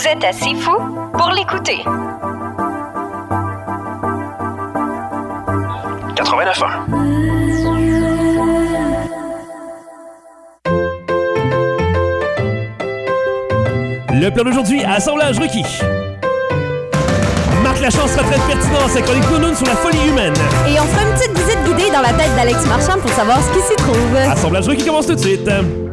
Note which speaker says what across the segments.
Speaker 1: Vous êtes assez fou pour l'écouter.
Speaker 2: 89.1. Le plan d'aujourd'hui, assemblage requis. Marc Lachance, retraite pertinence avec chronique Kounoun sur la folie humaine.
Speaker 3: Et on fera une petite visite guidée dans la tête d'Alex Marchand pour savoir ce qui s'y trouve.
Speaker 2: Assemblage requis commence tout de suite.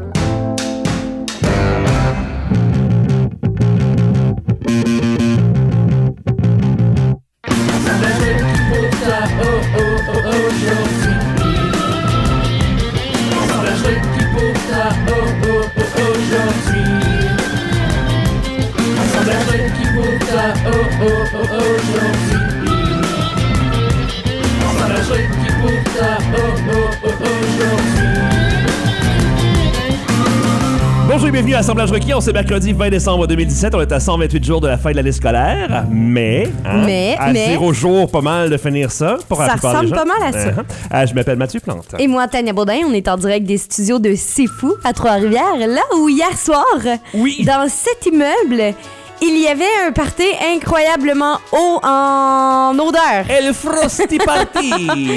Speaker 2: Bonjour et bienvenue à Assemblage requis. On c'est mercredi 20 décembre 2017. On est à 128 jours de la fin de l'année scolaire. Mais, à 0 jours, pas mal de finir ça. Pour
Speaker 3: ça ressemble pas mal à ça.
Speaker 2: Je m'appelle Mathieu Plante.
Speaker 3: Et moi, Tania Baudin, on est en direct des studios de C'est Fou à Trois-Rivières. Là où hier soir, dans cet immeuble, il y avait un party incroyablement haut en odeur.
Speaker 2: El Frosty Party!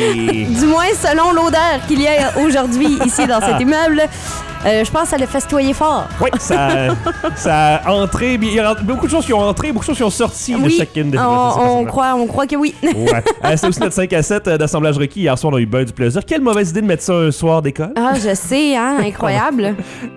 Speaker 3: Du moins, selon l'odeur qu'il y a aujourd'hui ici dans cet immeuble. Je pense que ça l'a festoyé fort.
Speaker 2: Oui, ça a entré. Il y a beaucoup de choses qui ont entré, beaucoup de choses qui ont sorti de chacune des
Speaker 3: on croit que oui.
Speaker 2: Ouais. C'était aussi notre 5 à 7 d'assemblage requis. Hier soir, on a eu bien du plaisir. Quelle mauvaise idée de mettre ça un soir d'école.
Speaker 3: Ah, je sais, hein, incroyable.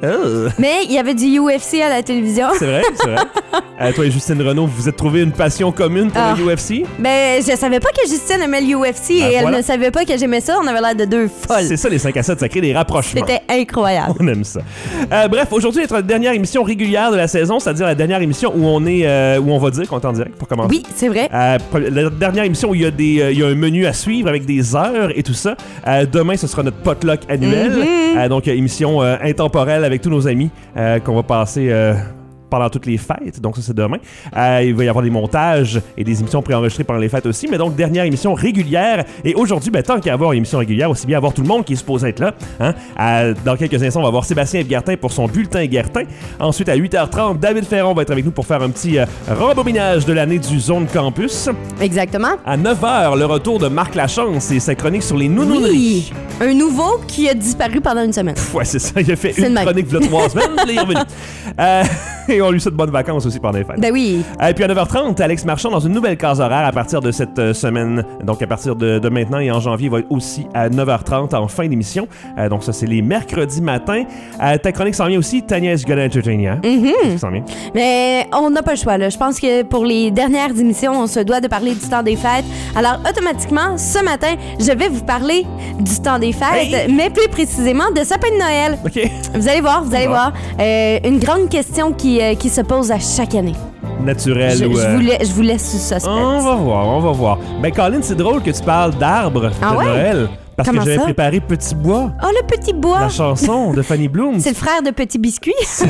Speaker 3: Mais il y avait du UFC à la télévision.
Speaker 2: C'est vrai. Toi et Justine Renaud, vous vous êtes trouvé une passion commune pour le UFC?
Speaker 3: Ben, je savais pas que Justine aimait le UFC et elle ne savait pas que j'aimais ça. On avait l'air de deux folles.
Speaker 2: C'est ça, les 5 à 7, ça crée des rapprochements.
Speaker 3: C'était incroyable.
Speaker 2: On aime ça. Bref, aujourd'hui, c'est notre dernière émission régulière de la saison, c'est-à-dire la dernière émission où on est, où on va dire qu'on est en direct pour commencer.
Speaker 3: Oui, c'est vrai.
Speaker 2: La dernière émission où il y a un menu à suivre avec des heures et tout ça. Demain, ce sera notre potluck annuel. Donc, émission intemporelle avec tous nos amis qu'on va passer pendant toutes les fêtes, donc ça c'est demain. Il va y avoir des montages et des émissions préenregistrées pendant les fêtes aussi, mais donc dernière émission régulière. Et aujourd'hui, tant qu'à avoir une émission régulière, aussi bien avoir tout le monde qui est supposé être là. Dans quelques instants, on va voir Sébastien Guertin pour son bulletin Guertin. Ensuite, à 8h30, David Ferron va être avec nous pour faire un petit rembobinage de l'année du Zone Campus.
Speaker 3: Exactement.
Speaker 2: À 9h, le retour de Marc Lachance et sa chronique sur les nounouneries.
Speaker 3: Oui, un nouveau qui a disparu pendant une semaine.
Speaker 2: Ouais, c'est ça. Il a fait une chronique il y a 3 semaines, il est revenu. Et on lui souhaite bonnes vacances aussi pendant les fêtes.
Speaker 3: Ben oui.
Speaker 2: Et puis à 9h30, Alex Marchand dans une nouvelle case horaire à partir de cette semaine. Donc à partir de maintenant et en janvier, il va être aussi à 9h30 en fin d'émission. Donc ça, c'est les mercredis matins. Ta chronique s'en vient aussi. Tania is gonna entertain, hein? Ça s'en vient.
Speaker 3: Mais on n'a pas le choix, là. Je pense que pour les dernières émissions, on se doit de parler du temps des fêtes. Alors automatiquement, ce matin, je vais vous parler du temps des fêtes, mais plus précisément de sapin de Noël.
Speaker 2: OK.
Speaker 3: Vous allez voir. Une grande question qui se pose à chaque année.
Speaker 2: Naturel
Speaker 3: je vous laisse sous suspense.
Speaker 2: On va voir. Ben, Colin, c'est drôle que tu parles d'arbres de Noël. Parce que j'avais préparé Petit Bois.
Speaker 3: Oh, le Petit Bois!
Speaker 2: La chanson de Fanny Bloom.
Speaker 3: C'est le frère de Petit Biscuit?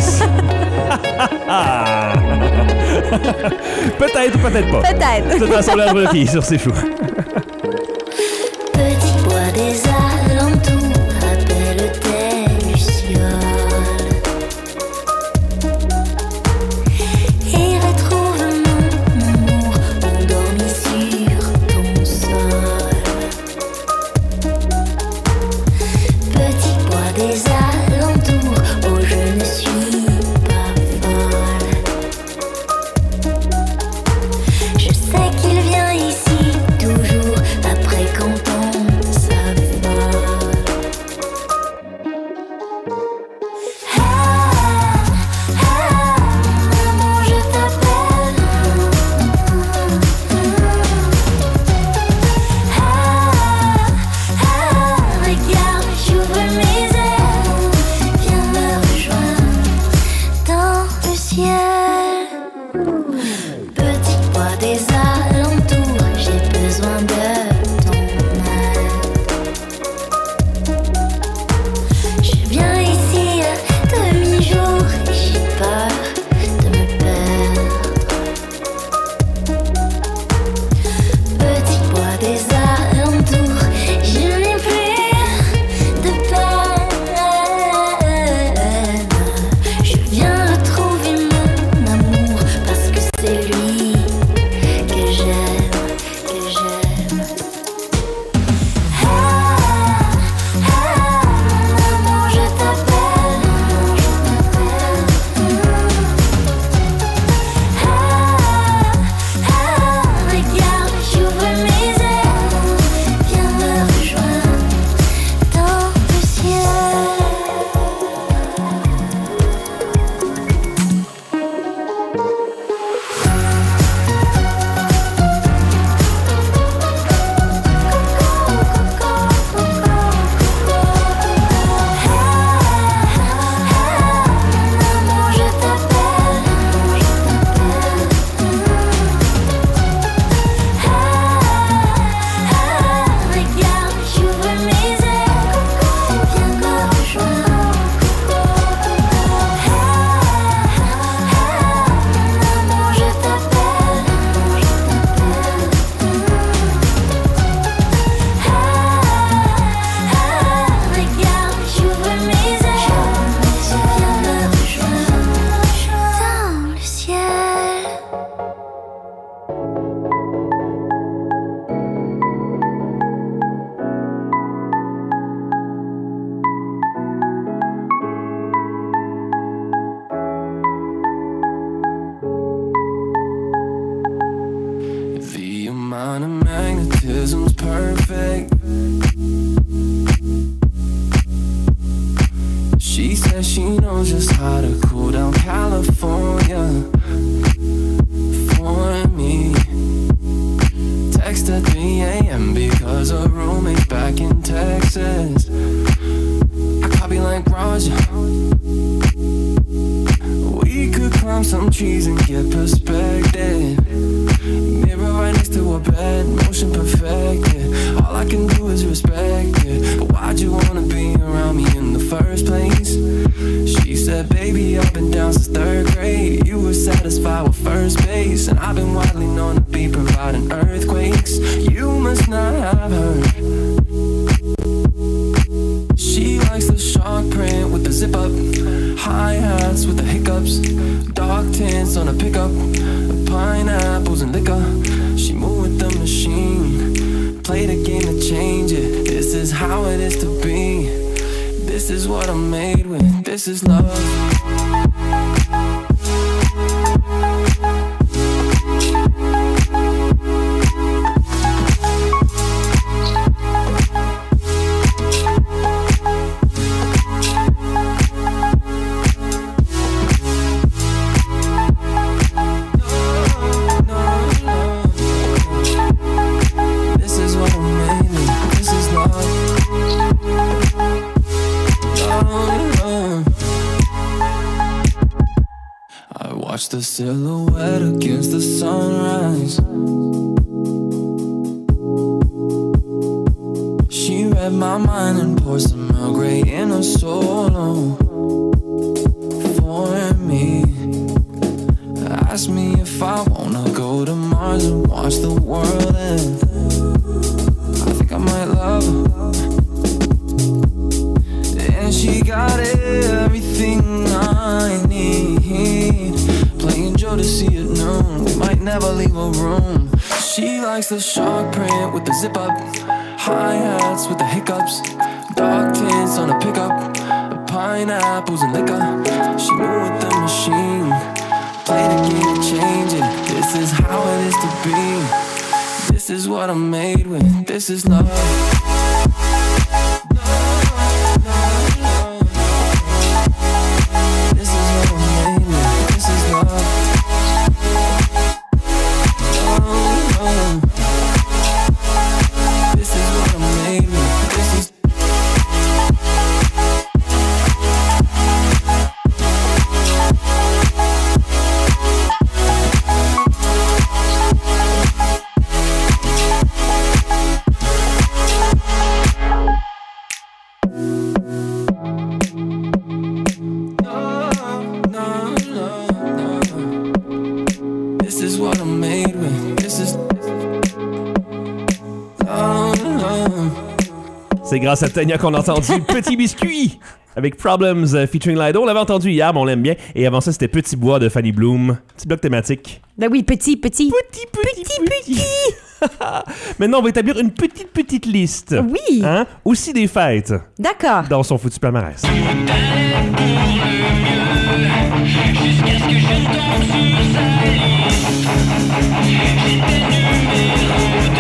Speaker 2: Peut-être ou peut-être pas.
Speaker 3: Peut-être.
Speaker 2: C'est l'assemblage requis sur C'est Fou.
Speaker 4: Petit bois des alentours, appelle tes lucioles. Et retrouve mon amour endormi sur ton sol. Petit bois des alentours, oh je ne suis pas folle. Je sais qu'il vient ici toujours après quand on s'affole.
Speaker 5: she knows just how to cool down California for me. Text at 3 a.m. because her roommate's back in Texas. I copy like Roger. We could climb some trees and get perspective. Mirror right next to her bed, motion perfected. All I can do is respect it. But why'd you wanna be around me in the first place? She said, baby, I've been down since 3rd grade. You were satisfied with first base, and I've been widely known to be providing earthquakes. You must not have heard. She likes the shark print with the zip up, hi-hats with the hiccups, dark tints on a pickup, pineapples and liquor. She moved with the machine, played a game to change it. This is how it is to be. This is what I'm made with. This is love. Watch the silhouette against the sunrise. She read my mind and poured some Earl Grey in a solo for me. Asked me if I wanna go to Mars and watch the world end. I think I might love her. And she got everything I need. Playing Joe to see it noon. We might never leave a room. She likes the shark print with the zip up, hi-hats with the hiccups, dark tints on a pickup, pineapples and liquor. She moved with the machine, played a game to change it. This is how it is to be. This is what I'm made with. This is love.
Speaker 2: C'est grâce à Tania qu'on a entendu Petit Biscuit avec Problems featuring Lido. On l'avait entendu hier, mais on l'aime bien. Et avant ça, c'était Petit Bois de Fanny Bloom. Petit bloc thématique.
Speaker 3: Ben oui, petit.
Speaker 2: Petit. Maintenant, on va établir une petite liste.
Speaker 3: Oui.
Speaker 2: Hein? Aussi des fêtes.
Speaker 3: D'accord.
Speaker 2: Dans son foutu palmarès.
Speaker 6: Jusqu'à ce que je tombe sur sa liste. J'étais numéro 2.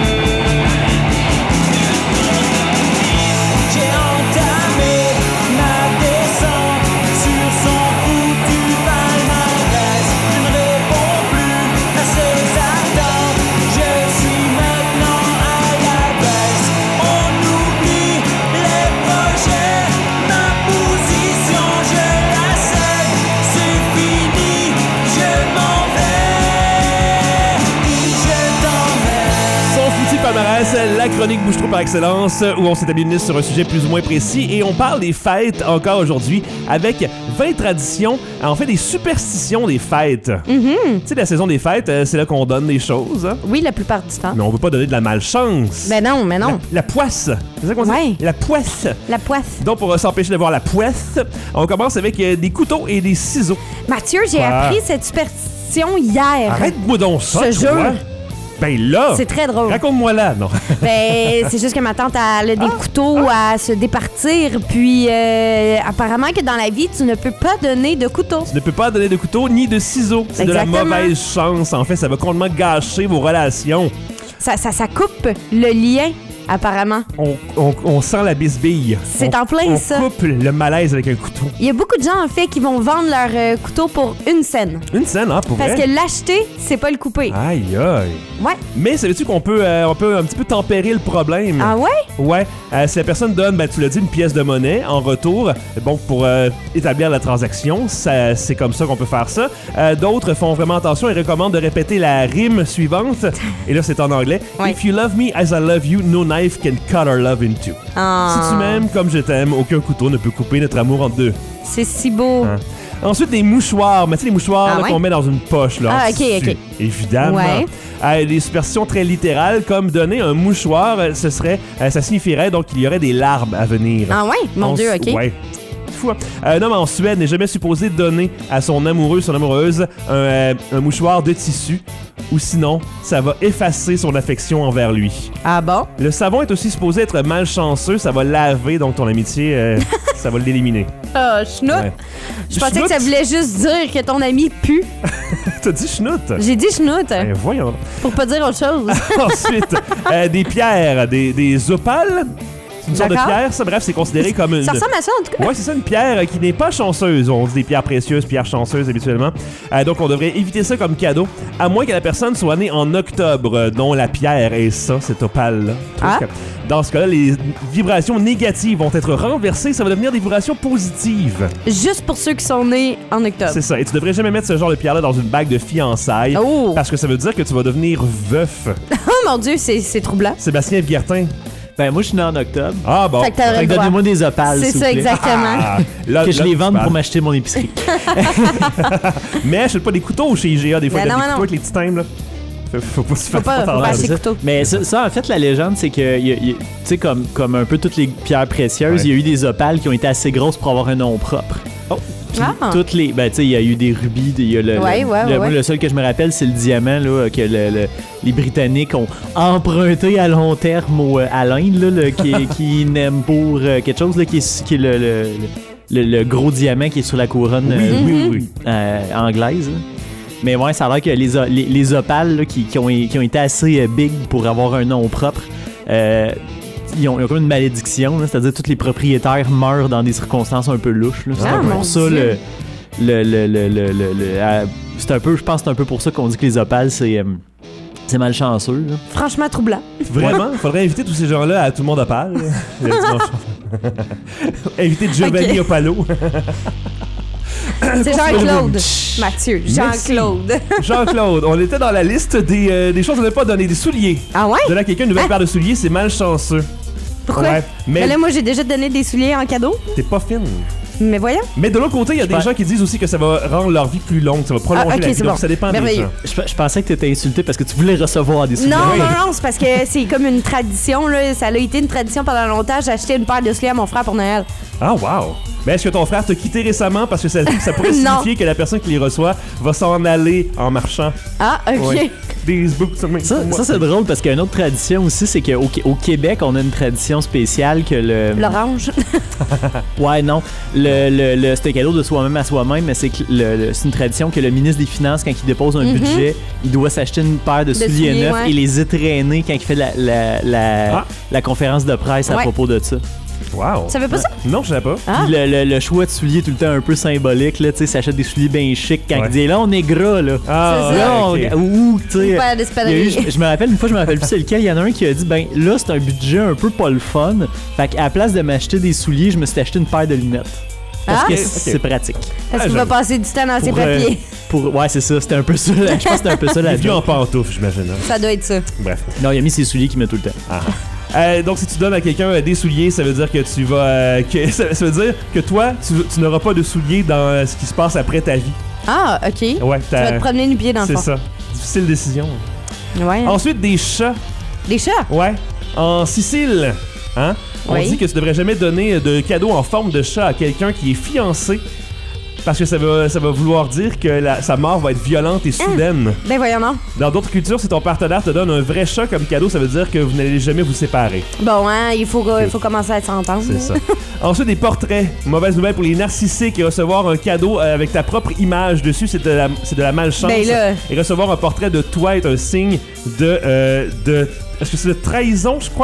Speaker 6: J'ai entamé ma descente sur son foutu palmarès. Je ne réponds plus à ses attentes. Je suis maintenant à la baisse. On oublie les projets. Ma position, je la cède. C'est fini, je m'en vais. Je t'emmène.
Speaker 2: Son foutu palmarès, la chronique Bouche-Trou par excellence, où on s'établit une liste sur un sujet plus ou moins précis et on parle des fêtes encore aujourd'hui avec 20 traditions, en fait des superstitions des fêtes.
Speaker 3: Mm-hmm.
Speaker 2: Tu sais, la saison des fêtes, c'est là qu'on donne des choses. Hein?
Speaker 3: Oui, la plupart du temps.
Speaker 2: Mais on veut pas donner de la malchance.
Speaker 3: Ben non, mais non.
Speaker 2: La poisse. C'est ça qu'on dit?
Speaker 3: Ouais.
Speaker 2: La poisse.
Speaker 3: La poisse.
Speaker 2: Donc, pour s'empêcher de voir la poisse, on commence avec des couteaux et des ciseaux.
Speaker 3: Mathieu, j'ai
Speaker 2: Quoi?
Speaker 3: appris cette superstition hier.
Speaker 2: Arrête-moi donc ça,
Speaker 3: Je te
Speaker 2: toi.
Speaker 3: jure.
Speaker 2: Ben là!
Speaker 3: C'est très drôle.
Speaker 2: Raconte-moi là, non?
Speaker 3: Ben, c'est juste que ma tante elle a des couteaux à se départir. Puis, apparemment que dans la vie, tu ne peux pas donner de couteau.
Speaker 2: Tu ne peux pas donner de couteau ni de ciseaux. C'est de la
Speaker 3: Exactement.
Speaker 2: mauvaise chance. En fait, ça va complètement gâcher vos relations.
Speaker 3: Ça coupe le lien Apparemment.
Speaker 2: On sent la bisbille.
Speaker 3: C'est en plein ça.
Speaker 2: On coupe le malaise avec un couteau.
Speaker 3: Il y a beaucoup de gens, en fait, qui vont vendre leur couteau pour une scène.
Speaker 2: Une scène, hein, pour
Speaker 3: Parce
Speaker 2: vrai?
Speaker 3: que l'acheter, c'est pas le couper.
Speaker 2: Aïe, aïe.
Speaker 3: Ouais.
Speaker 2: Mais savais-tu qu'on peut, on peut un petit peu tempérer le problème?
Speaker 3: Ah ouais?
Speaker 2: Ouais. Si la personne donne, ben, tu l'as dit, une pièce de monnaie en retour, bon, pour établir la transaction, c'est comme ça qu'on peut faire ça. D'autres font vraiment attention et recommandent de répéter la rime suivante. Et là, c'est en anglais.
Speaker 3: Ouais.
Speaker 2: If you love me as I love you, no knife can cut our love in two.
Speaker 3: Ah.
Speaker 2: Si tu m'aimes comme je t'aime, aucun couteau ne peut couper notre amour en deux.
Speaker 3: C'est si beau.
Speaker 2: Hein. Ensuite, des mouchoirs. Mais tu sais, les mouchoirs
Speaker 3: Ah
Speaker 2: là,
Speaker 3: ouais?
Speaker 2: qu'on met dans une poche. Là,
Speaker 3: Ah,
Speaker 2: en
Speaker 3: ok,
Speaker 2: tissu.
Speaker 3: ok.
Speaker 2: Évidemment.
Speaker 3: Ouais.
Speaker 2: Des superstitions très littérales, comme donner un mouchoir, ça signifierait donc qu'il y aurait des larmes à venir.
Speaker 3: Ah ouais? Mon Dieu, OK.
Speaker 2: Ouais. Fou, hein? Un homme en Suède n'est jamais supposé donner à son amoureux, son amoureuse, un mouchoir de tissu, ou sinon, ça va effacer son affection envers lui.
Speaker 3: Ah bon?
Speaker 2: Le savon est aussi supposé être malchanceux, ça va laver donc ton amitié, ça va l'éliminer.
Speaker 3: Ah, schnout.
Speaker 2: Ouais.
Speaker 3: Je pensais
Speaker 2: Schnout?
Speaker 3: que ça voulait juste dire que ton ami pue.
Speaker 2: T'as dit schnout?
Speaker 3: J'ai dit schnout,
Speaker 2: Ben voyons.
Speaker 3: pour pas dire autre chose.
Speaker 2: Ensuite, des pierres, des opales. C'est une sorte de
Speaker 3: D'accord.
Speaker 2: pierre, ça, bref, c'est considéré comme une...
Speaker 3: Ça ressemble à ça, en tout cas.
Speaker 2: Ouais, c'est ça, une pierre qui n'est pas chanceuse. On dit des pierres précieuses, pierres chanceuses habituellement. Donc, on devrait éviter ça comme cadeau, à moins que la personne soit née en octobre, dont la pierre est ça, cette opale-là.
Speaker 3: Ah.
Speaker 2: Dans ce cas-là, les vibrations négatives vont être renversées, ça va devenir des vibrations positives.
Speaker 3: Juste pour ceux qui sont nés en octobre.
Speaker 2: C'est ça. Et tu devrais jamais mettre ce genre de pierre-là dans une bague de fiançailles,
Speaker 3: Oh!
Speaker 2: parce que ça veut dire que tu vas devenir veuf.
Speaker 3: Oh mon Dieu, c'est troublant.
Speaker 2: Sébastien Guertin.
Speaker 7: Ben, moi, je suis né en octobre.
Speaker 2: Ah bon.
Speaker 3: Fait que t'aurais
Speaker 7: Fait
Speaker 3: le
Speaker 7: que
Speaker 3: droit.
Speaker 7: donnez-moi des opales,
Speaker 3: C'est
Speaker 7: s'il
Speaker 3: ça,
Speaker 7: vous plaît.
Speaker 3: exactement.
Speaker 2: Ah, là,
Speaker 7: Que je
Speaker 2: là,
Speaker 7: les
Speaker 2: tu
Speaker 7: vende
Speaker 2: parles.
Speaker 7: pour m'acheter mon épicerie.
Speaker 2: Mais achète pas des couteaux chez IGA, des fois,
Speaker 3: Ben
Speaker 2: t'as
Speaker 3: non,
Speaker 2: des
Speaker 3: non.
Speaker 2: couteaux avec les petits timbres, là. Faut pas se faire
Speaker 3: pas
Speaker 2: tendance.
Speaker 3: acheter
Speaker 7: Ça.
Speaker 3: couteau.
Speaker 7: Mais ça, en fait, la légende, c'est que, tu sais, comme un peu toutes les pierres précieuses,
Speaker 2: Ouais.
Speaker 7: il y a eu des opales qui ont été assez grosses pour avoir un nom propre. Puis
Speaker 3: Ah.
Speaker 7: toutes les, ben tu sais, il y a eu des rubis, il y a
Speaker 3: Ouais, ouais.
Speaker 7: moi, le seul que je me rappelle, c'est le diamant là que les Britanniques ont emprunté à long terme à l'Inde là, qui n'aime pour quelque chose là, qui est le gros diamant qui est sur la couronne
Speaker 2: Oui.
Speaker 7: anglaise. Là. Mais ouais, ça a l'air que les opales là, qui ont été assez big pour avoir un nom propre. Ils ont comme une malédiction, là, c'est-à-dire que tous les propriétaires meurent dans des circonstances un peu louches. Là. C'est
Speaker 3: Ah,
Speaker 7: un peu
Speaker 3: mon
Speaker 7: pour ça
Speaker 3: Dieu.
Speaker 7: c'est un peu, je pense que c'est un peu pour ça qu'on dit que les opales c'est malchanceux. Là.
Speaker 3: Franchement troublant.
Speaker 2: Vraiment? Faudrait inviter tous ces gens-là à Tout le monde opale. Le dimanche. Inviter Giovanni
Speaker 3: Ok.
Speaker 2: Opalo.
Speaker 3: C'est Jean-Claude. Mathieu. Jean-Claude.
Speaker 2: Jean-Claude, on était dans la liste des choses à ne pas donner. Des souliers.
Speaker 3: Ah ouais?
Speaker 2: Donner à quelqu'un une nouvelle
Speaker 3: Ah.
Speaker 2: paire de souliers, c'est malchanceux.
Speaker 3: Pourquoi?
Speaker 2: Ouais, mais
Speaker 3: Ben là, moi, j'ai déjà donné des souliers en cadeau.
Speaker 2: t'es pas fine.
Speaker 3: Mais voyons.
Speaker 2: Mais de l'autre côté, il y a des
Speaker 7: Ouais.
Speaker 2: gens qui disent aussi que ça va rendre leur vie plus longue, ça va prolonger
Speaker 3: Ah, ok,
Speaker 2: la vie.
Speaker 3: c'est
Speaker 2: Donc
Speaker 3: bon.
Speaker 2: ça dépend des
Speaker 3: Merveilleux.
Speaker 2: gens.
Speaker 7: Je pensais que t'étais insulté parce que tu voulais recevoir des souliers.
Speaker 3: Non,
Speaker 2: Oui.
Speaker 3: non, c'est parce que c'est comme une tradition, là. Ça a été une tradition pendant longtemps. J'ai acheté une paire de souliers à mon frère pour Noël.
Speaker 2: Ah, wow! Mais est-ce que ton frère t'a quitté récemment parce que ça pourrait
Speaker 3: Non.
Speaker 2: signifier que la personne qui les reçoit va s'en aller en marchant?
Speaker 3: Ah, OK.
Speaker 2: Ouais. Des boots,
Speaker 7: Ça c'est drôle parce qu'il y a une autre tradition aussi, c'est qu'au Québec, on a une tradition spéciale que
Speaker 3: L'orange.
Speaker 7: Ouais, non. C'est un cadeau de soi-même à soi-même, mais c'est que c'est une tradition que le ministre des Finances, quand il dépose un budget, il doit s'acheter une paire de souliers
Speaker 3: souliers,
Speaker 7: neufs
Speaker 3: ouais.
Speaker 7: et les étraîner quand il fait la conférence de presse à
Speaker 3: Ouais.
Speaker 7: propos de ça.
Speaker 2: Wow!
Speaker 3: Ça fait pas ça?
Speaker 2: Non, je savais pas.
Speaker 3: Ah.
Speaker 7: Puis le choix de souliers est tout le temps un peu symbolique, là, tu sais, s'achète des souliers bien chics quand
Speaker 2: Ouais.
Speaker 7: il dit là, on est gras, là.
Speaker 2: Ah,
Speaker 3: C'est ça.
Speaker 7: Là,
Speaker 2: ok.
Speaker 7: ou, tu sais.
Speaker 3: Une paire
Speaker 7: il y a eu-
Speaker 3: d'espadrilles.
Speaker 7: je me rappelle une fois, je me rappelle plus c'est lequel, il y en a un qui a dit ben là c'est un budget un peu pas le fun. Fait qu'à la place de m'acheter des souliers, je me suis acheté une paire de lunettes. Parce
Speaker 3: Ah.
Speaker 7: que
Speaker 2: Ok.
Speaker 7: c'est pratique.
Speaker 3: Parce
Speaker 2: Ah,
Speaker 3: qu'il va
Speaker 2: j'aime.
Speaker 3: passer du temps dans ses
Speaker 7: Pour,
Speaker 3: papiers.
Speaker 7: Ouais, c'est ça, c'était un peu ça. Je pense que c'était un peu ça
Speaker 2: Il
Speaker 7: la
Speaker 2: est venu en
Speaker 7: joke.
Speaker 2: pantoufle, j'imagine. hein.
Speaker 3: Ça doit être ça.
Speaker 2: Bref.
Speaker 7: Non, il a mis ses souliers qu'il met tout le temps.
Speaker 2: Donc, si tu donnes à quelqu'un des souliers, ça veut dire que tu vas. Ça veut dire que toi, tu n'auras pas de souliers dans ce qui se passe après ta vie.
Speaker 3: Ah, OK.
Speaker 2: Ouais,
Speaker 3: Tu vas te promener nu pied dans le
Speaker 2: C'est
Speaker 3: fond.
Speaker 2: ça. Difficile décision.
Speaker 3: Ouais.
Speaker 2: Ensuite, des chats.
Speaker 3: Des chats.
Speaker 2: Ouais. En Sicile, hein? On
Speaker 3: Oui.
Speaker 2: dit que tu devrais jamais donner de cadeau en forme de chat à quelqu'un qui est fiancé. Parce que ça va vouloir dire que sa mort va être violente et soudaine.
Speaker 3: Ben voyons non.
Speaker 2: Dans d'autres cultures, si ton partenaire te donne un vrai chat comme cadeau, ça veut dire que vous n'allez jamais vous séparer.
Speaker 3: Bon, hein, il faut commencer à s'entendre.
Speaker 2: C'est ça. Ensuite, des portraits. Mauvaise nouvelle pour les narcissiques. Et recevoir un cadeau avec ta propre image dessus, c'est de la malchance.
Speaker 3: Ben là.
Speaker 2: Et recevoir un portrait de toi est un signe de est-ce que c'est de trahison, je crois?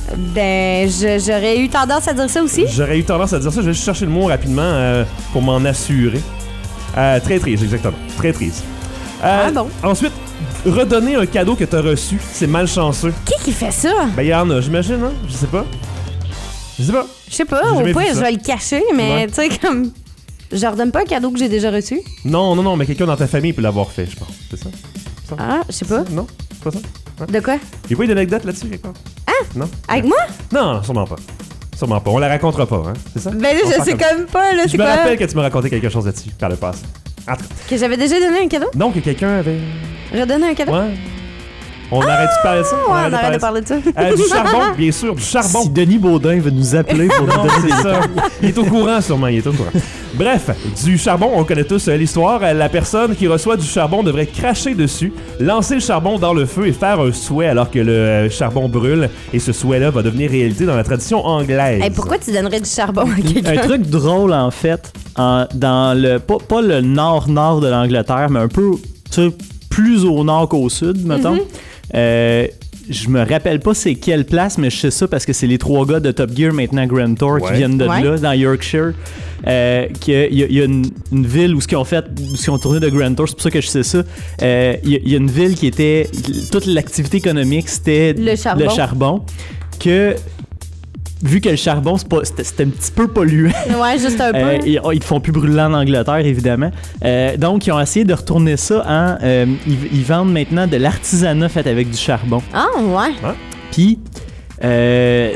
Speaker 3: Ben, j'aurais eu tendance à dire ça aussi.
Speaker 2: J'aurais eu tendance à dire ça. Je vais juste chercher le mot rapidement pour m'en assurer. Traîtrise, exactement. Traîtrise.
Speaker 3: Bon.
Speaker 2: Ensuite, redonner un cadeau que t'as reçu, c'est malchanceux.
Speaker 3: Qui fait ça?
Speaker 2: Ben, il y en a, j'imagine, hein? Je sais pas.
Speaker 3: Je sais pas,
Speaker 2: J'ai
Speaker 3: au
Speaker 2: jamais
Speaker 3: pire,
Speaker 2: vu ça.
Speaker 3: je vais le cacher, mais
Speaker 2: Ouais.
Speaker 3: tu sais, comme. Je redonne pas un cadeau que j'ai déjà reçu.
Speaker 2: Non, mais quelqu'un dans ta famille peut l'avoir fait, je pense. C'est ça?
Speaker 3: Ah, je sais pas.
Speaker 2: Non? C'est pas ça?
Speaker 3: De quoi?
Speaker 2: Il y a pas eu d'anecdote là-dessus, quelque part? Non?
Speaker 3: Avec moi?
Speaker 2: Non, sûrement pas. Sûrement pas. On la racontera pas, hein? C'est ça?
Speaker 3: Ben là,
Speaker 2: On
Speaker 3: je
Speaker 2: fait
Speaker 3: sais
Speaker 2: comme
Speaker 3: quand même pas, là,
Speaker 2: Je
Speaker 3: c'est
Speaker 2: me
Speaker 3: quoi?
Speaker 2: rappelle que tu me racontais quelque chose là-dessus par le passé. En tout cas.
Speaker 3: Que j'avais déjà donné un cadeau?
Speaker 2: Non, que quelqu'un avait.
Speaker 3: Redonner un cadeau?
Speaker 2: Ouais. On arrête de parler de ça?
Speaker 3: Ouais, on arrête de parler de ça.
Speaker 2: Du charbon, bien sûr, du charbon.
Speaker 7: Si Denis Baudin veut nous appeler pour nous
Speaker 2: Non,
Speaker 7: donner des
Speaker 2: c'est ça. Il est au courant, sûrement. Il est au courant. Bref, du charbon, on connaît tous l'histoire. La personne qui reçoit du charbon devrait cracher dessus, lancer le charbon dans le feu et faire un souhait alors que le charbon brûle. Et ce souhait-là va devenir réalité dans la tradition anglaise.
Speaker 3: Hey, pourquoi tu donnerais du charbon à
Speaker 7: Un
Speaker 3: quelqu'un?
Speaker 7: truc drôle, en fait, dans le. Pas le nord-nord de l'Angleterre, mais un peu, tu sais, plus au nord qu'au sud, mettons. Je me rappelle pas c'est quelle place, mais je sais ça parce que c'est les 3 gars de Top Gear, maintenant Grand Tour, qui viennent de là, dans Yorkshire. Il y a une ville où ils ont tourné de Grand Tour, c'est pour ça que je sais ça. Il y a une ville qui était. Toute l'activité économique, c'était
Speaker 3: Le charbon.
Speaker 7: Que. Vu que le charbon, c'était un petit peu polluant.
Speaker 3: Ouais, juste un peu.
Speaker 7: Ils te font plus brûler en Angleterre, évidemment. Donc, ils ont essayé de retourner ça en... ils vendent maintenant de l'artisanat fait avec du charbon.
Speaker 3: Ah, ouais.
Speaker 7: Puis, je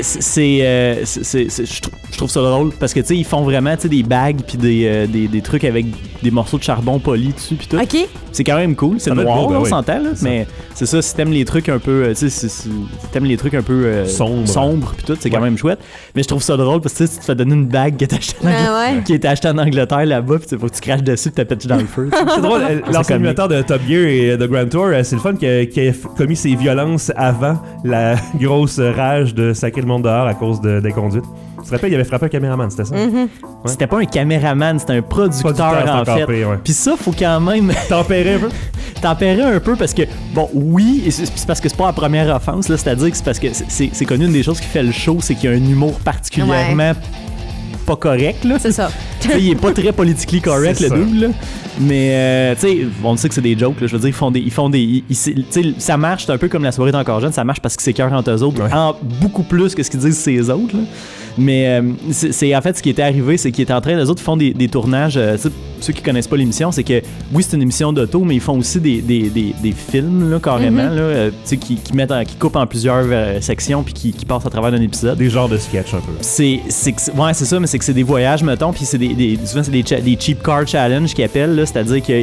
Speaker 7: trouve ça drôle parce que, tu sais, ils font vraiment, tu sais, des bagues puis des trucs avec des morceaux de charbon polis dessus puis tout.
Speaker 3: OK.
Speaker 7: C'est quand même cool. C'est
Speaker 2: Ça doit être
Speaker 7: noir,
Speaker 2: beau, ben
Speaker 7: on
Speaker 2: oui.
Speaker 7: s'entend, là. Mais c'est ça, si t'aimes les trucs un peu... tu sais, si t'aimes les trucs un peu... sombres puis tout, c'est quand même chouette. Mais je trouve ça drôle parce que tu sais, tu te fais donner une bague qui est achetée en Angleterre là-bas puis faut que tu craches dessus puis t'as pété dans le feu.
Speaker 2: C'est drôle, l'ancien animateur de Top Gear et de Grand Tour, c'est le fun qui a commis ses violences avant la grosse rage de sacrer le monde dehors à cause des conduites. Tu te rappelles, il avait frappé un caméraman, c'était ça?
Speaker 3: Mm-hmm.
Speaker 7: C'était pas un caméraman, c'était un producteur en fait.
Speaker 2: Pire, ouais.
Speaker 7: Puis ça, faut quand même
Speaker 2: Tempérer un peu?
Speaker 7: tempérer un peu parce que, bon, oui, et c'est parce que c'est pas la première offense, là, c'est-à-dire que c'est parce que c'est connu, une des choses qui fait le show, c'est qu'il y a un humour particulièrement pas correct, là.
Speaker 3: C'est ça.
Speaker 7: Tu sais, il est pas très politically correct,
Speaker 2: C'est
Speaker 7: le
Speaker 2: ça.
Speaker 7: double, là. Mais, tu sais, on sait que c'est des jokes, là. Je veux dire, ils font des. Tu sais, ça marche, c'est un peu comme la soirée d'encore jeune, ça marche parce que c'est cœur entre eux autres, en beaucoup plus que ce qu'ils disent ces autres, là. Mais c'est en fait ce qui était arrivé, c'est qu'ils étaient en train, les autres font des tournages. Ceux qui connaissent pas l'émission, c'est que oui, c'est une émission d'auto, mais ils font aussi des films là, carrément, là, qui coupent en plusieurs sections puis qui passent à travers un épisode.
Speaker 2: Des genres de sketch un peu.
Speaker 7: C'est ça, mais c'est que c'est des voyages, mettons, puis c'est souvent c'est des cheap car challenge qu'ils appellent, là, c'est-à-dire que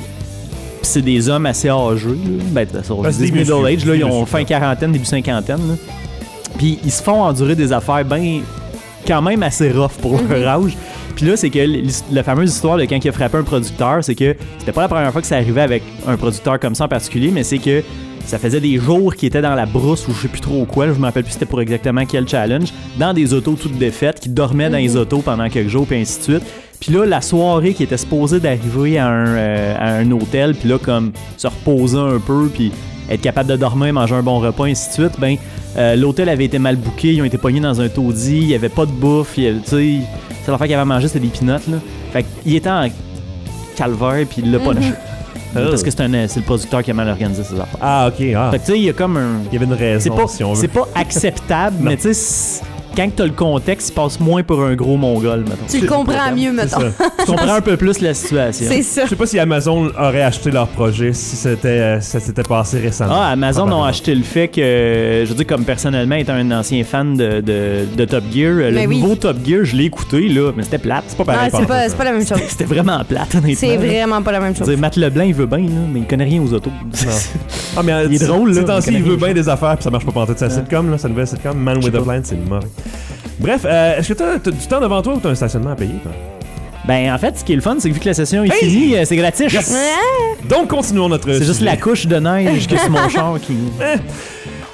Speaker 7: c'est des hommes assez âgés, là.
Speaker 2: c'est des
Speaker 7: middle
Speaker 2: muscles,
Speaker 7: age, là,
Speaker 2: des
Speaker 7: ils ont
Speaker 2: muscles,
Speaker 7: fin quarantaine, début cinquantaine, là. Puis ils se font endurer des affaires quand même assez rough pour leur âge. Puis là, c'est que la fameuse histoire de quand il a frappé un producteur, c'est que c'était pas la première fois que ça arrivait avec un producteur comme ça en particulier, mais c'est que ça faisait des jours qu'il était dans la brousse ou je sais plus trop quoi, là, je me rappelle plus c'était pour exactement quel challenge, dans des autos toutes défaites, qui dormaient dans les autos pendant quelques jours, puis ainsi de suite. Puis là, la soirée qui était supposée d'arriver à un hôtel, puis là, comme se reposer un peu, puis être capable de dormir, manger un bon repas, ainsi de suite, ben l'hôtel avait été mal booké, ils ont été pognés dans un taudis, il y avait pas de bouffe, tu sais, c'est l'affaire qu'il avait mangé, c'était des peanuts, là. Fait qu'il était en calvaire, puis il l'a pas lâché. Parce que c'est le producteur qui a mal organisé ses affaires.
Speaker 2: Ah, ok. Ah.
Speaker 7: Fait que tu sais, il y a comme un...
Speaker 2: Il y avait une raison, si on veut.
Speaker 7: C'est pas acceptable, mais tu sais, quand t'as le contexte, il passe moins pour un gros mongol, mettons.
Speaker 3: Tu le comprends mieux, mettons.
Speaker 7: Tu comprends un peu plus la situation.
Speaker 3: C'est ça.
Speaker 2: Je sais pas si Amazon aurait acheté leur projet si ça s'était passé récemment.
Speaker 7: Ah, Amazon
Speaker 2: Probablement.
Speaker 7: ont acheté le fait que, je veux dire, comme personnellement, étant un ancien fan de Top Gear, le nouveau Top Gear, je l'ai écouté, là, mais c'était plate.
Speaker 2: C'est pas pareil.
Speaker 3: Ah, c'est pas la même chose.
Speaker 7: C'était vraiment plate, honnêtement.
Speaker 3: C'est vraiment pas la même
Speaker 7: Je
Speaker 3: chose.
Speaker 7: veux dire, Matt Leblanc, il veut bien, là, mais il connaît rien aux autos.
Speaker 2: Ah, mais
Speaker 7: Il est drôle, là,
Speaker 2: Ces temps-ci,
Speaker 7: il
Speaker 2: il
Speaker 7: connaît
Speaker 2: veut
Speaker 7: rien.
Speaker 2: bien des affaires, puis ça marche pas pantoute. C'est la sitcom, là, sa nouvelle sitcom, Man with a Plan, c'est mauvais. Bref, est-ce que t'as du temps devant toi ou t'as un stationnement à payer, toi?
Speaker 7: Ben, en fait, ce qui est le fun, c'est que vu que la session est finie, c'est gratis.
Speaker 2: Yes! Donc, continuons notre
Speaker 7: C'est juste
Speaker 2: sujet.
Speaker 7: la couche de neige que c'est mon char qui...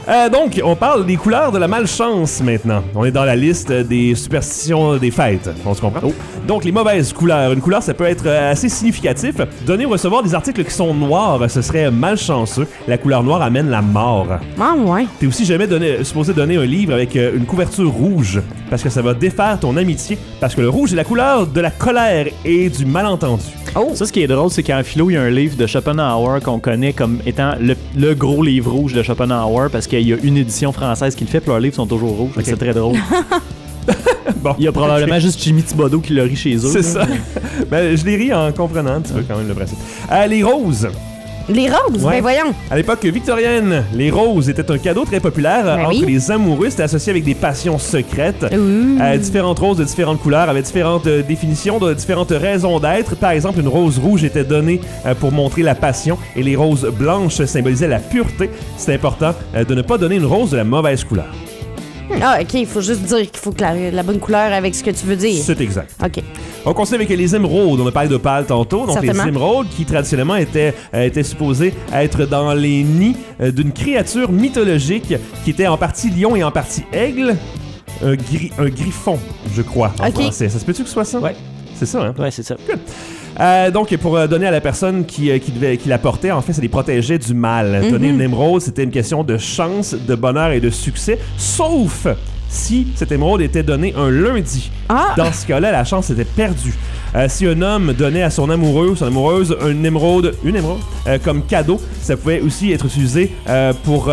Speaker 2: Donc, on parle des couleurs de la malchance maintenant. On est dans la liste des superstitions des fêtes. On se comprend? Donc, les mauvaises couleurs. Une couleur, ça peut être assez significatif. Donner ou recevoir des articles qui sont noirs, ce serait malchanceux. La couleur noire amène la mort.
Speaker 3: Ah, ouais.
Speaker 2: T'es aussi jamais supposé donner un livre avec une couverture rouge, parce que ça va défaire ton amitié. Parce que le rouge est la couleur de la colère et du malentendu.
Speaker 3: Oh.
Speaker 7: Ça, ce qui est drôle, c'est qu'en philo, il y a un livre de Schopenhauer qu'on connaît comme étant le gros livre rouge de Schopenhauer parce qu'il y a une édition française qui le fait, puis leurs livres sont toujours rouges. Okay. C'est très drôle.
Speaker 2: Bon,
Speaker 7: il y a probablement juste Jimmy Thibodeau qui l'a ri chez eux.
Speaker 2: C'est ça. Ben, je les ris en comprenant un petit peu quand même le principe. Les roses.
Speaker 3: Les roses?
Speaker 2: Ouais.
Speaker 3: Ben voyons.
Speaker 2: À l'époque victorienne, les roses étaient un cadeau très populaire entre les amoureux. C'était associé avec des passions secrètes. Différentes roses de différentes couleurs avaient différentes définitions, de différentes raisons d'être. Par exemple, une rose rouge était donnée pour montrer la passion et les roses blanches symbolisaient la pureté. C'est important de ne pas donner une rose de la mauvaise couleur.
Speaker 3: Ah, OK. Il faut juste dire qu'il faut que la bonne couleur avec ce que tu veux dire.
Speaker 2: C'est exact.
Speaker 3: OK.
Speaker 2: On continue avec les émeraudes. On a parlé d'opales tantôt. Donc,
Speaker 3: certainement.
Speaker 2: les émeraudes qui, traditionnellement, étaient supposées être dans les nids d'une créature mythologique qui était en partie lion et en partie aigle. Un griffon, je crois, en français. Ça se peut-tu que ce soit ça?
Speaker 7: Ouais.
Speaker 2: C'est ça, hein?
Speaker 7: Ouais, c'est ça.
Speaker 2: Good. Donc, pour donner à la personne qui la portait, en fait, ça les protégeait du mal. Donner une émeraude, c'était une question de chance, de bonheur et de succès, sauf si cette émeraude était donnée un lundi.
Speaker 3: Ah.
Speaker 2: Dans ce cas-là, la chance était perdue. Si un homme donnait à son amoureux ou son amoureuse une émeraude comme cadeau, ça pouvait aussi être utilisé pour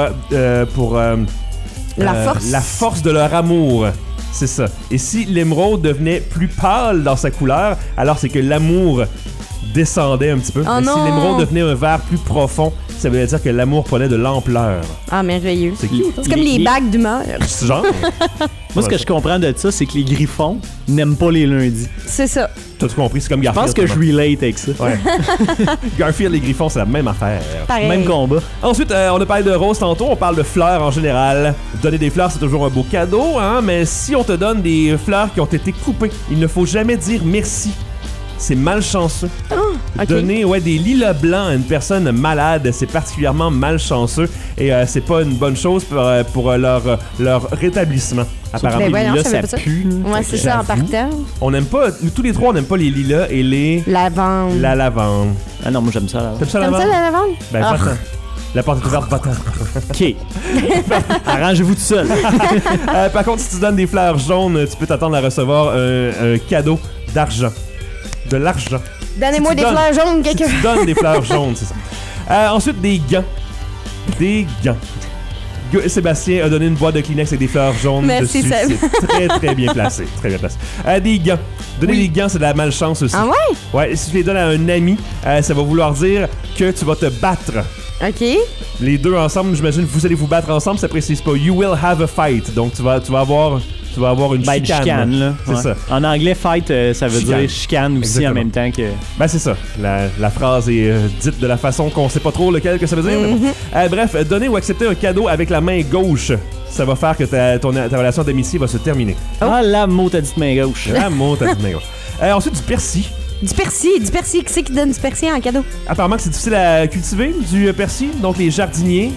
Speaker 2: la force de leur amour. C'est ça. Et si l'émeraude devenait plus pâle dans sa couleur, alors c'est que l'amour descendait un petit peu.
Speaker 3: Oh
Speaker 2: si
Speaker 3: non!
Speaker 2: l'émeraude devenait un vert plus profond, ça veut dire que l'amour prenait de l'ampleur.
Speaker 3: Ah, merveilleux.
Speaker 2: C'est cute.
Speaker 3: C'est comme les bagues d'humeur.
Speaker 2: Ce genre.
Speaker 7: Moi, ce que je comprends de ça, c'est que les griffons n'aiment pas les lundis.
Speaker 3: C'est ça.
Speaker 2: T'as tout compris? C'est comme
Speaker 7: Je
Speaker 2: Garfield.
Speaker 7: pense que je relate avec ça.
Speaker 2: Ouais. Garfield et les griffons, c'est la même affaire.
Speaker 3: Pareil.
Speaker 7: Même combat.
Speaker 2: Ensuite, on a parlé de roses tantôt, on parle de fleurs en général. Donner des fleurs, c'est toujours un beau cadeau, hein, mais si on te donne des fleurs qui ont été coupées, il ne faut jamais dire merci. C'est malchanceux.
Speaker 3: Okay.
Speaker 2: Donner des lilas blancs à une personne malade, c'est particulièrement malchanceux et c'est pas une bonne chose pour leur rétablissement. Apparemment,
Speaker 3: les lilas,
Speaker 2: ça pue.
Speaker 3: Ouais, c'est ça, en partant.
Speaker 2: On n'aime pas, tous les trois, on n'aime pas les lilas et les...
Speaker 3: Lavande.
Speaker 2: La lavande.
Speaker 7: Ah non, moi j'aime ça.
Speaker 2: T'aimes ça, la
Speaker 3: T'aimes
Speaker 2: lavande?
Speaker 3: ça, la lavande?
Speaker 2: Ben, va-t'en. La porte est ouverte, va-t'en.
Speaker 7: OK. Arrangez-vous tout seul.
Speaker 2: Par contre, si tu donnes des fleurs jaunes, tu peux t'attendre à recevoir un cadeau d'argent. De l'argent.
Speaker 3: Donnez-moi des fleurs jaunes, quelqu'un.
Speaker 2: Si tu donnes des fleurs jaunes, c'est ça. Ensuite, des gants. Des gants. Sébastien a donné une boîte de Kleenex avec des fleurs jaunes
Speaker 3: Merci,
Speaker 2: dessus.
Speaker 3: Seb.
Speaker 2: C'est très, très bien placé. Très bien placé. Des gants. Donner des gants, c'est de la malchance aussi.
Speaker 3: Ah ouais?
Speaker 2: Ouais, si tu les donnes à un ami, ça va vouloir dire que tu vas te battre.
Speaker 3: OK.
Speaker 2: Les deux ensemble, j'imagine que vous allez vous battre ensemble, ça précise pas. You will have a fight. Donc, tu vas avoir une chicane.
Speaker 7: Là.
Speaker 2: C'est ça.
Speaker 7: En anglais, fight, ça veut dire chicane aussi.
Speaker 2: Exactement.
Speaker 7: En même temps que...
Speaker 2: Ben, c'est ça. La phrase est dite de la façon qu'on sait pas trop lequel que ça veut dire. Mais bon. Bref, donner ou accepter un cadeau avec la main gauche, ça va faire que ta relation d'amitié va se terminer.
Speaker 7: Ah, la mot t'as dit de main gauche.
Speaker 2: La mot t'as dit de main gauche. Ensuite, du persil.
Speaker 3: Du persil. Qui c'est qui donne du persil en cadeau?
Speaker 2: Apparemment que c'est difficile à cultiver, du persil. Donc, les jardiniers,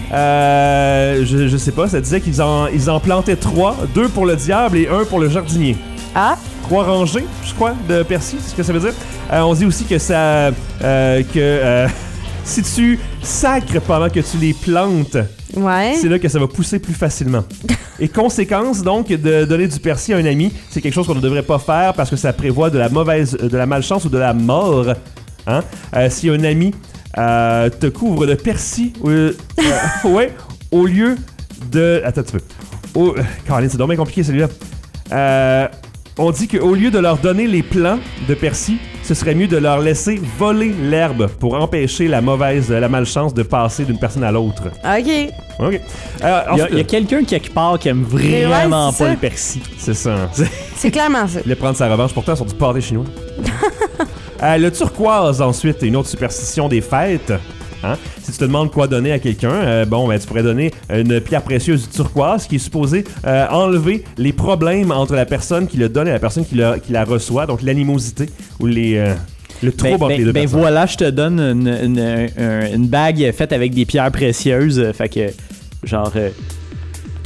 Speaker 2: je sais pas, ça disait qu'ils en plantaient 3, 2 pour le diable et 1 pour le jardinier.
Speaker 3: Ah?
Speaker 2: 3 rangées, je crois, de persil, c'est ce que ça veut dire. On dit aussi que ça... si tu sacres pendant que tu les plantes, c'est là que ça va pousser plus facilement. Et conséquence, donc, de donner du persil à un ami, c'est quelque chose qu'on ne devrait pas faire parce que ça prévoit de la malchance ou de la mort. Hein? Si un ami te couvre de persil, au lieu de... Attends un petit peu. Caroline, c'est donc bien compliqué celui-là. On dit qu'au lieu de leur donner les plants de persil, ce serait mieux de leur laisser voler l'herbe pour empêcher la malchance de passer d'une personne à l'autre.
Speaker 3: OK.
Speaker 2: OK.
Speaker 7: Il y a quelqu'un quelque part qui aime vraiment pas le persil.
Speaker 2: C'est ça.
Speaker 3: C'est clairement ça.
Speaker 2: Il va prendre sa revanche pourtant sur du pâté chinois. Le turquoise, ensuite, une autre superstition des fêtes. Hein? Si tu te demandes quoi donner à quelqu'un, tu pourrais donner une pierre précieuse du turquoise qui est supposée enlever les problèmes entre la personne qui le donne et la personne qui la reçoit, donc l'animosité ou le trouble entre les deux personnes.
Speaker 7: Voilà, je te donne une bague faite avec des pierres précieuses, fait que genre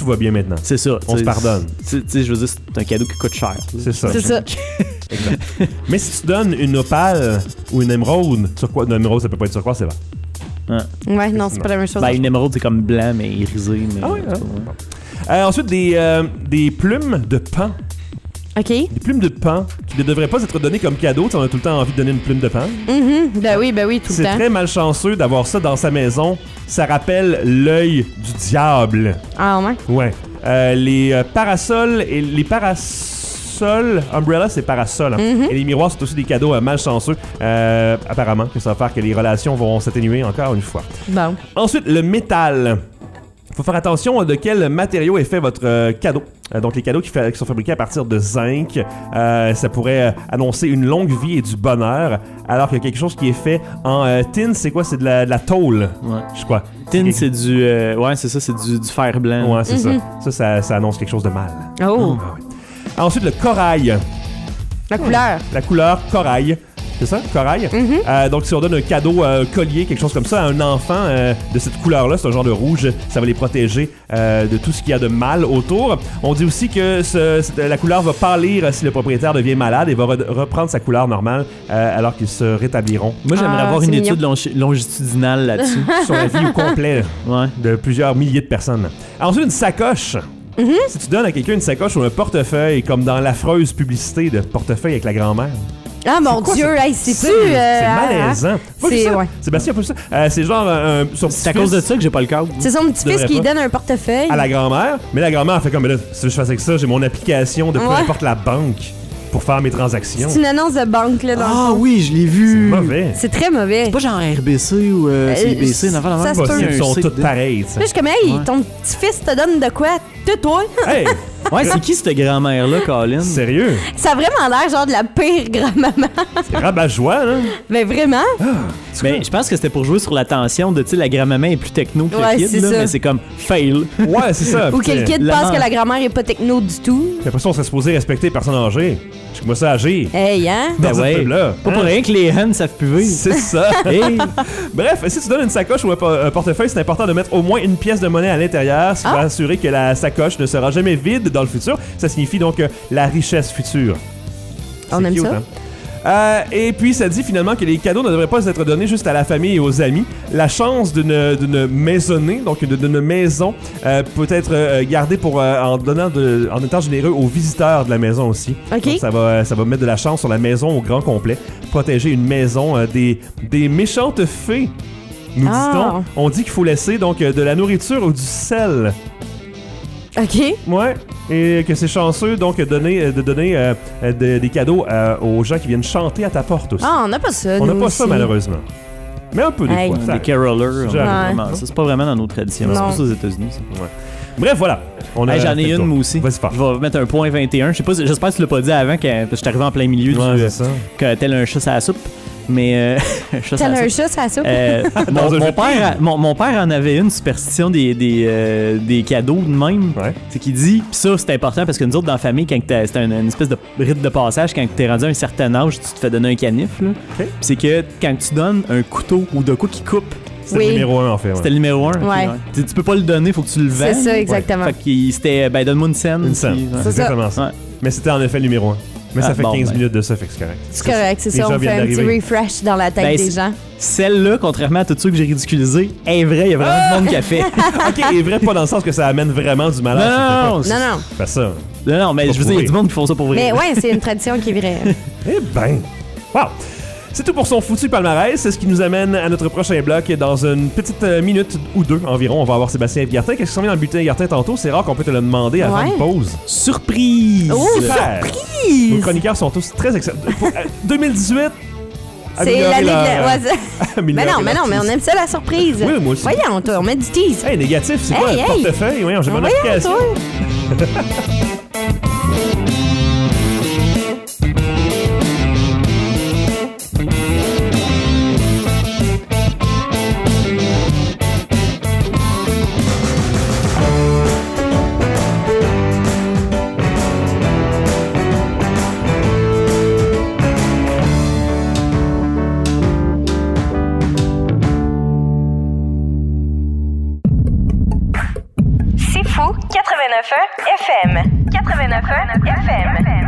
Speaker 2: tout va bien maintenant.
Speaker 7: C'est ça.
Speaker 2: On se pardonne.
Speaker 7: Tu sais, je veux dire, c'est un cadeau qui coûte cher.
Speaker 2: C'est ça.
Speaker 3: C'est ça.
Speaker 2: Exact. Mais si tu donnes une opale ou une émeraude, sur quoi? Une émeraude, ça peut pas être sur quoi, c'est vrai.
Speaker 3: Ouais, non, c'est pas la même chose.
Speaker 7: Ben, une émeraude, c'est comme blanc, mais irisé. Mais,
Speaker 2: Ah oui, ensuite, des plumes de pan.
Speaker 3: OK.
Speaker 2: Des plumes de pan qui ne devraient pas être données comme cadeau. On a tout le temps envie de donner une plume de pan.
Speaker 3: Ben oui, tout le
Speaker 2: C'est
Speaker 3: temps.
Speaker 2: très malchanceux d'avoir ça dans sa maison. Ça rappelle l'œil du diable.
Speaker 3: Ah, ouais?
Speaker 2: Ouais. Les parasols et les parasols, umbrella c'est parasol. Hein. Et les miroirs c'est aussi des cadeaux malchanceux. Apparemment, que ça va faire que les relations vont s'atténuer encore une fois.
Speaker 3: Bon.
Speaker 2: Ensuite, le métal. Il faut faire attention de quel matériau est fait votre cadeau. Donc, les cadeaux qui sont fabriqués à partir de zinc, ça pourrait annoncer une longue vie et du bonheur, alors que quelque chose qui est fait en tin, c'est quoi? C'est de la tôle, je crois.
Speaker 7: Tin, c'est du... ouais, c'est ça, c'est du fer blanc.
Speaker 2: Ouais, c'est ça. Ça annonce quelque chose de mal.
Speaker 3: Oh!
Speaker 2: Ah, ouais. Ensuite, le corail.
Speaker 3: La couleur.
Speaker 2: La couleur corail. C'est ça, corail? Donc, si on donne un cadeau, collier, quelque chose comme ça, à un enfant de cette couleur-là, c'est un genre de rouge, ça va les protéger de tout ce qu'il y a de mal autour. On dit aussi que la couleur va pâlir si le propriétaire devient malade et va reprendre sa couleur normale alors qu'ils se rétabliront.
Speaker 7: Moi, j'aimerais avoir
Speaker 3: c'est
Speaker 7: une
Speaker 3: mignon.
Speaker 7: étude longitudinale là-dessus.
Speaker 2: Sur la vie au complet
Speaker 7: Ouais.
Speaker 2: de plusieurs milliers de personnes. Ensuite, une sacoche. Si tu donnes à quelqu'un une sacoche ou un portefeuille, comme dans l'affreuse publicité de portefeuille avec la grand-mère.
Speaker 3: Ah, mon
Speaker 2: quoi,
Speaker 3: Dieu,
Speaker 2: ça?
Speaker 3: hey, c'est-tu...
Speaker 2: C'est malaisant. Pas vu
Speaker 3: C'est...
Speaker 2: ça?
Speaker 3: Ouais.
Speaker 2: Sébastien, pas vu ça? C'est genre son
Speaker 7: C'est à cause de ça que j'ai pas le cadre.
Speaker 3: C'est son petit-fils
Speaker 2: devrais
Speaker 3: qui lui
Speaker 2: pas.
Speaker 3: donne un portefeuille.
Speaker 2: à la grand-mère, mais la grand-mère fait comme, là, si je fais avec ça, j'ai mon application de peu
Speaker 3: Ouais.
Speaker 2: importe la banque pour faire mes transactions.
Speaker 3: C'est une annonce de banque, là, dans le
Speaker 7: Ah
Speaker 3: fond.
Speaker 7: oui, je l'ai
Speaker 2: C'est
Speaker 7: vu.
Speaker 2: mauvais.
Speaker 3: C'est très mauvais.
Speaker 7: C'est pas genre RBC ou CBC, une affaire de
Speaker 3: ça
Speaker 7: même.
Speaker 3: se peut.
Speaker 2: Possible, ils sont
Speaker 7: Un
Speaker 2: tous
Speaker 7: site de-
Speaker 2: pareils, tu sais.
Speaker 3: Là, je suis comme, hey,
Speaker 7: Ouais.
Speaker 3: ton petit-fils te donne de quoi? Tais-toi.
Speaker 2: Hey,
Speaker 7: Ouais, c'est qui cette grand-mère-là, Colin?
Speaker 2: sérieux?
Speaker 3: Ça a vraiment l'air genre de la pire grand-maman.
Speaker 2: C'est rabat-joie, là.
Speaker 3: Mais vraiment?
Speaker 7: Mais je pense que c'était pour jouer sur la tension de, tu sais, la grand-maman est plus techno que
Speaker 3: Ouais,
Speaker 7: le kid,
Speaker 3: c'est
Speaker 7: là,
Speaker 3: ça.
Speaker 7: mais c'est comme fail.
Speaker 2: Ouais, c'est ça.
Speaker 3: Ou que le kid
Speaker 7: la
Speaker 3: pense
Speaker 7: mère.
Speaker 3: que la grand-mère est pas techno du tout.
Speaker 2: Puis après ça, on serait supposé respecter les personnes âgées. Je moi ça agir.
Speaker 3: Hey, hein?
Speaker 2: Dans
Speaker 7: Ben
Speaker 2: cette
Speaker 7: ouais.
Speaker 2: pub-là.
Speaker 7: Pas pour
Speaker 2: Hein?
Speaker 7: rien que les hens savent plus vivre.
Speaker 2: C'est ça.
Speaker 7: Hey.
Speaker 2: Bref, si tu donnes une sacoche ou un portefeuille, c'est important de mettre au moins une pièce de monnaie à l'intérieur, ce qui va assurer que la sacoche ne sera jamais vide dans le futur. Ça signifie donc la richesse future.
Speaker 3: On
Speaker 2: C'est
Speaker 3: aime
Speaker 2: cute,
Speaker 3: ça.
Speaker 2: hein? Et puis ça dit finalement que les cadeaux ne devraient pas être donnés juste à la famille et aux amis. La chance d'une maisonnée, donc d'une maison, peut être gardée pour en étant généreux aux visiteurs de la maison aussi.
Speaker 3: Ok.
Speaker 2: Donc, ça va mettre de la chance sur la maison au grand complet, protéger une maison des méchantes fées. Nous dit-on. On dit qu'il faut laisser donc de la nourriture ou du sel.
Speaker 3: OK.
Speaker 2: Ouais. Et que c'est chanceux donc de donner des cadeaux aux gens qui viennent chanter à ta porte aussi.
Speaker 3: Ah, on n'a pas ça,
Speaker 2: On n'a
Speaker 3: nous
Speaker 2: pas ça
Speaker 3: aussi.
Speaker 2: malheureusement. Mais un peu des
Speaker 3: Hey.
Speaker 2: fois. ça
Speaker 7: Des carolers,
Speaker 2: J'avoue.
Speaker 7: vraiment. Ça, c'est pas vraiment dans nos traditions.
Speaker 3: Non.
Speaker 7: C'est pas ça aux États-Unis, ça.
Speaker 2: Bref, voilà. On a
Speaker 7: Hey, j'en
Speaker 2: fait
Speaker 7: ai
Speaker 2: le
Speaker 7: une,
Speaker 2: tour.
Speaker 7: moi aussi.
Speaker 2: Vas-y, fort.
Speaker 7: Je vais mettre un point 21. Je sais pas, j'espère que tu l'as pas dit avant, parce que je suis arrivé en plein milieu
Speaker 2: Ouais,
Speaker 7: du.
Speaker 2: c'est ça.
Speaker 7: Que tel un chat à la soupe. Mais. un chat à
Speaker 3: T'as
Speaker 7: la
Speaker 3: un
Speaker 7: soupe.
Speaker 3: chat, ça soupe?
Speaker 2: Dans un jeu de
Speaker 7: Mon père en avait une superstition des cadeaux de même.
Speaker 2: Ouais.
Speaker 7: C'est qu'il dit, pis ça c'est important parce que nous autres dans la famille, quand c'est une espèce de rite de passage, quand t'es rendu à un certain âge, tu te fais donner un canif. Là.
Speaker 2: Ok.
Speaker 7: Pis c'est que quand tu donnes un couteau ou de quoi qui coupe,
Speaker 2: C'est
Speaker 3: Oui.
Speaker 2: le numéro 1 en fait.
Speaker 7: c'était le numéro 1.
Speaker 3: Ouais.
Speaker 7: Tu peux pas le donner, faut que tu le
Speaker 3: C'est
Speaker 7: vendes.
Speaker 3: ça, exactement.
Speaker 7: Fait qu'il c'était, ben donne-moi une scène.
Speaker 2: Une scène.
Speaker 7: puis, ouais.
Speaker 2: C'est
Speaker 3: ça.
Speaker 2: exactement ça.
Speaker 7: Ouais.
Speaker 2: Mais c'était en effet le numéro 1. Mais ça
Speaker 7: Ah,
Speaker 2: fait
Speaker 7: bon,
Speaker 2: 15
Speaker 7: ben.
Speaker 2: minutes de ça, fait que c'est correct.
Speaker 3: C'est correct, c'est
Speaker 2: Les
Speaker 3: ça.
Speaker 2: gens
Speaker 3: On fait
Speaker 2: viennent
Speaker 3: un petit
Speaker 2: d'arriver.
Speaker 3: refresh dans la tête
Speaker 7: Ben,
Speaker 3: des gens.
Speaker 7: Celle-là, contrairement à tous ceux que j'ai ridiculisés, est vraie, il y a vraiment du monde qui a fait.
Speaker 2: Ok, et vrai pas dans le sens que ça amène vraiment du malheur.
Speaker 7: Non,
Speaker 2: ça fait
Speaker 3: Non, non.
Speaker 2: pas. Fais ça.
Speaker 7: Non, mais
Speaker 2: Pas
Speaker 7: je veux dire, il y a
Speaker 2: pour
Speaker 7: du monde qui font ça pour vrai.
Speaker 3: Mais ouais, c'est une tradition qui est vraie.
Speaker 2: Eh ben. Wow. C'est tout pour son foutu palmarès. C'est ce qui nous amène à notre prochain bloc. Dans une petite minute ou deux environ, on va avoir Sébastien Gartin. Qu'est-ce qui s'en vient dans le bulletin Gartin tantôt? C'est rare qu'on peut te le demander avant
Speaker 3: Ouais.
Speaker 2: une pause.
Speaker 7: Surprise!
Speaker 3: Oh,
Speaker 2: Super. Nos chroniqueurs sont tous très excellents. Pour, 2018,
Speaker 3: C'est l'année de la... ouais, mais non, mais on aime ça, la surprise.
Speaker 2: Oui, moi aussi.
Speaker 3: Voyons, toi, on met du tease.
Speaker 2: Hey, négatif, c'est quoi
Speaker 3: Hey,
Speaker 2: le
Speaker 3: hey.
Speaker 2: portefeuille? Voyons, j'ai mon
Speaker 3: Voyons,
Speaker 2: application.
Speaker 3: toi.
Speaker 1: C'est fou, 80. FM. 89.1 FM.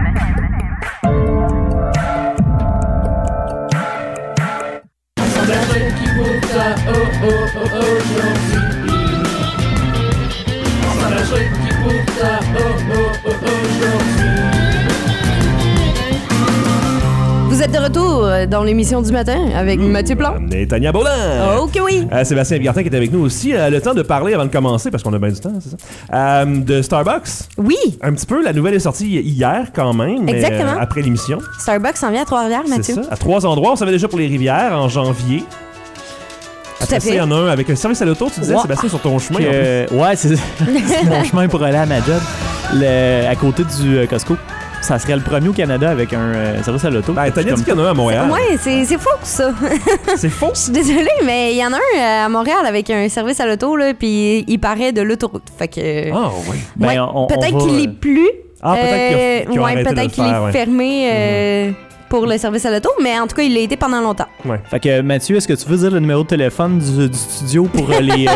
Speaker 3: Vous êtes de retour dans l'émission du matin avec Mathieu Plante.
Speaker 2: Et Tania Beauland.
Speaker 3: Oh que oui.
Speaker 2: Sébastien Gartin qui est avec nous aussi. Le temps de parler avant de commencer, parce qu'on a bien du temps, c'est ça? De Starbucks.
Speaker 3: Oui.
Speaker 2: Un petit peu, la nouvelle est sortie hier quand même.
Speaker 3: Exactement.
Speaker 2: Après l'émission.
Speaker 3: Starbucks s'en vient à Trois-Rivières, Mathieu.
Speaker 2: C'est ça. À 3 endroits. On savait déjà pour les rivières en janvier. Après ça, il y en a un avec un service à l'auto, tu disais, Sébastien, sur ton chemin.
Speaker 7: Ouais, c'est mon chemin pour aller à ma job. À côté du Costco. Ça serait le premier au Canada avec un service à l'auto.
Speaker 2: Ben, Tania dit qu'il y en a un à Montréal.
Speaker 3: Ouais, c'est faux ça.
Speaker 2: C'est faux?
Speaker 3: Je suis désolée, mais il y en a un à Montréal avec un service à l'auto, là, puis il paraît de l'autoroute. Fait que.
Speaker 2: Ah, oui.
Speaker 3: Ouais, peut-être qu'il est plus.
Speaker 2: Ah, peut-être qu'il a arrêté
Speaker 3: peut-être
Speaker 2: de le
Speaker 3: qu'il
Speaker 2: faire,
Speaker 3: est
Speaker 2: ouais.
Speaker 3: fermé pour le service à l'auto, mais en tout cas, il l'a été pendant longtemps.
Speaker 2: Ouais.
Speaker 7: Fait que Mathieu, est-ce que tu veux dire le numéro de téléphone du studio pour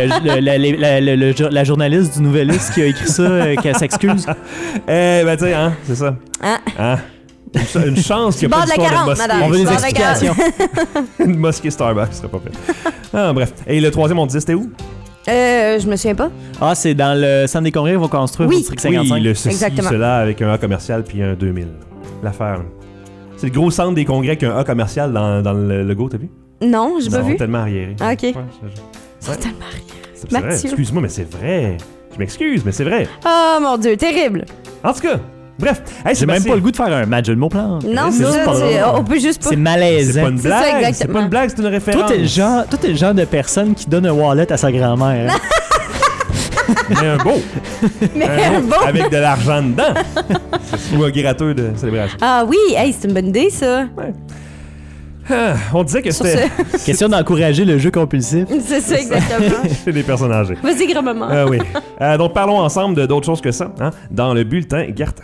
Speaker 7: la journaliste du Nouvelliste qui a écrit ça, qu'elle s'excuse?
Speaker 2: Ben, tu sais, hein, c'est ça.
Speaker 3: Hein?
Speaker 2: Une chance qu'il n'y a
Speaker 3: Bord
Speaker 2: pas
Speaker 3: de la
Speaker 2: d'histoire de
Speaker 3: 40,
Speaker 2: mosquée.
Speaker 3: madame.
Speaker 7: On veut des
Speaker 3: Bord de la
Speaker 7: explications.
Speaker 2: Une mosquée Starbucks, ce serait pas fait. Ah, bref. Et le troisième, on disait, c'était où?
Speaker 3: Je me souviens pas.
Speaker 7: Ah, c'est dans le centre des congrès qu'ils vont construire au district 55.
Speaker 2: Oui, le ceci,
Speaker 3: Exactement.
Speaker 2: cela avec un A commercial puis un 2000. L'affaire, là. C'est le gros centre des congrès avec un A commercial dans le logo, t'as vu?
Speaker 3: Non, j'ai pas
Speaker 2: Ils sont
Speaker 3: vu.
Speaker 2: tellement arriérés.
Speaker 3: Ah, ok.
Speaker 2: Ouais,
Speaker 3: Ils sont tellement arriérés.
Speaker 2: c'est vrai.
Speaker 3: Mathieu.
Speaker 2: Excuse-moi, mais c'est vrai. Je m'excuse, mais c'est vrai.
Speaker 3: Oh mon Dieu, terrible.
Speaker 2: En tout cas, bref. Hey,
Speaker 7: J'ai même
Speaker 2: Sébastien,
Speaker 7: pas le goût de faire un match de mots plante.
Speaker 3: Non,
Speaker 2: c'est
Speaker 3: c'est
Speaker 2: juste
Speaker 3: ça.
Speaker 2: pas
Speaker 3: On peut juste pas.
Speaker 7: C'est
Speaker 2: c'est
Speaker 7: malaisant.
Speaker 2: pas une
Speaker 3: C'est ça,
Speaker 2: blague. C'est
Speaker 3: exactement.
Speaker 2: pas une blague, c'est une référence.
Speaker 7: Toi, t'es le genre de personne qui donne un wallet à sa grand-mère. Hein?
Speaker 2: Mais un beau.
Speaker 3: Mais bon.
Speaker 2: Avec de l'argent dedans. Ou un gratteux de célébration.
Speaker 3: Ah oui, hey, c'est une bonne idée, ça.
Speaker 2: Ah, on disait que
Speaker 3: Sur
Speaker 2: c'était
Speaker 7: Question d'encourager le jeu compulsif.
Speaker 3: C'est ça, exactement.
Speaker 2: c'est des personnes âgées.
Speaker 3: Vas-y, grand-maman.
Speaker 2: Ah oui. Donc parlons ensemble d'autres choses que ça, hein, dans le bulletin Gartin.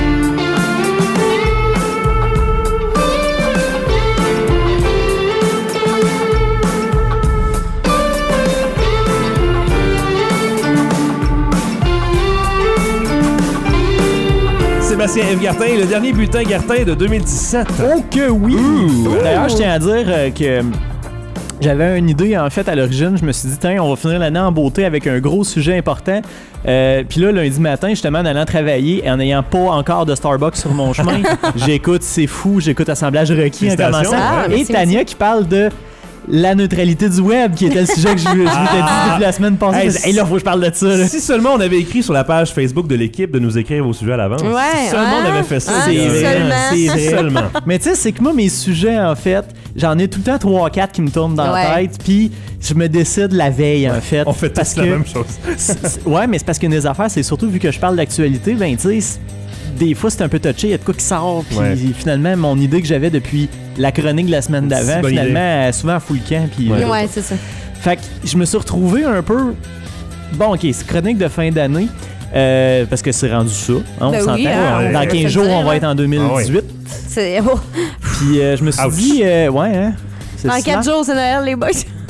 Speaker 2: Sébastien F. Gartin, le dernier bulletin Gartin de 2017.
Speaker 7: Oh que oui! D'ailleurs, je tiens à dire que j'avais une idée, en fait, à l'origine. Je me suis dit, tiens, on va finir l'année en beauté avec un gros sujet important. Puis là, lundi matin, justement, en allant travailler et en n'ayant pas encore de Starbucks sur mon chemin, j'écoute C'est fou, j'écoute Assemblage requis en
Speaker 2: Félicitations.
Speaker 7: commençant.
Speaker 3: Ah,
Speaker 7: Et
Speaker 3: merci,
Speaker 7: Tania qui parle de la neutralité du web, qui était le sujet que je m'étais dit depuis la semaine passée.
Speaker 2: Hey,
Speaker 7: Je me disais, hey, là, faut que je parle de ça. Là.
Speaker 2: Si seulement on avait écrit sur la page Facebook de l'équipe de nous écrire vos sujets à l'avance.
Speaker 3: Ouais,
Speaker 2: si seulement on
Speaker 3: hein?
Speaker 2: avait fait ça.
Speaker 3: Ah,
Speaker 7: C'est
Speaker 2: c'est
Speaker 7: vrai,
Speaker 3: seulement.
Speaker 7: c'est vrai.
Speaker 2: Seulement.
Speaker 7: Mais tu sais, c'est que moi, mes sujets, en fait, j'en ai tout le temps 3-4 qui me tournent dans la
Speaker 3: Ouais.
Speaker 7: tête, puis je me décide la veille, en fait.
Speaker 2: On fait
Speaker 7: parce
Speaker 2: tous la
Speaker 7: que
Speaker 2: même chose.
Speaker 7: Ouais, mais c'est parce que des affaires, c'est surtout vu que je parle d'actualité, ben tu sais, des fois c'est un peu touché, il y a de quoi qui sort, puis
Speaker 2: Ouais.
Speaker 7: finalement, mon idée que j'avais depuis la chronique de la semaine
Speaker 2: C'est
Speaker 7: d'avant,
Speaker 2: bonne
Speaker 7: finalement, souvent à full camp, puis...
Speaker 3: Ouais, c'est ça.
Speaker 7: Fait que je me suis retrouvé un peu... Bon, OK, c'est chronique de fin d'année, parce que c'est rendu ça, hein, on
Speaker 3: Ben
Speaker 7: s'entend.
Speaker 3: oui, hein,
Speaker 7: Dans
Speaker 3: on
Speaker 7: 15
Speaker 3: peut
Speaker 7: jours,
Speaker 3: le dire,
Speaker 7: on va
Speaker 3: hein.
Speaker 7: être en 2018.
Speaker 3: C'est... Oh.
Speaker 7: Puis je me suis
Speaker 2: Ouch.
Speaker 7: dit, ouais, hein. C'est
Speaker 3: En 4
Speaker 7: smart.
Speaker 3: jours, c'est Noël, les boys.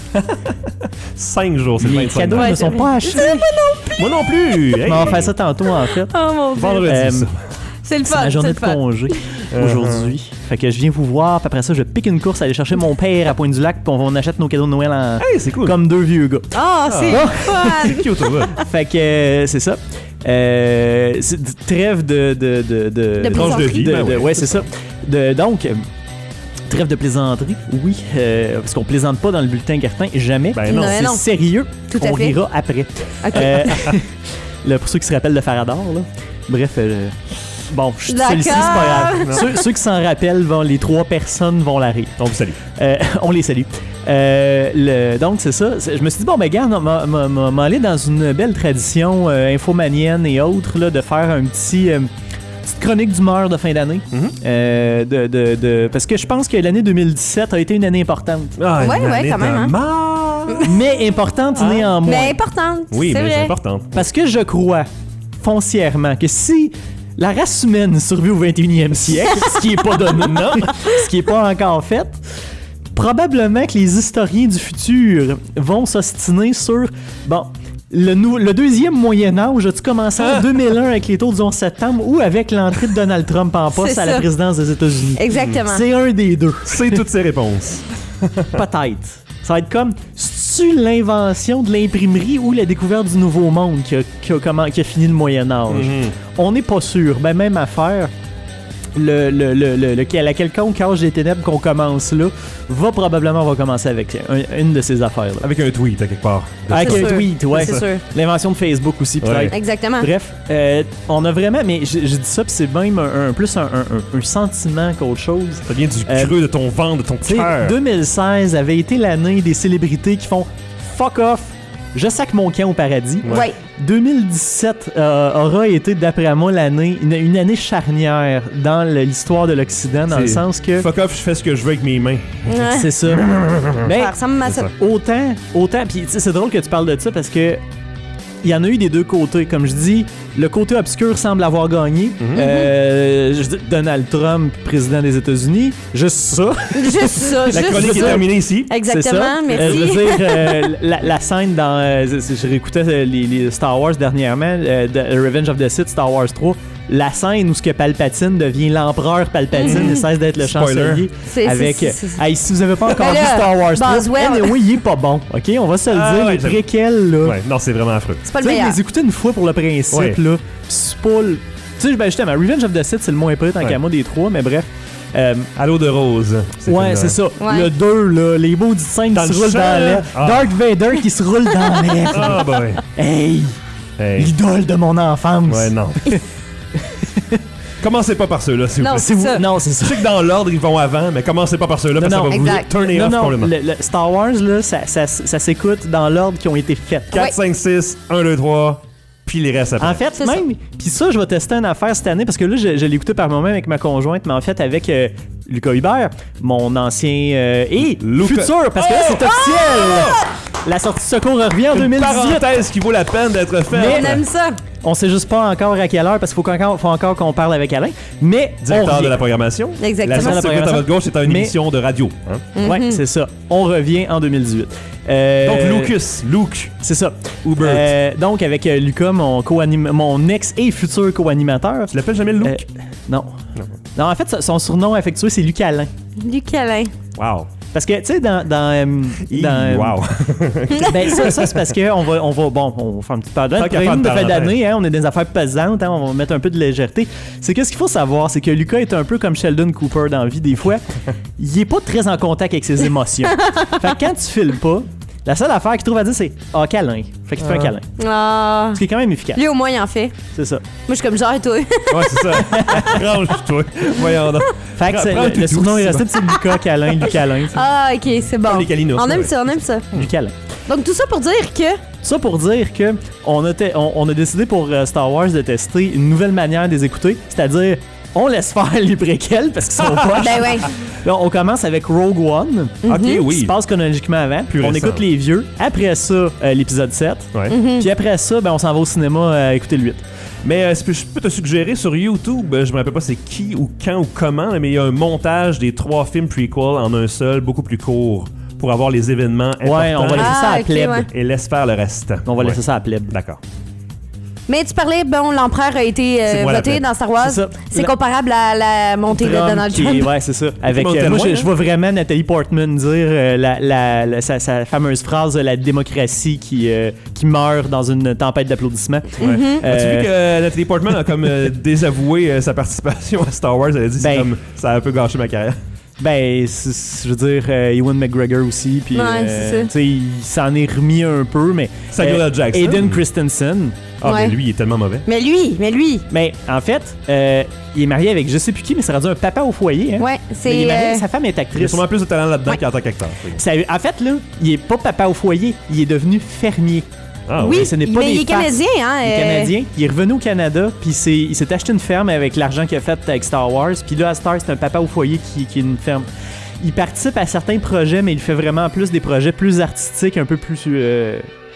Speaker 2: 5 jours, c'est le
Speaker 7: Les
Speaker 2: 25.
Speaker 7: cadeaux
Speaker 3: Ouais,
Speaker 7: ne
Speaker 3: c'est
Speaker 7: sont
Speaker 3: vrai.
Speaker 7: pas achetés.
Speaker 2: Moi non plus. Hey.
Speaker 7: On va faire ça tantôt, en fait.
Speaker 3: Oh mon Dieu.
Speaker 2: Vendredi, ça.
Speaker 3: C'est le
Speaker 7: C'est
Speaker 3: fun,
Speaker 7: ma
Speaker 3: c'est
Speaker 7: journée
Speaker 3: le
Speaker 7: de
Speaker 3: fun.
Speaker 7: congé aujourd'hui. Fait que je viens vous voir, puis après ça, je pique une course, aller chercher mon père à Pointe-du-Lac, puis on achète nos cadeaux de Noël en...
Speaker 2: Hey, c'est cool.
Speaker 7: comme deux vieux gars.
Speaker 3: Ah, c'est fun.
Speaker 2: C'est cute, ça va.
Speaker 7: Fait que c'est ça. C'est trêve de
Speaker 2: Tranche de vie, ben oui.
Speaker 7: ouais, c'est ça. Donc, trêve de plaisanterie, oui, parce qu'on plaisante pas dans le bulletin Gartin, jamais.
Speaker 2: Ben non.
Speaker 3: Non,
Speaker 7: C'est
Speaker 3: non.
Speaker 7: sérieux.
Speaker 3: Tout à
Speaker 7: on
Speaker 3: fait.
Speaker 7: rira après.
Speaker 3: OK.
Speaker 7: Là, pour ceux qui se rappellent de Farador, là. Bref, bon, je suis
Speaker 3: D'accord.
Speaker 7: celui-ci, c'est pas grave. Ceux qui s'en rappellent, les 3 personnes vont la rire.
Speaker 2: On vous salue.
Speaker 7: On les salue. Donc, c'est ça. Je me suis dit, bon, ben, regarde, m'aller dans une belle tradition infomanienne et autres, là, de faire un petite chronique d'humeur de fin d'année. Parce que je pense que l'année 2017 a été une année importante.
Speaker 2: Ah,
Speaker 3: Ouais,
Speaker 2: une
Speaker 3: ouais,
Speaker 2: année
Speaker 3: quand même,
Speaker 2: de
Speaker 3: hein.
Speaker 2: mort.
Speaker 7: Mais importante néanmoins.
Speaker 3: Mais importante.
Speaker 2: Oui,
Speaker 3: c'est
Speaker 2: mais
Speaker 3: vrai.
Speaker 2: c'est important.
Speaker 7: Parce que je crois foncièrement que si la race humaine survit au 21e siècle, ce qui est pas donné, non, ce qui est pas encore fait, probablement que les historiens du futur vont s'ostiner sur, bon, le deuxième Moyen-Âge, as-tu commencé en 2001 avec les tours du 11 septembre ou avec l'entrée de Donald Trump en poste
Speaker 3: C'est
Speaker 7: à la
Speaker 3: ça.
Speaker 7: présidence des États-Unis?
Speaker 3: Exactement.
Speaker 7: C'est un des deux.
Speaker 2: C'est toutes ces réponses.
Speaker 7: Peut-être. Ça va être comme, c'est-tu l'invention de l'imprimerie ou la découverte du Nouveau Monde qui a fini le Moyen-Âge? On n'est pas sûr. Ben, même affaire. La quelconque âge des ténèbres qu'on commence là va commencer avec une de ces affaires-là.
Speaker 2: Avec un tweet, à quelque part.
Speaker 7: Avec
Speaker 3: C'est
Speaker 7: un
Speaker 3: sûr.
Speaker 7: tweet, ouais.
Speaker 3: C'est sûr.
Speaker 7: L'invention de Facebook aussi, peut-être.
Speaker 2: Ouais.
Speaker 3: Exactement.
Speaker 7: Bref, on a vraiment, mais je dis ça, puis c'est même plus un sentiment qu'autre chose.
Speaker 2: Ça vient du creux de ton ventre, de ton
Speaker 7: Tu sais,
Speaker 2: cœur.
Speaker 7: 2016 avait été l'année des célébrités qui font fuck off, je sac mon camp au paradis.
Speaker 3: Ouais.
Speaker 7: 2017 aura été, d'après moi, une année charnière dans l'histoire de l'Occident, dans le
Speaker 2: C'est
Speaker 7: sens que.
Speaker 2: Fuck off, je fais ce que je veux avec mes mains.
Speaker 3: Ouais.
Speaker 7: C'est ça. Mais
Speaker 3: Ça ressemble à ça.
Speaker 7: autant, puis tu sais, c'est drôle que tu parles de ça parce que il y en a eu des deux côtés. Comme je dis, le côté obscur semble avoir gagné. Je dis Donald Trump, président des États-Unis. Juste ça.
Speaker 3: Juste ça.
Speaker 2: La
Speaker 3: juste
Speaker 2: chronique est
Speaker 3: ça.
Speaker 2: terminée ici.
Speaker 7: C'est ça.
Speaker 3: Exactement, merci.
Speaker 7: Je veux dire, la scène dans. Je réécoutais les Star Wars dernièrement, de Revenge of the Sith, Star Wars 3. La scène où ce que Palpatine devient l'empereur Palpatine et cesse d'être le
Speaker 2: Spoiler.
Speaker 7: chancelier.
Speaker 3: C'est-
Speaker 7: Avec.
Speaker 3: c'est-
Speaker 7: Hey, si vous avez pas encore
Speaker 3: Ben
Speaker 7: vu
Speaker 3: là,
Speaker 7: Star Wars 3,
Speaker 3: Boswell.
Speaker 7: oui, il est pas bon. OK, on va se le
Speaker 2: Ah
Speaker 7: dire.
Speaker 2: ouais,
Speaker 7: les
Speaker 2: j'avoue.
Speaker 7: préquels, là.
Speaker 2: Ouais, non, c'est vraiment affreux.
Speaker 3: C'est pas le
Speaker 7: Tu sais, je
Speaker 3: meilleur.
Speaker 7: les écoutais une fois pour le principe,
Speaker 2: Ouais.
Speaker 7: là. Pis c'est pas le. Tu sais, ben justement, Revenge of the Sith, c'est le moins prêt tant
Speaker 2: Ouais.
Speaker 7: qu'à moi des trois, mais bref.
Speaker 2: À l'eau de rose.
Speaker 7: Ouais, c'est ça.
Speaker 3: Ouais.
Speaker 7: Le 2, là, les beaux du 5
Speaker 2: Dans
Speaker 7: qui
Speaker 2: le
Speaker 7: se roulent
Speaker 2: champ,
Speaker 7: dans
Speaker 2: là.
Speaker 7: l'air.
Speaker 2: Ah.
Speaker 7: Darth Vader qui se roule dans l'air.
Speaker 2: Ah, bah ouais.
Speaker 7: Hey,
Speaker 2: Hey.
Speaker 7: l'idole de mon enfance.
Speaker 2: Ouais, non. Commencez pas par ceux-là, s'il vous
Speaker 3: Non,
Speaker 2: plaît.
Speaker 7: C'est
Speaker 3: ça.
Speaker 7: Non, c'est
Speaker 2: Je
Speaker 7: ça.
Speaker 2: sais que dans l'ordre, ils vont avant, mais commencez pas par ceux-là, parce que
Speaker 7: Non,
Speaker 2: ça va vous
Speaker 3: exact.
Speaker 2: turner
Speaker 7: Non,
Speaker 2: off
Speaker 7: non,
Speaker 2: complètement.
Speaker 7: le Star Wars, là, ça s'écoute dans l'ordre qui ont été faits.
Speaker 2: 4, 5, 6, 1, 2, 3, puis les restes après.
Speaker 7: En fait,
Speaker 3: C'est
Speaker 7: même, puis ça, je vais tester une affaire cette année parce que là, je l'ai écouté par moment avec ma conjointe, mais en fait, avec Lucas Hubert, mon ancien et
Speaker 2: Lucas-
Speaker 7: futur, parce que là, c'est officiel. La sortie de secours revient en
Speaker 2: Une
Speaker 7: 2018.
Speaker 2: parenthèse qui vaut la peine d'être faite.
Speaker 7: Mais-
Speaker 3: On aime ça.
Speaker 7: On sait juste pas encore à quelle heure parce qu'il faut encore qu'on parle avec Alain. Mais
Speaker 2: Directeur
Speaker 7: on
Speaker 2: de la
Speaker 7: revient.
Speaker 2: programmation.
Speaker 3: Exactement.
Speaker 2: La sortie
Speaker 7: De la
Speaker 2: à votre gauche, c'est une
Speaker 7: Mais-
Speaker 2: émission de radio. Hein?
Speaker 7: Ouais, c'est ça. On revient en 2018.
Speaker 2: Donc, Luke,
Speaker 7: C'est ça.
Speaker 2: Hubert.
Speaker 7: Donc, avec Lucas, mon ex et futur co-animateur.
Speaker 2: Tu l'appelles jamais Luke?
Speaker 7: Non. Non, en fait, son surnom affectueux, c'est Luc Alain.
Speaker 3: Luc Alain.
Speaker 2: Wow.
Speaker 7: Parce que, tu sais,
Speaker 2: Wow.
Speaker 7: ben, ça c'est parce que on va faire un petit pas de
Speaker 2: Tant qu'à faire de
Speaker 7: fin
Speaker 2: temps en
Speaker 7: d'année, hein, on est dans des affaires pesantes, hein, on va mettre un peu de légèreté. C'est que ce qu'il faut savoir, c'est que Lucas est un peu comme Sheldon Cooper dans la vie des fois. Il est pas très en contact avec ses émotions. Fait que quand tu files pas, la seule affaire qu'il trouve à dire, c'est « Ah, câlin ». Fait qu'il te fait un câlin.
Speaker 3: Ah.
Speaker 7: Ce qui est quand même efficace.
Speaker 3: Lui, au moins, il en fait.
Speaker 7: C'est ça.
Speaker 3: Moi, je suis comme genre, et toi.
Speaker 2: Ouais, c'est ça. Range-toi. Voyons donc.
Speaker 7: Fait que
Speaker 2: Prends
Speaker 7: le
Speaker 2: tout
Speaker 7: surnom est
Speaker 2: douce.
Speaker 7: resté, c'est Lucas Câlin, Luc Alain.
Speaker 3: Ah, ok, c'est bon.
Speaker 2: Comme les Calinos,
Speaker 3: On aime
Speaker 2: ouais.
Speaker 3: ça, on aime ça.
Speaker 7: Luc Alain.
Speaker 3: Donc, tout ça pour dire que.
Speaker 7: Ça pour dire que on a décidé pour Star Wars de tester une nouvelle manière de les écouter, c'est-à-dire on laisse faire les préquels parce qu'ils sont poches.
Speaker 3: Ben ouais.
Speaker 7: Là, on commence avec Rogue One,
Speaker 2: Ok,
Speaker 7: qui
Speaker 2: oui.
Speaker 7: se passe chronologiquement avant.
Speaker 2: Plus
Speaker 7: On
Speaker 2: récent.
Speaker 7: écoute les vieux. Après ça, l'épisode 7.
Speaker 2: Ouais.
Speaker 7: Puis après ça, ben, on s'en va au cinéma écouter le 8.
Speaker 2: Mais je peux te suggérer sur YouTube, je me rappelle pas c'est qui ou quand ou comment, là, mais il y a un montage des 3 films prequels en un seul, beaucoup plus court, pour avoir les événements importants.
Speaker 7: Ouais, on va laisser ça à
Speaker 3: ok,
Speaker 7: plèbe.
Speaker 3: ouais.
Speaker 2: Et laisse faire le reste.
Speaker 7: On va
Speaker 2: Ouais.
Speaker 7: laisser ça à plèbe.
Speaker 2: D'accord.
Speaker 3: Mais tu parlais, bon, l'empereur a été
Speaker 2: C'est moi la
Speaker 3: voté
Speaker 2: tête.
Speaker 3: dans Star Wars.
Speaker 7: C'est ça.
Speaker 3: C'est comparable à la montée de
Speaker 7: Trump
Speaker 3: Donald
Speaker 7: qui-
Speaker 3: Trump.
Speaker 7: ouais, c'est ça. Avec,
Speaker 2: montait
Speaker 7: moi,
Speaker 2: loin,
Speaker 7: je
Speaker 2: hein?
Speaker 7: vois vraiment Nathalie Portman dire sa fameuse phrase la démocratie qui meurt dans une tempête d'applaudissements.
Speaker 2: Ouais. As-tu
Speaker 7: Euh,
Speaker 2: vu que Natalie Portman a comme désavoué sa participation à Star Wars? Elle a dit
Speaker 7: Ben-
Speaker 2: c'est comme ça a un peu gâché ma carrière.
Speaker 7: Ben, je veux dire, Ewan McGregor aussi. Puis,
Speaker 3: Ouais, c'est ça.
Speaker 7: tu sais, il s'en est remis un peu, mais.
Speaker 2: Samuel L. Jackson.
Speaker 7: Aiden Christensen.
Speaker 2: Ah,
Speaker 3: Ouais.
Speaker 2: mais lui, il est tellement mauvais.
Speaker 3: Mais lui.
Speaker 7: Mais en fait, il est marié avec je sais plus qui, mais c'est rendu un papa au foyer. Hein?
Speaker 3: Ouais,
Speaker 7: Mais
Speaker 3: c'est.
Speaker 7: il est marié, sa femme est
Speaker 2: Il y a
Speaker 7: actrice.
Speaker 2: sûrement plus de talent là-dedans
Speaker 3: Ouais.
Speaker 2: qu'en tant qu'acteur.
Speaker 7: En fait, là, il est pas papa au foyer, il est devenu fermier.
Speaker 2: Ah,
Speaker 3: Oui,
Speaker 7: mais ce n'est pas
Speaker 3: mais
Speaker 7: des
Speaker 3: il est
Speaker 7: farces.
Speaker 3: canadien, hein.
Speaker 7: Il est canadien. Il est revenu au Canada, puis il s'est acheté une ferme avec l'argent qu'il a fait avec Star Wars. Puis là, à Star, c'est un papa au foyer qui est une ferme. Il participe à certains projets, mais il fait vraiment plus des projets plus artistiques, un peu plus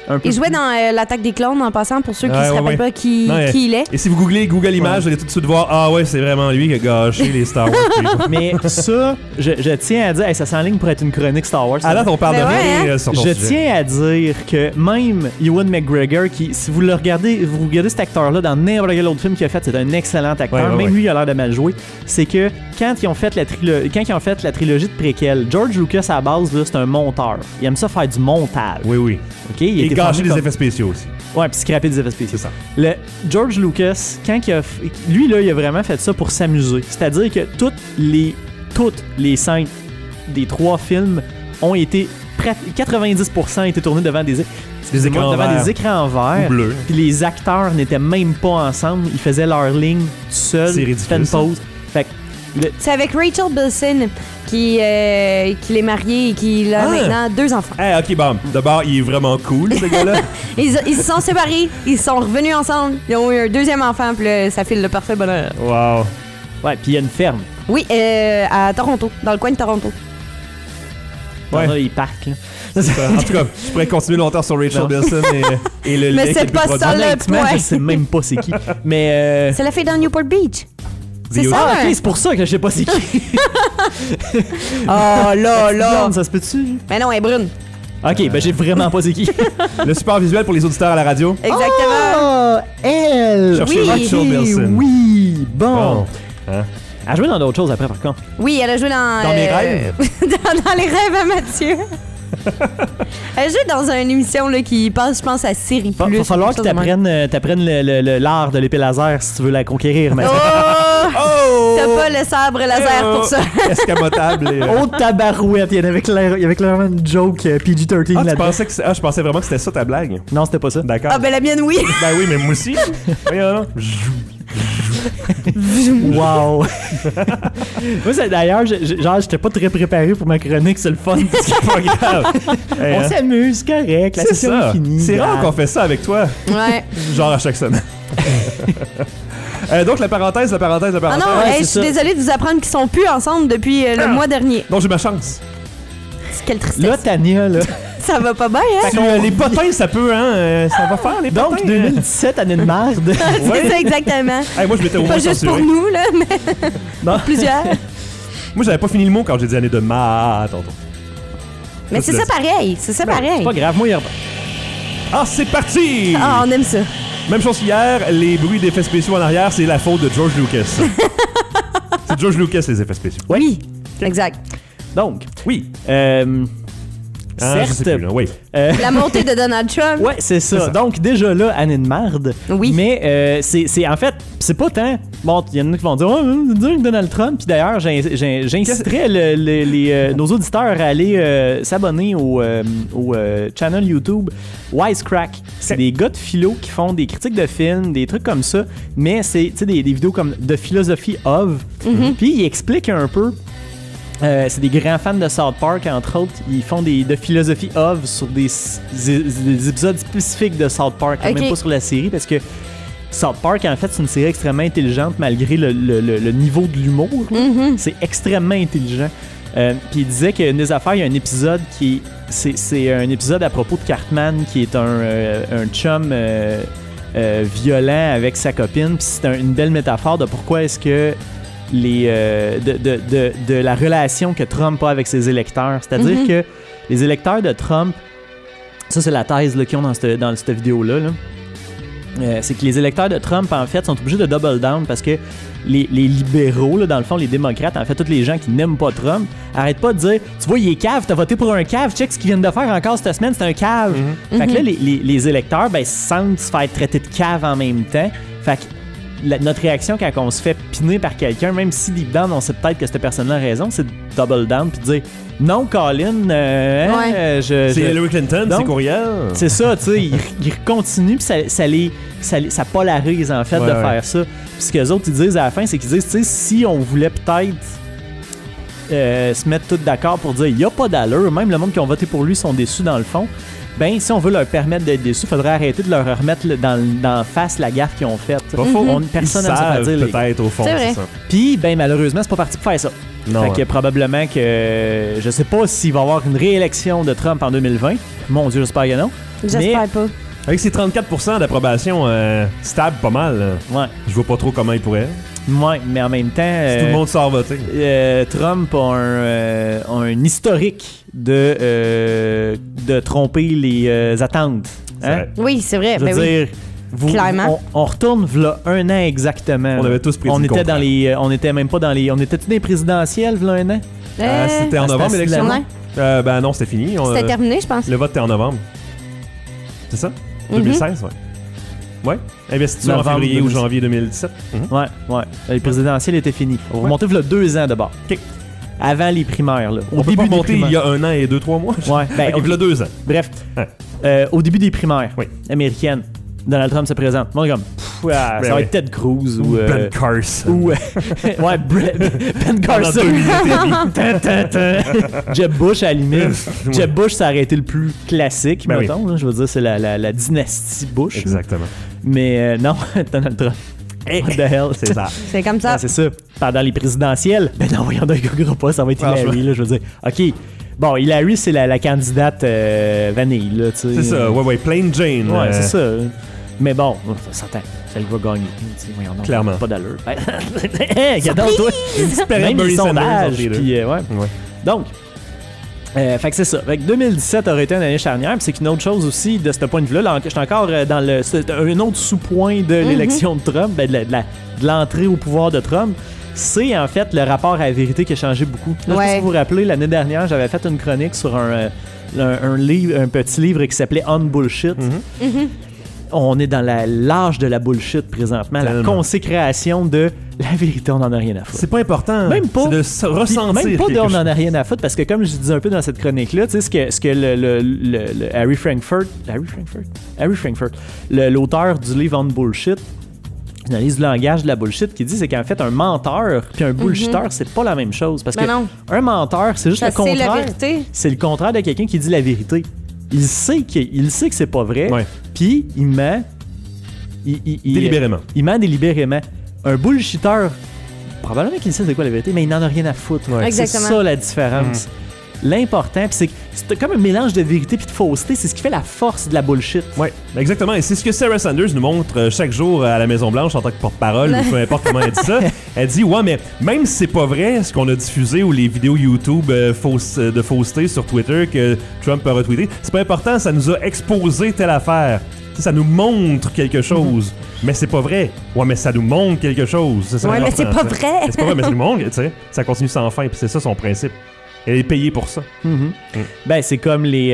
Speaker 7: Un peu
Speaker 3: Il jouait dans l'Attaque des clones en passant, pour ceux qui
Speaker 2: Ouais,
Speaker 3: se
Speaker 2: ouais,
Speaker 3: rappellent
Speaker 2: ouais.
Speaker 3: pas qui
Speaker 2: Ouais.
Speaker 3: il est.
Speaker 2: Et si vous googlez Google Images, vous allez tout de suite voir, ah ouais, c'est vraiment lui qui a gâché les Star Wars.
Speaker 7: Mais ça, je tiens à dire, hey, ça s'enligne pour être une chronique Star Wars.
Speaker 2: À date, on parle de
Speaker 3: Mais ouais,
Speaker 2: rien
Speaker 3: hein?
Speaker 2: sur ton
Speaker 7: Je
Speaker 2: sujet.
Speaker 7: tiens à dire que même Ewan McGregor, qui, si vous le regardez, vous regardez cet acteur-là dans n'importe quel autre film qu'il a fait, c'est un excellent acteur.
Speaker 2: Ouais, ouais,
Speaker 7: même
Speaker 2: ouais.
Speaker 7: lui, il a l'air de mal jouer. C'est que quand ils ont fait la trilogie de préquels, George Lucas, à la base, là, c'est un monteur. Il aime ça faire du montage.
Speaker 2: Oui, oui.
Speaker 7: OK? Il
Speaker 2: Et
Speaker 7: était
Speaker 2: gâcher
Speaker 7: formé
Speaker 2: les
Speaker 7: comme-
Speaker 2: effets spéciaux aussi.
Speaker 7: Ouais, puis scraper des effets spéciaux.
Speaker 2: C'est ça.
Speaker 7: Le George Lucas, quand il a lui là, il a vraiment fait ça pour s'amuser. C'est-à-dire que toutes les scènes des 3 films ont été 90% étaient tournés devant des
Speaker 2: écrans
Speaker 7: devant
Speaker 2: verts.
Speaker 7: des écrans verts.
Speaker 2: Ou bleu.
Speaker 7: Puis les acteurs n'étaient même pas ensemble, ils faisaient leur ligne tout seuls,
Speaker 2: C'est
Speaker 7: ils
Speaker 2: ridicule,
Speaker 7: faisaient une
Speaker 2: ça.
Speaker 7: pause. Fait que
Speaker 3: C'est avec Rachel Bilson qui est marié et qui a
Speaker 2: Ah.
Speaker 3: maintenant 2 enfants.
Speaker 2: Hey, ok, bon. D'abord, il est vraiment cool, ce gars-là.
Speaker 3: Ils se sont séparés, ils sont revenus ensemble, ils ont eu un 2e enfant, puis là, ça file le parfait bonheur.
Speaker 2: Wow.
Speaker 7: ouais, puis il y a une ferme.
Speaker 3: Oui, à Toronto, dans le coin de Toronto.
Speaker 2: Ouais.
Speaker 7: Dans les parcs là.
Speaker 2: C'est ça. En tout cas, je pourrais continuer longtemps sur Rachel
Speaker 7: Non.
Speaker 2: Bilson et le
Speaker 3: Mais
Speaker 2: lait
Speaker 3: c'est
Speaker 2: qu'elle peut
Speaker 3: pas
Speaker 2: produire.
Speaker 3: ça, le
Speaker 7: Honnêtement,
Speaker 3: point.
Speaker 7: je sais même pas c'est qui. Mais
Speaker 3: C'est la fille dans Newport Beach. C'est
Speaker 2: Vidéo-
Speaker 3: ça?
Speaker 7: ah, ok, c'est pour ça que je sais pas c'est qui.
Speaker 3: Oh là là!
Speaker 7: Blonde, ça se peut-tu?
Speaker 3: Mais non, elle est brune.
Speaker 7: Ok, ben j'ai vraiment pas c'est qui.
Speaker 2: Le support visuel pour les auditeurs à la radio.
Speaker 3: Exactement.
Speaker 7: Oh, elle!
Speaker 2: Cherchez
Speaker 3: Oui.
Speaker 2: Rachel Bilson.
Speaker 7: Oui, bon.
Speaker 2: Bon. Hein?
Speaker 7: Elle a joué dans d'autres choses après, par contre.
Speaker 3: Oui, elle a joué dans...
Speaker 2: Dans mes rêves?
Speaker 3: dans les rêves à Mathieu. Elle joue dans une émission là, qui passe, je pense, à Série
Speaker 7: Va
Speaker 3: Plus.
Speaker 7: falloir que
Speaker 3: quelque chose de même.
Speaker 7: t'apprennes l'art de l'épée laser si tu veux la conquérir. Mais...
Speaker 3: Oh!
Speaker 2: Oh!
Speaker 3: T'as pas le sabre laser pour ça.
Speaker 2: Escamotable. Et,
Speaker 7: Oh, tabarouette! Il y avait clairement une joke PG-13
Speaker 2: Ah,
Speaker 7: là-dedans.
Speaker 2: je pensais vraiment que c'était ça ta blague.
Speaker 7: Non, c'était pas ça.
Speaker 2: D'accord.
Speaker 3: Ah ben la mienne, oui.
Speaker 2: Ben oui, mais moi aussi. Voyons.
Speaker 7: Wow! Moi, d'ailleurs, genre, j'étais pas très préparé pour ma chronique, c'est le fun.
Speaker 2: C'est pas grave. Hey,
Speaker 7: On
Speaker 2: hein?
Speaker 7: s'amuse, correct. La
Speaker 2: C'est
Speaker 7: session
Speaker 2: ça.
Speaker 7: est finie.
Speaker 2: C'est rare
Speaker 7: regarde.
Speaker 2: qu'on fait ça avec toi.
Speaker 3: Ouais.
Speaker 2: Genre à chaque semaine. Donc la parenthèse.
Speaker 3: Ah non,
Speaker 7: Ouais,
Speaker 3: hey,
Speaker 7: c'est
Speaker 3: je suis
Speaker 7: ça.
Speaker 3: désolée de vous apprendre qu'ils sont plus ensemble depuis le mois dernier.
Speaker 2: Donc j'ai ma chance.
Speaker 3: Quelle tristesse.
Speaker 7: Là, Tania, là.
Speaker 3: Ça va pas bien, hein?
Speaker 2: Les potins, ça peut, hein? Ça va faire les potins.
Speaker 7: Donc, 2017, année de merde.
Speaker 3: C'est ça, exactement.
Speaker 2: Hey, moi, je m'étais au moins
Speaker 3: Pas juste pour
Speaker 2: censuré.
Speaker 3: nous, là, mais
Speaker 7: Bon.
Speaker 3: plusieurs.
Speaker 2: Moi, j'avais pas fini le mot quand j'ai dit année de ma tonton.
Speaker 3: Mais c'est ça pareil, c'est ça pareil.
Speaker 7: C'est pas grave, moi, il y a...
Speaker 2: Ah, c'est parti!
Speaker 3: Ah, on aime ça.
Speaker 2: Même chose qu'hier, les bruits d'effets spéciaux en arrière, c'est la faute de George Lucas. C'est George Lucas, les effets spéciaux.
Speaker 3: Oui, exact.
Speaker 7: Donc,
Speaker 2: Oui. Je sais
Speaker 7: certes...
Speaker 2: plus, là. Oui.
Speaker 3: La montée de Donald Trump.
Speaker 7: Ouais, c'est ça.
Speaker 2: C'est ça.
Speaker 7: Donc, déjà là, année de merde.
Speaker 3: Oui.
Speaker 7: Mais c'est en fait, c'est pas tant. Bon, il y en a qui vont dire, oh, c'est dur que Donald Trump. Puis d'ailleurs, j'inciterais nos auditeurs à aller s'abonner au channel YouTube Wisecrack. C'est des gars de philo qui font des critiques de films, des trucs comme ça. Mais c'est des vidéos comme The Philosophy of. Puis ils expliquent un peu. C'est des grands fans de South Park, entre autres. Ils font de philosophie of sur des épisodes spécifiques de South Park,
Speaker 3: Ok.
Speaker 7: même pas sur la série, parce que South Park, en fait, c'est une série extrêmement intelligente malgré le niveau de l'humour. là. C'est extrêmement intelligent. Puis il disait qu'une des affaires, il y a un épisode qui c'est un épisode à propos de Cartman, qui est un chum violent avec sa copine. Puis c'est une belle métaphore de pourquoi est-ce que de la relation que Trump a avec ses électeurs. C'est-à-dire que les électeurs de Trump, ça c'est la thèse là, qu'ils ont dans cette vidéo-là, là. C'est que les électeurs de Trump, en fait, sont obligés de double down parce que les libéraux, là, dans le fond, les démocrates, en fait, tous les gens qui n'aiment pas Trump, arrêtent pas de dire « Tu vois, il est cave, t'as voté pour un cave, check ce qu'ils viennent de faire encore cette semaine, c'est un cave. Fait que là, les électeurs, ben, sentent se faire traiter de cave en même temps. Fait que notre réaction quand on se fait piner par quelqu'un, même si deep down on sait peut-être que cette personne-là a raison, c'est de double down puis de dire non, Colin,
Speaker 2: C'est Hillary Clinton,
Speaker 7: Donc,
Speaker 2: c'est courriel.
Speaker 7: c'est ça, tu sais, ils continuent puis ça polarise en fait
Speaker 2: Ouais,
Speaker 7: de
Speaker 2: ouais.
Speaker 7: faire ça. Puis ce que les autres ils disent à la fin, c'est qu'ils disent, tu sais, si on voulait peut-être se mettre tous d'accord pour dire il y a pas d'allure, même le monde qui ont voté pour lui sont déçus dans le fond. Ben, si on veut leur permettre d'être déçus, il faudrait arrêter de leur remettre dans face la gaffe qu'ils ont faite.
Speaker 2: Pas faux.
Speaker 7: Personne
Speaker 2: Ils
Speaker 7: n'aime se faire
Speaker 2: savent
Speaker 7: dire les-
Speaker 2: peut-être au fond,
Speaker 3: C'est vrai.
Speaker 2: c'est ça.
Speaker 7: Puis, ben, malheureusement, c'est pas parti pour faire ça.
Speaker 2: Non,
Speaker 7: Fait que
Speaker 2: ouais.
Speaker 7: probablement que je sais pas s'il va y avoir une réélection de Trump en 2020. Mon Dieu, j'espère que non.
Speaker 3: J'espère pas.
Speaker 2: Avec ses 34% d'approbation stable, pas mal.
Speaker 7: Ouais.
Speaker 2: Je vois pas trop comment il pourrait.
Speaker 7: Ouais, mais en même temps,
Speaker 2: Si tout le monde sort voter.
Speaker 7: Trump a un historique de tromper les attentes.
Speaker 2: C'est
Speaker 7: Hein?
Speaker 2: vrai.
Speaker 3: Oui, c'est vrai.
Speaker 7: Je veux
Speaker 3: Ben oui.
Speaker 7: dire,
Speaker 3: Clairement.
Speaker 7: on retourne v'là un an exactement.
Speaker 2: On avait tous prédit
Speaker 7: On
Speaker 2: le
Speaker 7: était
Speaker 2: contraire.
Speaker 7: dans les, on était même pas dans les, on était-tu dans les présidentielles v'là un an?
Speaker 2: C'était en
Speaker 7: Ah,
Speaker 2: novembre,
Speaker 7: c'était
Speaker 2: l'élection?
Speaker 3: Ouais.
Speaker 2: Ben non, c'était fini.
Speaker 3: C'était terminé, je pense.
Speaker 2: Le vote était en novembre. C'est ça?
Speaker 3: Mhm.
Speaker 2: 2016, ouais. Ouais. Investiture en
Speaker 7: Novembre
Speaker 2: février ou
Speaker 7: 2017.
Speaker 2: janvier 2017. Mhm.
Speaker 7: Ouais. Les présidentielles étaient finies. On remontait v'là 2 ans d'abord.
Speaker 2: OK.
Speaker 7: Avant les primaires, là.
Speaker 2: On peut pas remonter il y a 1 an et 2-3 mois.
Speaker 7: Ouais, ben,
Speaker 2: Ok, il y a 2 ans.
Speaker 7: Bref,
Speaker 2: Ouais.
Speaker 7: au début des primaires
Speaker 2: Oui.
Speaker 7: américaines, Donald Trump se présente. Moi, comme, ça
Speaker 2: Ben
Speaker 7: va
Speaker 2: oui.
Speaker 7: être Ted Cruz ou.
Speaker 2: Ben Carson.
Speaker 7: Ou ouais, Ben
Speaker 2: Pendant 2
Speaker 7: Carson.
Speaker 2: minutes et demie.
Speaker 7: Jeb Bush, à la limite. Jeb Bush, ça aurait été le plus classique,
Speaker 2: Ben
Speaker 7: mettons. Là, je veux dire, c'est la dynastie Bush. là.
Speaker 2: Exactement.
Speaker 7: Mais non, Donald Trump. What the hell?
Speaker 2: C'est ça.
Speaker 3: C'est comme ça.
Speaker 7: Ah, c'est ça. Pendant les présidentielles, ben non, voyons donc, il pas, ça va être
Speaker 2: Franchement.
Speaker 7: Hillary, là, je veux dire. OK. Bon, Hillary, c'est la candidate vanille, là, tu sais.
Speaker 2: C'est ça. Ouais, Plain Jane.
Speaker 7: Ouais, c'est ça. Mais bon, ça s'entend. Elle va gagner. Tu sais, voyons donc,
Speaker 2: Clairement.
Speaker 7: Pas d'allure. Regarde toi.
Speaker 2: Une petite période
Speaker 7: Même les
Speaker 2: Bernie Sanders
Speaker 7: sondages.
Speaker 2: entre les deux.
Speaker 7: Puis, ouais.
Speaker 2: Ouais.
Speaker 7: Donc, fait que c'est ça. Fait que 2017 aurait été une année charnière. Puis c'est qu'une autre chose aussi, de ce point de vue-là, là, je suis encore dans c'est un autre sous-point de l'élection de Trump, ben, de l'entrée au pouvoir de Trump. C'est en fait le rapport à la vérité qui a changé beaucoup. Là, je sais pas
Speaker 3: Ouais.
Speaker 7: si vous vous rappelez, l'année dernière, j'avais fait une chronique sur un petit livre qui s'appelait On Bullshit. On est dans l'âge de la bullshit présentement, la
Speaker 2: Tellement.
Speaker 7: consécration de la vérité, on n'en a rien à foutre.
Speaker 2: C'est pas important.
Speaker 7: Même pas.
Speaker 2: C'est de se
Speaker 7: Puis
Speaker 2: ressentir.
Speaker 7: même pas de
Speaker 2: quelque
Speaker 7: on
Speaker 2: chose.
Speaker 7: en a rien à foutre parce que comme je disais un peu dans cette chronique là, tu sais ce que le Harry Frankfurt, l'auteur du livre On Bullshit, une analyse du langage de la bullshit qui dit c'est qu'en fait un menteur puis un bullshitter c'est pas la même chose parce
Speaker 3: Ben
Speaker 7: que
Speaker 3: non.
Speaker 7: un menteur c'est juste
Speaker 3: Ça,
Speaker 7: le
Speaker 3: c'est la
Speaker 7: contraire.
Speaker 3: vérité.
Speaker 7: C'est le contraire de quelqu'un qui dit la vérité. Il sait que c'est pas vrai.
Speaker 2: Ouais.
Speaker 7: Puis il ment
Speaker 2: Délibérément.
Speaker 7: Il ment délibérément. Un bullshitter, probablement qu'il sait c'est quoi la vérité, mais il n'en a rien à foutre.
Speaker 2: Ouais.
Speaker 7: C'est
Speaker 3: Exactement.
Speaker 7: ça la différence. L'important, puis c'est comme un mélange de vérité puis de fausseté, c'est ce qui fait la force de la bullshit.
Speaker 2: Oui, exactement. Et c'est ce que Sarah Sanders nous montre chaque jour à la Maison-Blanche en tant que porte-parole, ou peu importe comment elle dit ça. Elle dit, ouais, mais même si c'est pas vrai ce qu'on a diffusé ou les vidéos YouTube de fausseté sur Twitter que Trump a retweeté, c'est pas important, ça nous a exposé telle affaire. Tu sais, ça nous montre quelque chose. Mais c'est pas vrai. Ouais, mais ça nous montre quelque chose. C'est ça
Speaker 3: Ouais, mais
Speaker 2: l'important,
Speaker 3: c'est pas
Speaker 2: tu sais.
Speaker 3: vrai.
Speaker 2: Mais c'est pas vrai, mais ça nous montre, tu sais. Ça continue sans fin, puis c'est ça son principe. Elle est payée pour ça.
Speaker 7: Ben, c'est comme les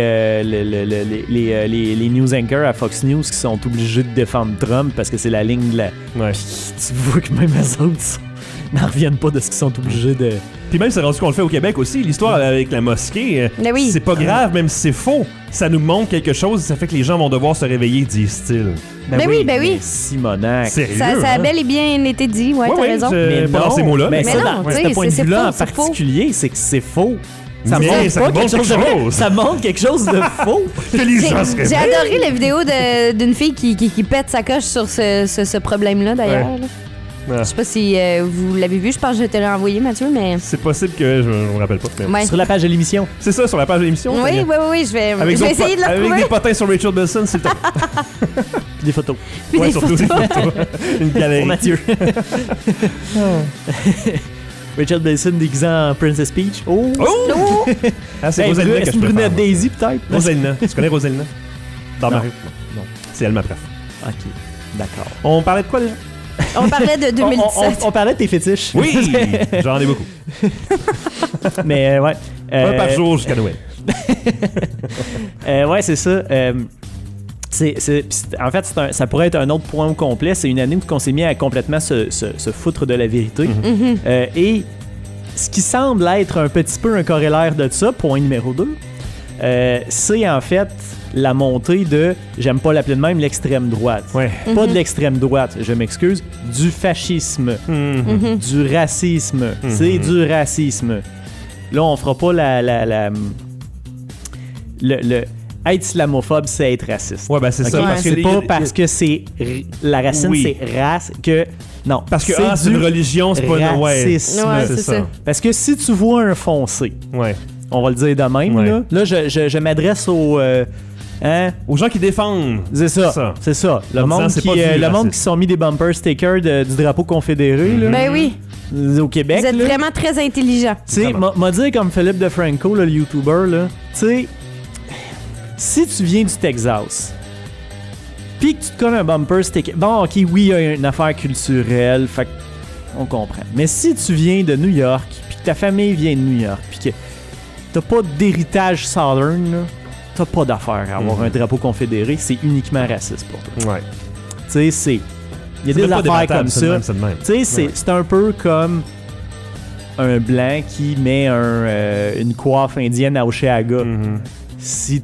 Speaker 7: news anchors à Fox News qui sont obligés de défendre Trump parce que c'est la ligne de la.
Speaker 2: Ouais.
Speaker 7: Tu vois que même eux autres n'en reviennent pas de ce qu'ils sont obligés de.
Speaker 2: Puis même, c'est rendu qu'on le fait au Québec aussi. L'histoire avec la mosquée,
Speaker 3: Mais oui.
Speaker 2: c'est pas grave, même si c'est faux. Ça nous montre quelque chose et ça fait que les gens vont devoir se réveiller, disent-ils.
Speaker 3: Ben oui.
Speaker 7: mais Simonac.
Speaker 2: Sérieux,
Speaker 3: Ça a
Speaker 2: hein?
Speaker 3: bel et bien été dit, ouais,
Speaker 2: Ouais,
Speaker 3: t'as
Speaker 2: ouais,
Speaker 3: raison.
Speaker 2: je- pas dans ces mots-là,
Speaker 7: mais
Speaker 2: mais
Speaker 7: ça,
Speaker 3: non,
Speaker 7: dans
Speaker 3: tu sais,
Speaker 7: ce point de
Speaker 3: c'est
Speaker 7: vue-là
Speaker 3: faux,
Speaker 7: en
Speaker 3: c'est faux.
Speaker 7: particulier, c'est que c'est faux. Ça
Speaker 2: Mais
Speaker 7: montre
Speaker 2: ça
Speaker 7: pas
Speaker 2: nous montre
Speaker 7: quelque chose de
Speaker 2: quelque
Speaker 7: vrai.
Speaker 2: chose.
Speaker 7: Ça montre quelque chose de faux.
Speaker 2: Que les
Speaker 3: J'ai
Speaker 2: gens se réveillent.
Speaker 3: j'ai adoré la vidéo d'une fille qui pète sa coche sur ce problème-là, d'ailleurs.
Speaker 2: Ouais.
Speaker 3: là.
Speaker 2: Ah.
Speaker 3: Je sais pas si vous l'avez vu, je pense que je te l'ai envoyé, Mathieu, mais...
Speaker 2: C'est possible que je me rappelle pas. mais-
Speaker 3: Ouais.
Speaker 7: Sur la page de l'émission.
Speaker 2: C'est ça, sur la page de l'émission.
Speaker 3: Oui,
Speaker 2: ça,
Speaker 3: oui, je vais
Speaker 2: Avec, d'autres
Speaker 3: essayer de
Speaker 2: po-
Speaker 3: la
Speaker 2: avec
Speaker 3: retrouver.
Speaker 2: des potins sur Rachel Bilson, s'il te plaît.
Speaker 7: Puis des photos.
Speaker 3: Puis
Speaker 2: Ouais,
Speaker 3: des
Speaker 2: surtout
Speaker 3: photos.
Speaker 2: des photos. Une galerie.
Speaker 7: Pour Mathieu. Rachel Bilson déguisée en Princess Peach. Oh!
Speaker 3: Oh!
Speaker 2: Ah, c'est
Speaker 7: Hey,
Speaker 2: Rosalina que
Speaker 7: est-ce
Speaker 2: je
Speaker 7: une
Speaker 2: préfère.
Speaker 7: brunette Daisy, peut-être?
Speaker 2: Rosalina. Tu connais Rosalina? Dans
Speaker 7: Non.
Speaker 2: Mario? Non. C'est elle ma préf.
Speaker 7: Ok, d'accord.
Speaker 2: On parlait de quoi déjà?
Speaker 3: On parlait de 2017.
Speaker 7: On parlait de tes fétiches.
Speaker 2: Oui! J'en ai beaucoup.
Speaker 7: Mais ouais.
Speaker 2: Un par jour jusqu'à Noël.
Speaker 7: Ouais, c'est ça. En fait, ça pourrait être un autre point au complet. C'est une année où on s'est mis à complètement se foutre de la vérité. Et ce qui semble être un petit peu un corollaire de ça, point numéro 2, c'est en fait la montée de, j'aime pas l'appeler de même, l'extrême droite.
Speaker 2: Ouais.
Speaker 7: Pas de l'extrême droite, je m'excuse, du fascisme, du racisme. C'est du racisme. Là, on fera pas le être islamophobe, c'est être raciste.
Speaker 2: Ouais, ben c'est ça.
Speaker 3: Ouais.
Speaker 2: Parce que
Speaker 7: C'est pas parce que c'est la racine,
Speaker 2: Oui.
Speaker 7: c'est race que non.
Speaker 2: Parce que c'est
Speaker 7: du
Speaker 2: une religion, c'est pas une. Ouais.
Speaker 7: racisme.
Speaker 3: Ouais,
Speaker 2: c'est
Speaker 3: c'est
Speaker 2: ça.
Speaker 3: ça.
Speaker 7: Parce que si tu vois un foncé,
Speaker 2: Ouais.
Speaker 7: on va le dire de même,
Speaker 2: Ouais.
Speaker 7: là je m'adresse aux
Speaker 2: Aux gens qui défendent.
Speaker 7: C'est ça. C'est ça. Le
Speaker 2: En
Speaker 7: monde
Speaker 2: disant, c'est
Speaker 7: qui
Speaker 2: pas du
Speaker 7: le monde
Speaker 2: racisme.
Speaker 7: qui se sont mis des bumper stickers du drapeau confédéré là,
Speaker 3: Ben oui,
Speaker 7: au Québec.
Speaker 3: vous êtes
Speaker 7: là.
Speaker 3: vraiment très intelligent.
Speaker 7: Tu sais, m'a dit comme Philippe DeFranco, là, le YouTuber, là, tu sais, si tu viens du Texas, pis que tu te colles un bumper sticker, bon, ok, oui, il y a une affaire culturelle, fait on comprend. Mais si tu viens de New York, pis que ta famille vient de New York, pis que t'as pas d'héritage Southern, là, t'as pas d'affaire à avoir un drapeau confédéré, c'est uniquement raciste pour toi.
Speaker 2: Ouais.
Speaker 7: Tu sais, c'est... Il y a
Speaker 2: C'est
Speaker 7: des
Speaker 2: même pas
Speaker 7: affaires
Speaker 2: débattable,
Speaker 7: comme
Speaker 2: c'est de
Speaker 7: ça.
Speaker 2: même, c'est de même.
Speaker 7: Tu sais, c'est un peu comme un blanc qui met une coiffe indienne à Oshéaga.
Speaker 2: Mhm.
Speaker 7: Si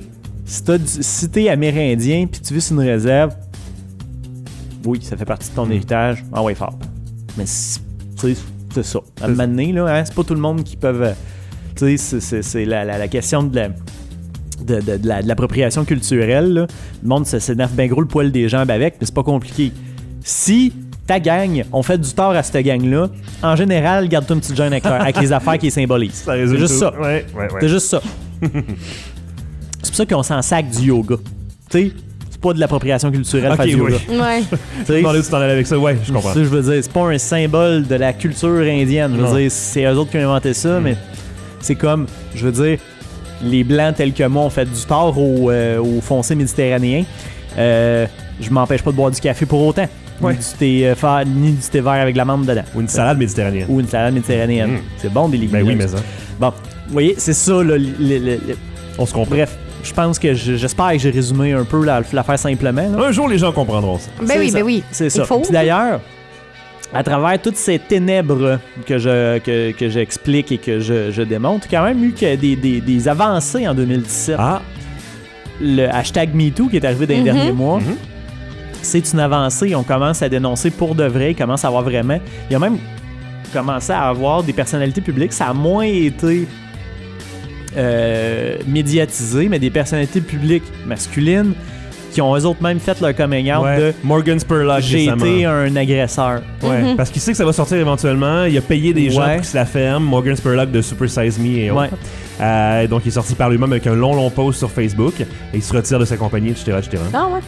Speaker 7: t'es amérindien puis tu vis sur une réserve, oui, ça fait partie de ton héritage. Ah ouais, fort. Mais tu sais, c'est ça. À un moment donné, là, hein, c'est pas tout le monde qui peuvent... tu sais, c'est la question de l'appropriation culturelle. Là. Le monde s'énerve bien gros le poil des jambes avec, mais c'est pas compliqué. Si ta gang, on fait du tort à cette gang-là, en général, garde-toi une petite gêne avec les affaires qui les symbolisent.
Speaker 2: Ça résume
Speaker 7: C'est juste
Speaker 2: tout.
Speaker 7: ça.
Speaker 2: Ouais.
Speaker 7: C'est juste ça. C'est pour ça qu'on s'en sac du yoga. Tu sais, c'est pas de l'appropriation culturelle
Speaker 2: Ok,
Speaker 7: faire du yoga.
Speaker 2: oui.
Speaker 3: Ouais.
Speaker 7: Tu sais,
Speaker 2: Demandez où tu t'en allais avec ça. Ouais, je comprends.
Speaker 7: ça, je veux dire, c'est pas un symbole de la culture indienne. Je
Speaker 2: Non.
Speaker 7: veux dire, c'est eux autres qui ont inventé ça, mais c'est comme, je veux dire, les Blancs tels que moi ont fait du tort aux foncés méditerranéens. Je m'empêche pas de boire du café pour autant.
Speaker 2: Ouais.
Speaker 7: Ni du thé vert avec la menthe dedans.
Speaker 2: Ou une salade méditerranéenne.
Speaker 7: Ou une salade méditerranéenne. C'est bon, des légumes.
Speaker 2: Ben oui, mais ça.
Speaker 7: Bon, vous voyez, c'est ça, là,
Speaker 2: On se comprend.
Speaker 7: bref, je pense que j'espère que j'ai résumé un peu l'affaire simplement. Là.
Speaker 2: Un jour, les gens comprendront ça.
Speaker 3: Ben oui,
Speaker 7: ça.
Speaker 3: ben oui.
Speaker 7: C'est
Speaker 3: Il
Speaker 7: ça.
Speaker 3: faut.
Speaker 7: Puis d'ailleurs, à travers toutes ces ténèbres que j'explique et que je démontre, il y a quand même eu des avancées en 2017.
Speaker 2: Ah,
Speaker 7: Le hashtag MeToo qui est arrivé dans les derniers mois, c'est une avancée. On commence à dénoncer pour de vrai. Il commence à avoir vraiment... Il y a même commencé à avoir des personnalités publiques. Ça a moins été médiatisé, mais des personnalités publiques masculines qui ont eux autres même fait leur coming out
Speaker 2: ouais.
Speaker 7: de
Speaker 2: Morgan Spurlock,
Speaker 7: j'ai
Speaker 2: récemment.
Speaker 7: été un agresseur.
Speaker 2: Ouais, parce qu'il sait que ça va sortir éventuellement. Il a payé des gens
Speaker 7: Ouais.
Speaker 2: pour qu'ils se la ferment. Morgan Spurlock de Super Size Me et autres. Donc, il est sorti par lui-même avec un long post sur Facebook. Et il se retire de sa compagnie, etc.
Speaker 3: Ah ouais.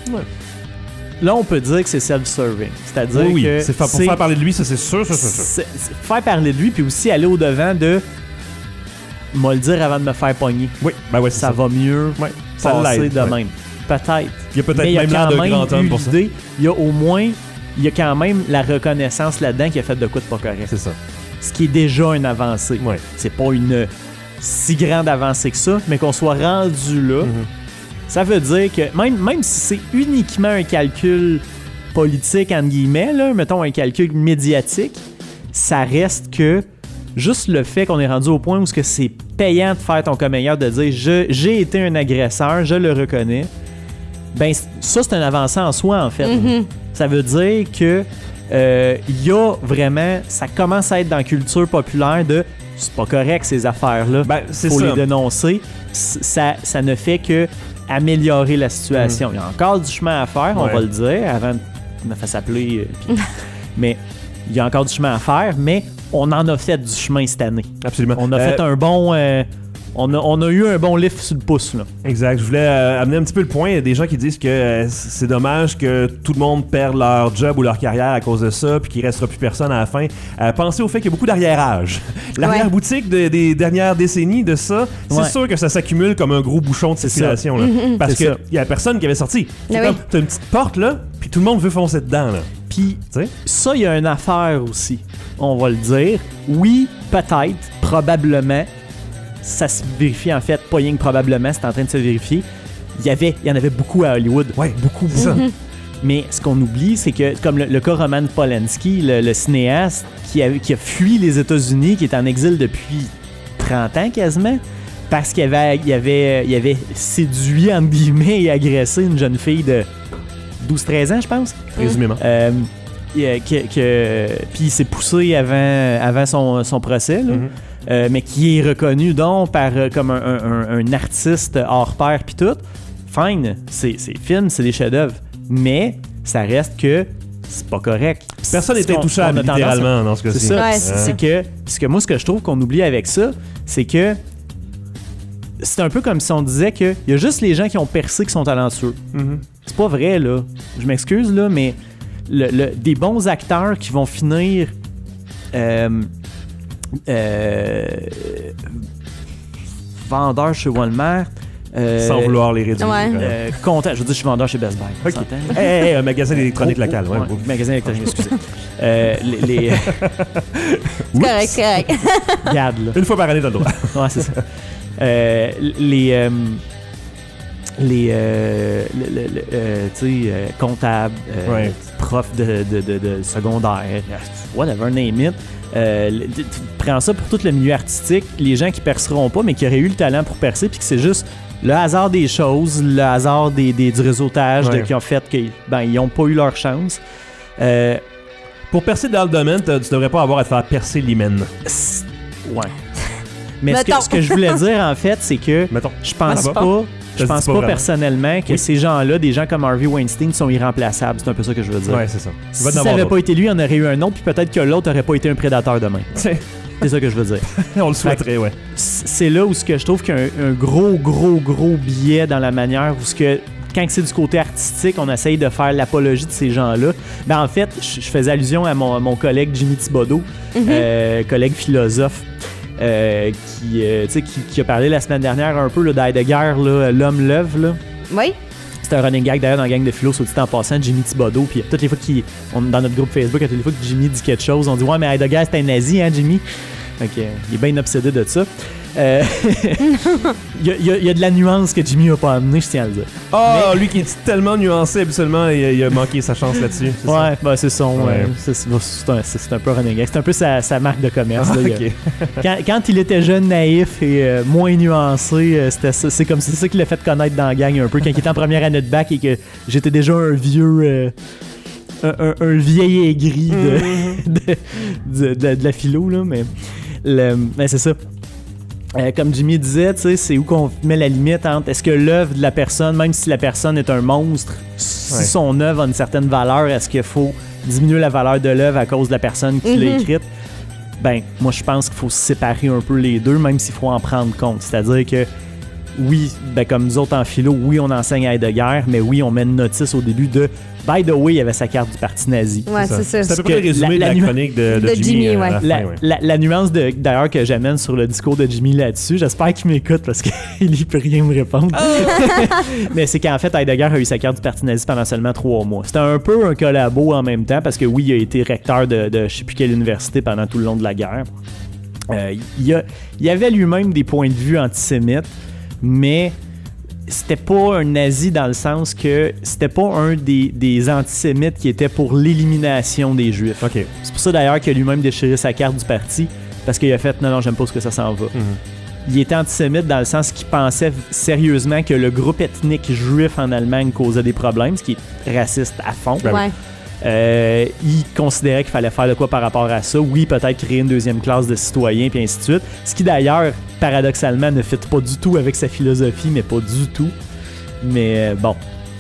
Speaker 7: Là, on peut dire que c'est self-serving. C'est-à-dire
Speaker 2: Oui,
Speaker 7: que
Speaker 2: c'est pour faire parler de lui, ça c'est sûr, ça.
Speaker 7: c'est faire parler de lui, puis aussi aller au-devant de m'a le dire avant de me faire pogner.
Speaker 2: Oui, ben ouais, c'est
Speaker 7: Ça
Speaker 2: ça.
Speaker 7: va mieux
Speaker 2: Ouais, ça
Speaker 7: passer
Speaker 2: l'aide.
Speaker 7: de
Speaker 2: ouais.
Speaker 7: même. Peut-être.
Speaker 2: Il y a peut-être
Speaker 7: Mais
Speaker 2: même l'air de
Speaker 7: quand
Speaker 2: grand homme
Speaker 7: eu
Speaker 2: pour ça.
Speaker 7: l'idée, il y a au moins, il y a quand même la reconnaissance là-dedans qui a fait de quoi de pas correct.
Speaker 2: C'est ça.
Speaker 7: Ce qui est déjà une avancée.
Speaker 2: Ouais.
Speaker 7: C'est pas une si grande avancée que ça, mais qu'on soit rendu là, ça veut dire que même si c'est uniquement un calcul politique, entre guillemets, là, mettons un calcul médiatique, ça reste que juste le fait qu'on est rendu au point où ce que c'est payant de faire ton commeilleur, de dire j'ai été un agresseur, je le reconnais, ben ça c'est un avancée en soi en fait. Ça veut dire que il y a vraiment, ça commence à être dans la culture populaire de c'est pas correct ces affaires-là,
Speaker 2: Ben, c'est
Speaker 7: faut
Speaker 2: ça.
Speaker 7: les dénoncer. Ça ne fait que améliorer la situation. Il y a encore du chemin à faire, on
Speaker 2: Ouais.
Speaker 7: va le dire, avant de me faire s'appeler. Mais il y a encore du chemin à faire, mais on en a fait du chemin cette année.
Speaker 2: Absolument.
Speaker 7: On a fait un bon... on a eu un bon lift sur le pouce, là.
Speaker 2: Exact. Je voulais amener un petit peu le point. Il y a des gens qui disent que c'est dommage que tout le monde perde leur job ou leur carrière à cause de ça, puis qu'il ne restera plus personne à la fin. Pensez au fait qu'il y a beaucoup d'arriérage. L'arrière-boutique des dernières décennies de ça, c'est
Speaker 7: Ouais.
Speaker 2: sûr que ça s'accumule comme un gros bouchon de
Speaker 7: C'est
Speaker 2: circulation. Là. Parce
Speaker 7: C'est
Speaker 2: qu'il
Speaker 7: ça.
Speaker 2: n'y a personne qui avait sorti. C'est
Speaker 3: Ah
Speaker 2: comme,
Speaker 3: oui.
Speaker 2: t'as une petite porte, là, puis tout le monde veut foncer dedans. Là.
Speaker 7: Puis
Speaker 2: Tu sais?
Speaker 7: ça, il y a une affaire aussi. On va le dire. Oui, peut-être, probablement, ça se vérifie en fait, pas rien que probablement, c'est en train de se vérifier. Il y en avait beaucoup à Hollywood.
Speaker 2: Ouais, beaucoup. C'est ça.
Speaker 7: Mais ce qu'on oublie, c'est que, comme le cas Roman Polanski, le cinéaste qui a fui les États-Unis, qui est en exil depuis 30 ans quasiment, parce qu'il avait séduit, entre guillemets, et agressé une jeune fille de 12-13 ans, je pense.
Speaker 2: Résumément.
Speaker 7: Puis il s'est poussé avant son procès, là. Mais qui est reconnu donc comme un artiste hors pair puis tout. Fine, c'est films, c'est des chefs-d'œuvre, mais ça reste que c'est pas correct.
Speaker 2: Personne n'est intouchable,
Speaker 7: on a tendance à-
Speaker 2: littéralement, dans ce cas-ci.
Speaker 7: C'est ça.
Speaker 3: Ouais.
Speaker 7: C'est que, parce que moi, ce que je trouve qu'on oublie avec ça, c'est que c'est un peu comme si on disait qu'il y a juste les gens qui ont percé qui sont talentueux. C'est pas vrai, là. Je m'excuse, là, mais des bons acteurs qui vont finir vendeurs chez Walmart.
Speaker 2: Sans vouloir les réduire.
Speaker 7: Content. Je veux dire, je suis vendeur chez Best Buy.
Speaker 2: OK. Un magasin d'électronique local. Ouais,
Speaker 7: magasin d'électronique, excusez.
Speaker 3: C'est correct.
Speaker 7: Regarde, là.
Speaker 2: Une fois par année, t'as le droit.
Speaker 7: Ouais, c'est ça. comptables, profs de secondaire, whatever, name it. Tu prends ça pour tout le milieu artistique, les gens qui perceront pas, mais qui auraient eu le talent pour percer, puis que c'est juste le hasard des choses, le hasard du réseautage qui ont fait qu'ils n'ont pas eu leur chance.
Speaker 2: Pour percer dans le domaine, tu devrais pas avoir à te faire percer l'hymen.
Speaker 7: Ouais. Mais ce que je voulais dire, en fait, c'est que je pense pas personnellement que ces gens-là, des gens comme Harvey Weinstein, sont irremplaçables. C'est un peu ça que je veux dire.
Speaker 2: Ouais, c'est ça.
Speaker 7: Si ça n'avait pas été lui, on aurait eu un autre, puis peut-être que l'autre n'aurait pas été un prédateur demain. C'est ça que je veux dire.
Speaker 2: On le souhaiterait, ouais.
Speaker 7: C'est là où je trouve qu'il y a un gros biais dans la manière où quand c'est du côté artistique, on essaye de faire l'apologie de ces gens-là. Ben, en fait, je faisais allusion à mon collègue Jimmy Thibodeau, collègue philosophe, qui a parlé la semaine dernière un peu d'Heidegger, l'homme l'œuvre. Là.
Speaker 3: Oui.
Speaker 7: C'est un running gag d'ailleurs dans la gang de philo, soit dit en passant, Jimmy Thibodeau. Puis toutes les fois dans notre groupe Facebook, toutes les fois que Jimmy dit quelque chose, on dit ouais, mais Heidegger c'est un nazi, hein, Jimmy? Donc, il est bien obsédé de ça. Il y a de la nuance que Jimmy n'a pas amené, je tiens à le dire.
Speaker 2: Lui qui est tellement nuancé, habituellement, il a manqué sa chance là-dessus.
Speaker 7: C'est son. C'est un peu running gag. C'est un peu sa marque de commerce. Quand il était jeune, naïf et moins nuancé, c'est comme ça qu'il l'a fait connaître dans la gang un peu. Quand il était en première année de bac et que j'étais déjà un vieux. Un vieil aigri de la philo, là, mais c'est ça. Comme Jimmy disait, c'est où qu'on met la limite entre est-ce que l'œuvre de la personne, même si la personne est un monstre, si son œuvre a une certaine valeur, est-ce qu'il faut diminuer la valeur de l'œuvre à cause de la personne qui l'a écrite? Ben, moi, je pense qu'il faut séparer un peu les deux, même s'il faut en prendre compte. C'est-à-dire que, oui, comme nous autres en philo, oui, on enseigne à Heidegger, mais oui, on met une notice au début de « By the way, il y avait sa carte du parti nazi ».
Speaker 3: Ouais, c'est ça.
Speaker 2: C'est à peu près le résumé de la chronique de Jimmy.
Speaker 7: La nuance d'ailleurs que j'amène sur le discours de Jimmy là-dessus, j'espère qu'il m'écoute parce qu'il ne peut rien me répondre. Mais c'est qu'en fait, Heidegger a eu sa carte du parti nazi pendant seulement 3 mois. C'était un peu un collabo en même temps parce que oui, il a été recteur de je ne sais plus quelle université pendant tout le long de la guerre. Il avait lui-même des points de vue antisémites, mais c'était pas un nazi dans le sens que c'était pas un des antisémites qui était pour l'élimination des Juifs.
Speaker 2: Okay.
Speaker 7: C'est pour ça d'ailleurs qu'il a lui-même déchiré sa carte du parti, parce qu'il a fait « Non, j'aime pas ce que ça s'en va ». Il était antisémite dans le sens qu'il pensait sérieusement que le groupe ethnique juif en Allemagne causait des problèmes, ce qui est raciste à fond. Il considérait qu'il fallait faire de quoi par rapport à ça. Oui, peut-être créer une deuxième classe de citoyens, puis ainsi de suite. Ce qui d'ailleurs, paradoxalement, ne fit pas du tout avec sa philosophie, mais pas du tout. Mais bon.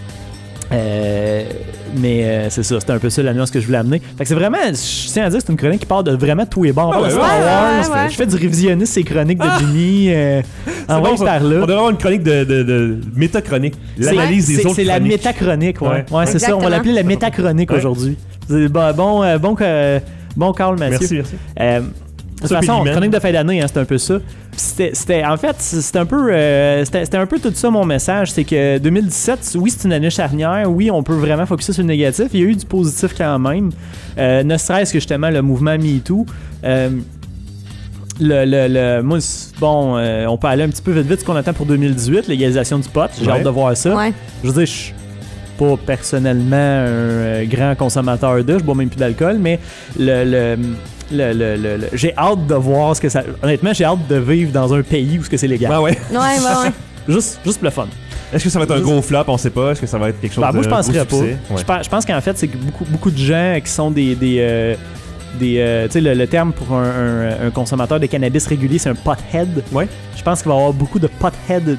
Speaker 7: C'est ça, c'était un peu ça la nuance que je voulais amener. Fait que c'est vraiment, je tiens à dire que c'est une chronique qui part de vraiment tous les bords. Je fais du révisionnisme ces chroniques de Jimmy.
Speaker 2: On devrait avoir une chronique de métachronique. L'analyse des autres chroniques.
Speaker 7: C'est la métachronique, ouais, c'est ça. On va l'appeler la métachronique aujourd'hui. Bon Carl Mathieu.
Speaker 2: Merci.
Speaker 7: De toute façon, chronique de fin d'année, c'est un peu ça. C'était un peu tout ça mon message, c'est que 2017, oui, c'est une année charnière, oui, on peut vraiment focusser sur le négatif, il y a eu du positif quand même, ne serait-ce que justement le mouvement MeToo. Moi, on peut aller un petit peu vite ce qu'on attend pour 2018, légalisation du pot, j'ai hâte de voir ça. Ouais. Je veux dire, je suis pas personnellement un grand consommateur je bois même plus d'alcool, mais j'ai hâte de voir ce que ça. Honnêtement, j'ai hâte de vivre dans un pays où c'est légal.
Speaker 3: Ouais.
Speaker 7: Juste pour le fun.
Speaker 2: Est-ce que ça va être un gros flop? On sait pas. Est-ce que ça va être quelque chose de.
Speaker 7: Moi, je penserais pas. Ouais. Je pense qu'en fait, c'est que beaucoup de gens qui sont tu sais, le terme pour un consommateur de cannabis régulier, c'est un pothead.
Speaker 2: Ouais.
Speaker 7: Je pense qu'il va y avoir beaucoup de pothead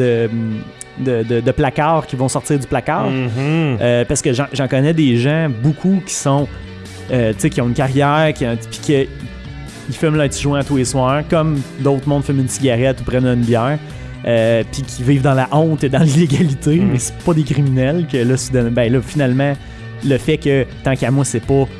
Speaker 7: de placards qui vont sortir du placard. Parce que j'en connais des gens, beaucoup, qui sont. Qui ont une carrière, puis ils fument leur petit joint tous les soirs, comme d'autres mondes fument une cigarette ou prennent une bière. puis qui vivent dans la honte et dans l'illégalité, mais c'est pas des criminels, que là, là, finalement, le fait que, tant qu'à moi, c'est pas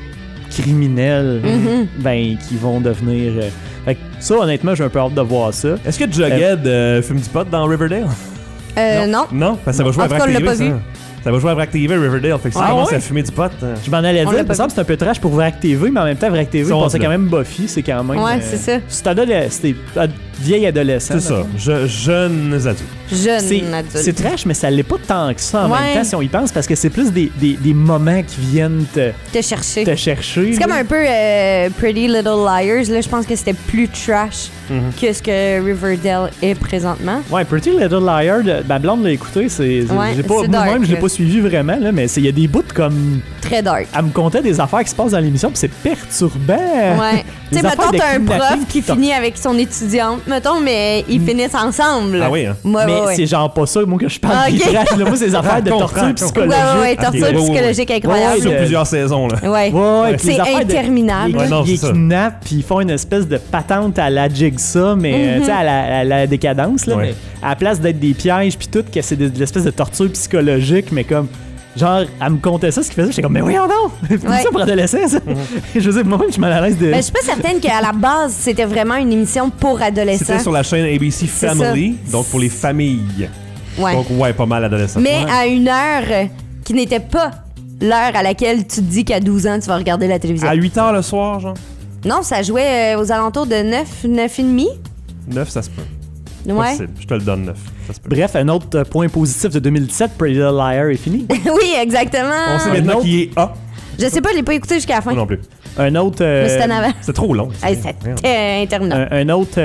Speaker 7: criminel, ben, qui vont devenir... Fait que ça, honnêtement, j'ai un peu hâte de voir ça.
Speaker 2: Est-ce que Jughead fume du pot dans Riverdale?
Speaker 3: Non.
Speaker 2: Non, parce que ça va jouer à
Speaker 3: En tout cas,
Speaker 2: Vrac
Speaker 3: on l'a
Speaker 2: TV,
Speaker 3: pas
Speaker 2: ça.
Speaker 3: vu.
Speaker 2: Ça va jouer à Vrac TV, Riverdale. Fait que si tu commences à fumer du pot...
Speaker 7: Je m'en allais
Speaker 3: On
Speaker 7: dire,
Speaker 3: l'a
Speaker 7: il
Speaker 3: pas
Speaker 7: me semble que c'est un peu trash pour Vrac TV, mais en même temps, Vrac TV,
Speaker 2: Ils
Speaker 7: c'est
Speaker 2: sont
Speaker 7: quand même Buffy, c'est quand même...
Speaker 3: Ouais, c'est ça.
Speaker 7: C'était vieil adolescent.
Speaker 2: C'est ça, jeunes adultes.
Speaker 3: Jeune
Speaker 7: C'est
Speaker 3: adulte.
Speaker 7: trash, mais ça l'est pas tant que ça en
Speaker 3: Ouais.
Speaker 7: même temps, si on y pense, parce que c'est plus des moments qui viennent
Speaker 3: Te chercher.
Speaker 7: te chercher.
Speaker 3: C'est
Speaker 7: là.
Speaker 3: comme un peu Pretty Little Liars. Là, je pense que c'était plus trash que ce que Riverdale est présentement.
Speaker 7: Ouais, Pretty Little Liar, ma blonde l'a écouté,
Speaker 3: Ouais,
Speaker 7: j'ai pas,
Speaker 3: c'est dark,
Speaker 7: moi-même, je l'ai
Speaker 3: là.
Speaker 7: pas suivi vraiment, là, mais il y a des bouts comme...
Speaker 3: Très dark.
Speaker 7: Elle me contait des affaires qui se passent dans l'émission, puis c'est perturbant.
Speaker 3: Ouais. Tu
Speaker 7: Les
Speaker 3: sais, mettons,
Speaker 7: affaires de
Speaker 3: t'as un
Speaker 7: kidnapping
Speaker 3: prof qui finit avec son étudiante, mettons, mais ils finissent ensemble.
Speaker 2: Ah oui, hein?
Speaker 3: Ouais,
Speaker 7: Mais
Speaker 3: ouais.
Speaker 7: c'est genre pas ça, moi, que je parle
Speaker 3: Ah,
Speaker 7: des
Speaker 3: ok.
Speaker 7: trash, là. Moi, c'est des affaires de
Speaker 2: Comprends,
Speaker 7: torture
Speaker 2: comprends.
Speaker 7: psychologique.
Speaker 3: Ouais, torture
Speaker 2: Ok, ouais, ouais,
Speaker 3: psychologique incroyable.
Speaker 7: Ouais,
Speaker 2: Sur
Speaker 7: de-
Speaker 2: plusieurs saisons, là.
Speaker 3: Ouais.
Speaker 7: Ouais, puis
Speaker 3: C'est
Speaker 7: les affaires de-
Speaker 3: interminable.
Speaker 7: Ils,
Speaker 2: Ouais, non,
Speaker 7: ils
Speaker 2: c'est ça.
Speaker 7: kidnappent, puis ils font une espèce de patente à la Jigsaw, mais tu sais, à la décadence, là.
Speaker 2: Ouais.
Speaker 7: Mais à la place d'être des pièges, puis tout, que c'est de l'espèce de torture psychologique, mais comme. Genre, elle me contait ça, ce qu'il faisait. J'étais comme, mais voyons donc! C'est
Speaker 3: Ouais.
Speaker 7: ça pour adolescents, ça! Je veux dire, moi-même, je suis mal à l'aise de.
Speaker 3: Ben, je suis pas certaine qu'à la base, c'était vraiment une émission pour adolescents.
Speaker 2: C'était sur la chaîne ABC
Speaker 3: C'est
Speaker 2: Family, donc pour les familles.
Speaker 3: Ouais.
Speaker 2: Donc, ouais, pas mal adolescents.
Speaker 3: Mais
Speaker 2: Ouais.
Speaker 3: à une heure qui n'était pas l'heure à laquelle tu te dis qu'à 12 ans, tu vas regarder la télévision.
Speaker 2: À 8h le soir, genre?
Speaker 3: Non, ça jouait aux alentours de 9,5.
Speaker 2: 9, ça se peut.
Speaker 3: Ouais.
Speaker 2: Possible. Je te le donne 9. Ça se peut.
Speaker 7: Bref, un autre point positif de 2017, Pretty Little Liar est fini.
Speaker 3: Oui, exactement.
Speaker 2: On sait
Speaker 7: Un
Speaker 2: maintenant
Speaker 7: autre-
Speaker 2: qui est A.
Speaker 3: Je sais pas, je l'ai pas écouté jusqu'à la fin.
Speaker 2: Moi non plus.
Speaker 7: Un autre.
Speaker 3: Mais c'était en avant.
Speaker 2: C'est trop long.
Speaker 3: Hey, c'était interminable.
Speaker 7: Un autre.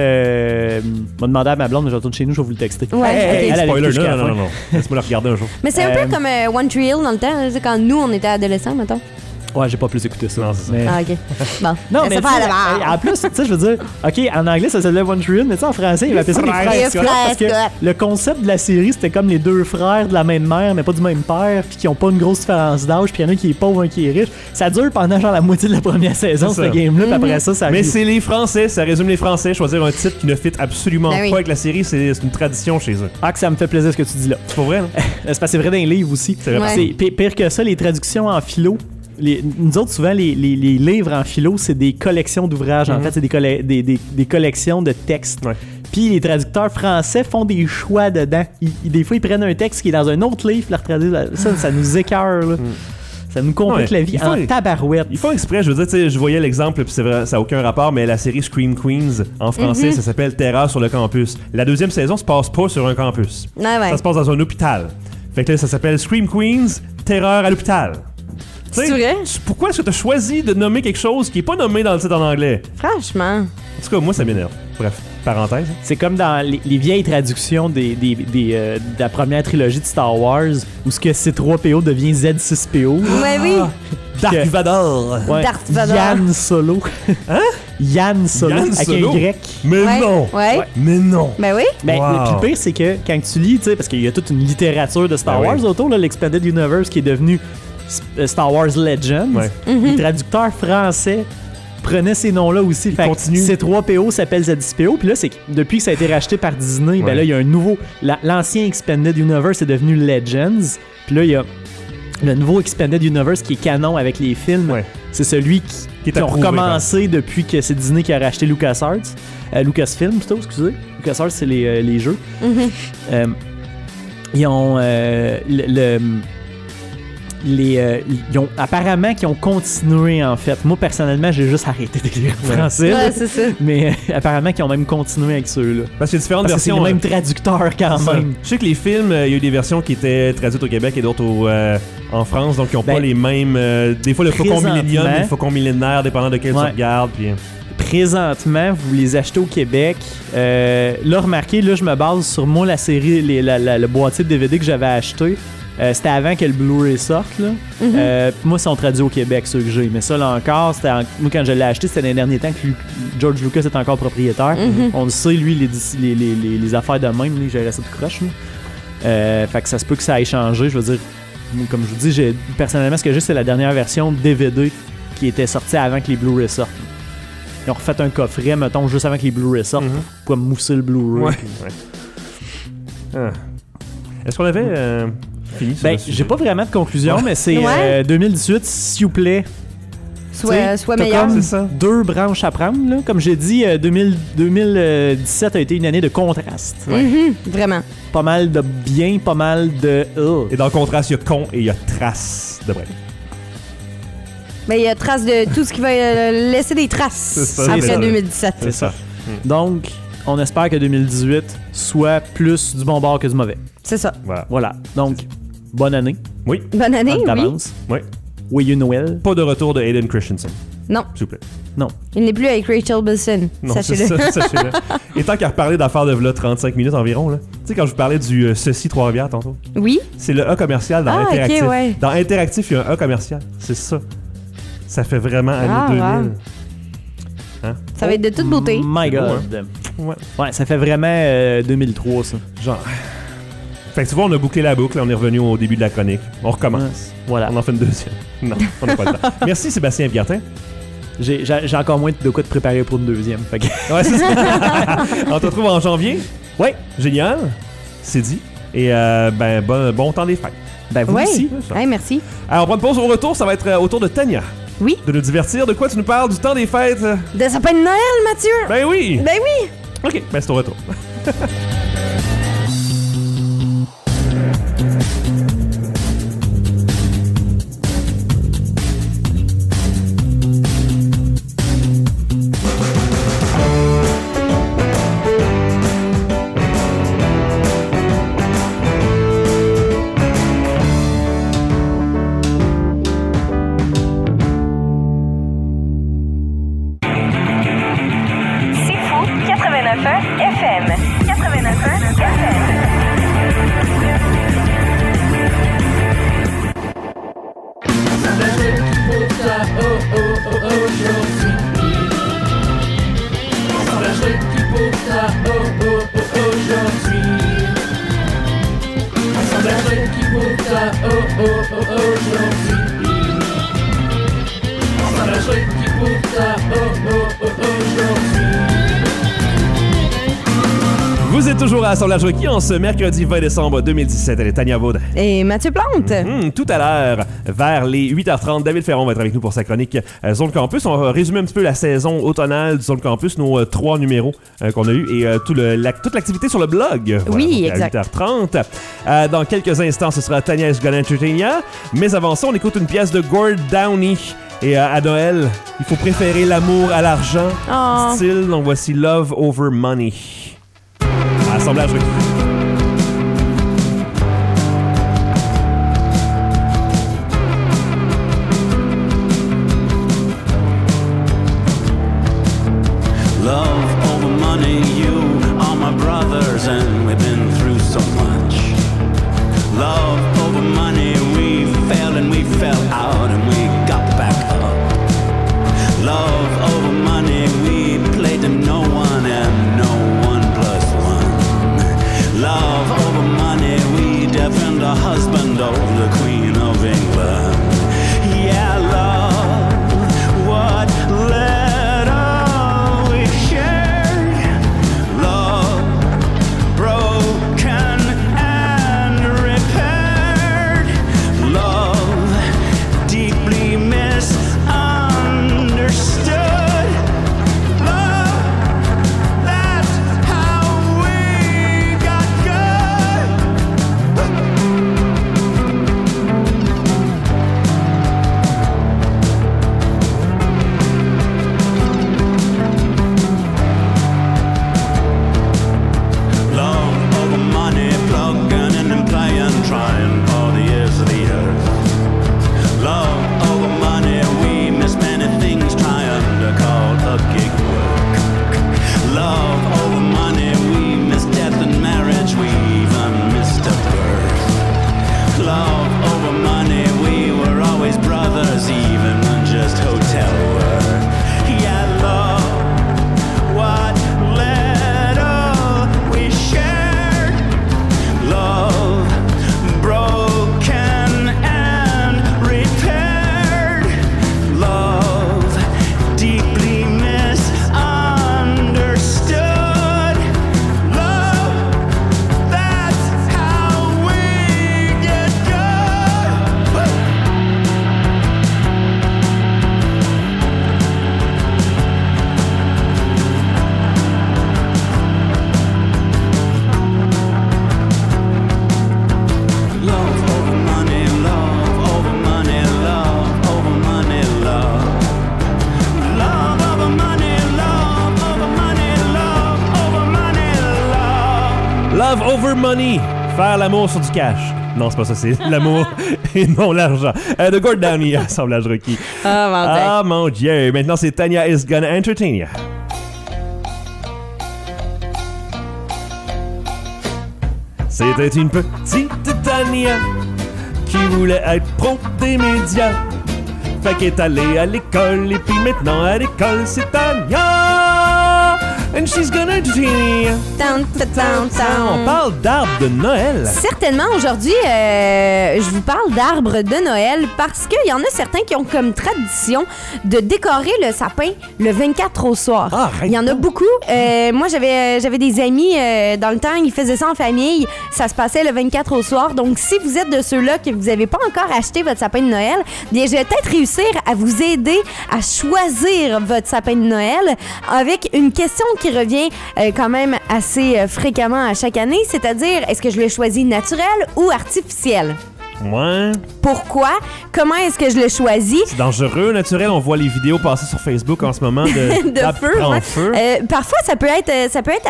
Speaker 7: m'a demandé à ma blonde, mais je retourne chez nous, je vais vous le texter.
Speaker 3: Ouais, ok.
Speaker 7: elle a
Speaker 2: Spoiler,
Speaker 7: écouté jusqu'à la
Speaker 2: non,
Speaker 7: fin.
Speaker 2: non. Laisse-moi le regarder un jour.
Speaker 3: Mais c'est un peu comme One Tree Hill dans le temps, là, quand nous, on était adolescents, mettons.
Speaker 7: Ouais, j'ai pas plus écouté ça.
Speaker 2: Non, c'est ça.
Speaker 7: Mais-
Speaker 3: Ah, OK. Bon.
Speaker 7: Non, mais
Speaker 3: ça
Speaker 7: tu
Speaker 3: fait à
Speaker 7: sais,
Speaker 3: la barre.
Speaker 7: en plus, tu sais, je veux dire, OK, en anglais, ça s'appelait One Tree Hill, mais tu sais, en français, il va appeler ça les
Speaker 2: frères
Speaker 7: frères
Speaker 3: Scott.
Speaker 7: Scott, parce que
Speaker 3: Scott.
Speaker 7: le concept de la série, c'était comme les deux frères de la même mère, mais pas du même père, puis qui ont pas une grosse différence d'âge, puis il y en a un qui est pauvre, un qui est riche. Ça dure pendant genre la moitié de la première saison,
Speaker 2: C'est
Speaker 7: ce
Speaker 2: ça.
Speaker 7: game-là, puis après ça
Speaker 2: Mais
Speaker 7: arrive.
Speaker 2: c'est les Français, ça résume les Français. Choisir un titre qui ne fit absolument
Speaker 3: Ben oui.
Speaker 2: pas avec la série, c'est une tradition chez eux.
Speaker 7: Ah, que ça me fait plaisir ce que tu dis là.
Speaker 2: C'est pas vrai, non?
Speaker 7: C'est parce que c'est vrai dans les livres aussi.
Speaker 2: C'est vrai.
Speaker 3: Ouais.
Speaker 7: C'est pire que ça, les traductions en philo. Nous autres, souvent, les livres en philo, c'est des collections d'ouvrages. En fait, c'est des collections de textes.
Speaker 2: Ouais.
Speaker 7: Puis les traducteurs français font des choix dedans. Des fois, ils prennent un texte qui est dans un autre livre, ils le retraduisent. Ça nous écœure. Là. Ça nous complique
Speaker 2: Ouais,
Speaker 7: la vie
Speaker 2: il faut-
Speaker 7: en tabarouette.
Speaker 2: Ils font exprès, je veux dire, tu sais, je voyais l'exemple, puis c'est vrai, ça n'a aucun rapport, mais la série Scream Queens, en français, ça s'appelle Terreur sur le campus. La deuxième saison se passe pas sur un campus.
Speaker 3: Ouais, ouais.
Speaker 2: Ça se passe dans un hôpital. Fait que là, ça s'appelle Scream Queens, Terreur à l'hôpital. Tu sais,
Speaker 3: C'est vrai?
Speaker 2: Pourquoi est-ce que tu as choisi de nommer quelque chose qui est pas nommé dans le titre en anglais?
Speaker 3: Franchement.
Speaker 2: En tout cas, moi, ça m'énerve. Bref, parenthèse.
Speaker 7: C'est comme dans les vieilles traductions de la première trilogie de Star Wars, où ce que C3PO devient Z6PO.
Speaker 3: Ouais, oui.
Speaker 2: Dark
Speaker 7: que-
Speaker 2: Vador.
Speaker 7: Ouais.
Speaker 3: Darth Vader.
Speaker 7: Yann Solo.
Speaker 2: Hein?
Speaker 7: Yann Solo,
Speaker 2: Yann
Speaker 7: avec
Speaker 2: Solo?
Speaker 7: un Y.
Speaker 2: Mais
Speaker 3: Ouais.
Speaker 2: non!
Speaker 3: Ouais.
Speaker 2: Mais non!
Speaker 3: Ben oui.
Speaker 7: Ben,
Speaker 2: Wow.
Speaker 7: le pire, c'est que quand tu lis, tu sais, parce qu'il y a toute une littérature de Star
Speaker 2: Ben
Speaker 7: Wars
Speaker 2: oui.
Speaker 7: autour, là, l'Expanded Universe qui est devenu Star Wars Legends,
Speaker 2: Ouais.
Speaker 7: les traducteurs français prenaient ces noms-là aussi. Fait que
Speaker 2: continuent.
Speaker 7: C3PO s'appelle Z6PO, puis là, c'est que depuis que ça a été racheté par Disney, ben
Speaker 2: Ouais.
Speaker 7: là, il y a un nouveau... L'ancien Expanded Universe est devenu Legends, puis là, il y a le nouveau Expanded Universe qui est canon avec les films.
Speaker 2: Ouais.
Speaker 7: C'est celui
Speaker 2: Qui est
Speaker 7: qui ont
Speaker 2: approuvé,
Speaker 7: recommencé depuis que c'est Disney qui a racheté LucasArts. Lucasfilm, plutôt, excusez. LucasArts, c'est les jeux. Ils ont ils ont apparemment qu'ils ont continué en fait. Moi personnellement, j'ai juste arrêté de lire le français. là.
Speaker 3: Ouais, c'est ça.
Speaker 7: Mais apparemment qu'ils ont même continué avec ceux-là.
Speaker 2: Parce qu'il y a différentes
Speaker 7: Parce que c'est
Speaker 2: versions.
Speaker 7: le même traducteur quand
Speaker 2: C'est ça.
Speaker 7: même.
Speaker 2: Je sais que les films, il y a eu des versions qui étaient traduites au Québec et d'autres en France, donc ils n'ont pas
Speaker 7: Ben,
Speaker 2: les mêmes. Des fois, le Faucon
Speaker 7: présentement-
Speaker 2: Millennium et le Faucon Millénaire, dépendant de quel tu
Speaker 7: Ouais.
Speaker 2: regardes. Puis...
Speaker 7: Présentement, vous les achetez au Québec. Là, remarquez, là, je me base sur moi, la série, le boîtier de DVD que j'avais acheté. C'était avant que le Blu-ray sorte. Là. Puis moi, ils sont traduits au Québec, ceux que j'ai. Mais ça, là encore, moi, quand je l'ai acheté, c'était dans les derniers temps que George Lucas est encore propriétaire. On le sait, lui, les affaires de même, lui, j'ai resté tout croche. Fait que ça se peut que ça ait changé. Je veux dire, comme je vous dis, personnellement, ce que j'ai, c'est la dernière version DVD qui était sortie avant que les Blu-ray sortent. Ils ont refait un coffret, mettons, juste avant que les Blu-ray sortent pour mousser le Blu-ray.
Speaker 2: Ouais.
Speaker 7: Puis-
Speaker 2: Est-ce qu'on avait fini sur
Speaker 7: Ben,
Speaker 2: le sujet?
Speaker 7: j'ai pas vraiment de conclusion, mais c'est
Speaker 3: Ouais.
Speaker 7: 2018, s'il vous plaît.
Speaker 3: Soit
Speaker 7: T'as
Speaker 3: meilleur.
Speaker 7: comme
Speaker 2: C'est ça.
Speaker 7: 2 branches à prendre. Là. Comme j'ai dit, 2017 a été une année de contraste.
Speaker 3: Vraiment.
Speaker 7: Pas mal de bien, pas mal de...
Speaker 2: Et dans le contraste, il y a con et il y a trace de vrai.
Speaker 3: Mais il y a trace de tout ce qui va laisser des traces
Speaker 2: C'est ça,
Speaker 3: après
Speaker 2: c'est ça.
Speaker 3: 2017.
Speaker 2: C'est ça.
Speaker 7: Donc, on espère que 2018 soit plus du bon bord que du mauvais.
Speaker 3: C'est ça.
Speaker 2: Voilà.
Speaker 7: Voilà. Donc, bonne année.
Speaker 2: Oui,
Speaker 3: Bonne année, oui.
Speaker 7: d'avance.
Speaker 2: oui.
Speaker 7: Oui, Noël.
Speaker 2: Pas de retour de Hayden Christensen,
Speaker 3: Non,
Speaker 2: s'il vous plaît.
Speaker 7: Non.
Speaker 3: il n'est plus avec Rachel Bilson.
Speaker 2: Non, c'est
Speaker 3: Sachez-le.
Speaker 2: ça, sachez-le. Et tant qu'à reparler d'affaires de v'là 35 minutes environ, là. Tu sais, quand je vous parlais du Ceci Trois-Rivières tantôt,
Speaker 3: Oui?
Speaker 2: c'est le A commercial dans
Speaker 3: Ah, ok,
Speaker 2: Interactif.
Speaker 3: ouais.
Speaker 2: Dans Interactif, il y a un A commercial. C'est ça. Ça fait vraiment année
Speaker 3: Ah,
Speaker 2: 2000.
Speaker 3: wow.
Speaker 2: Hein?
Speaker 3: Ça va être de toute beauté.
Speaker 7: My
Speaker 2: C'est beau,
Speaker 7: God.
Speaker 2: Ouais.
Speaker 7: Ouais, ça fait vraiment 2003, ça.
Speaker 2: Genre. Fait que tu vois, on a bouclé la boucle, on est revenu au début de la chronique. On recommence.
Speaker 7: Voilà.
Speaker 2: On en fait une deuxième. Non, on n'a pas le temps. Merci Sébastien Piertin.
Speaker 7: J'ai encore moins de quoi te préparer pour une deuxième. Fait que...
Speaker 2: Ouais, c'est ça. On te retrouve en janvier.
Speaker 7: Ouais.
Speaker 2: Génial. C'est dit. Et ben bon temps des fêtes.
Speaker 7: Ben, vous
Speaker 3: Ouais.
Speaker 7: aussi.
Speaker 2: ça.
Speaker 3: Hey, merci.
Speaker 2: Alors, on prend une pause au retour. Ça va être au tour de Tania
Speaker 3: Oui?
Speaker 2: de nous divertir. De quoi tu nous parles du temps des fêtes?
Speaker 3: De sapin de Noël, Mathieu?
Speaker 2: Ben oui.
Speaker 3: Ben oui!
Speaker 2: OK, ben c'est au retour.
Speaker 1: C'est fou, 89.1 FM. 89.1 FM.
Speaker 2: Vous êtes toujours à Assemblage Requis en ce mercredi 20 décembre 2017. Elle est Tania Baud.
Speaker 3: Et Mathieu Plante?
Speaker 2: Tout à l'heure, vers les 8h30, David Ferron va être avec nous pour sa chronique Zone Campus. On va résumer un petit peu la saison automnale du Zone Campus, nos 3 numéros qu'on a eus et toute l'activité sur le blog. Voilà,
Speaker 3: Oui,
Speaker 2: donc,
Speaker 3: exact.
Speaker 2: À 8h30. Dans quelques instants, ce sera Tania Esgona Entertainer. Mais avant ça, on écoute une pièce de Gord Downie. Et à Noël, il faut préférer l'amour à l'argent.
Speaker 3: Oh.
Speaker 2: Style, donc voici Love Over Money. Assemblage Requis.
Speaker 8: Love over money, you are my brothers, and we've been through so much. Love over money, we fell and we fell out and we got back up. Love over money, we played to no one and no one plus one. Love over money, we defend our husband over the Queen of England. Yeah, love, what letter we shared. Love, broken and repaired. Love, deeply misunderstood. Love, that's how we got good. Love over money, plugging in and playing, trying for the years of the earth. Love over money, we miss many things trying to call a gig work. Love over money, we miss death and marriage, we even missed a birth. Love over money, we were always brothers, even when just hotel work. Yeah, love, what letter we shared. Love, broken and repaired. Love, deeply misunderstood. Love, that's
Speaker 2: Over money. Faire l'amour sur du cash. Non, c'est pas ça, c'est l'amour et non l'argent. De Gord Downie, assemblage requis. Ah, mon Dieu. Maintenant, c'est Tanya is Gonna Entertain Ya. C'était une petite Tanya qui voulait être pro des médias. Fait qu'elle est allée à l'école et puis maintenant à l'école, c'est Tanya. And she's gonna entertain ya. On parle d'arbres de Noël.
Speaker 3: Certainement, aujourd'hui, je vous parle d'arbres de Noël parce qu'il y en a certains qui ont comme tradition de décorer le sapin le 24 au soir.
Speaker 2: Ah,
Speaker 3: il y en a beaucoup. Moi, j'avais des amis dans le temps, ils faisaient ça en famille. Ça se passait le 24 au soir. Donc, si vous êtes de ceux-là que vous n'avez pas encore acheté votre sapin de Noël, bien, je vais peut-être réussir à vous aider à choisir votre sapin de Noël avec une question qui revient quand même assez fréquemment à chaque année, c'est-à-dire, est-ce que je le choisis naturel ou artificiel?
Speaker 2: Ouais.
Speaker 3: Pourquoi? Comment est-ce que je le choisis?
Speaker 2: C'est dangereux, naturel. On voit les vidéos passer sur Facebook en ce moment de feu.
Speaker 3: Parfois, ça peut être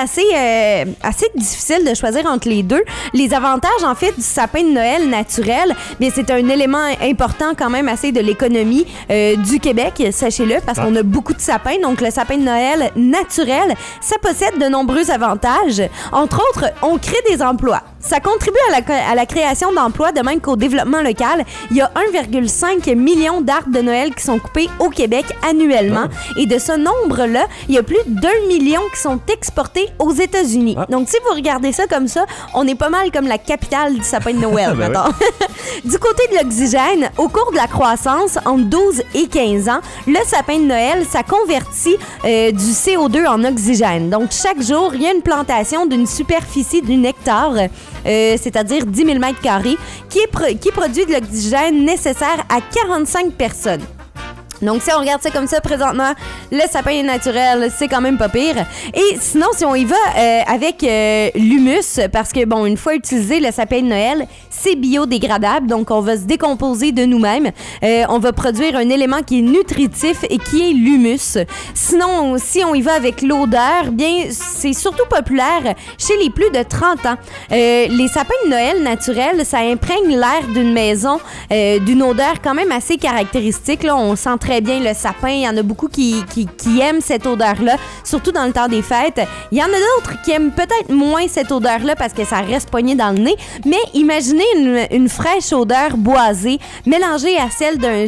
Speaker 3: assez difficile de choisir entre les deux. Les avantages, en fait, du sapin de Noël naturel, bien, c'est un élément important quand même assez de l'économie du Québec, sachez-le, parce qu'on a beaucoup de sapins. Donc, le sapin de Noël naturel, ça possède de nombreux avantages. Entre autres, on crée des emplois. Ça contribue à la création d'emplois, de même qu'au développement local. Il y a 1,5 million d'arbres de Noël qui sont coupés au Québec annuellement. Et de ce nombre-là, il y a plus d'1 million qui sont exportés aux États-Unis. Donc, si vous regardez ça comme ça, on est pas mal comme la capitale du sapin de Noël, mettons. Du côté de l'oxygène, au cours de la croissance, entre 12 et 15 ans, le sapin de Noël, ça convertit du CO2 en oxygène. Donc, chaque jour, il y a une plantation d'une superficie d'un hectare, c'est-à-dire 10 000 mètres carrés, qui produit de l'oxygène nécessaire à 45 personnes. Donc, si on regarde ça comme ça présentement, le sapin est naturel, c'est quand même pas pire. Et sinon, si on y va avec l'humus, parce que, bon, une fois utilisé, le sapin de Noël, c'est biodégradable, donc on va se décomposer de nous-mêmes. On va produire un élément qui est nutritif et qui est l'humus. Sinon, si on y va avec l'odeur, bien, c'est surtout populaire chez les plus de 30 ans. Les sapins de Noël naturels, ça imprègne l'air d'une maison d'une odeur quand même assez caractéristique. Là, on sent très bien le sapin. Il y en a beaucoup qui aiment cette odeur-là, surtout dans le temps des fêtes. Il y en a d'autres qui aiment peut-être moins cette odeur-là parce que ça reste pogné dans le nez. Mais imaginez une fraîche odeur boisée mélangée à celle d'un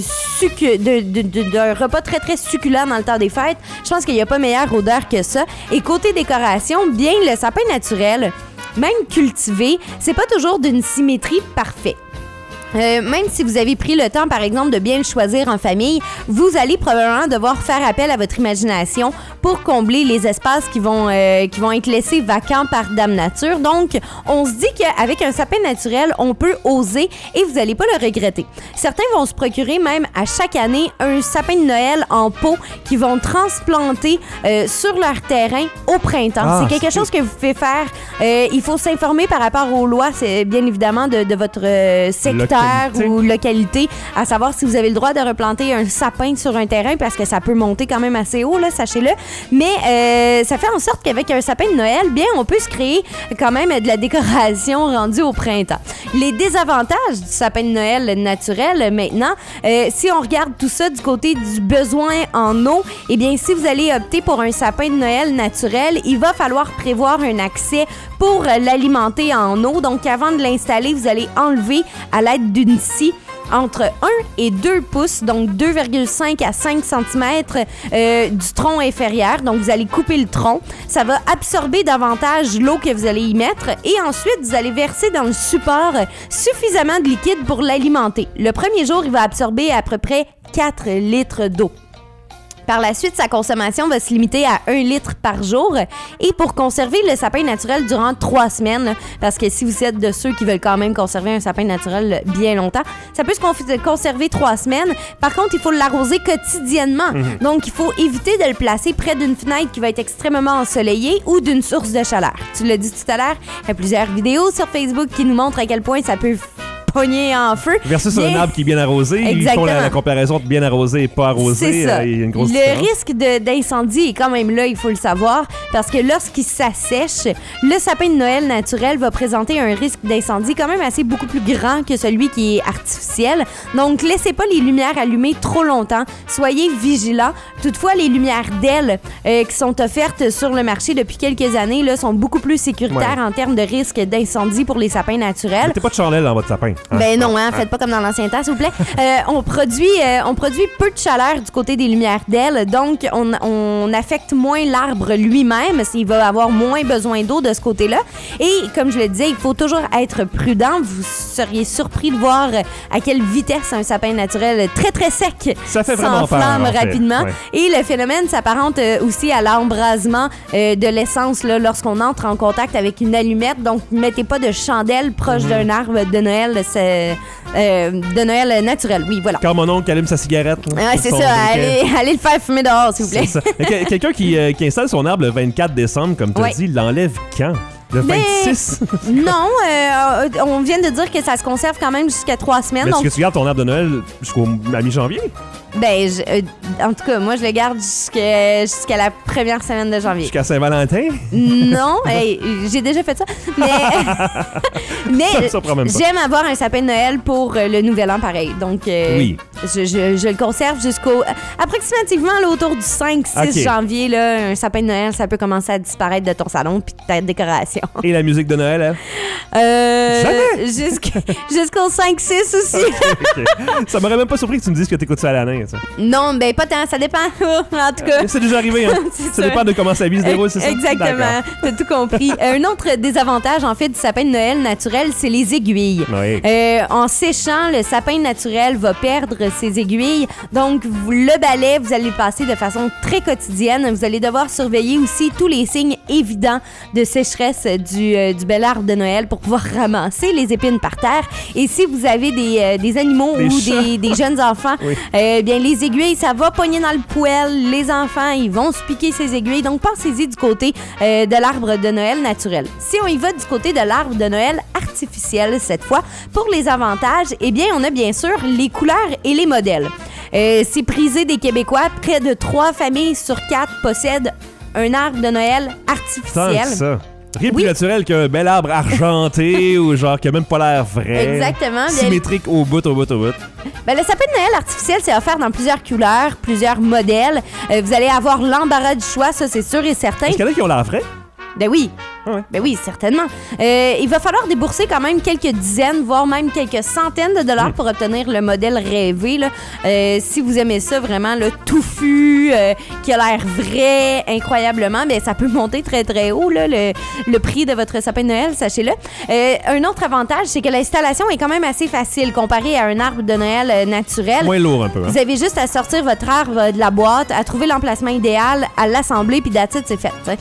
Speaker 3: repas très, très succulent dans le temps des fêtes. Je pense qu'il n'y a pas meilleure odeur que ça. Et côté décoration, bien, le sapin naturel, même cultivé, c'est pas toujours d'une symétrie parfaite. Même si vous avez pris le temps, par exemple, de bien le choisir en famille, vous allez probablement devoir faire appel à votre imagination pour combler les espaces qui vont être laissés vacants par Dame Nature. Donc, on se dit qu'avec un sapin naturel, on peut oser et vous n'allez pas le regretter. Certains vont se procurer même à chaque année un sapin de Noël en pot qu'ils vont transplanter sur leur terrain au printemps. C'est quelque chose que vous pouvez faire. Il faut s'informer par rapport aux lois, c'est bien évidemment de votre secteur ou localité, à savoir si vous avez le droit de replanter un sapin sur un terrain parce que ça peut monter quand même assez haut, là, sachez-le. Mais ça fait en sorte qu'avec un sapin de Noël, bien, on peut se créer quand même de la décoration rendue au printemps. Les désavantages du sapin de Noël naturel, maintenant, si on regarde tout ça du côté du besoin en eau, eh bien, si vous allez opter pour un sapin de Noël naturel, il va falloir prévoir un accès pour l'alimenter en eau. Donc, avant de l'installer, vous allez enlever à l'aide d'une scie entre 1 et 2 pouces, donc 2,5 à 5 cm du tronc inférieur. Donc, vous allez couper le tronc. Ça va absorber davantage l'eau que vous allez y mettre. Et ensuite, vous allez verser dans le support suffisamment de liquide pour l'alimenter. Le premier jour, il va absorber à peu près 4 litres d'eau. Par la suite, sa consommation va se limiter à 1 litre par jour. Et pour conserver le sapin naturel durant 3 semaines, parce que si vous êtes de ceux qui veulent quand même conserver un sapin naturel bien longtemps, ça peut se conserver 3 semaines. Par contre, il faut l'arroser quotidiennement. Donc, il faut éviter de le placer près d'une fenêtre qui va être extrêmement ensoleillée ou d'une source de chaleur. Tu l'as dit tout à l'heure, il y a plusieurs vidéos sur Facebook qui nous montrent à quel point ça peut pogner en feu.
Speaker 2: Versus un arbre qui est bien arrosé.
Speaker 3: Exactement.
Speaker 2: Ils font la comparaison de bien arrosé et pas arrosé.
Speaker 3: C'est ça.
Speaker 2: Il y a une grosse
Speaker 3: le
Speaker 2: différence.
Speaker 3: risque d'incendie est quand même là, il faut le savoir, parce que lorsqu'il s'assèche, le sapin de Noël naturel va présenter un risque d'incendie quand même assez beaucoup plus grand que celui qui est artificiel. Donc, laissez pas les lumières allumées trop longtemps. Soyez vigilants. Toutefois, les lumières d'ailes qui sont offertes sur le marché depuis quelques années là, sont beaucoup plus sécuritaires en termes de risque d'incendie pour les sapins naturels.
Speaker 2: Mettez pas de chandelle dans votre sapin. Hein?
Speaker 3: Ben non, hein, faites pas comme dans l'ancien temps, s'il vous plaît. On produit peu de chaleur du côté des lumières d'ailes, donc on affecte moins l'arbre lui-même, il va avoir moins besoin d'eau de ce côté-là. Et comme je le disais, il faut toujours être prudent. Vous seriez surpris de voir à quelle vitesse un sapin naturel très très sec s'enflamme rapidement.
Speaker 2: Ouais.
Speaker 3: Et le phénomène s'apparente aussi à l'embrasement de l'essence là, lorsqu'on entre en contact avec une allumette. Donc, ne mettez pas de chandelle proche d'un arbre de Noël. De Noël naturel, oui, voilà.
Speaker 2: Quand mon oncle allume sa cigarette.
Speaker 3: Ouais, c'est ça. Allez le faire fumer dehors, s'il vous plaît.
Speaker 2: C'est ça. Quelqu'un qui installe son arbre le 24 décembre, comme tu as dit, il l'enlève quand? Le 26?
Speaker 3: Non, on vient de dire que ça se conserve quand même jusqu'à 3 semaines.
Speaker 2: Mais est-ce
Speaker 3: donc...
Speaker 2: que tu gardes ton arbre de Noël à mi-janvier?
Speaker 3: Ben, en tout cas, moi, je le garde jusqu'à la première semaine de janvier.
Speaker 2: Jusqu'à Saint-Valentin?
Speaker 3: Non, hey, j'ai déjà fait ça. Mais j'aime avoir un sapin de Noël pour le Nouvel An, pareil. Donc,
Speaker 2: oui.
Speaker 3: je le conserve jusqu'au... Approximativement, là, autour du 5-6 janvier, là, un sapin de Noël, ça peut commencer à disparaître de ton salon puis de ta décoration.
Speaker 2: Et la musique de Noël, hein?
Speaker 3: Jamais! Jusqu'au 5-6 aussi.
Speaker 2: Okay. Ça m'aurait même pas surpris que tu me dises que t'écoutes ça à l'année. Ça.
Speaker 3: Non, ben pas tant, ça dépend. En tout cas.
Speaker 2: C'est déjà arrivé, hein? Ça dépend de comment sa vie se déroule, c'est ça?
Speaker 3: Exactement, t'as tout compris. Un autre désavantage, en fait, du sapin de Noël naturel, c'est les aiguilles.
Speaker 2: Oui.
Speaker 3: En séchant, le sapin naturel va perdre ses aiguilles. Donc, le balai, vous allez le passer de façon très quotidienne. Vous allez devoir surveiller aussi tous les signes évidents de sécheresse du bel arbre de Noël pour pouvoir ramasser les épines par terre. Et si vous avez des animaux ou des jeunes enfants, bien, les aiguilles, ça va pogner dans le poêle. Les enfants, ils vont se piquer ces aiguilles. Donc, pensez-y du côté de l'arbre de Noël naturel. Si on y va du côté de l'arbre de Noël artificiel, cette fois, pour les avantages, eh bien, on a bien sûr les couleurs et les modèles. C'est prisé des Québécois. Près de 3 familles sur 4 possèdent un arbre de Noël artificiel.
Speaker 2: Tant que ça. Rien de plus naturel qu'un bel arbre argenté ou genre qui a même pas l'air vrai.
Speaker 3: Exactement.
Speaker 2: Symétrique au bout.
Speaker 3: Ben, le sapin de Noël artificiel, c'est offert dans plusieurs couleurs, plusieurs modèles. Vous allez avoir l'embarras du choix, ça c'est sûr et certain.
Speaker 2: Est-ce qu'il y en a qui ont l'air vrai?
Speaker 3: Ben oui.
Speaker 2: Ouais.
Speaker 3: Ben oui, certainement. Il va falloir débourser quand même quelques dizaines, voire même quelques centaines de dollars pour obtenir le modèle rêvé. Là. Si vous aimez ça vraiment, le touffu, qui a l'air vrai incroyablement, ben ça peut monter très très haut là, le prix de votre sapin de Noël, sachez-le. Un autre avantage, c'est que l'installation est quand même assez facile comparé à un arbre de Noël naturel.
Speaker 2: Moins lourd un peu. Hein?
Speaker 3: Vous avez juste à sortir votre arbre de la boîte, à trouver l'emplacement idéal, à l'assembler, puis that's it, c'est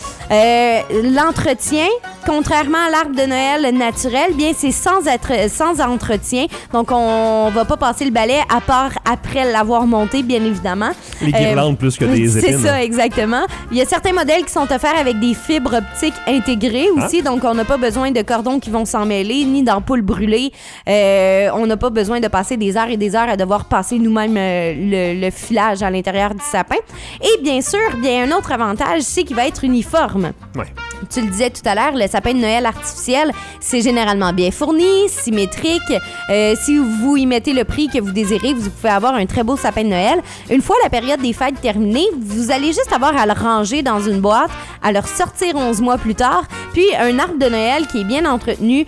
Speaker 3: fait. L'entretien, contrairement à l'arbre de Noël naturel, bien c'est sans entretien. Donc on va pas passer le balai à part après l'avoir monté, bien évidemment.
Speaker 2: Les guirlandes plus que des épines.
Speaker 3: C'est ça, exactement. Il y a certains modèles qui sont offerts avec des fibres optiques intégrées aussi, donc on n'a pas besoin de cordons qui vont s'en mêler, ni d'ampoules brûlées. On n'a pas besoin de passer des heures et des heures à devoir passer nous-mêmes le filage à l'intérieur du sapin. Et bien sûr, bien un autre avantage, c'est qu'il va être uniforme.
Speaker 2: Ouais.
Speaker 3: Tu le disais tout à l'heure, le sapin de Noël artificiel, c'est généralement bien fourni, symétrique. Si vous y mettez le prix que vous désirez, vous pouvez avoir un très beau sapin de Noël. Une fois la période des fêtes terminée, vous allez juste avoir à le ranger dans une boîte, à le ressortir 11 mois plus tard. Puis, un arbre de Noël qui est bien entretenu,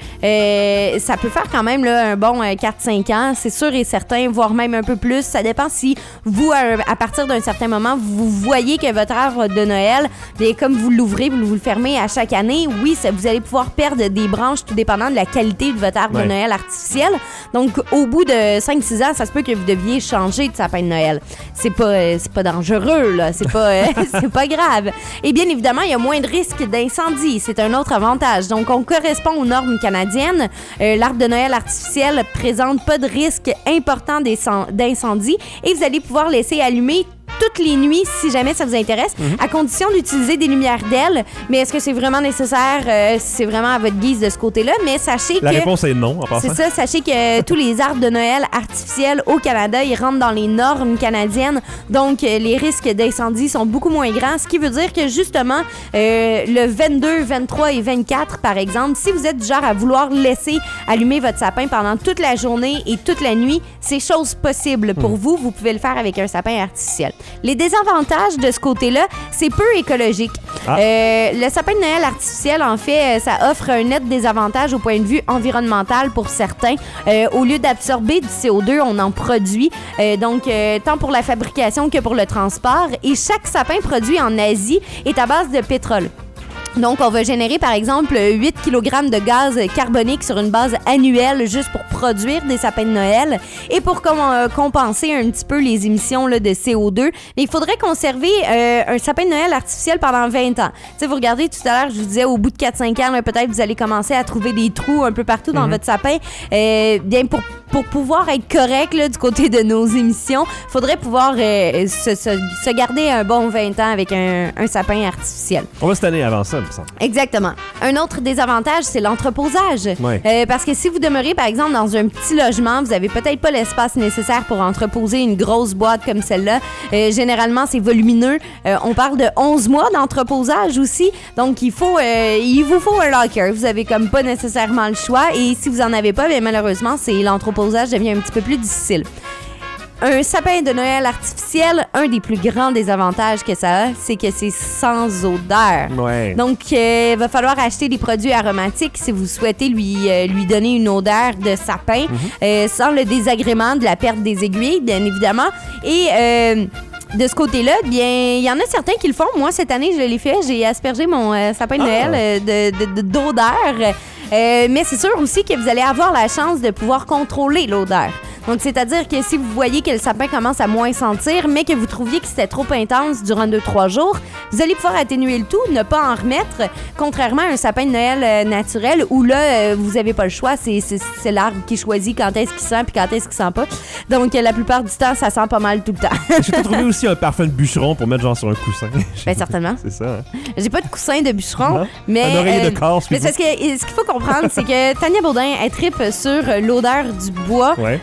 Speaker 3: ça peut faire quand même là, un bon 4-5 ans, c'est sûr et certain, voire même un peu plus. Ça dépend si vous, à partir d'un certain moment, vous voyez que votre arbre de Noël, bien, comme vous l'ouvrez, vous le fermez à chaque année, oui, vous allez pouvoir perdre des branches tout dépendant de la qualité de votre arbre de Noël artificiel. Donc, au bout de 5-6 ans, ça se peut que vous deviez changer de sapin de Noël. C'est pas dangereux, là. C'est pas grave. Et bien évidemment, il y a moins de risques d'incendie. C'est un autre avantage. Donc, on correspond aux normes canadiennes. L'arbre de Noël artificiel présente pas de risque important d'incendie et vous allez pouvoir laisser allumer toutes les nuits, si jamais ça vous intéresse, à condition d'utiliser des lumières d'ailes. Mais est-ce que c'est vraiment nécessaire? C'est vraiment à votre guise de ce côté-là. Mais sachez
Speaker 2: La
Speaker 3: que...
Speaker 2: réponse est non, en passant.
Speaker 3: C'est ça, sachez que tous les arbres de Noël artificiels au Canada, ils rentrent dans les normes canadiennes. Donc, les risques d'incendie sont beaucoup moins grands. Ce qui veut dire que, justement, le 22, 23 et 24, par exemple, si vous êtes du genre à vouloir laisser allumer votre sapin pendant toute la journée et toute la nuit, c'est chose possible pour vous. Vous pouvez le faire avec un sapin artificiel. Les désavantages de ce côté-là, c'est peu écologique. Le sapin de Noël artificiel, en fait, ça offre un net désavantage au point de vue environnemental pour certains. Au lieu d'absorber du CO2, on en produit. Donc, tant pour la fabrication que pour le transport. Et chaque sapin produit en Asie est à base de pétrole. Donc, on va générer, par exemple, 8 kg de gaz carbonique sur une base annuelle juste pour produire des sapins de Noël. Et pour compenser un petit peu les émissions là, de CO2, il faudrait conserver un sapin de Noël artificiel pendant 20 ans. Tu sais, vous regardez tout à l'heure, je vous disais, au bout de 4-5 ans, là, peut-être vous allez commencer à trouver des trous un peu partout dans votre sapin. Bien, pour pouvoir être correct là, du côté de nos émissions, il faudrait pouvoir se garder un bon 20 ans avec un sapin artificiel.
Speaker 2: On va se tanner avant ça.
Speaker 3: Exactement. Un autre désavantage, c'est l'entreposage. Ouais. Parce que si vous demeurez, par exemple, dans un petit logement, vous n'avez peut-être pas l'espace nécessaire pour entreposer une grosse boîte comme celle-là. Généralement, c'est volumineux. On parle de 11 mois d'entreposage aussi. Donc, il vous faut un locker. Vous avez comme pas nécessairement le choix. Et si vous en avez pas, bien, malheureusement, l'entreposage devient un petit peu plus difficile. Un sapin de Noël artificiel, un des plus grands désavantages que ça a, c'est que c'est sans odeur. Ouais. Donc, il va falloir acheter des produits aromatiques si vous souhaitez lui donner une odeur de sapin, sans le désagrément de la perte des aiguilles, bien évidemment. Et... de ce côté-là, bien, il y en a certains qui le font. Moi, cette année, je l'ai fait. J'ai aspergé mon sapin de Noël d'odeur. Mais c'est sûr aussi que vous allez avoir la chance de pouvoir contrôler l'odeur. Donc, c'est-à-dire que si vous voyez que le sapin commence à moins sentir, mais que vous trouviez que c'était trop intense durant 2-3 jours, vous allez pouvoir atténuer le tout, ne pas en remettre, contrairement à un sapin de Noël naturel où là, vous n'avez pas le choix. C'est l'arbre qui choisit quand est-ce qu'il sent puis quand est-ce qu'il sent pas. Donc, la plupart du temps, ça sent pas mal tout le temps.
Speaker 2: Je t'ai trouvé aussi un parfum de bûcheron pour mettre genre sur un coussin.
Speaker 3: Bien, certainement.
Speaker 2: C'est ça. Hein?
Speaker 3: J'ai pas de coussin de bûcheron, mais...
Speaker 2: Un oreiller de Corse.
Speaker 3: Mais c'est parce que ce qu'il faut comprendre, c'est que Tania Baudin, elle tripe sur l'odeur du bois. Ouais.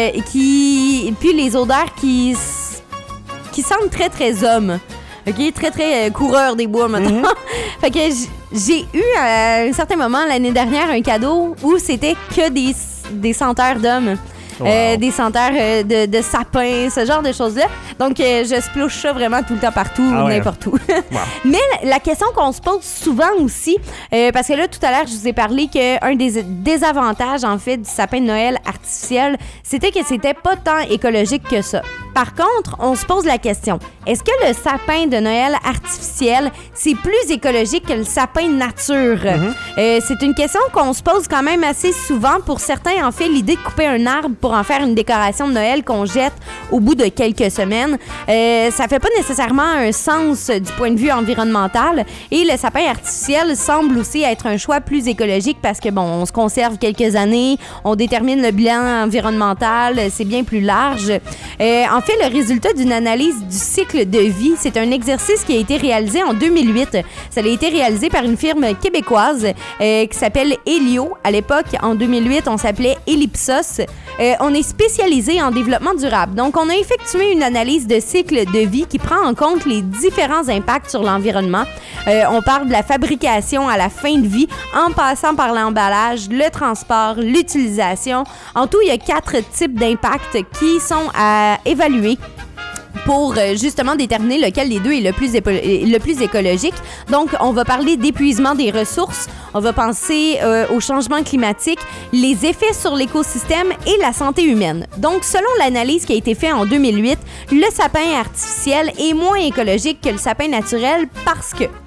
Speaker 3: Puis les odeurs qui sentent très, très homme. OK? Très, très coureur des bois, maintenant. Fait que j'ai eu, à un certain moment, l'année dernière, un cadeau où c'était que des senteurs d'hommes. Wow. Des senteurs de sapin, ce genre de choses-là. Donc, je splouche ça vraiment tout le temps partout, n'importe où. Wow. Mais la question qu'on se pose souvent aussi, parce que là, tout à l'heure, je vous ai parlé qu'un des désavantages, en fait, du sapin de Noël artificiel, c'était que c'était pas tant écologique que ça. Par contre, on se pose la question, est-ce que le sapin de Noël artificiel, c'est plus écologique que le sapin nature? C'est une question qu'on se pose quand même assez souvent. Pour certains, en fait, l'idée de couper un arbre pour en faire une décoration de Noël qu'on jette au bout de quelques semaines, ça fait pas nécessairement un sens du point de vue environnemental. Et le sapin artificiel semble aussi être un choix plus écologique parce que, bon, on se conserve quelques années, on détermine le bilan environnemental, c'est bien plus large. En fait, le résultat d'une analyse du cycle de vie, c'est un exercice qui a été réalisé en 2008. Ça a été réalisé par une firme québécoise qui s'appelle Helio. À l'époque, en 2008, on s'appelait Ellipsos. On est spécialisé en développement durable. Donc, on a effectué une analyse de cycle de vie qui prend en compte les différents impacts sur l'environnement. On parle de la fabrication à la fin de vie, en passant par l'emballage, le transport, l'utilisation. En tout, il y a 4 types d'impacts qui sont à évaluer pour justement déterminer lequel des deux est le plus écologique. Donc, on va parler d'épuisement des ressources, on va penser au changement climatique, les effets sur l'écosystème et la santé humaine. Donc, selon l'analyse qui a été faite en 2008, le sapin artificiel est moins écologique que le sapin naturel parce que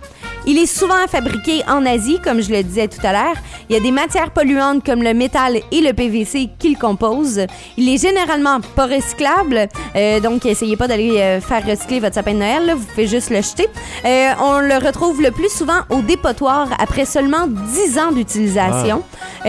Speaker 3: Il est souvent fabriqué en Asie, comme je le disais tout à l'heure. Il y a des matières polluantes comme le métal et le PVC qui le composent. Il est généralement pas recyclable, donc essayez pas d'aller faire recycler votre sapin de Noël, là, vous pouvez juste le jeter. On le retrouve le plus souvent au dépotoir après seulement 10 ans d'utilisation.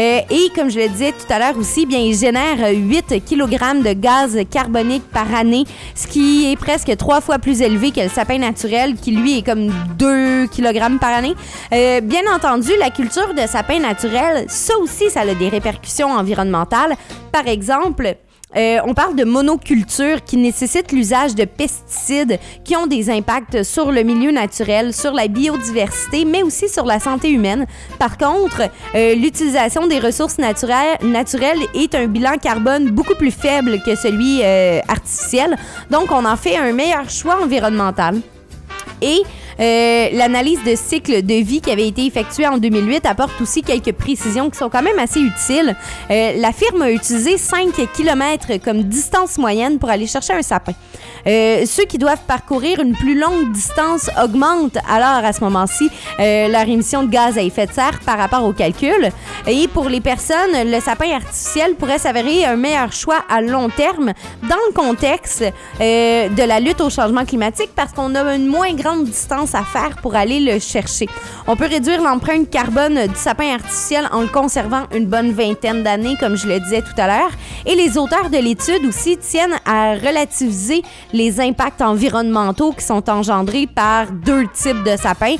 Speaker 3: Et comme je le disais tout à l'heure aussi, bien, il génère 8 kg de gaz carbonique par année, ce qui est presque 3 fois plus élevé que le sapin naturel, qui lui est comme 2 kg par année. Bien entendu, la culture de sapin naturel, ça aussi, ça a des répercussions environnementales. Par exemple, on parle de monoculture qui nécessite l'usage de pesticides qui ont des impacts sur le milieu naturel, sur la biodiversité, mais aussi sur la santé humaine. Par contre, l'utilisation des ressources naturelles est un bilan carbone beaucoup plus faible que celui artificiel. Donc, on en fait un meilleur choix environnemental. Et l'analyse de cycle de vie qui avait été effectuée en 2008 apporte aussi quelques précisions qui sont quand même assez utiles. La firme a utilisé 5 km comme distance moyenne pour aller chercher un sapin. Ceux qui doivent parcourir une plus longue distance augmentent alors à ce moment-ci leur émission de gaz à effet de serre par rapport au calcul. Et pour les personnes, le sapin artificiel pourrait s'avérer un meilleur choix à long terme dans le contexte de la lutte au changement climatique parce qu'on a une moins grande distance à faire pour aller le chercher. On peut réduire l'empreinte carbone du sapin artificiel en le conservant une bonne vingtaine d'années, comme je le disais tout à l'heure. Et les auteurs de l'étude aussi tiennent à relativiser les impacts environnementaux qui sont engendrés par 2 types de sapins.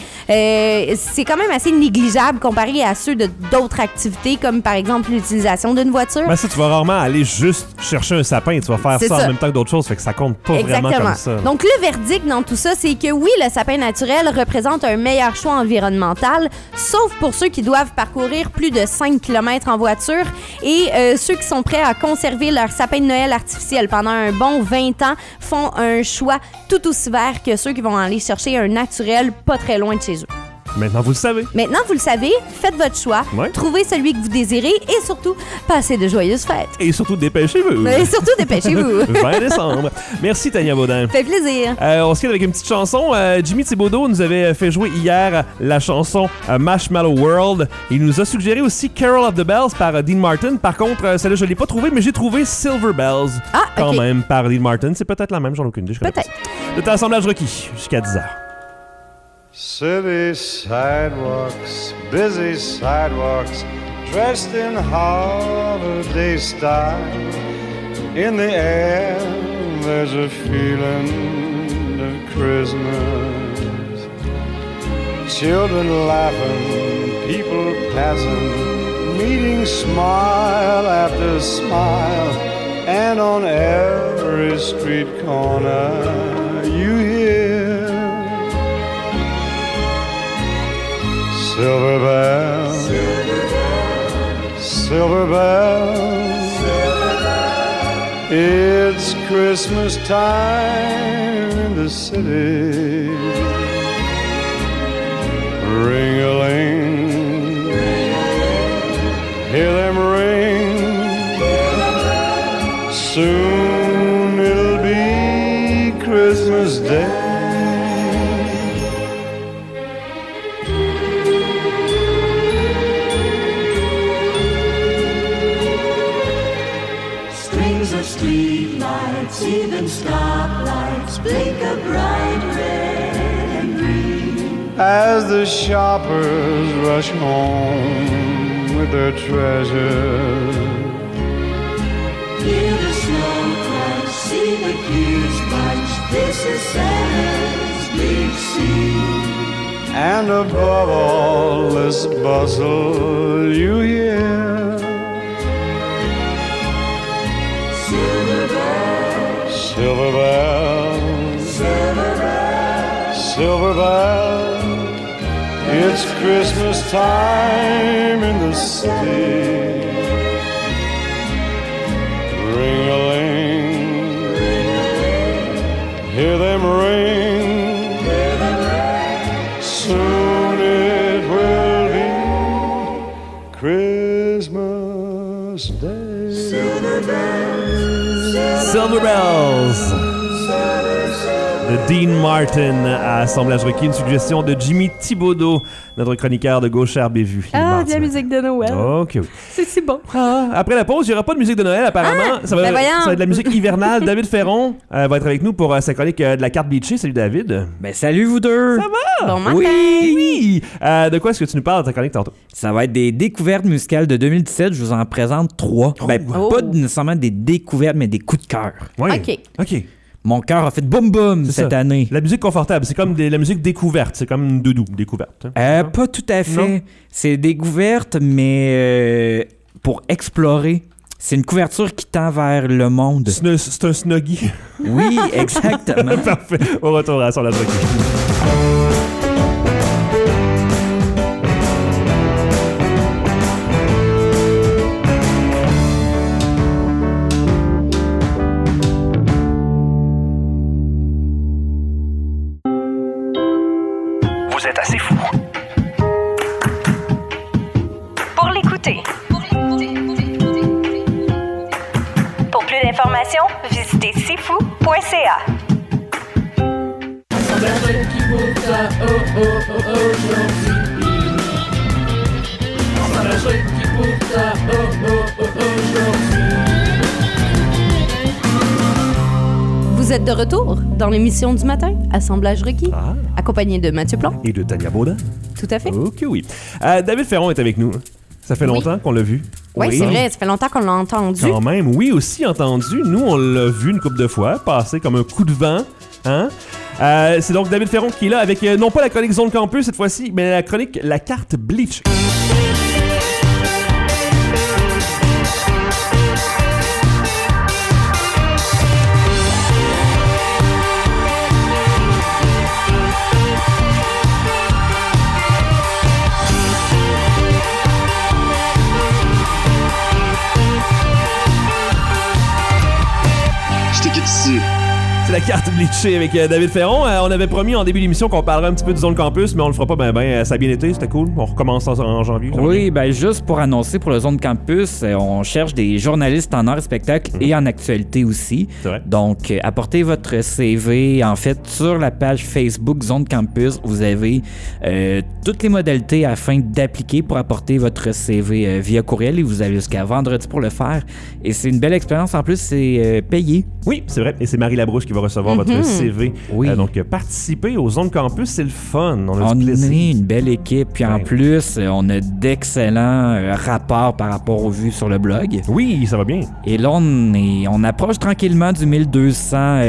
Speaker 3: C'est quand même assez négligeable comparé à ceux d'autres activités, comme par exemple l'utilisation d'une voiture.
Speaker 2: Ben ça, tu vas rarement aller juste chercher un sapin. Tu vas faire ça en même temps que d'autres choses, fait que ça compte pas vraiment comme ça.
Speaker 3: Donc, le verdict dans tout ça, c'est que oui, le sapin naturel représente un meilleur choix environnemental, sauf pour ceux qui doivent parcourir plus de 5 km en voiture et ceux qui sont prêts à conserver leur sapin de Noël artificiel pendant un bon 20 ans font un choix tout aussi vert que ceux qui vont aller chercher un naturel pas très loin de chez eux.
Speaker 2: Maintenant, vous le savez.
Speaker 3: Maintenant, vous le savez, faites votre choix, trouvez celui que vous désirez et surtout, passez de joyeuses fêtes.
Speaker 2: Et surtout, dépêchez-vous.
Speaker 3: Et surtout, dépêchez-vous.
Speaker 2: 20 décembre. Merci, Tania Baudin.
Speaker 3: Ça fait plaisir.
Speaker 2: On se quitte avec une petite chanson. Jimmy Thibodeau nous avait fait jouer hier la chanson Marshmallow World. Il nous a suggéré aussi Carol of the Bells par Dean Martin. Par contre, celle-là, je ne l'ai pas trouvée, mais j'ai trouvé Silver Bells quand même par Dean Martin. C'est peut-être la même, j'en ai aucune idée.
Speaker 3: Peut-être.
Speaker 2: C'est un assemblage requis jusqu'à 10h.
Speaker 9: City sidewalks, busy sidewalks, dressed in holiday style. In the air, there's a feeling of Christmas. Children laughing, people passing, meeting smile after smile. And on every street corner, you hear silver bells, silver bells, silver bells. It's Christmas time in the city. Ring-a-ling, hear them ring. Soon it'll be Christmas Day.
Speaker 6: Streetlights, even stoplights, blink a bright red and green.
Speaker 9: As the shoppers rush home with their treasures,
Speaker 6: hear the snow crash, see the gears march. This is Santa's big scene.
Speaker 9: And above all this bustle, you hear
Speaker 6: silver bells,
Speaker 9: silver bells,
Speaker 6: silver bells,
Speaker 9: silver bells. It's Christmas time in the city. Ring-a-ling, hear them ring. Soon it will be Christmas Day.
Speaker 6: Silver bells,
Speaker 2: Silver Bells. de Dean Martin à Assemblage requis, une suggestion de Jimmy Thibodeau, notre chroniqueur de Gauchère Bévue.
Speaker 3: Ah, de la musique de Noël.
Speaker 2: Ok, oui.
Speaker 3: C'est si bon.
Speaker 2: Après la pause, il n'y aura pas de musique de Noël apparemment. Ça va être de la musique hivernale. David Ferron va être avec nous pour sa chronique de la carte bleachée. Salut David.
Speaker 10: Ben salut vous deux.
Speaker 2: Ça va?
Speaker 3: Bon matin.
Speaker 2: Oui. De quoi est-ce que tu nous parles de ta chronique tantôt?
Speaker 10: Ça va être des découvertes musicales de 2017. Je vous en présente 3. Pas nécessairement des découvertes, mais des coups de cœur.
Speaker 2: Oui.
Speaker 3: OK.
Speaker 10: Mon cœur a fait boum boum cette année.
Speaker 2: La musique confortable, c'est comme la musique découverte. C'est comme une doudou, découverte.
Speaker 10: Pas tout à fait.
Speaker 2: Non?
Speaker 10: C'est découverte, mais pour explorer. C'est une couverture qui tend vers le monde.
Speaker 2: C'est un snuggie.
Speaker 10: Oui, exactement.
Speaker 2: Parfait. Au retour à Assemblage requis.
Speaker 1: Vous êtes assez fou pour l'écouter. Pour plus d'informations, visitez sifou.ca.
Speaker 3: Vous êtes de retour dans l'émission du matin, Assemblage requis, accompagné de Mathieu Plon.
Speaker 2: Et de Tania Baudin.
Speaker 3: Tout à fait.
Speaker 2: Ok, oui. David Ferron est avec nous. Ça fait longtemps qu'on l'a vu.
Speaker 3: Oui, c'est vrai, ça fait longtemps qu'on l'a entendu.
Speaker 2: Quand même, oui, aussi entendu. Nous, on l'a vu une couple de fois, passer comme un coup de vent. Hein? C'est donc David Ferron qui est là avec, non pas la chronique Zone Campus cette fois-ci, mais la chronique La Carte Bleach. C'est la carte bleachée avec David Ferron. On avait promis en début d'émission qu'on parlerait un petit peu du Zone Campus, mais on le fera pas ça a bien été, c'était cool. On recommence en janvier.
Speaker 10: Oui, ben juste pour annoncer pour le Zone Campus, on cherche des journalistes en art et spectacle et en actualité aussi.
Speaker 2: C'est vrai.
Speaker 10: Donc, apportez votre CV. En fait, sur la page Facebook Zone Campus, vous avez toutes les modalités afin d'appliquer pour apporter votre CV via courriel et vous avez jusqu'à vendredi pour le faire. Et c'est une belle expérience. En plus, c'est payé.
Speaker 2: Oui, c'est vrai. Et c'est Marie Labrouche qui va recevoir votre CV.
Speaker 10: Oui.
Speaker 2: Donc, participer aux Zones Campus, c'est le fun. On
Speaker 10: On
Speaker 2: du plaisir.
Speaker 10: est une belle équipe. Puis en plus, on a d'excellents rapports par rapport aux vues sur le blog.
Speaker 2: Oui, ça va bien.
Speaker 10: Et là, on approche tranquillement du 1200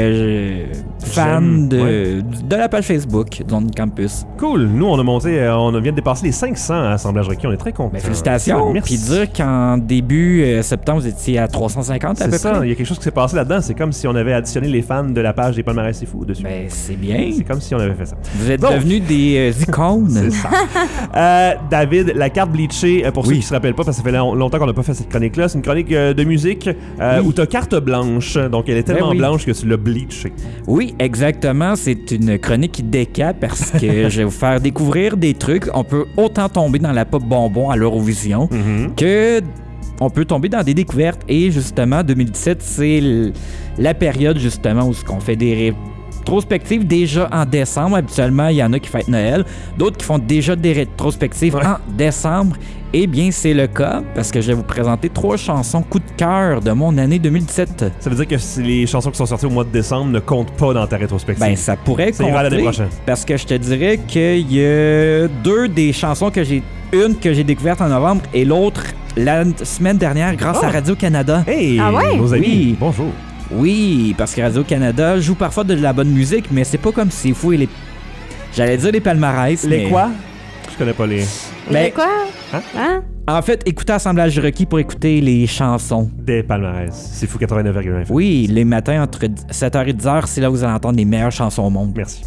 Speaker 10: fans de la page Facebook Zone Campus.
Speaker 2: Cool. Nous, on a monté, on vient de dépasser les 500 à Assemblage requis. On est très contents.
Speaker 10: Ben, félicitations.
Speaker 2: Merci.
Speaker 10: Puis dire qu'en début septembre, vous étiez à 350 à peu
Speaker 2: C'est ça.
Speaker 10: près.
Speaker 2: Il y a quelque chose qui s'est passé là-dedans. C'est comme si on avait additionné les fans de la page des Palmarès C'est Fou dessus.
Speaker 10: Ben, c'est bien.
Speaker 2: C'est comme si on avait fait ça.
Speaker 10: Vous êtes
Speaker 2: Donc,
Speaker 10: devenus des icônes.
Speaker 2: C'est ça. David, la carte bleachée, pour ceux qui se rappellent pas, parce que ça fait longtemps qu'on n'a pas fait cette chronique-là, c'est une chronique de musique où tu as carte blanche. Donc, elle est tellement blanche que tu l'as bleachée.
Speaker 10: Oui, exactement. C'est une chronique qui décape parce que je vais vous faire découvrir des trucs. On peut autant tomber dans la pop bonbon à l'Eurovision que on peut tomber dans des découvertes. Et justement, 2017, c'est la période justement où on fait des rétrospectives déjà en décembre. Habituellement, il y en a qui fêtent Noël, d'autres qui font déjà des rétrospectives en décembre. Eh bien, c'est le cas parce que je vais vous présenter 3 chansons coup de cœur de mon année 2017.
Speaker 2: Ça veut dire que les chansons qui sont sorties au mois de décembre ne comptent pas dans ta rétrospective.
Speaker 10: Ben, ça pourrait
Speaker 2: ça ira l'année
Speaker 10: compter
Speaker 2: prochaine.
Speaker 10: parce que je te dirais qu'il y a 2 des chansons que j'ai... Une que j'ai découverte en novembre et l'autre la semaine dernière grâce à Radio-Canada.
Speaker 2: Hey, nos amis,
Speaker 10: oui.
Speaker 2: bonjour.
Speaker 10: Oui, parce que Radio-Canada joue parfois de la bonne musique, mais c'est pas comme C'est Fou et les... J'allais dire les palmarès,
Speaker 2: Les
Speaker 10: mais...
Speaker 2: quoi? Je connais pas les...
Speaker 3: Mais quoi?
Speaker 2: Hein?
Speaker 10: En fait, écoutez Assemblage requis pour écouter les chansons.
Speaker 2: Des palmarès. C'est Fou 89,1.
Speaker 10: Oui, les matins entre 7h et 10h, c'est là où vous allez entendre les meilleures chansons au monde.
Speaker 2: Merci.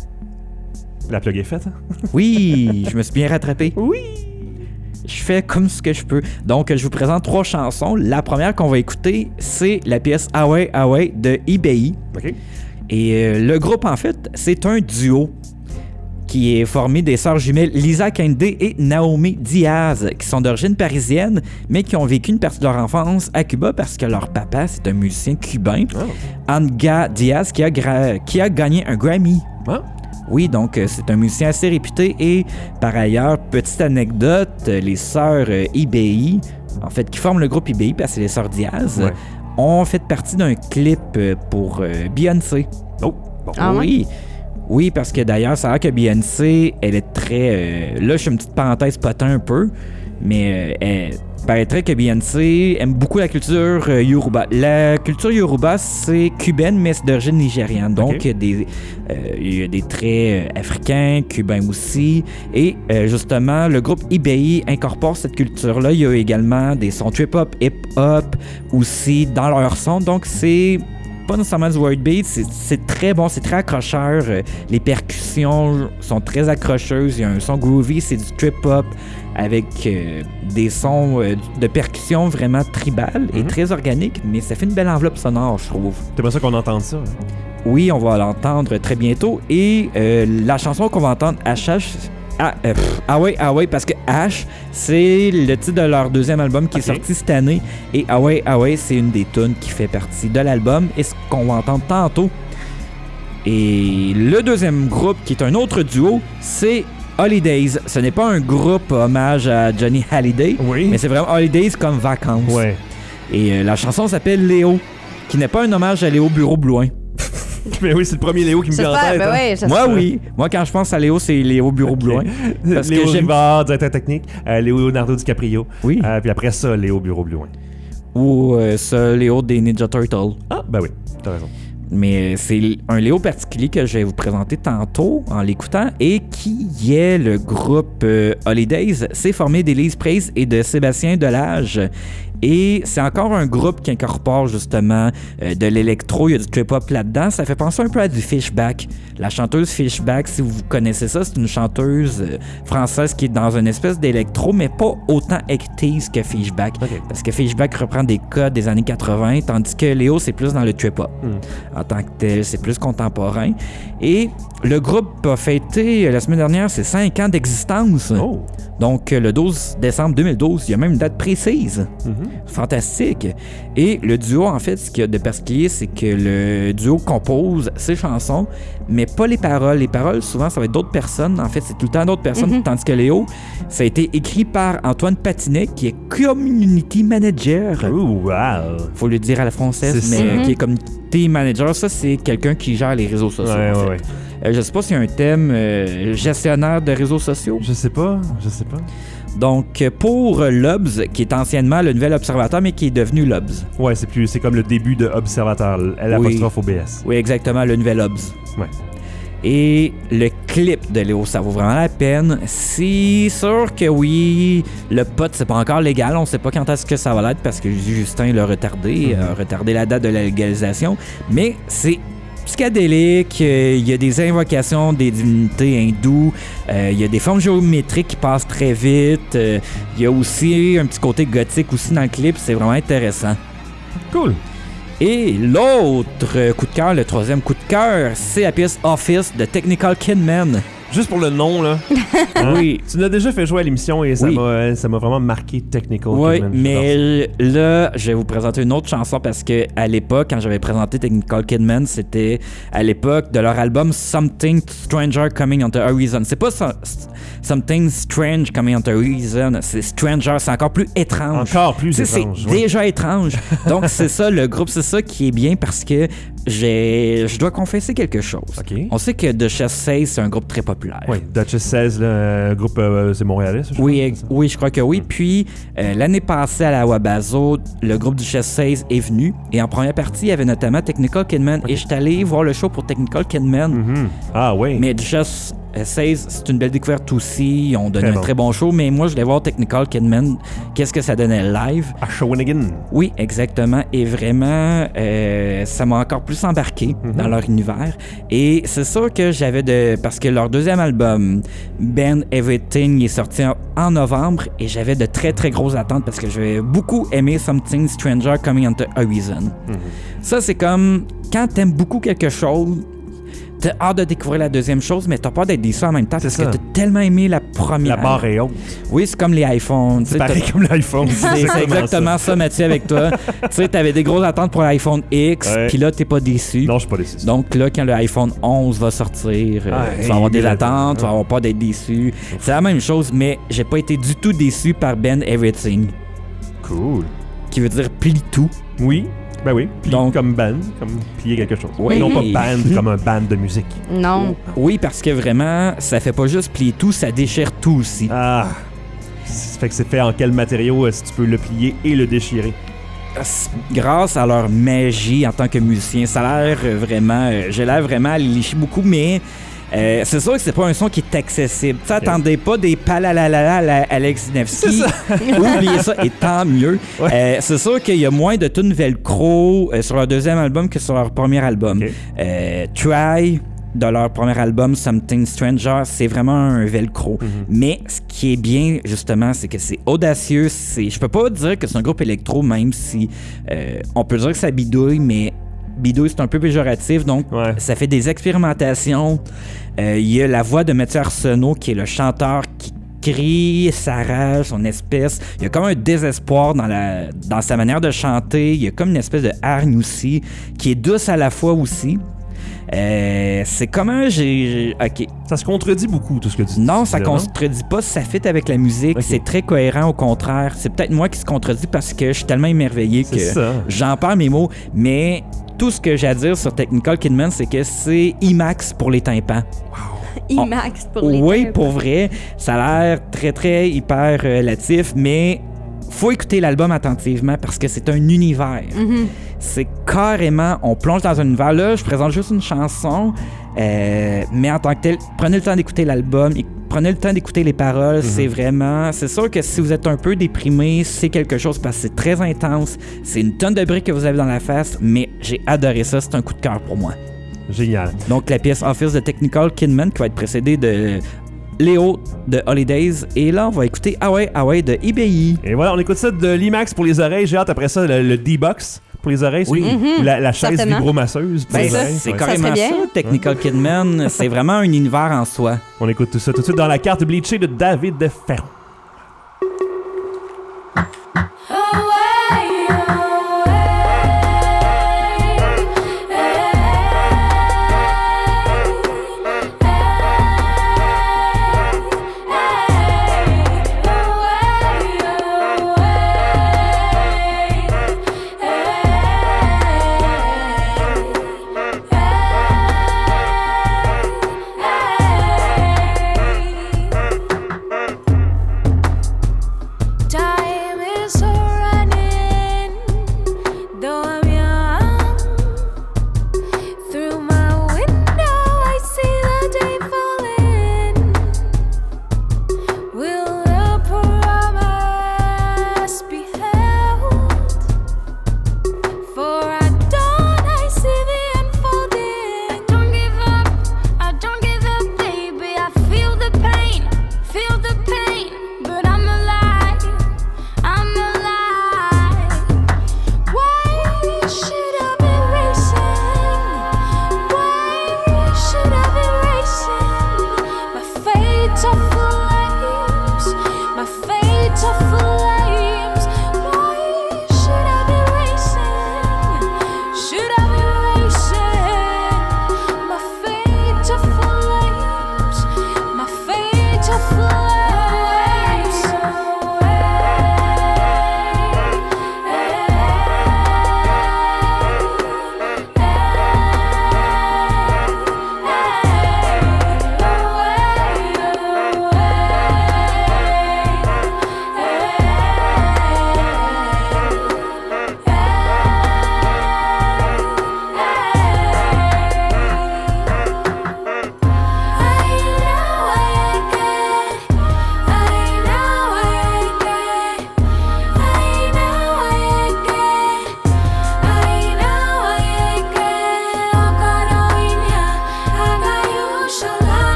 Speaker 2: La plug est faite, hein?
Speaker 10: Oui, je me suis bien rattrapé.
Speaker 2: Oui!
Speaker 10: Je fais comme ce que je peux. Donc, je vous présente 3 chansons. La première qu'on va écouter, c'est la pièce Ah ouais de eBay.
Speaker 2: OK.
Speaker 10: Et le groupe, en fait, c'est un duo qui est formé des sœurs jumelles Lisa Kende et Naomi Diaz, qui sont d'origine parisienne, mais qui ont vécu une partie de leur enfance à Cuba parce que leur papa, c'est un musicien cubain, Anga Diaz, qui a gagné un Grammy. Oui, donc c'est un musicien assez réputé. Et par ailleurs, petite anecdote, les sœurs IBI, en fait, qui forment le groupe IBI, parce que c'est les sœurs Diaz, ont fait partie d'un clip pour Beyoncé.
Speaker 2: Oh, bon.
Speaker 10: Oui. Oui, parce que d'ailleurs, ça a l'air que Beyoncé, elle est très... là, je fais une petite parenthèse potin un peu, mais elle paraîtrait que Beyoncé aime beaucoup la culture Yoruba. La culture Yoruba, c'est cubaine, mais c'est d'origine nigériane. Donc, il y a des traits africains, cubains aussi. Et justement, le groupe IBI incorpore cette culture-là. Il y a également des sons trip-hop, hip-hop aussi dans leur son. Donc, c'est... pas nécessairement du word beat, c'est très bon, c'est très accrocheur. Les percussions sont très accrocheuses. Il y a un son groovy, c'est du trip-hop avec des sons de percussion vraiment tribales et très organiques, mais ça fait une belle enveloppe sonore, je trouve.
Speaker 2: C'est pas ça qu'on entend ça?
Speaker 10: Oui, on va l'entendre très bientôt. Et la chanson qu'on va entendre, Ah ouais, parce que Ash, c'est le titre de leur deuxième album qui est sorti cette année. Et Ah ouais, c'est une des tunes qui fait partie de l'album et ce qu'on va entendre tantôt. Et le deuxième groupe, qui est un autre duo, c'est Holidays. Ce n'est pas un groupe hommage à Johnny Hallyday, mais c'est vraiment Holidays comme vacances.
Speaker 2: Ouais.
Speaker 10: Et la chanson s'appelle Léo, qui n'est pas un hommage à Léo Bureau-Blouin.
Speaker 2: Mais oui, c'est le premier Léo qui me vient en tête.
Speaker 3: Ben ouais,
Speaker 10: moi, oui. Moi, quand je pense à Léo, c'est Léo Bureau-Blouin. Parce
Speaker 2: Léo
Speaker 10: que
Speaker 2: Rivard, directeur technique. Leonardo DiCaprio.
Speaker 10: Oui.
Speaker 2: Puis après ça, Léo Bureau-Blouin.
Speaker 10: Ou ça, Léo des Ninja Turtles.
Speaker 2: Ah, ben oui, t'as raison.
Speaker 10: Mais c'est un Léo particulier que je vais vous présenter tantôt en l'écoutant et qui est le groupe Holidays. C'est formé d'Élise Price et de Sébastien Delage. Et c'est encore un groupe qui incorpore justement de l'électro, il y a du trip-hop là-dedans. Ça fait penser un peu à du Fishback. La chanteuse Fishback, si vous connaissez ça, c'est une chanteuse française qui est dans une espèce d'électro, mais pas autant 80s que Fishback. Parce que Fishback reprend des codes des années 80, tandis que Léo, c'est plus dans le trip-hop. En tant que tel, c'est plus contemporain. Et le groupe a fêté la semaine dernière ses 5 ans d'existence. Donc, le 12 décembre 2012, il y a même une date précise. Fantastique. Et le duo, en fait, ce qu'il y a de particulier, c'est que le duo compose ses chansons, mais pas les paroles. Les paroles, souvent, ça va être d'autres personnes. En fait, c'est tout le temps d'autres personnes, tandis que Léo, ça a été écrit par Antoine Patinet, qui est Community Manager. Faut le dire à la française, mais qui est Community Manager. Ça, c'est quelqu'un qui gère les réseaux sociaux. Je sais pas s'il y a un thème gestionnaire de réseaux sociaux.
Speaker 2: Je sais pas.
Speaker 10: Donc, pour l'Obs, qui est anciennement le Nouvel Observateur, mais qui est devenu l'Obs.
Speaker 2: Ouais, c'est comme le début de Observateur, l'apostrophe OBS.
Speaker 10: Oui, exactement, le Nouvel Obs.
Speaker 2: Ouais.
Speaker 10: Et le clip de Léo, ça vaut vraiment la peine. C'est sûr que oui, le pot, c'est pas encore légal. On sait pas quand est-ce que ça va l'être parce que Justin l'a retardé, a retardé la date de la légalisation. Mais c'est psychédélique, il y a des invocations des divinités hindoues, il y a des formes géométriques qui passent très vite, il y a aussi un petit côté gothique aussi dans le clip, c'est vraiment intéressant.
Speaker 2: Cool.
Speaker 10: Et l'autre coup de cœur, le troisième coup de cœur, c'est la pièce Office de Technical Kidman.
Speaker 2: Juste pour le nom, là. Oui. Tu l'as déjà fait jouer à l'émission et ça m'a vraiment marqué Technical
Speaker 10: Kidman.
Speaker 2: Kidman.
Speaker 10: Oui, mais là, je vais vous présenter une autre chanson parce que à l'époque, quand j'avais présenté Technical Kidman, c'était à l'époque de leur album Something Stranger Coming on the Horizon. C'est pas Something Strange Coming on the Horizon, c'est Stranger, c'est encore plus étrange.
Speaker 2: Encore plus étrange.
Speaker 10: C'est déjà étrange. Donc, c'est ça, le groupe, c'est ça qui est bien parce que je dois confesser quelque chose. On sait que Duchess 16, c'est un groupe très populaire.
Speaker 2: Oui, Duchess 16, le groupe, c'est montréalais, ça?
Speaker 10: Oui, je crois que oui. Puis, l'année passée à la Wabazo, le groupe Duchess 16 est venu. Et en première partie, il y avait notamment Technical Kidman. Et je suis allé voir le show pour Technical Kidman.
Speaker 2: Ah oui.
Speaker 10: Mais Duchess 16, c'est une belle découverte aussi. Ils ont donné un très bon show. Mais moi, je voulais voir Technical Kidman. Qu'est-ce que ça donnait live?
Speaker 2: À Shawinigan.
Speaker 10: Oui, exactement. Et vraiment, ça m'a encore plus embarqué dans leur univers. Et c'est sûr que parce que leur deuxième album, Bend Everything, est sorti en novembre. Et j'avais de très, très grosses attentes parce que j'avais beaucoup aimé Something Stranger Coming on the Horizon. Ça, c'est comme quand t'aimes beaucoup quelque chose, t'as hâte de découvrir la deuxième chose, mais t'as peur d'être déçu en même temps parce
Speaker 2: ça.
Speaker 10: que t'as tellement aimé la première.
Speaker 2: La barre est haute.
Speaker 10: Oui, c'est comme les iPhones.
Speaker 2: C'est pareil comme l'iPhone.
Speaker 10: C'est exactement ça, Mathieu, avec toi. Tu sais, t'avais des grosses attentes pour l'iPhone X, puis là, t'es pas déçu.
Speaker 2: Non, je suis pas déçu.
Speaker 10: Donc là, quand le iPhone 11 va sortir, tu vas avoir des attentes, tu vas avoir peur d'être déçu. C'est la même chose, mais j'ai pas été du tout déçu par Bend Everything.
Speaker 2: Cool.
Speaker 10: Qui veut dire plie tout.
Speaker 2: Oui. Ben oui, plier
Speaker 10: Donc,
Speaker 2: comme band, comme plier quelque chose.
Speaker 10: Oui.
Speaker 2: Non pas band comme un band de musique.
Speaker 3: Non.
Speaker 10: Oui, parce que vraiment, ça fait pas juste plier tout, ça déchire tout aussi.
Speaker 2: Ah. Ça fait que c'est fait en quel matériau si tu peux le plier et le déchirer?
Speaker 10: Grâce à leur magie en tant que musicien, ça a l'air vraiment... j'ai l'air vraiment à lécher beaucoup, mais... c'est sûr que c'est pas un son qui est accessible. Tu attendez pas des palalalala à la Alex Nevsky. Oubliez ça, et tant mieux.
Speaker 2: Ouais.
Speaker 10: C'est sûr qu'il y a moins de tunes velcro sur leur deuxième album que sur leur premier album.
Speaker 2: Okay.
Speaker 10: Try, de leur premier album, Something Stranger, c'est vraiment un velcro. Mais ce qui est bien, justement, c'est que c'est audacieux. Je peux pas dire que c'est un groupe électro, même si on peut dire que ça bidouille, mais bidouille, c'est un peu péjoratif, donc ça fait des expérimentations. Il y a la voix de Mathieu Arsenault, qui est le chanteur qui crie sa rage, son espèce. Il y a comme un désespoir dans sa manière de chanter. Il y a comme une espèce de hargne aussi, qui est douce à la fois aussi. C'est comment OK.
Speaker 2: Ça se contredit beaucoup, tout ce que tu dis.
Speaker 10: Non, ça contredit pas, ça fit avec la musique,
Speaker 2: Okay.
Speaker 10: c'est très cohérent, au contraire. C'est peut-être moi qui se contredit parce que je suis tellement émerveillé que j'en perds mes mots, mais tout ce que j'ai à dire sur Technical Kidman, c'est que c'est IMAX pour les tympans.
Speaker 3: IMAX pour les
Speaker 10: Oui,
Speaker 3: tympans.
Speaker 10: pour vrai, ça a l'air très, très hyper relatif, mais faut écouter l'album attentivement parce que c'est un univers. C'est carrément, on plonge dans un univers. Là, je présente juste une chanson, mais en tant que tel, prenez le temps d'écouter l'album, prenez le temps d'écouter les paroles. C'est vraiment, c'est sûr que si vous êtes un peu déprimé, c'est quelque chose parce que c'est très intense. C'est une tonne de briques que vous avez dans la face, mais j'ai adoré ça. C'est un coup de cœur pour moi.
Speaker 2: Génial. Donc,
Speaker 10: la pièce Office de Technical Kidman qui va être précédée de Léo de Holidays. Et là, on va écouter Ah ouais de IBI.
Speaker 2: Et voilà, on écoute ça de l'IMAX pour les oreilles. J'ai hâte après ça, le D-Box pour les oreilles.
Speaker 10: Oui.
Speaker 2: Ou la chaise
Speaker 3: Certainement.
Speaker 2: vibromasseuse pour les oreilles.
Speaker 10: C'est
Speaker 2: Ouais.
Speaker 10: carrément ça, Technical Kidman. C'est vraiment un univers en soi.
Speaker 2: On écoute tout ça tout de suite dans la carte bleachée de David Ferron.
Speaker 4: Time is so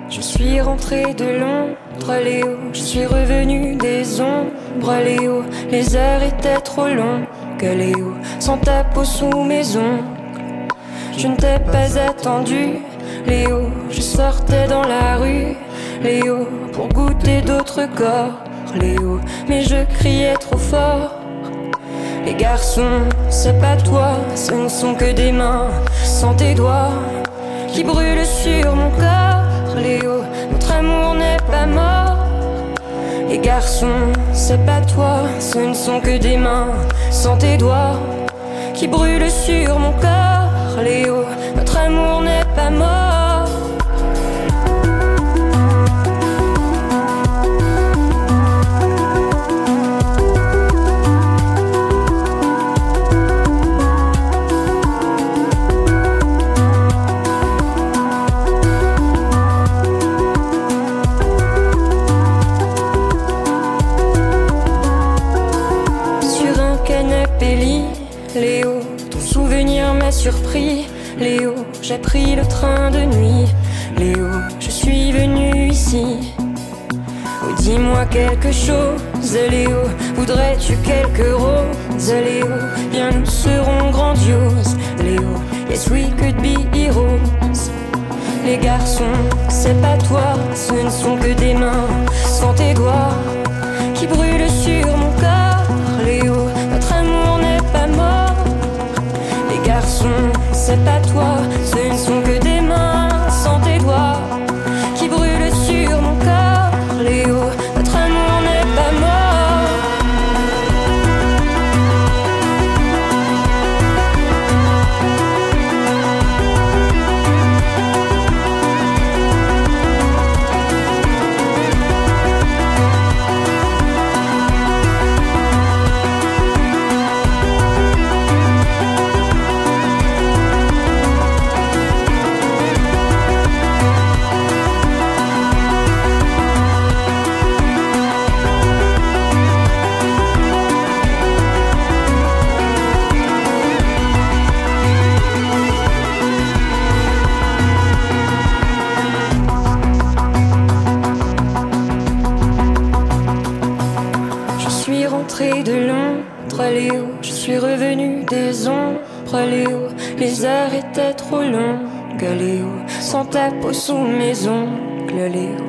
Speaker 11: Je suis rentré de Londres, Léo. Je suis revenu des ombres, Léo. Les heures étaient trop longues, Léo. Sans ta peau sous mes ongles. Je ne t'ai pas attendu, Léo. Je sortais dans la rue, Léo, pour goûter d'autres corps, Léo. Mais je criais trop fort. Les garçons, c'est pas toi, ce ne sont que des mains sans tes doigts qui brûlent sur mon corps, Léo. Notre amour n'est pas mort. Les garçons, c'est pas toi, ce ne sont que des mains sans tes doigts qui brûlent sur mon corps, Léo. Notre amour n'est pas mort. Léo, ton souvenir m'a surpris. Léo, j'ai pris le train de nuit. Léo, je suis venu ici. Oh, dis-moi quelque chose, Léo. Voudrais-tu quelques roses, Léo? Bien, nous serons grandioses, Léo. Yes, we could be heroes. Les garçons, c'est pas toi, ce ne sont que des mains sans tes doigts qui brûlent sur mon corps, Léo. Notre amour n'est pas mort. Les garçons, c'est pas toi, ce ne sont que des mains sans tes doigts qui brûlent sur mon corps, Léo. Notre amour n'est pas mort. De Londres, Léo, je suis revenu des ombres, Léo. Les heures étaient trop longues, Léo. Sans ta peau sous mes ongles, Léo.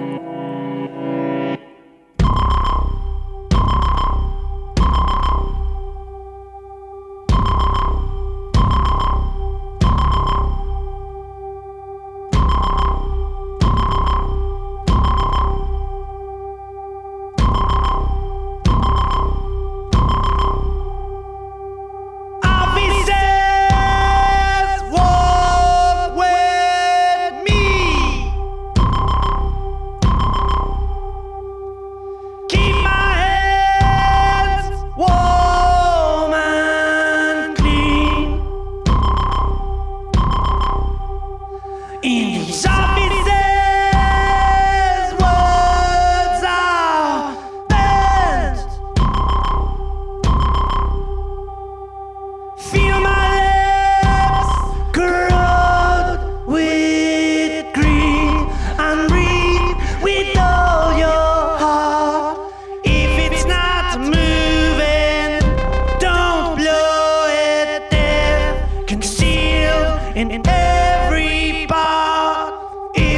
Speaker 8: In every part.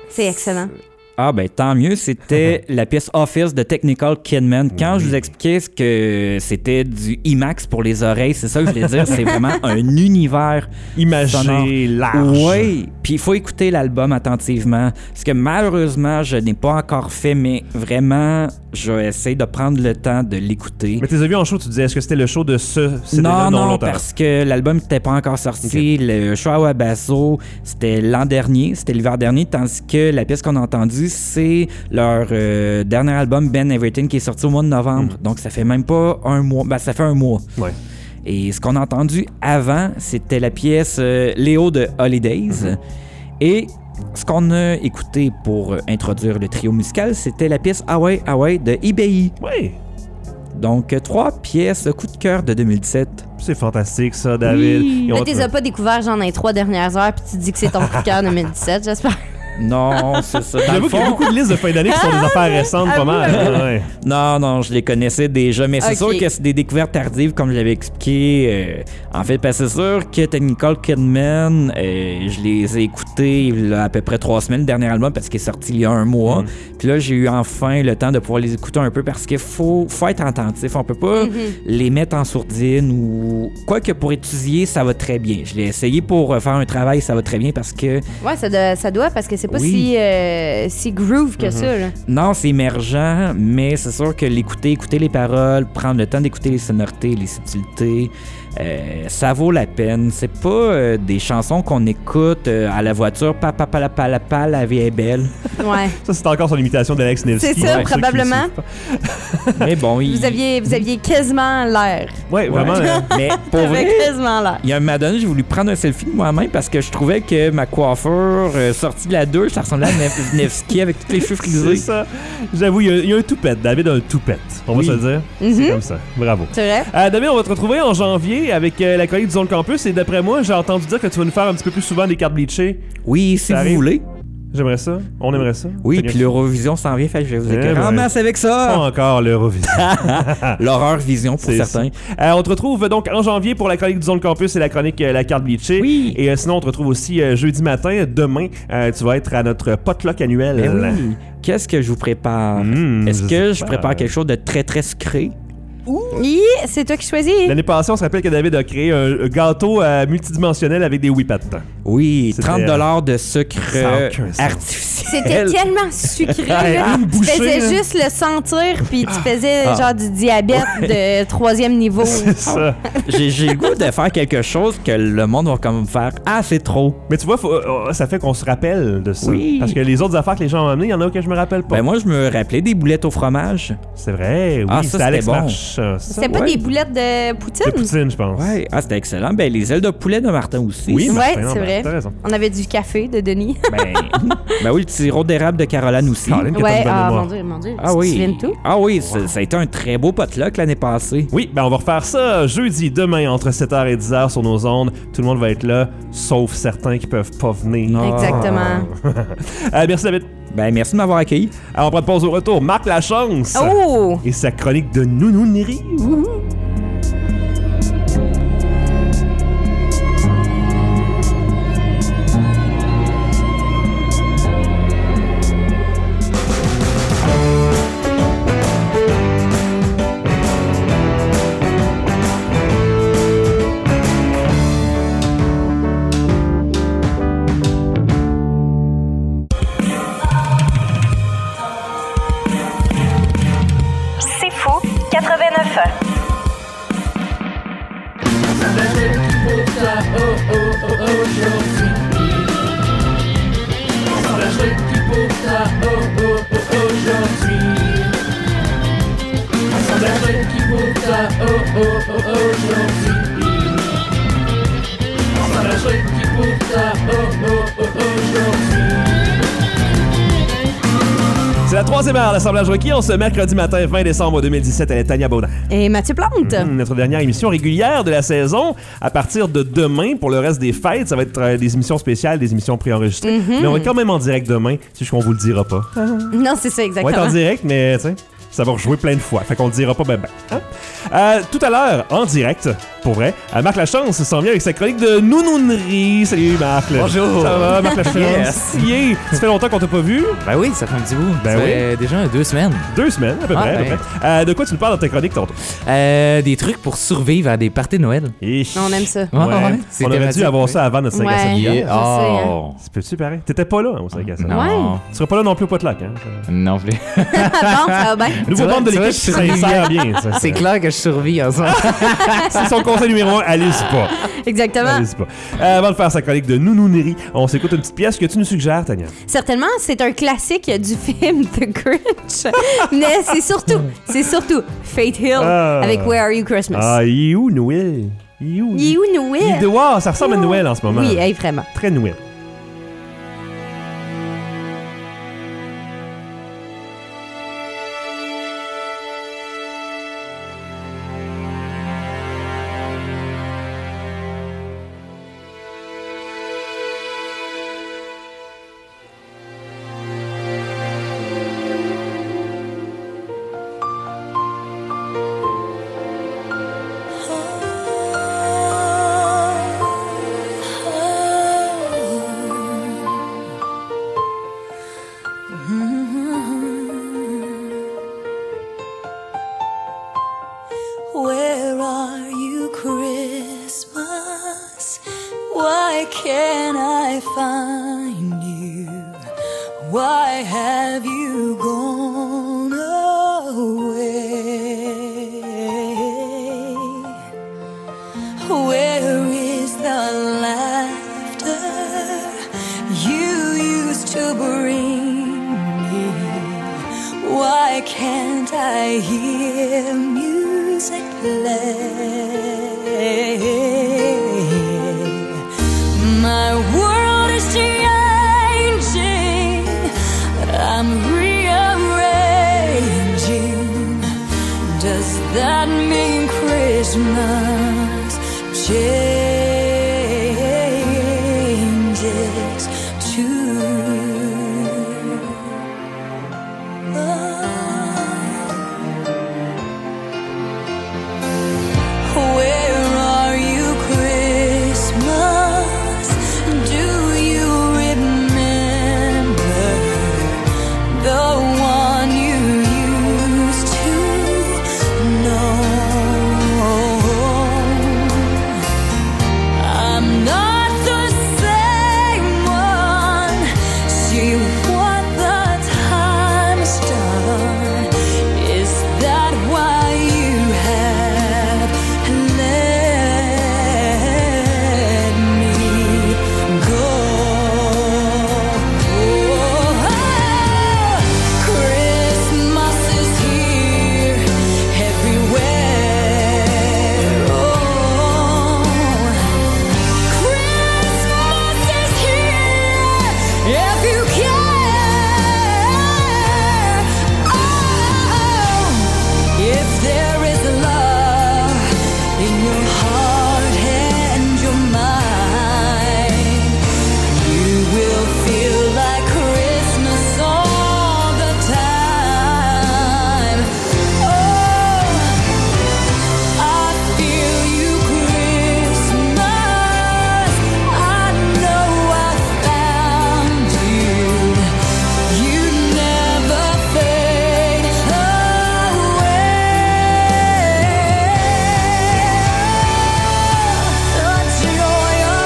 Speaker 3: C'est excellent.
Speaker 10: Ah ben tant mieux, c'était la pièce Office de Technical Kidman. Quand je vous expliquais ce que c'était du IMAX pour les oreilles, c'est ça que je voulais dire, c'est vraiment un univers
Speaker 2: imagé large.
Speaker 10: Oui, puis il faut écouter l'album attentivement, parce que malheureusement, je n'ai pas encore fait, mais vraiment, je vais essayer de prendre le temps de l'écouter.
Speaker 2: Mais tu les as vus en show, tu disais, est-ce que c'était le show de ce CD-là?
Speaker 10: Non, parce que l'album n'était pas encore sorti. Okay. Le show à Wabasso, c'était l'an dernier, c'était l'hiver dernier, tandis que la pièce qu'on a entendue, c'est leur dernier album, Ben Everything, qui est sorti au mois de novembre. Donc, ça fait même pas un mois. Ben, ça fait un mois.
Speaker 2: Ouais.
Speaker 10: Et ce qu'on a entendu avant, c'était la pièce Léo de Holidays. Et ce qu'on a écouté pour introduire le trio musical, c'était la pièce Away, Away de IBI.
Speaker 2: Oui.
Speaker 10: Donc, 3 pièces coup de cœur de 2017.
Speaker 2: C'est fantastique, ça, David.
Speaker 3: Oui. Mais tu les as pas découvert, genre, dans les 3 dernières heures, puis tu dis que c'est ton coup de cœur 2017, j'espère.
Speaker 10: Non, c'est ça.
Speaker 2: J'avoue qu'il y a beaucoup de listes de fin d'année qui sont des affaires récentes, pas mal. Ouais.
Speaker 10: Non, je les connaissais déjà, mais c'est sûr que c'est des découvertes tardives, comme je l'avais expliqué. En fait, parce que c'est sûr que Technical Kidman, je les ai écoutés il y a à peu près 3 semaines, le dernier album, parce qu'il est sorti il y a un mois. Puis là, j'ai eu enfin le temps de pouvoir les écouter un peu, parce qu'il faut être attentif. On peut pas les mettre en sourdine ou... Quoique pour étudier, ça va très bien. Je l'ai essayé pour faire un travail, ça va très bien, parce que...
Speaker 3: Ouais, ça doit, parce que c'est pas si groove que ça. Là.
Speaker 10: Non, c'est émergent, mais c'est sûr que écouter les paroles, prendre le temps d'écouter les sonorités, les subtilités, ça vaut la peine. C'est pas des chansons qu'on écoute à la voiture, pa, la vie est belle.
Speaker 3: Ouais.
Speaker 2: Ça, c'est encore son imitation d'Alex Nevsky.
Speaker 3: C'est ça, probablement.
Speaker 10: Mais bon,
Speaker 3: vous aviez quasiment l'air.
Speaker 2: Ouais, vraiment.
Speaker 10: Mais pour vrai,
Speaker 3: quasiment l'air.
Speaker 10: Il y a un moment donné, j'ai voulu prendre un selfie de moi-même parce que je trouvais que ma coiffure sortie de la douche, ça ressemblait à Nevsky avec tous les cheveux frisés.
Speaker 2: C'est ça. J'avoue, il y a un toupette. David a un toupette. On va se le dire. C'est comme ça. Bravo.
Speaker 3: C'est vrai.
Speaker 2: David, on va te retrouver en janvier avec la chronique du Zone Campus. Et d'après moi, j'ai entendu dire que tu vas nous faire un petit peu plus souvent des cartes bleachées.
Speaker 10: Oui, si vous voulez.
Speaker 2: J'aimerais ça. On aimerait ça.
Speaker 10: Oui, puis l'Eurovision s'en vient, fait que je vais vous éclairer en masse avec ça.
Speaker 2: Pas encore l'Eurovision.
Speaker 10: L'horreur vision pour certains.
Speaker 2: On te retrouve donc en janvier pour la chronique du Zone Campus et la chronique La Carte Bleachée.
Speaker 10: Oui.
Speaker 2: Et sinon, on te retrouve aussi jeudi matin. Demain, tu vas être à notre potluck annuel.
Speaker 10: Oui. Qu'est-ce que je vous prépare? Est-ce que je prépare quelque chose de très, très sucré?
Speaker 3: Oui, c'est toi qui choisis.
Speaker 2: L'année passée, on se rappelle que David a créé un gâteau multidimensionnel avec des whippets.
Speaker 10: Oui, 30$ de sucre artificiel.
Speaker 3: C'était tellement sucré. Là. Tu faisais juste le sentir, puis tu faisais genre du diabète de 3e niveau.
Speaker 2: C'est ça.
Speaker 10: J'ai le goût de faire quelque chose que le monde va comme faire « Ah, c'est trop ».
Speaker 2: Mais tu vois, ça fait qu'on se rappelle de ça.
Speaker 10: Oui.
Speaker 2: Parce que les autres affaires que les gens ont amenées, il y en a que je me rappelle pas.
Speaker 10: Ben moi, je me rappelais des boulettes au fromage.
Speaker 2: C'est vrai, oui.
Speaker 10: Ça,
Speaker 2: c'était Alex
Speaker 10: bon.
Speaker 2: Marche.
Speaker 3: C'était pas des boulettes de poutine?
Speaker 2: De poutine, je pense.
Speaker 10: Ouais. C'était excellent. Ben, les ailes de poulet de Martin aussi.
Speaker 2: Oui,
Speaker 3: Martin, c'est vrai.
Speaker 2: T'as raison.
Speaker 3: On avait du café de Denis.
Speaker 10: Ben oui, le sirop d'érable de Caroline aussi.
Speaker 3: Ouais, mon Dieu.
Speaker 10: Ah oui. Ça a été un très beau potluck l'année passée.
Speaker 2: Oui, ben on va refaire ça jeudi, demain, entre 7h et 10h sur nos ondes. Tout le monde va être là, sauf certains qui peuvent pas venir.
Speaker 3: Exactement.
Speaker 2: Merci David.
Speaker 10: Ben, merci de m'avoir accueilli.
Speaker 2: Alors, on prend une pause au retour. Marc Lachance.
Speaker 3: Oh!
Speaker 2: Et sa chronique de Nounounerie. C'est la 3e heure d'Assemblage requis. On se mercredi matin 20 décembre 2017 avec Tania Baudin.
Speaker 3: Et Mathieu Plante.
Speaker 2: Notre dernière émission régulière de la saison. À partir de demain, pour le reste des fêtes, ça va être des émissions spéciales, des émissions préenregistrées. Mais on va être quand même en direct demain, c'est juste qu'on vous le dira pas.
Speaker 3: Non, c'est ça, exactement.
Speaker 2: On va être en direct, mais tu sais, ça va rejouer plein de fois. Fait qu'on le dira pas ben. Tout à l'heure, en direct, Pour vrai. Marc Lachance s'en vient avec sa chronique de nounounerie. Salut Marc.
Speaker 12: Bonjour.
Speaker 2: Ça va, Marc Lachance?
Speaker 12: Yes.
Speaker 2: Yeah. Ça fait longtemps qu'on t'a pas vu?
Speaker 12: Ben oui, ça fait un petit bout.
Speaker 2: Ben
Speaker 12: ça
Speaker 2: oui.
Speaker 12: fait déjà 2 semaines.
Speaker 2: 2 semaines, à peu près. À peu près. De quoi tu nous parles dans ta chronique tantôt?
Speaker 12: Des trucs pour survivre à des parties de Noël.
Speaker 3: On aime ça.
Speaker 2: Ouais.
Speaker 12: C'est
Speaker 2: On aurait dû
Speaker 12: thématique,
Speaker 2: avoir
Speaker 12: oui.
Speaker 2: ça avant notre 5 à 7
Speaker 3: Ouais,
Speaker 2: billets.
Speaker 3: je sais, hein.
Speaker 2: Ça peut-tu pareil? T'étais pas là au 5 à 7.
Speaker 12: Non.
Speaker 2: Tu seras pas là non plus au potluck, hein?
Speaker 12: Non plus.
Speaker 3: Bon, ça va bien.
Speaker 2: Nouveau membre de l'équipe qui s'insère bien. Ça,
Speaker 12: C'est clair que je survis en ce moment.
Speaker 2: C'est son conseil numéro 1, allez pas.
Speaker 3: Exactement.
Speaker 2: Allez pas. Avant de faire sa chronique de nounounerie, on s'écoute une petite pièce que tu nous suggères, Tania.
Speaker 3: Certainement, c'est un classique du film The Grinch. Mais c'est surtout Faith Hill avec Where Are You Christmas.
Speaker 2: Ah, il est où Noël? Il est où?
Speaker 3: Noël?
Speaker 2: Wow, ça ressemble à Noël en ce moment.
Speaker 3: Oui, hey, vraiment.
Speaker 2: Très Noël.
Speaker 13: Where are you, Christmas? Why can't I find you? Why have you gone away? Where is the laughter you used to bring me? Why can't I hear music play? My world is changing, I'm rearranging. Does that mean Christmas changes too? Where are you, Christmas? Do you remember the one you used to know? I'm not the same one. See what the time's done. Is that why you have let me go? Christmas is here everywhere. Oh, Christmas is here if you care. Oh, if there is love in your heart and your mind, you will feel like Christmas all the time. Oh, I feel you, Christmas. I know I found you. You never fade away. The joy of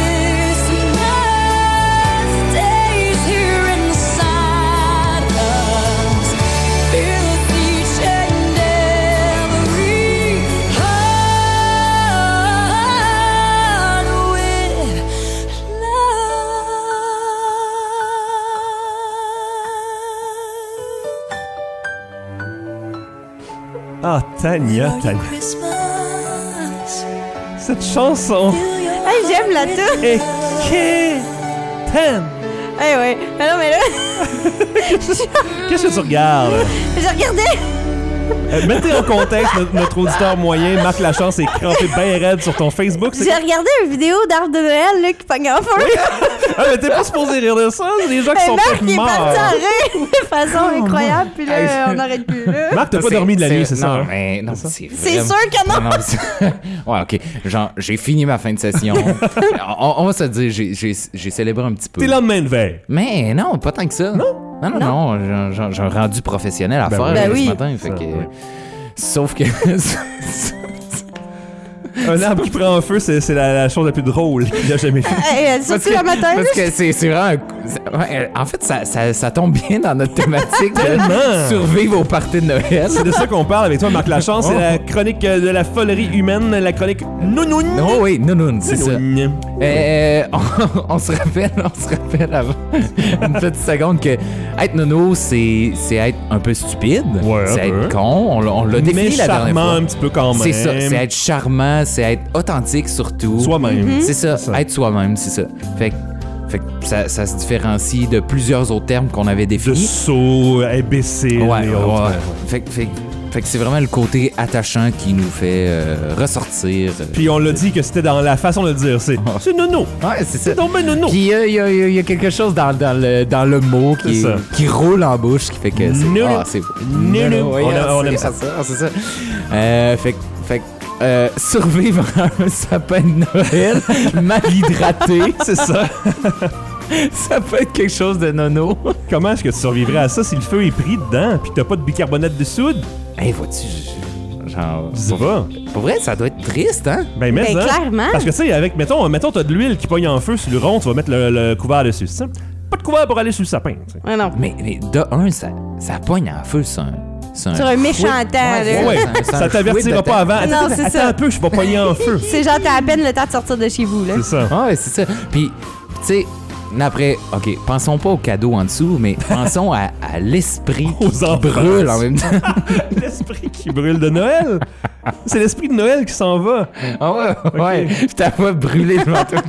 Speaker 13: Christmas stays here inside us. Fills each and every heart with
Speaker 2: Ah, Tania.
Speaker 13: Christmas.
Speaker 2: Cette chanson.
Speaker 3: Hey, j'aime la toune.
Speaker 2: Et
Speaker 3: Eh ouais. Ah non, mais là.
Speaker 2: Qu'est-ce que tu regardes?
Speaker 3: Je regardais.
Speaker 2: Mettez en contexte notre auditeur moyen, Marc Lachance est crampé bien raide sur ton Facebook.
Speaker 3: J'ai regardé une vidéo d'arbre de Noël là, qui pogne en feu.
Speaker 2: Ah, mais t'es pas supposé rire de ça, c'est des gens qui sont
Speaker 3: Marc,
Speaker 2: peut-être
Speaker 3: il est
Speaker 2: morts.
Speaker 3: parti en rire de façon incroyable, puis là, on n'arrête plus. Là.
Speaker 2: Marc, t'as pas dormi de la nuit, c'est ça?
Speaker 12: Non,
Speaker 2: hein?
Speaker 12: mais non,
Speaker 3: C'est sûr que non!
Speaker 12: ouais, ok. Genre, j'ai fini ma fin de session. on va se dire, j'ai célébré un petit peu.
Speaker 2: T'es lendemain de veille.
Speaker 12: Mais non, pas tant que ça. Non. J'ai un rendu professionnel à faire ce matin. Fait que... Sauf que...
Speaker 2: Un arbre qui prend en feu, c'est la chose la plus drôle qu'il a jamais fait.
Speaker 3: Surtout le matin.
Speaker 12: Parce que c'est vraiment... en fait, ça tombe bien dans notre thématique de survivre au party de Noël.
Speaker 2: C'est de ça qu'on parle avec toi, Marc Lachance. C'est la chronique de la folerie humaine, la chronique Nounoun.
Speaker 12: Oh oui, Nounoun, c'est ça. On se rappelle avant une petite seconde que être nono, c'est être un peu stupide, c'est être con. On l'a défini la dernière fois.
Speaker 2: Un petit peu quand même.
Speaker 12: C'est ça, c'est être charmant, c'est être authentique surtout.
Speaker 2: Soi-même.
Speaker 12: C'est ça, être soi-même, c'est ça. Fait que ça se différencie de plusieurs autres termes qu'on avait définis.
Speaker 2: De sot, imbécile et autres.
Speaker 12: Fait que c'est vraiment le côté attachant qui nous fait ressortir.
Speaker 2: Puis on l'a dit que c'était dans la façon de le dire. C'est nono.
Speaker 12: Ouais, c'est ça.
Speaker 2: C'est donc ben nono.
Speaker 12: Puis il y a quelque chose dans le mot qui roule en bouche qui fait que c'est...
Speaker 2: Nono.
Speaker 12: Ah, c'est beau.
Speaker 2: Nono. On aime ça.
Speaker 12: C'est ça. Fait que survivre à un sapin de Noël mal hydraté.
Speaker 2: C'est ça.
Speaker 12: Ça peut être quelque chose de nono.
Speaker 2: Comment est-ce que tu survivrais à ça si le feu est pris dedans pis t'as pas de bicarbonate de soude?
Speaker 12: Hey, vois-tu, genre...
Speaker 2: Je sais pas.
Speaker 12: Pour vrai, ça doit être triste, hein?
Speaker 2: Ben, mais ça.
Speaker 3: Clairement.
Speaker 2: Parce que, tu sais, avec, mettons, t'as de l'huile qui pogne en feu sur le rond, tu vas mettre le couvert dessus, c'est ça? Pas de couvert pour aller sur le sapin, tu sais.
Speaker 3: Ouais, non.
Speaker 12: Mais de un, ça pogne en feu, ça.
Speaker 3: Sur un méchant temps, là.
Speaker 2: Ouais, ça t'avertira pas avant.
Speaker 3: Non, c'est
Speaker 2: Attends
Speaker 3: ça.
Speaker 2: un peu, je vais pogner en feu.
Speaker 3: C'est genre, t'as à peine le temps de sortir de chez vous, là.
Speaker 2: C'est ça.
Speaker 12: Ouais, c'est ça. Puis, tu sais, après, OK, pensons pas au cadeau en dessous, mais pensons à l'esprit qui brûle en même temps.
Speaker 2: L'esprit qui brûle de Noël? C'est l'esprit de Noël qui s'en va.
Speaker 12: Ah ouais, ouais. Puis t'as pas brûlé devant toi.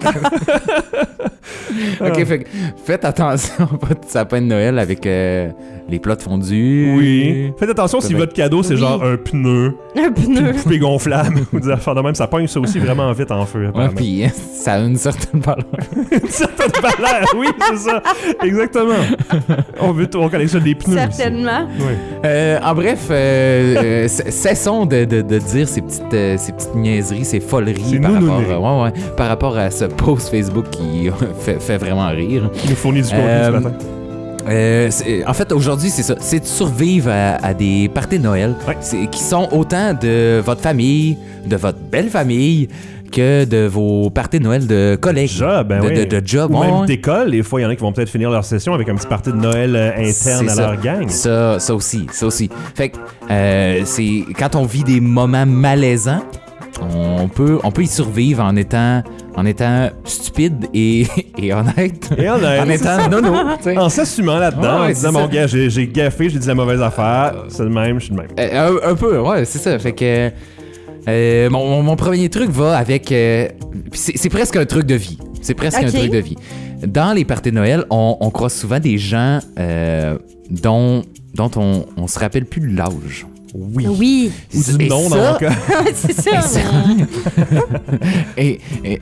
Speaker 12: OK, fait que faites attention à votre sapin de Noël avec les plats de fondue.
Speaker 2: Oui. Faites attention si votre cadeau, c'est genre un pneu.
Speaker 3: Un pneu.
Speaker 2: Une poupée gonflable. Ou des affaires de même, ça pogne ça aussi vraiment vite en feu.
Speaker 12: Ouais, puis ça a une certaine valeur.
Speaker 2: Une certaine valeur, oui, c'est ça. Exactement. On collectionne des pneus.
Speaker 3: Certainement.
Speaker 2: Oui.
Speaker 12: En bref, cessons de dire ces petites niaiseries, ces foleries par rapport à ce post Facebook qui fait vraiment rire.
Speaker 2: Il nous fournit du contenu ce matin.
Speaker 12: En fait, aujourd'hui, c'est ça. C'est de survivre à des parties de Noël qui sont autant de votre famille, de votre belle famille, que de vos parties de Noël de collègues, de job.
Speaker 2: Ou même d'école. Des fois, il y en a qui vont peut-être finir leur session avec un petit party de Noël interne à leur gang.
Speaker 12: Ça aussi. Fait que c'est quand on vit des moments malaisants, on peut y survivre en étant stupide et honnête. En étant nono.
Speaker 2: En s'assumant là-dedans, en disant, mon gars, j'ai gaffé, j'ai dit la mauvaise affaire, c'est le même, je suis le même.
Speaker 12: Un peu, ouais, c'est ça. Fait que mon premier truc va avec... c'est presque un truc de vie. C'est presque un truc de vie. Dans les parties de Noël, on croise souvent des gens dont on se rappelle plus de l'âge.
Speaker 3: Oui.
Speaker 2: Ou du nom dans mon cas.
Speaker 3: C'est ça.
Speaker 12: Ouais.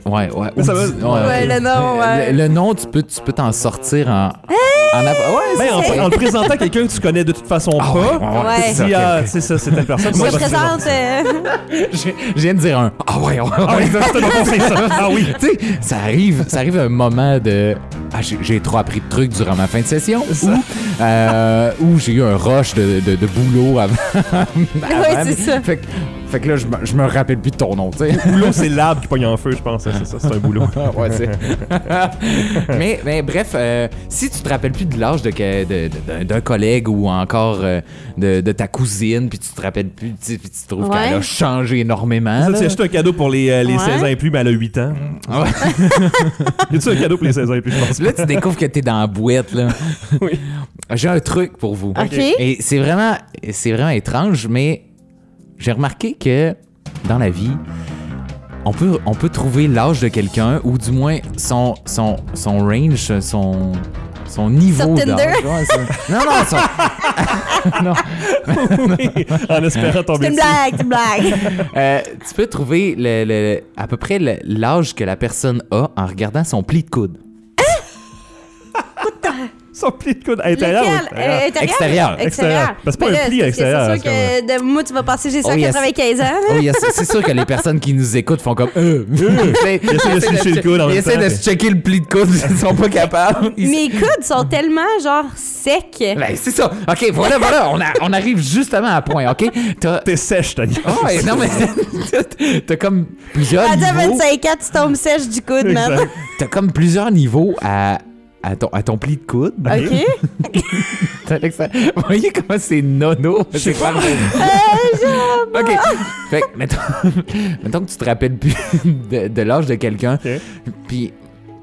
Speaker 3: Le nom, ouais.
Speaker 12: Le nom, tu peux t'en sortir en
Speaker 2: le présentant à quelqu'un que tu connais de toute façon pas.
Speaker 3: Ouais.
Speaker 2: C'est ça, c'est telle personne.
Speaker 3: Moi, je présente...
Speaker 12: Je viens de dire un. Ah ouais.
Speaker 2: C'est ça. Ah oui.
Speaker 12: Tu sais, ça arrive un moment de... j'ai trop appris de trucs durant ma fin de session. Ou j'ai eu un rush de boulot avant.
Speaker 3: Ouais, c'est ça.
Speaker 12: Fait que là, je me rappelle plus de ton nom, tu sais.
Speaker 2: Le boulot, c'est l'arbre qui pogne en feu, je pense. C'est ça, c'est un boulot.
Speaker 12: Ouais, c'est... mais bref, si tu te rappelles plus de l'âge d'un collègue ou encore de ta cousine, puis tu te rappelles plus, puis tu trouves qu'elle a changé énormément.
Speaker 2: Ça, c'est juste un cadeau pour les 16 ans et plus, mais elle a 8 ans.
Speaker 12: Ouais.
Speaker 2: Y a-tu un cadeau pour les 16 ans et plus, je pense?
Speaker 12: Là, tu découvres que t'es dans la boîte, là.
Speaker 2: Oui.
Speaker 12: J'ai un truc pour vous.
Speaker 3: OK.
Speaker 12: Et c'est vraiment étrange, mais j'ai remarqué que dans la vie, on peut trouver l'âge de quelqu'un, ou du moins son range, son niveau
Speaker 3: Sur Tinder?
Speaker 12: d'âge. Ouais, non, non,
Speaker 2: Oui, en espérant tomber
Speaker 3: C'est une
Speaker 2: dessus.
Speaker 3: blague, c'est une blague.
Speaker 12: tu peux trouver à peu près l'âge que la personne a en regardant son pli de coude.
Speaker 2: Son pli de coude intérieur.
Speaker 3: Lequel?
Speaker 2: ou
Speaker 12: Extérieur.
Speaker 2: Extérieur. Parce que c'est pas un pli à l'extérieur.
Speaker 3: C'est sûr que de moi, tu vas passer j'ai 195 ans.
Speaker 12: Oh, c'est sûr que les personnes qui nous écoutent font comme
Speaker 2: Ils essaient de se toucher le coude en
Speaker 12: Ils
Speaker 2: même
Speaker 12: essaient
Speaker 2: temps,
Speaker 12: de se checker le pli de coude, ils sont pas capables.
Speaker 3: Mes coudes sont tellement, genre, secs.
Speaker 12: Ben, c'est ça. OK, voilà, on arrive justement à point, OK?
Speaker 2: T'es sèche, Tania.
Speaker 12: Oh, ouais, non, mais t'as comme plusieurs
Speaker 3: À
Speaker 12: niveaux.
Speaker 3: 25 ans, tu tombes sèche du coude, man.
Speaker 2: Exact.
Speaker 12: T'as comme plusieurs niveaux à ton pli de coude.
Speaker 3: OK?
Speaker 12: Vous voyez comment c'est nono? C'est pas OK. Fait que, mettons que tu te rappelles plus de l'âge de quelqu'un, puis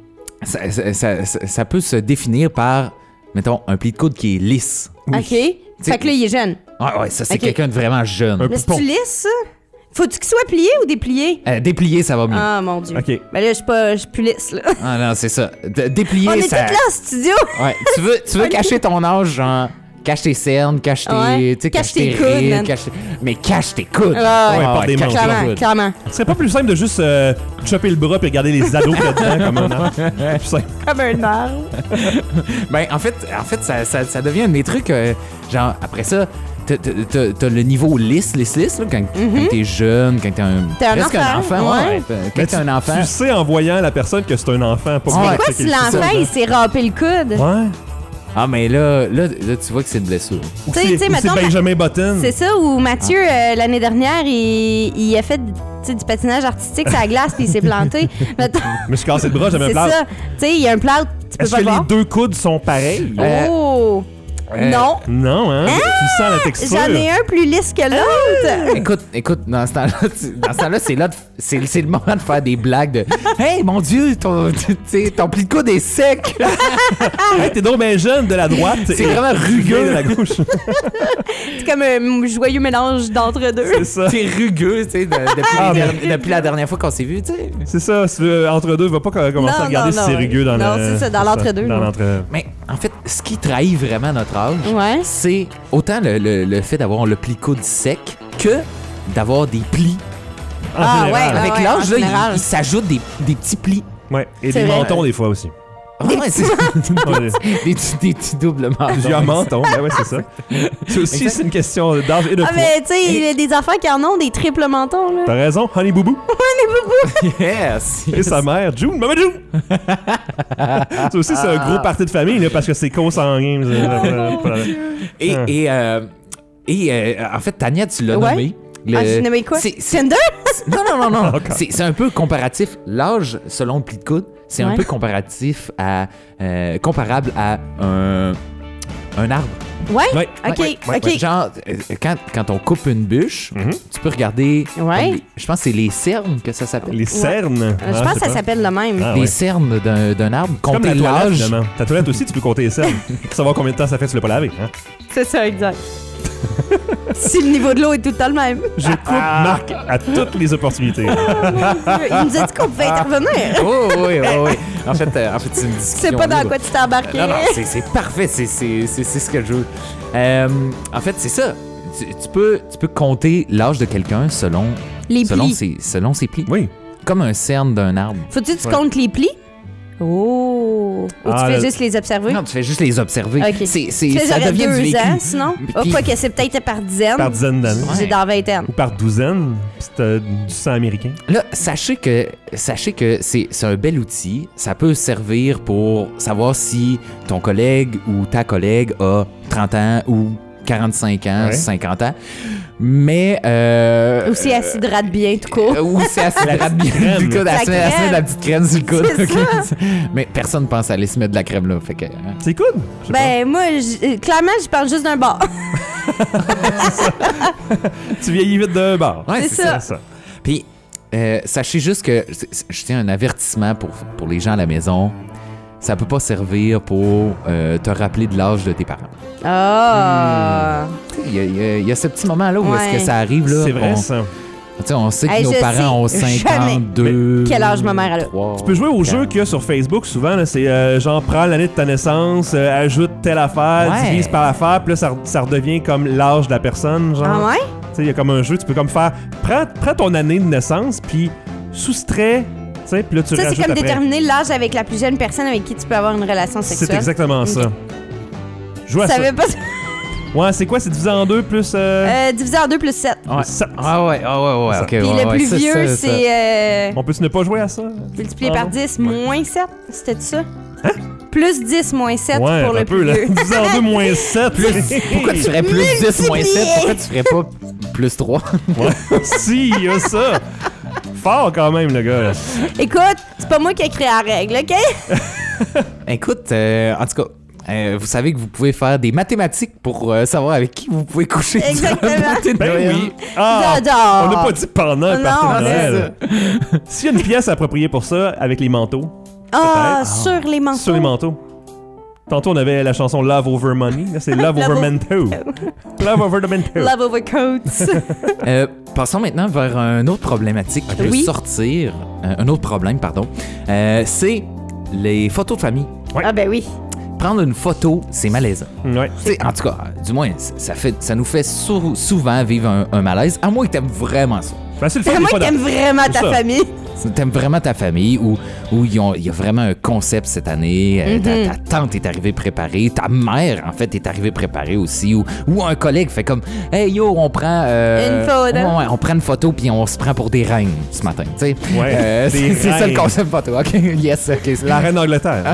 Speaker 12: ça peut se définir par, mettons, un pli de coude qui est lisse.
Speaker 3: OK. Fait que là, il est jeune.
Speaker 12: Ouais, ça, c'est
Speaker 3: OK.
Speaker 12: quelqu'un de vraiment jeune.
Speaker 3: Mais c'est-tu lisse, ça? Faut-tu qu'il soit plié ou déplié?
Speaker 12: Déplié, ça va mieux.
Speaker 3: Ah, mon Dieu.
Speaker 2: OK.
Speaker 3: Ben là, je suis plus lisse, là.
Speaker 12: Ah non, c'est ça. Déplié,
Speaker 3: On est
Speaker 12: ça...
Speaker 3: toutes là en studio.
Speaker 12: Ouais. Tu veux cacher ton âge, genre... Cache tes cernes, cache tes,
Speaker 3: Ouais.
Speaker 12: tu sais,
Speaker 3: Cache tes coudes,
Speaker 12: rides,
Speaker 3: man.
Speaker 12: mais cache tes coudes.
Speaker 3: Ah,
Speaker 2: ouais, par des
Speaker 12: cache
Speaker 2: manches.
Speaker 12: tes
Speaker 3: Clairement,
Speaker 12: coudes.
Speaker 3: clairement.
Speaker 2: Ce serait pas plus simple de juste chopper le bras puis regarder les ados qu'il y a dedans comme un an. C'est plus simple.
Speaker 3: Comme un arbre.
Speaker 12: Ben, en fait ça devient un des trucs, genre, après ça, t'as le niveau lisse, là, quand t'es jeune, quand t'es presque un enfant.
Speaker 3: ouais.
Speaker 12: Quand t'es un enfant.
Speaker 2: Tu sais en voyant la personne que c'est un enfant. Pas
Speaker 3: C'est quoi si l'enfant, il s'est râpé le coude?
Speaker 2: Ouais.
Speaker 12: Ah, mais là, tu vois que c'est une blessure.
Speaker 2: Ou
Speaker 3: Tu sais,
Speaker 2: c'est
Speaker 3: mettons,
Speaker 2: Benjamin Button.
Speaker 3: C'est ça, où Mathieu, l'année dernière, il a fait du patinage artistique sur la glace puis il s'est planté. Mettons,
Speaker 2: Je me suis cassé le bras, j'avais un
Speaker 3: c'est
Speaker 2: plâtre.
Speaker 3: ça. Tu sais, il y a un plâtre, tu peux
Speaker 2: Est-ce
Speaker 3: pas
Speaker 2: que
Speaker 3: le
Speaker 2: les
Speaker 3: voir.
Speaker 2: deux coudes sont pareils?
Speaker 3: Oh! Non.
Speaker 2: Non, hein? Tu sens la texture.
Speaker 3: J'en ai un plus lisse que l'autre.
Speaker 12: Écoute, dans ce temps-là, c'est le moment de faire des blagues de « Hey, mon Dieu, ton pli de coude est sec!
Speaker 2: Hey, t'es donc bien jeune de la droite.
Speaker 12: C'est vraiment rugueux.
Speaker 2: De la gauche.
Speaker 3: C'est comme un joyeux mélange d'entre-deux.
Speaker 2: C'est ça.
Speaker 12: C'est rugueux, tu sais, depuis la dernière fois qu'on s'est vu, tu sais.
Speaker 2: C'est ça. Si tu veux, entre deux, va pas commencer
Speaker 3: Non,
Speaker 2: à regarder
Speaker 3: non,
Speaker 2: si c'est
Speaker 3: non.
Speaker 2: rugueux dans
Speaker 3: Non,
Speaker 2: le...
Speaker 3: c'est ça, dans l'entre-deux,
Speaker 2: Dans
Speaker 3: là.
Speaker 2: l'entre...
Speaker 12: Mais en fait, ce qui trahit vraiment notre âge,
Speaker 3: Ouais.
Speaker 12: c'est autant le fait d'avoir le pli de coude sec que d'avoir des plis.
Speaker 2: En général.
Speaker 3: ouais.
Speaker 12: Avec
Speaker 3: en
Speaker 12: l'âge, là,
Speaker 3: général.
Speaker 12: il s'ajoute des petits plis.
Speaker 2: Ouais. Et
Speaker 3: C'est
Speaker 2: des
Speaker 3: vrai.
Speaker 2: mentons, des fois aussi.
Speaker 12: Ouais, c'est
Speaker 2: Ouais,
Speaker 12: des petits doubles mentons.
Speaker 2: Plusieurs mentons. Ben ouais, c'est ça. C'est aussi
Speaker 12: Exact.
Speaker 2: c'est une question d'âge et de
Speaker 3: Ah,
Speaker 2: poids.
Speaker 3: mais tu sais, il y a des enfants qui en ont des triples mentons, là.
Speaker 2: T'as raison, Honey Boubou.
Speaker 12: Yes.
Speaker 2: Et sa mère, June, Maman June. Ça aussi, c'est un gros party de famille, là, parce que c'est co-sanguin.
Speaker 12: Et en fait, Tania, tu l'as
Speaker 3: Ouais.
Speaker 12: nommé.
Speaker 3: Ah, j'ai nommé quoi? Tinder?
Speaker 12: Non.
Speaker 2: Encore.
Speaker 12: C'est un peu comparatif. L'âge, selon le pli de coude, c'est un
Speaker 3: Ouais.
Speaker 12: peu comparatif à comparable à un arbre.
Speaker 3: Ouais?
Speaker 2: Ouais.
Speaker 3: OK,
Speaker 12: Ouais,
Speaker 3: OK.
Speaker 12: ouais. Genre, quand on coupe une bûche, tu peux regarder.
Speaker 3: Ouais.
Speaker 12: Je pense que c'est les cernes que ça s'appelle.
Speaker 2: Les cernes.
Speaker 3: Je pense que ça s'appelle le même.
Speaker 2: Ah,
Speaker 12: Les
Speaker 2: ouais.
Speaker 12: cernes d'un arbre.
Speaker 2: Comme
Speaker 12: Compter
Speaker 2: la toilette,
Speaker 12: l'âge.
Speaker 2: finalement. Ta toilette aussi, tu peux compter les cernes. Pour savoir combien de temps ça fait que tu l'as pas lavé. Hein?
Speaker 3: C'est ça, exact. Si le niveau de l'eau est tout le temps le même.
Speaker 2: Je coupe Marc à toutes les opportunités.
Speaker 3: Il nous a dit qu'on pouvait intervenir.
Speaker 12: Oh, oui. En fait, c'est une discussion.
Speaker 3: C'est pas dans
Speaker 12: libre.
Speaker 3: quoi tu t'es embarqué.
Speaker 12: Non, c'est parfait. C'est ce que je veux. En fait, c'est ça. Tu peux compter l'âge de quelqu'un selon
Speaker 3: Les plis.
Speaker 12: selon ses plis.
Speaker 2: Oui.
Speaker 12: Comme un cerne d'un arbre.
Speaker 3: Faut-tu que tu comptes les plis? Oh! Ou
Speaker 2: Ah,
Speaker 3: tu fais
Speaker 2: le-
Speaker 3: juste les observer?
Speaker 12: Non, tu fais juste les observer.
Speaker 3: OK.
Speaker 12: Ça
Speaker 3: j'aurais
Speaker 12: devient du
Speaker 3: 2
Speaker 12: vécu.
Speaker 3: ans, sinon. Oh,
Speaker 12: Puis-
Speaker 3: quoi que c'est peut-être par dizaine.
Speaker 2: Par dizaine d'années.
Speaker 3: J'ai dans vingtaine.
Speaker 2: Ou par douzaine. C'est du sang américain.
Speaker 12: Là, sachez que c'est un bel outil. Ça peut servir pour savoir si ton collègue ou ta collègue a 30 ans ou 45 ans,
Speaker 2: Ouais.
Speaker 12: 50 ans. Mais...
Speaker 3: Ou si elle s'hydrate bien, tout court.
Speaker 12: Ou si elle se rate bien
Speaker 2: crème.
Speaker 12: du coude,
Speaker 3: La
Speaker 12: elle se met
Speaker 3: crème.
Speaker 12: de la petite crème sur le coude.
Speaker 3: C'est
Speaker 12: ok?
Speaker 3: ça.
Speaker 12: Mais personne pense à aller se mettre de la crème là. Fait que,
Speaker 2: C'est cool. Je sais
Speaker 3: Ben, moi, clairement, je parle juste d'un bar.
Speaker 2: pas. Tu vieillis vite d'un bar.
Speaker 12: Ouais,
Speaker 3: C'est ça.
Speaker 2: C'est ça.
Speaker 12: Puis, sachez juste que je tiens un avertissement pour les gens à la maison. Ça peut pas servir pour te rappeler de l'âge de tes parents.
Speaker 3: Ah!
Speaker 12: Il y a ce petit moment-là où est-ce
Speaker 3: Ouais.
Speaker 12: que ça arrive là.
Speaker 2: C'est vrai, ça.
Speaker 12: Tu sais, on sait que
Speaker 3: Hey,
Speaker 12: nos
Speaker 3: je
Speaker 12: parents ont
Speaker 3: sais
Speaker 12: 52.
Speaker 3: Quel âge ma mère elle a?
Speaker 12: 3,
Speaker 2: Tu peux jouer au jeu
Speaker 12: 4.
Speaker 2: qu'il y a sur Facebook souvent, là, c'est genre prends l'année de ta naissance, ajoute telle affaire,
Speaker 12: Ouais.
Speaker 2: divise par affaire, puis là ça redevient comme l'âge de la personne. Genre.
Speaker 3: Ah ouais?
Speaker 2: Tu sais, il y a comme un jeu, tu peux comme faire prends ton année de naissance, puis soustrais, tu sais, puis là tu
Speaker 3: Ça,
Speaker 2: rajoutes
Speaker 3: c'est comme
Speaker 2: après.
Speaker 3: déterminer l'âge avec la plus jeune personne avec qui tu peux avoir une relation sexuelle.
Speaker 2: C'est exactement ça. Joue à
Speaker 3: Je
Speaker 2: ça.
Speaker 3: savais pas ça.
Speaker 2: Ouais, c'est quoi? C'est divisé en deux plus...
Speaker 3: Divisé en 2 plus 7.
Speaker 12: Ouais.
Speaker 2: sept.
Speaker 12: Ah ouais, ok.
Speaker 3: Puis
Speaker 12: ouais,
Speaker 3: le
Speaker 12: ouais,
Speaker 3: plus
Speaker 12: ça,
Speaker 3: vieux,
Speaker 12: ça.
Speaker 3: c'est
Speaker 2: On peut-tu ne pas jouer à ça?
Speaker 3: multiplié
Speaker 2: Ah
Speaker 3: par
Speaker 2: non?
Speaker 3: 10 moins 7. C'était ça? Plus 10 moins 7
Speaker 2: Ouais,
Speaker 3: pour le
Speaker 2: un peu,
Speaker 3: plus
Speaker 2: là.
Speaker 3: vieux.
Speaker 2: Divisé en deux moins 7.
Speaker 12: Pourquoi tu ferais plus 10 moins 7? Pourquoi tu ferais pas plus 3?
Speaker 2: Ouais. Si, il y a ça. Fort quand même, le gars. Là.
Speaker 3: Écoute, c'est pas moi qui ai créé la règle, OK?
Speaker 12: Écoute, en tout cas, vous savez que vous pouvez faire des mathématiques pour savoir avec qui vous pouvez coucher.
Speaker 3: Exactement.
Speaker 12: durant le party de
Speaker 2: Ben
Speaker 12: Noël.
Speaker 2: oui. Ah,
Speaker 3: J'adore.
Speaker 2: on n'a pas dit pendant le
Speaker 3: Non,
Speaker 2: party de
Speaker 3: c'est
Speaker 2: Noël. S'il y a une pièce appropriée pour ça, avec les manteaux.
Speaker 3: Ah,
Speaker 2: peut-être.
Speaker 3: sur les manteaux.
Speaker 2: Sur les manteaux. Tantôt, on avait la chanson Love Over Money. Là, c'est Love Over Manteau. Love Over the Manteau.
Speaker 3: Love over coats.
Speaker 12: Passons maintenant vers une autre problématique qui peut
Speaker 3: Oui.
Speaker 12: sortir. Un autre problème, pardon. C'est les photos de famille.
Speaker 3: Ah ben oui.
Speaker 12: Prendre une photo, c'est malaisant.
Speaker 2: Ouais.
Speaker 12: Tu sais, en tout cas, du moins, ça nous fait souvent vivre un malaise, à moins que t'aimes vraiment ça.
Speaker 2: Ben, c'est le fun,
Speaker 3: Vraiment
Speaker 2: des fois,
Speaker 3: que t'aimes vraiment
Speaker 2: C'est
Speaker 3: ta
Speaker 2: ça.
Speaker 3: famille.
Speaker 12: T'aimes vraiment ta famille ou il y a vraiment un concept cette année. Ta tante est arrivée préparée. Ta mère, en fait, est arrivée préparée aussi. Ou un collègue fait comme « Hey, yo, on prend...
Speaker 3: Une photo.
Speaker 12: Ouais, on prend une photo puis on se prend pour des reines ce matin. » Tu sais,
Speaker 2: Ouais, des
Speaker 12: c'est ça le
Speaker 2: reines.
Speaker 12: concept photo. OK, yes. OK, c'est
Speaker 2: La reine d'Angleterre.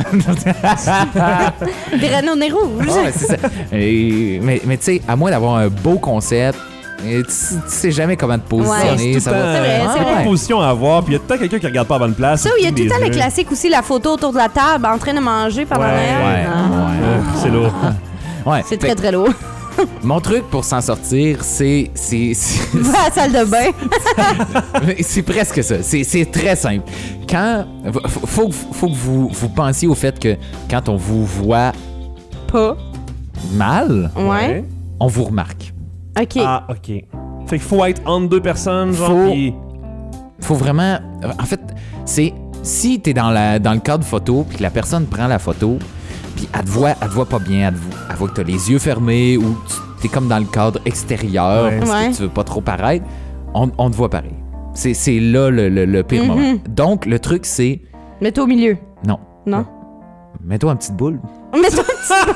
Speaker 3: Des Renault nez rouge.
Speaker 12: Ouais, c'est ça. Mais tu sais, à moins d'avoir un beau concept, tu sais jamais comment te positionner.
Speaker 3: Ouais,
Speaker 12: ça
Speaker 2: C'est
Speaker 12: va.
Speaker 3: vrai, c'est
Speaker 2: pas
Speaker 3: vrai.
Speaker 2: de position à avoir, puis il y a tout le temps quelqu'un qui regarde pas à bonne place.
Speaker 3: Ça, où il y a tout le temps le
Speaker 2: des yeux.
Speaker 3: classique aussi, la photo autour de la table en train de manger pendant
Speaker 2: Ouais,
Speaker 3: Noël. Ah.
Speaker 2: C'est lourd.
Speaker 12: Ouais.
Speaker 3: C'est
Speaker 12: Fait
Speaker 3: très très lourd.
Speaker 12: Mon truc pour s'en sortir, c'est
Speaker 3: Va à la salle de bain.
Speaker 12: mais c'est presque ça. C'est très simple. Quand faut que vous pensiez au fait que quand on vous voit
Speaker 3: Pas.
Speaker 12: mal,
Speaker 3: Ouais.
Speaker 12: on vous remarque.
Speaker 3: OK.
Speaker 2: Ah, OK. Fait qu'il faut être entre deux personnes, genre,
Speaker 12: Faut-
Speaker 2: puis-
Speaker 12: Faut vraiment. En fait, c'est si t'es dans le cadre photo puis que la personne prend la photo puis elle te voit pas bien, elle voit que t'as les yeux fermés ou t'es comme dans le cadre extérieur
Speaker 2: Ouais.
Speaker 12: parce
Speaker 3: Ouais.
Speaker 12: que tu veux pas trop paraître, on te voit pareil. C'est là le pire moment. Donc le truc c'est
Speaker 3: Mets-toi au milieu.
Speaker 12: non.
Speaker 3: Non?
Speaker 12: Mets-toi une petite boule
Speaker 3: Mets-toi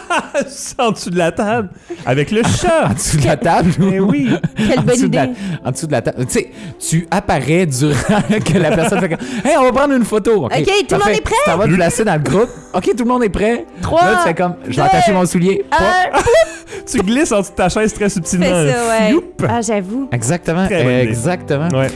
Speaker 2: en dessous de la table, avec le chat.
Speaker 12: en dessous de la table.
Speaker 2: Mais oui.
Speaker 3: Quelle
Speaker 12: En
Speaker 3: bonne
Speaker 12: dessous de la-
Speaker 3: idée.
Speaker 12: en dessous de la table. Tu sais, tu apparais durant que la personne fait comme Hey, on va prendre une photo. OK,
Speaker 3: OK, tout le monde
Speaker 12: parfait.
Speaker 3: est prêt?
Speaker 12: Tu t'en vas te placer dans le groupe. OK, tout le monde est prêt.
Speaker 3: 3,
Speaker 12: Là, tu fais comme Je vais attacher mon soulier.
Speaker 2: Tu glisses en dessous de ta chaise très subtilement.
Speaker 3: Fais ça, ouais.
Speaker 2: Floup.
Speaker 3: Ah, j'avoue.
Speaker 12: Exactement.
Speaker 2: Très bonne idée.
Speaker 12: Exactement.
Speaker 2: Ouais.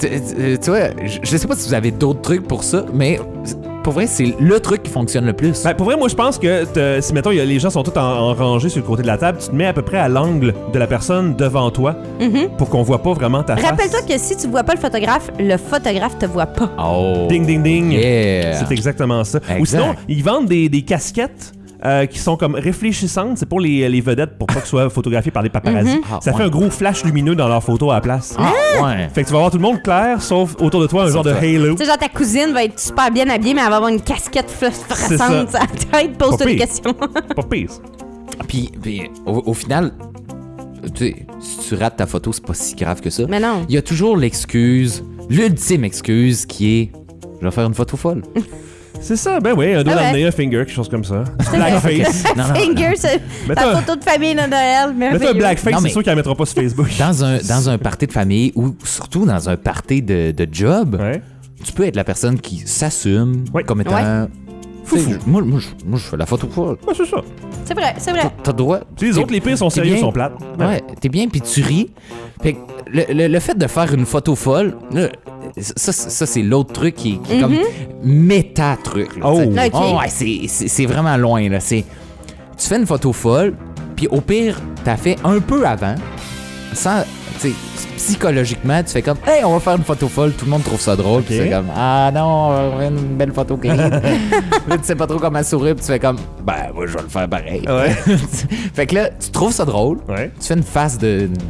Speaker 12: Tu vois, je sais pas si vous avez d'autres trucs pour ça, mais pour vrai, c'est le truc qui fonctionne le plus.
Speaker 2: Ben, pour vrai, moi, je pense que si, mettons, les gens sont tous en rangée sur le côté de la table, tu te mets à peu près à l'angle de la personne devant toi pour qu'on voit pas vraiment ta face.
Speaker 3: Rappelle-toi que si tu vois pas le photographe te voit pas.
Speaker 12: Oh.
Speaker 2: Ding, ding, ding.
Speaker 12: Yeah.
Speaker 2: C'est exactement ça. Ou
Speaker 12: Exact.
Speaker 2: sinon, ils vendent des casquettes qui sont comme réfléchissantes. C'est pour les vedettes, pour pas que ce soit photographié par les paparazzis.
Speaker 12: Ah,
Speaker 2: Ça fait
Speaker 12: ouais.
Speaker 2: un gros flash lumineux dans leur photo à la place.
Speaker 12: Ah, ouais.
Speaker 2: Fait que tu vas voir tout le monde clair, sauf autour de toi un genre de
Speaker 12: toi.
Speaker 2: halo.
Speaker 3: Tu sais, genre ta cousine va être super bien habillée, mais elle va avoir une casquette phosphorescente
Speaker 2: ça.
Speaker 3: à la tête, pose-toi
Speaker 2: Pas
Speaker 3: des
Speaker 2: pire.
Speaker 3: questions.
Speaker 2: Pas pire.
Speaker 12: Puis au final, tu sais, si tu rates ta photo, c'est pas si grave que ça.
Speaker 3: Mais non.
Speaker 12: Il y a toujours l'excuse, l'ultime excuse qui est je vais faire une photo folle.
Speaker 2: C'est ça, ben oui, un doigt
Speaker 3: Ah
Speaker 2: dans
Speaker 3: ouais.
Speaker 2: le nez, un finger, quelque chose comme ça. Du blackface.
Speaker 12: Non, non.
Speaker 3: Finger, c'est
Speaker 2: Mets-toi
Speaker 3: ta
Speaker 2: un-
Speaker 3: photo de famille de Noël.
Speaker 2: Mets-toi un
Speaker 3: merveilleux.
Speaker 2: blackface,
Speaker 12: Non,
Speaker 2: c'est
Speaker 12: mais-
Speaker 2: sûr qu'elle mettra pas sur Facebook.
Speaker 12: Dans un party de famille ou surtout dans un party de job,
Speaker 2: Ouais.
Speaker 12: tu peux être la personne qui s'assume
Speaker 2: Ouais.
Speaker 12: comme étant.
Speaker 3: Ouais.
Speaker 12: Tu sais, moi, je fais la photo folle.
Speaker 2: Ouais, c'est ça.
Speaker 3: C'est vrai, c'est vrai.
Speaker 12: T'as le droit.
Speaker 2: Tu sais, les autres, les pires sont
Speaker 12: t'es
Speaker 2: sérieux,
Speaker 12: bien.
Speaker 2: sont plates.
Speaker 12: Ouais, t'es bien, puis tu ris. Fait que le fait de faire une photo folle, là, ça c'est l'autre truc qui est comme méta-truc. là,
Speaker 2: Oh.
Speaker 12: tu sais.
Speaker 3: Ok.
Speaker 12: Oh, ouais, c'est vraiment loin. Là. Tu fais une photo folle, puis au pire, t'as fait un peu avant, sans, tu sais, psychologiquement, tu fais comme, hey, on va faire une photo folle, tout le monde trouve ça drôle, puis
Speaker 2: Ok.
Speaker 12: c'est comme, ah non, on va faire une belle photo clean. Là, tu sais pas trop comment sourire, puis tu fais comme, ben, moi, je vais le faire pareil.
Speaker 2: Ouais.
Speaker 12: Fait que là, tu trouves ça drôle,
Speaker 2: Ouais.
Speaker 12: tu fais une face de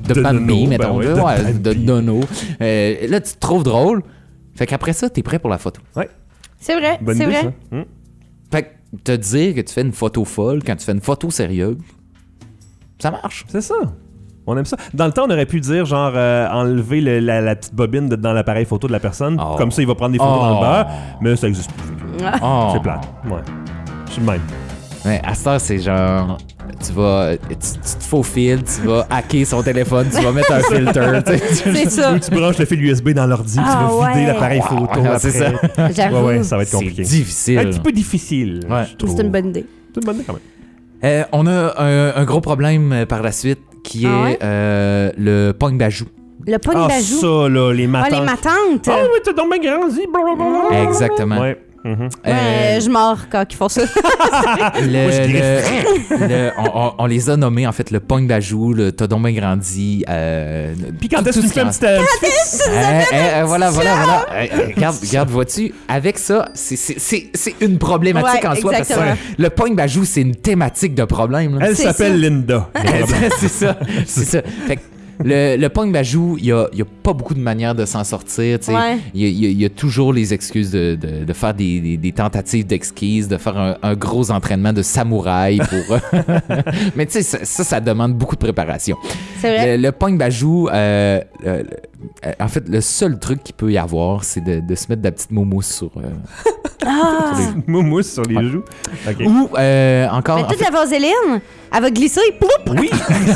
Speaker 12: de Bambi,
Speaker 2: Nono,
Speaker 12: mettons,
Speaker 2: ben
Speaker 12: là,
Speaker 2: ouais,
Speaker 12: ouais, de Nono. Là, tu te trouves drôle. Fait qu'après ça, t'es prêt pour la photo.
Speaker 2: Ouais.
Speaker 3: C'est vrai,
Speaker 2: Bonne
Speaker 3: c'est
Speaker 2: idée,
Speaker 3: vrai.
Speaker 2: ça.
Speaker 12: Fait que te dire que tu fais une photo folle quand tu fais une photo sérieuse, ça marche.
Speaker 2: C'est ça. On aime ça. Dans le temps, on aurait pu dire, genre, enlever la petite bobine dans l'appareil photo de la personne.
Speaker 12: Oh.
Speaker 2: Comme ça, il va prendre des photos dans le beurre. Mais ça existe plus.
Speaker 12: Oh.
Speaker 2: C'est plate. Ouais. Je suis le même.
Speaker 12: Mais à cette heure, c'est genre... Tu te faufiles, tu vas hacker son téléphone, tu vas mettre un filter.
Speaker 3: C'est ça.
Speaker 2: Ou tu branches le fil USB dans l'ordi,
Speaker 3: Ah,
Speaker 2: tu vas vider
Speaker 3: ouais.
Speaker 2: l'appareil photo
Speaker 12: Ouais,
Speaker 2: après.
Speaker 12: c'est ça.
Speaker 3: J'avoue.
Speaker 2: Ouais, ça va être compliqué.
Speaker 12: C'est difficile.
Speaker 2: Un petit peu difficile.
Speaker 12: Ouais.
Speaker 2: je trouve.
Speaker 3: C'est une bonne idée.
Speaker 2: C'est une bonne idée quand même.
Speaker 12: On a un gros problème par la suite qui
Speaker 3: Ah
Speaker 12: est le pogne-bajou.
Speaker 3: Le pogne-bajou.
Speaker 2: Ça, là, les matantes.
Speaker 3: Ah, les matantes.
Speaker 2: Ah oui, t'as donc bien grandi. Blablabla.
Speaker 12: Exactement.
Speaker 2: Ouais. Mhm.
Speaker 3: Ouais, je mords quand ils font ça.
Speaker 2: Moi, je dirais
Speaker 12: on les a nommés, en fait, le pogne-bajou, le t'as donc bien grandi.
Speaker 2: Puis quand est-ce que tu fais un petit...
Speaker 12: Voilà. Regarde, vois-tu, avec ça, c'est une problématique
Speaker 3: Ouais,
Speaker 12: en soi. Parce
Speaker 3: exactement.
Speaker 12: que le pogne-bajou, c'est une thématique de problème. là.
Speaker 2: Elle
Speaker 3: C'est
Speaker 2: s'appelle
Speaker 3: ça.
Speaker 2: Linda.
Speaker 12: C'est ça. Fait que le pogne-bajou, il y a pas beaucoup de manières de s'en sortir. Tu sais.
Speaker 3: Ouais.
Speaker 12: Il y a toujours les excuses de faire des tentatives d'exquises, de faire un gros entraînement de samouraï pour. Mais tu sais, ça demande beaucoup de préparation.
Speaker 3: C'est vrai.
Speaker 12: Le pogne-bajou, en fait, le seul truc qu'il peut y avoir, c'est de se mettre de la petite moumousse sur.
Speaker 3: Ah!
Speaker 2: Moumousse sur les joues. OK.
Speaker 12: Ou encore.
Speaker 3: Mais
Speaker 12: en
Speaker 3: toute
Speaker 12: fait-
Speaker 3: la vaseline, elle va glisser, ploup!
Speaker 2: Oui.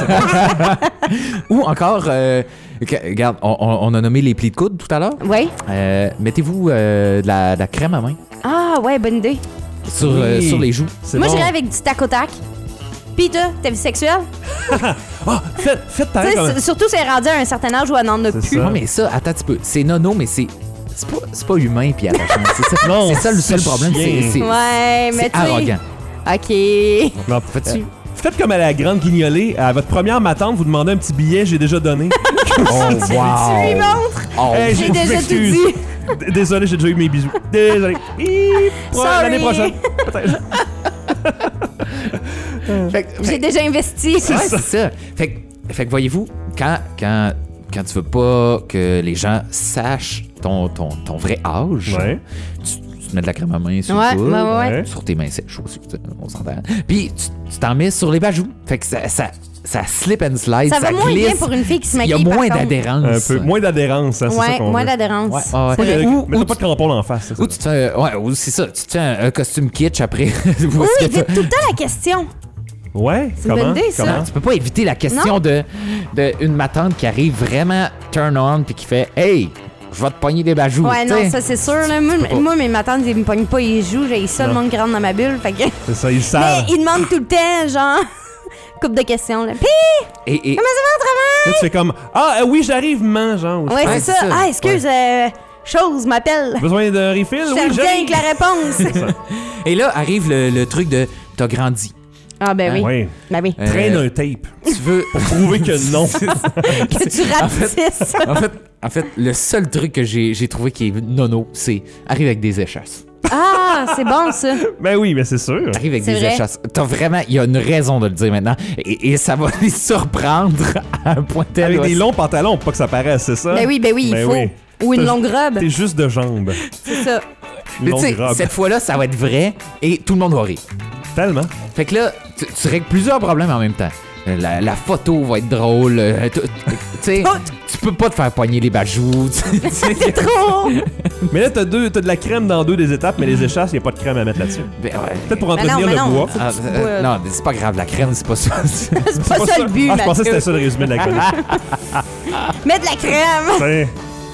Speaker 12: Ou encore, regarde, on a nommé les plis de coude tout à l'heure.
Speaker 3: Oui.
Speaker 12: Mettez-vous de la crème à main
Speaker 3: Ah, ouais, bonne idée.
Speaker 12: sur les joues.
Speaker 2: C'est
Speaker 3: Moi,
Speaker 2: bon.
Speaker 3: j'irais avec du tac au tac. Pis toi, ta vie sexuelle?
Speaker 2: Ah, faites
Speaker 3: Tu
Speaker 2: pareil.
Speaker 3: sais, surtout, c'est rendu à un certain âge où elle n'en a
Speaker 2: C'est
Speaker 3: plus.
Speaker 2: ça.
Speaker 12: Non, mais ça, attends un petit peu. C'est nono, mais c'est pas humain puis attachant. C'est ça,
Speaker 2: Non,
Speaker 12: c'est ça le seul
Speaker 2: c'est
Speaker 12: problème.
Speaker 2: chien.
Speaker 12: C'est
Speaker 3: Ouais, mais
Speaker 12: c'est
Speaker 3: tu sais.
Speaker 12: arrogant.
Speaker 3: OK.
Speaker 2: Non,
Speaker 12: Fais-tu?
Speaker 2: Faites comme à la grande guignolée. À votre première matante, vous demandez un petit billet, j'ai déjà donné.
Speaker 12: Oh,
Speaker 3: Tu lui montres.
Speaker 12: Oh,
Speaker 2: Hey,
Speaker 3: J'ai
Speaker 2: je
Speaker 3: déjà tout
Speaker 2: m'excuse.
Speaker 3: dit.
Speaker 2: Désolé, j'ai déjà eu mes bisous. Désolé.
Speaker 3: Sorry.
Speaker 2: L'année prochaine. Peut-être.
Speaker 12: Fait que-
Speaker 3: J'ai déjà investi.
Speaker 12: Ouais, c'est ça. Fait que voyez-vous, quand tu veux pas que les gens sachent ton vrai âge,
Speaker 2: Ouais.
Speaker 12: tu te mets de la crème à main sur
Speaker 3: Ouais,
Speaker 12: le coude,
Speaker 3: ouais.
Speaker 12: sur tes mains sèches aussi, on s'entend. Puis tu t'en mets sur les bajous. Fait que ça slip and slide,
Speaker 3: Ça va moins
Speaker 12: glisse.
Speaker 3: bien pour une fille qui se
Speaker 12: Il y a
Speaker 3: maquille, par
Speaker 12: moins
Speaker 3: contre.
Speaker 12: d'adhérence.
Speaker 2: Un peu. Moins d'adhérence, hein, c'est ça
Speaker 3: Ouais,
Speaker 2: qu'on
Speaker 3: moins
Speaker 2: veut.
Speaker 3: d'adhérence.
Speaker 12: Ouais,
Speaker 3: C'est vrai.
Speaker 2: Mais t'as pas de crampon en face, c'est ça.
Speaker 12: Ou tu te fais, ou c'est ça, tu te fais un costume kitsch après.
Speaker 3: Oui, vite tout le temps la question.
Speaker 2: Ouais,
Speaker 3: C'est une bonne idée, ça.
Speaker 12: Tu peux pas éviter la question de une matante qui arrive vraiment turn on puis qui fait hey, je vais te pogner des bajous.
Speaker 3: Ouais,
Speaker 12: tu
Speaker 3: non,
Speaker 12: sais.
Speaker 3: ça c'est sûr. Là. Moi, mes matantes, ils me pognent pas les joues. J'ai ça, le
Speaker 2: Non.
Speaker 3: monde qui rentre dans ma bulle. Fait que...
Speaker 2: C'est ça, ils
Speaker 3: Mais
Speaker 2: savent.
Speaker 3: ils demandent tout le temps, genre, couple de questions. Là. Puis,
Speaker 12: Et
Speaker 3: comment ça va au travail?
Speaker 2: Là, tu fais comme oui, j'arrive, genre.
Speaker 3: Ouais,
Speaker 12: Ouais,
Speaker 3: c'est
Speaker 12: c'est
Speaker 3: ça.
Speaker 12: ça.
Speaker 3: Ah, excuse, chose m'appelle.
Speaker 2: Besoin de refill?
Speaker 3: Je
Speaker 2: Oui,
Speaker 3: te reviens avec
Speaker 2: j'arrive.
Speaker 3: la réponse.
Speaker 12: Et là arrive le truc de t'as grandi.
Speaker 3: Ah, ben oui.
Speaker 2: Oui.
Speaker 3: Ben oui.
Speaker 2: Traîne un tape.
Speaker 12: Tu veux
Speaker 2: Pour prouver que non.
Speaker 3: Que tu ratisses.
Speaker 12: en fait, le seul truc que j'ai trouvé qui est nono, c'est arrive avec des échasses.
Speaker 3: Ah, c'est bon, ça.
Speaker 2: Ben oui, mais c'est sûr.
Speaker 12: Arrive avec
Speaker 3: C'est
Speaker 12: des
Speaker 3: vrai.
Speaker 12: échasses. T'as vraiment, il y a une raison de le dire maintenant. Et ça va les surprendre à un point tel.
Speaker 2: Avec des longs pantalons, pour pas que ça paraisse, c'est ça?
Speaker 3: Ben oui, il
Speaker 2: Ben
Speaker 3: faut.
Speaker 2: oui.
Speaker 3: Ou une
Speaker 2: T'as-
Speaker 3: longue robe.
Speaker 2: T'es juste de jambes.
Speaker 3: C'est ça.
Speaker 2: Une
Speaker 12: Mais tu sais,
Speaker 2: longue robe.
Speaker 12: cette fois-là, ça va être vrai et tout le monde va rire.
Speaker 2: Tellement.
Speaker 12: Fait que là, tu règles plusieurs problèmes en même temps. La photo va être drôle. Tu sais, tu peux pas te faire poigner les bajous.
Speaker 3: C'est trop.
Speaker 2: Mais là, t'as de la crème dans deux des étapes, mais les échasses, y a pas de crème à mettre là-dessus.
Speaker 12: Ben ouais.
Speaker 2: Peut-être pour
Speaker 3: Ben non,
Speaker 2: entretenir
Speaker 3: mais
Speaker 2: le
Speaker 3: non.
Speaker 2: bois.
Speaker 12: Ah,
Speaker 3: petit bois.
Speaker 12: non, c'est pas grave, la crème, c'est pas ça.
Speaker 3: C'est pas ça le but,
Speaker 2: Ah, je pensais que c'était
Speaker 3: Mathieu.
Speaker 2: ça le résumé de la chronique.
Speaker 3: Mets de la crème.
Speaker 2: Tiens.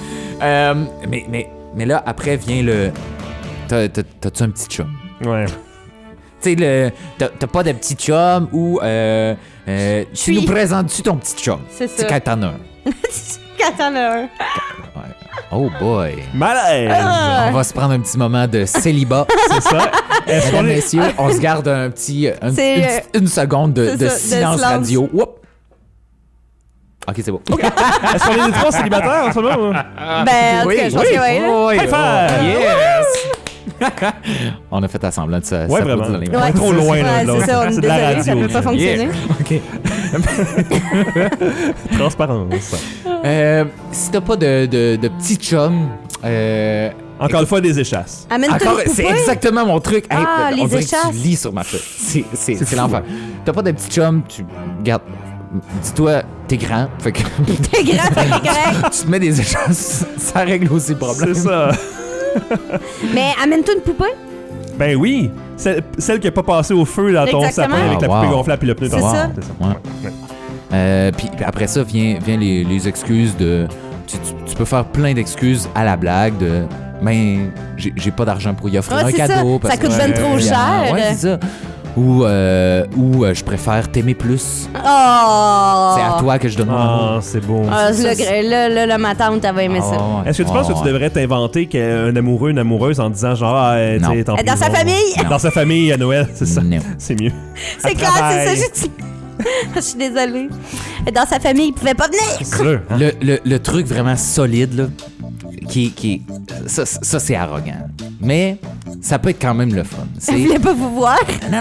Speaker 12: Mais là, après vient le. T'as-tu un petit chum?
Speaker 2: Ouais.
Speaker 12: Tu sais, t'as pas de petit chum ou. Tu
Speaker 3: Suis.
Speaker 12: nous présentes-tu ton petit chum?
Speaker 3: C'est
Speaker 12: Tu sais,
Speaker 3: ça.
Speaker 12: quand t'en as un.
Speaker 3: Quand t'en as un.
Speaker 12: Oh boy.
Speaker 2: Malaise!
Speaker 3: Ah.
Speaker 12: On va se prendre un petit moment de célibat.
Speaker 2: C'est ça. Est-ce qu'on
Speaker 12: Mesdames,
Speaker 2: est...
Speaker 12: messieurs, on se garde un petit.
Speaker 3: C'est,
Speaker 12: Une seconde de
Speaker 3: c'est ça, de
Speaker 12: silence
Speaker 3: silence.
Speaker 12: radio. Whoop. Ok, c'est bon.
Speaker 2: Est-ce qu'on est les trois célibataires en ce moment?
Speaker 3: Ben, en tout cas, je pense que oui, là.
Speaker 2: High five!
Speaker 12: Yes! On a fait à semblant de ça.
Speaker 2: Ouais, vraiment.
Speaker 12: dans les mains.
Speaker 2: Ouais, trop loin, là,
Speaker 3: Ouais,
Speaker 2: de
Speaker 3: c'est ça, on est
Speaker 2: c'est de la
Speaker 3: désolé, ça
Speaker 2: radio.
Speaker 3: peut pas fonctionner.
Speaker 12: Yeah. Ok.
Speaker 2: Transparence.
Speaker 12: Si t'as pas de petits chums...
Speaker 2: Encore une fois, des échasses.
Speaker 12: C'est exactement mon truc.
Speaker 3: Ah,
Speaker 12: on
Speaker 3: les
Speaker 12: dirait
Speaker 3: échasses.
Speaker 12: que tu lis sur ma feuille. C'est l'enfer. T'as pas de petits chums, tu... Regarde, dis-toi, t'es grand. Fait que...
Speaker 3: T'es grand, fait que t'es correct.
Speaker 12: Tu te mets des échasses, ça règle aussi le problème.
Speaker 2: C'est ça.
Speaker 3: Mais amène-toi une poupée.
Speaker 2: Ben oui. Celle qui n'a pas passé au feu dans ton
Speaker 3: Exactement.
Speaker 2: sapin avec la poupée gonflable puis le pneu.
Speaker 3: C'est ça.
Speaker 12: Ouais. Puis après ça, vient les excuses de... Tu peux faire plein d'excuses à la blague de... Ben, j'ai pas d'argent pour y offrir un cadeau.
Speaker 3: Ça coûte ben trop cher.
Speaker 12: Ouais, c'est ça. Ou je préfère t'aimer plus.
Speaker 3: Oh!
Speaker 12: C'est à toi que je donne mon amour.
Speaker 2: C'est beau.
Speaker 3: Là, ma tante, elle va aimer ça.
Speaker 2: Est-ce que tu penses que tu devrais t'inventer un amoureux, une amoureuse en disant genre, tu sais, tant pis,
Speaker 3: Dans sa famille?
Speaker 2: Dans sa famille à Noël, c'est ça.
Speaker 12: Non.
Speaker 2: C'est mieux.
Speaker 3: C'est clair, c'est ça. Je suis désolée. Dans sa famille, il pouvait pas venir.
Speaker 2: C'est sûr. Hein?
Speaker 12: Le truc vraiment solide, là, qui ça c'est arrogant. Mais ça peut être quand même le fun.
Speaker 3: Elle voulait pas vous voir.
Speaker 12: Non.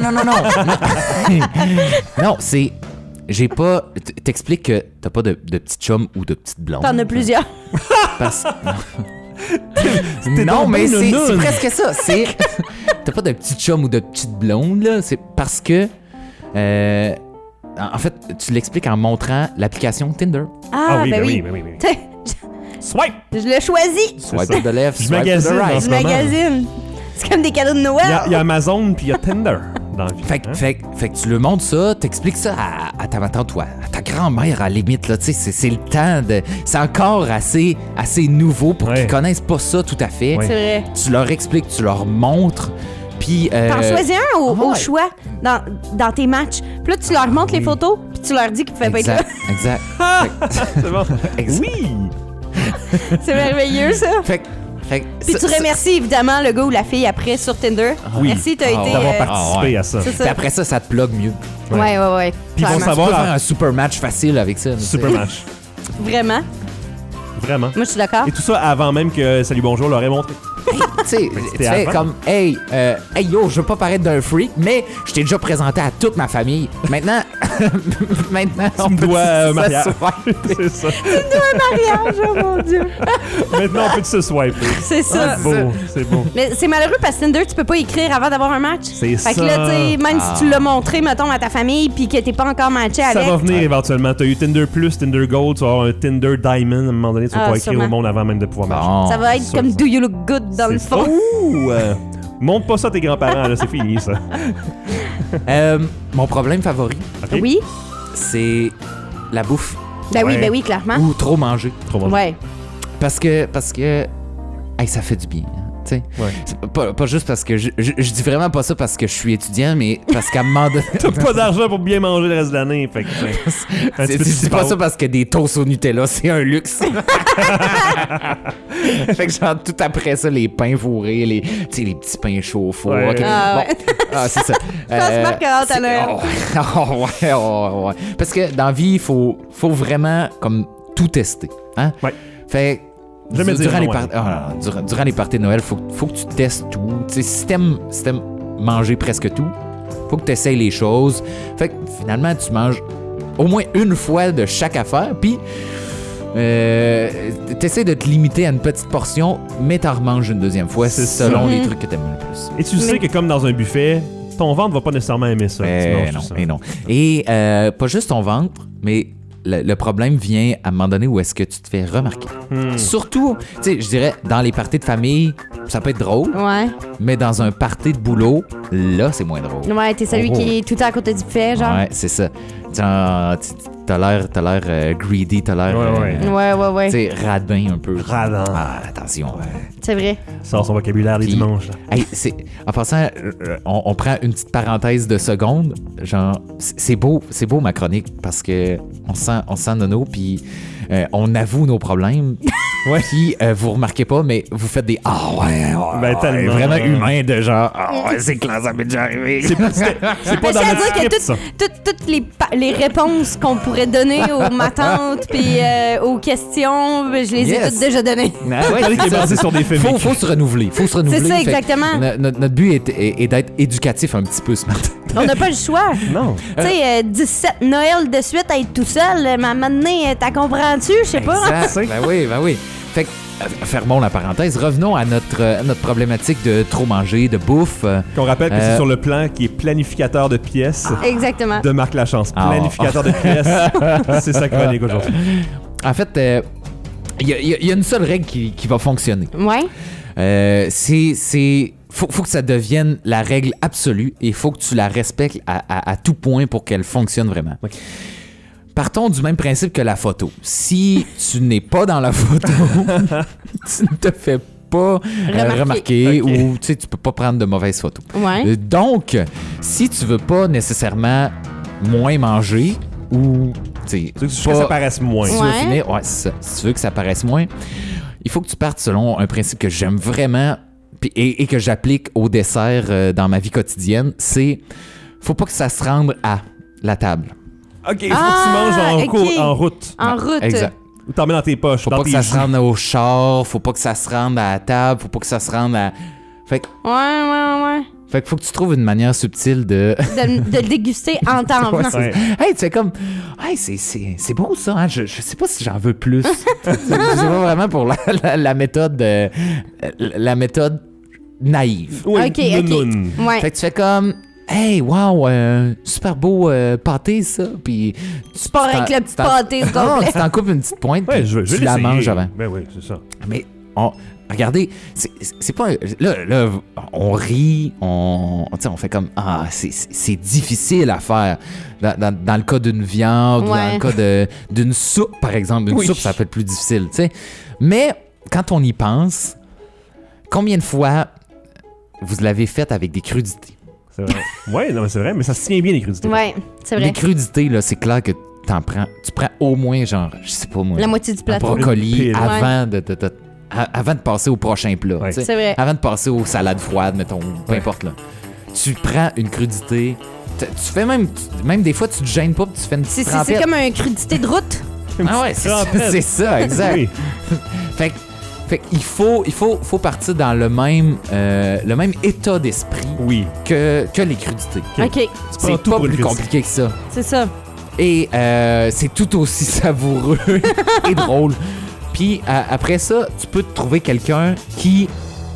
Speaker 12: Non, c'est... J'ai pas... T'expliques que t'as pas de petits chums ou de petites blondes.
Speaker 3: T'en as plusieurs.
Speaker 12: Non, mais c'est presque ça. C'est... T'as pas de petits chums ou de petites blondes, là. C'est parce que... en fait, tu l'expliques en montrant l'application Tinder.
Speaker 2: Ah oui,
Speaker 3: ben
Speaker 2: oui. Swipe!
Speaker 3: Je l'ai choisi.
Speaker 12: Swipe to the left,
Speaker 2: Je
Speaker 12: swipe to the
Speaker 2: magasine
Speaker 12: right.
Speaker 2: en ce moment.
Speaker 3: Magazine. C'est comme des cadeaux de Noël.
Speaker 2: Il y a Amazon puis il y a Tinder dans la vie.
Speaker 12: Fait que tu le montres ça, t'expliques ça à ta tante, toi, à ta grand-mère à la limite, là, tu sais, c'est le temps de... C'est encore assez nouveau pour qu'ils connaissent pas ça tout à fait.
Speaker 3: C'est vrai.
Speaker 12: Tu leur expliques, tu leur montres, puis...
Speaker 3: T'en choisis un au choix dans tes matchs. Puis là, tu leur montres les photos, puis tu leur dis qu'ils pouvaient pas être là.
Speaker 12: Exact.
Speaker 2: C'est bon. Oui!
Speaker 3: C'est merveilleux, ça. Puis tu remercies évidemment le gars ou la fille après sur Tinder.
Speaker 2: Oui.
Speaker 3: Merci, t'as été...
Speaker 2: d'avoir participé à ça.
Speaker 3: C'est ça.
Speaker 12: Puis après ça, ça te plug mieux.
Speaker 3: Ouais.
Speaker 2: Puis ils vont
Speaker 12: Tu
Speaker 2: savoir...
Speaker 12: peux faire un super match facile avec ça.
Speaker 2: Super match.
Speaker 3: Vraiment.
Speaker 2: Vraiment.
Speaker 3: Moi, je suis d'accord.
Speaker 2: Et tout ça avant même que Salut Bonjour leur ait montré.
Speaker 12: Tu sais, tu fais comme, hey yo, je veux pas paraître d'un freak, mais je t'ai déjà présenté à toute ma famille. Maintenant,
Speaker 2: tu me dois un mariage. C'est ça.
Speaker 3: Tu me dois un mariage, oh mon Dieu.
Speaker 2: Maintenant, on peut se swiper.
Speaker 3: C'est ça.
Speaker 2: C'est beau.
Speaker 3: Mais c'est malheureux parce que Tinder, tu peux pas écrire avant d'avoir un match.
Speaker 2: C'est ça.
Speaker 3: Fait que là, tu sais, même si tu l'as montré, mettons, à ta famille, puis que t'es pas encore matché avec.
Speaker 2: Ça va venir éventuellement. T'as eu Tinder Plus, Tinder Gold, tu vas avoir un Tinder Diamond. À un moment donné, tu vas pouvoir écrire au monde avant même de pouvoir matcher.
Speaker 3: Ça va être comme Do You Look Good dans le fond.
Speaker 2: Ouh! Montre pas ça à tes grands-parents, là, c'est fini, ça.
Speaker 12: Mon problème favori,
Speaker 3: Oui?
Speaker 12: c'est la bouffe.
Speaker 3: Ben oui, clairement.
Speaker 12: Ou trop manger.
Speaker 3: Ouais.
Speaker 12: Parce que hey, ça fait du bien. Hein, c'est pas juste parce que je dis vraiment pas ça parce que je suis étudiant, mais parce qu'à un moment donné...
Speaker 2: T'as pas d'argent pour bien manger le reste de l'année. Fait que,
Speaker 12: je dis pas ça parce que des toasts au Nutella, c'est un luxe. Fait que genre, tout après ça, les pains fourrés, les petits pains chauds au four.
Speaker 2: Ouais.
Speaker 12: Okay. C'est ça.
Speaker 3: Ça se marque à Noël.
Speaker 12: Ouais. Parce que dans la vie, il faut vraiment comme tout tester. Hein? Ouais. Fait durant les parties de Noël, faut que tu testes tout. T'sais, si t'aimes manger presque tout, faut que tu essayes les choses. Fait que finalement, tu manges au moins une fois de chaque affaire, puis t'essaies de te limiter à une petite portion, mais t'en remanges une deuxième fois selon les trucs que t'aimes le plus.
Speaker 2: Et tu sais que comme dans un buffet, ton ventre va pas nécessairement aimer ça.
Speaker 12: Non. Et pas juste ton ventre, mais le problème vient à un moment donné où est-ce que tu te fais remarquer. Surtout, tu sais, je dirais, dans les parties de famille, ça peut être drôle.
Speaker 3: Ouais.
Speaker 12: Mais dans un party de boulot, là, c'est moins drôle.
Speaker 3: Ouais, t'es celui qui est tout le temps à côté du buffet, genre.
Speaker 12: Ouais, c'est ça. Genre, t'as l'air greedy, t'as l'air...
Speaker 3: Ouais.
Speaker 12: Tu sais, radin un peu.
Speaker 2: Radin.
Speaker 12: Ah, attention.
Speaker 3: C'est vrai.
Speaker 2: Sort son vocabulaire les dimanches.
Speaker 12: Hey, en passant, on prend une petite parenthèse de seconde. Genre, c'est beau ma chronique parce que on sent nono, puis on avoue nos problèmes. Puis vous remarquez pas, mais vous faites des
Speaker 2: tellement
Speaker 12: vraiment humain de genre c'est clair, ça m'est déjà arrivé.
Speaker 2: C'est pas dans notre script, ça.
Speaker 3: Toutes les réponses qu'on pourrait donner aux matantes puis aux questions, je les ai toutes déjà données.
Speaker 2: C'est basé sur des faits.
Speaker 12: Faut se renouveler.
Speaker 3: C'est ça, exactement.
Speaker 12: Notre but est d'être éducatif un petit peu ce matin.
Speaker 3: On n'a pas le choix.
Speaker 2: Non.
Speaker 3: Tu sais, 17 Noël de suite à être tout seul, mais à un moment donné, t'as comprends-tu? Je sais pas.
Speaker 12: Exact. Ben oui. Fait que, fermons la parenthèse. Revenons à notre problématique de trop manger, de bouffe.
Speaker 2: Qu'on rappelle que c'est sur le plan qui est planificateur de pièces
Speaker 3: Exactement.
Speaker 2: de Marc Lachance. Planificateur de pièces, c'est sa chronique aujourd'hui.
Speaker 12: En fait, il y a une seule règle qui va fonctionner.
Speaker 3: Ouais.
Speaker 12: Faut que ça devienne la règle absolue et il faut que tu la respectes à tout point pour qu'elle fonctionne vraiment.
Speaker 2: Okay.
Speaker 12: Partons du même principe que la photo. Si tu n'es pas dans la photo, tu ne te fais pas remarquer ou tu peux pas prendre de mauvaises photos.
Speaker 3: Ouais.
Speaker 12: Donc, si tu veux pas nécessairement moins manger ou tu veux
Speaker 2: que ça paraisse moins.
Speaker 12: Si tu veux finir, c'est ça. Si tu veux que ça paraisse moins, il faut que tu partes selon un principe que j'aime vraiment et que j'applique au dessert dans ma vie quotidienne, c'est faut pas que ça se rende à la table.
Speaker 2: OK, il faut que tu manges en route.
Speaker 3: En route.
Speaker 12: Exact.
Speaker 2: Ou t'en mets dans tes poches.
Speaker 12: Faut pas que ça se rende au char, faut pas que ça se rende à la table, faut pas que ça se rende à... Fait que...
Speaker 3: Ouais.
Speaker 12: Fait que faut que tu trouves une manière subtile de
Speaker 3: le déguster en temps.
Speaker 12: Ouais. Hey, tu sais comme... Hey, c'est beau ça, hein? Je sais pas si j'en veux plus. C'est pas vraiment pour la méthode... la méthode naïve.
Speaker 2: Oui,
Speaker 3: OK. Ouais.
Speaker 12: Fait que tu fais comme... Hey, wow, super beau pâté, ça. Puis
Speaker 3: tu pars avec le petit pâté
Speaker 12: tu t'en coupes une petite pointe, puis tu la manges avant.
Speaker 2: Ben oui, c'est ça.
Speaker 12: Mais regardez, c'est pas... Là, on rit, on fait comme... Ah, c'est difficile à faire. Dans le cas d'une viande, ou dans le cas d'une soupe, par exemple. Une soupe, ça peut être plus difficile, tu sais. Mais quand on y pense, combien de fois vous l'avez fait avec des crudités?
Speaker 2: C'est vrai. Ouais, non, mais c'est vrai, mais ça se tient bien, les crudités.
Speaker 3: Ouais, c'est vrai.
Speaker 12: Les crudités, là, c'est clair que tu prends au moins, genre, je sais pas moi,
Speaker 3: la moitié du plateau.
Speaker 12: Un brocoli avant de passer au prochain plat.
Speaker 3: Ouais. C'est vrai.
Speaker 12: Avant de passer aux salades froides, mettons, peu importe, là. Tu prends une crudité, tu fais même des fois, tu te gênes pas, puis tu fais une petite trempette.
Speaker 3: C'est comme un crudité de route.
Speaker 12: Ah ouais, c'est ça, exact. Oui. Fait qu'il faut partir dans le même état d'esprit que les crudités.
Speaker 3: OK.
Speaker 12: C'est pas plus compliqué que ça.
Speaker 3: C'est ça.
Speaker 12: Et c'est tout aussi savoureux et drôle. Puis après ça, tu peux te trouver quelqu'un qui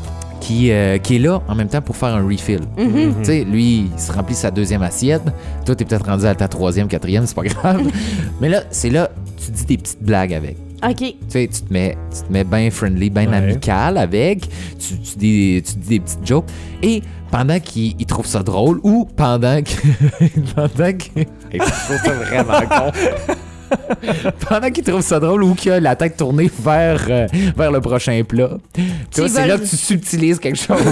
Speaker 12: est là en même temps pour faire un refill.
Speaker 3: Mm-hmm.
Speaker 12: Tu sais, lui, il se remplit sa deuxième assiette. Toi, t'es peut-être rendu à ta troisième, quatrième, c'est pas grave. Mais là, tu dis des petites blagues avec.
Speaker 3: OK.
Speaker 12: Tu sais, tu te mets bien friendly, bien amical avec. Tu dis des petites jokes. Et pendant qu'il trouve ça drôle ou pendant que... je trouve ça vraiment con. Pendant qu'il trouve ça drôle ou qu'il a la tête tournée vers le prochain plat. Tu vois, c'est là que tu subtilises quelque chose.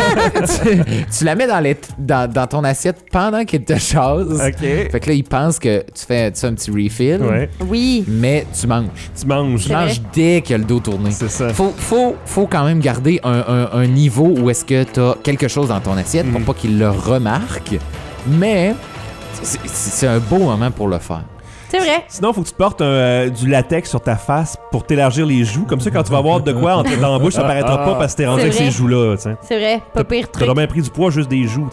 Speaker 12: tu la mets dans ton assiette pendant qu'il te chasse.
Speaker 2: OK.
Speaker 12: Fait que là, il pense que tu fais un petit refill.
Speaker 2: Ouais.
Speaker 3: Oui.
Speaker 12: Mais tu manges. Tu manges dès qu'il a le dos tourné.
Speaker 2: C'est ça.
Speaker 12: Faut quand même garder un niveau où est-ce que tu as quelque chose dans ton assiette pour pas qu'il le remarque. Mais c'est un beau moment pour le faire.
Speaker 3: C'est vrai.
Speaker 2: Sinon, il faut que tu te portes du latex sur ta face pour t'élargir les joues. Comme ça, quand tu vas avoir de quoi entre dans la bouche, ça paraîtra pas parce que t'es rendu avec ces joues-là. T'sais.
Speaker 3: C'est vrai. Pas pire truc.
Speaker 2: T'as bien pris du poids juste des joues.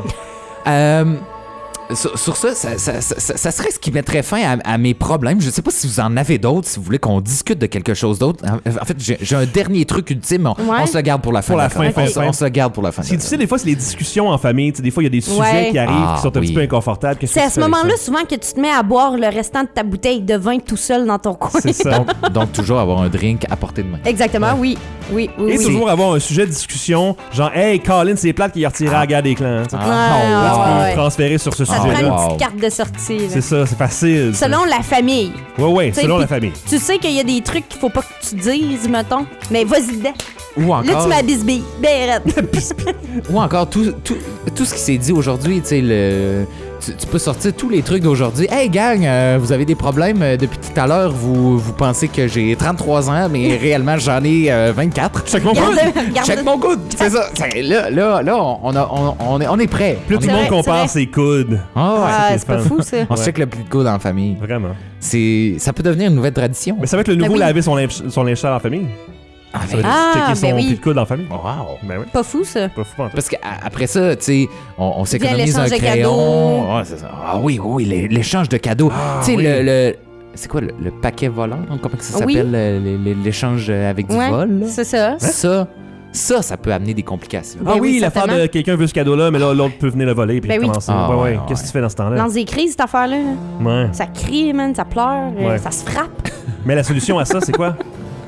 Speaker 12: Sur ça serait ce qui mettrait fin à mes problèmes. Je sais pas si vous en avez d'autres, si vous voulez qu'on discute de quelque chose d'autre. En fait, j'ai un dernier truc ultime, on se le garde pour la fin. On se le garde pour la fin.
Speaker 2: Ce qui est difficile, des fois, c'est les discussions en famille. T'sais, des fois, il y a des sujets qui arrivent qui sont un petit peu inconfortables.
Speaker 3: C'est à ce moment-là, souvent, que tu te mets à boire le restant de ta bouteille de vin tout seul dans ton coin.
Speaker 2: C'est ça.
Speaker 12: Donc, toujours avoir un drink à portée de main.
Speaker 3: Exactement, oui. Et
Speaker 2: toujours avoir un sujet de discussion, genre, hey, Colin, c'est plate qu'il a retiré à la guerre des clans. Tu peux transférer sur ce sujet-là.
Speaker 3: Ça te prend une petite carte de sortie.
Speaker 2: C'est ça, c'est facile.
Speaker 3: Selon la famille.
Speaker 2: Oui, selon la famille.
Speaker 3: Tu sais qu'il y a des trucs qu'il faut pas que tu dises, mettons, mais vas-y dedans.
Speaker 12: Ou encore...
Speaker 3: Là, tu m'as bisbille.
Speaker 12: Ou encore, tout ce qui s'est dit aujourd'hui, tu sais, tu peux sortir tous les trucs d'aujourd'hui. Hey gang, vous avez des problèmes depuis tout à l'heure. Vous pensez que j'ai 33 ans, mais réellement j'en ai 24.
Speaker 2: Check mon coude.
Speaker 12: Check mon coude. C'est ça. Là, on est prêt.
Speaker 2: Plus tout le monde compare ses coudes.
Speaker 3: C'est pas fou ça.
Speaker 12: On se check le pli de coude en famille.
Speaker 2: Vraiment.
Speaker 12: Ça peut devenir une nouvelle tradition.
Speaker 2: Mais ça va être le nouveau laver son linge sale en famille. Ça veut dire checker son pied de coude en famille.
Speaker 12: Wow.
Speaker 2: Ben oui.
Speaker 3: Pas fou, ça.
Speaker 2: Pas fou, pas en tout.
Speaker 12: Parce qu'après ça, tu sais, on s'économise
Speaker 3: l'échange
Speaker 12: un
Speaker 3: de
Speaker 12: crayon.
Speaker 3: cadeaux.
Speaker 12: Ouais, c'est ça. Ah oui, l'échange de cadeaux. Tu sais,
Speaker 2: oui.
Speaker 12: le c'est quoi, le paquet volant? Comment ça
Speaker 3: Oui.
Speaker 12: s'appelle? L'échange avec du
Speaker 3: Ouais,
Speaker 12: vol? là?
Speaker 3: c'est ça.
Speaker 12: Ça peut amener des complications.
Speaker 2: Ah
Speaker 3: Ben oui,
Speaker 2: oui, l'affaire
Speaker 3: certainement.
Speaker 2: de quelqu'un veut ce cadeau-là, mais là, l'autre peut venir le voler puis
Speaker 3: Ben oui.
Speaker 2: recommencer.
Speaker 12: Ah,
Speaker 2: ouais,
Speaker 12: ouais,
Speaker 2: Qu'est-ce que tu fais dans ce temps-là?
Speaker 3: Lance des crises, cette affaire-là.
Speaker 2: Ouais.
Speaker 3: Ça crie, man, ça pleure,
Speaker 2: Ouais.
Speaker 3: ça se frappe.
Speaker 2: Mais la solution à ça, c'est quoi?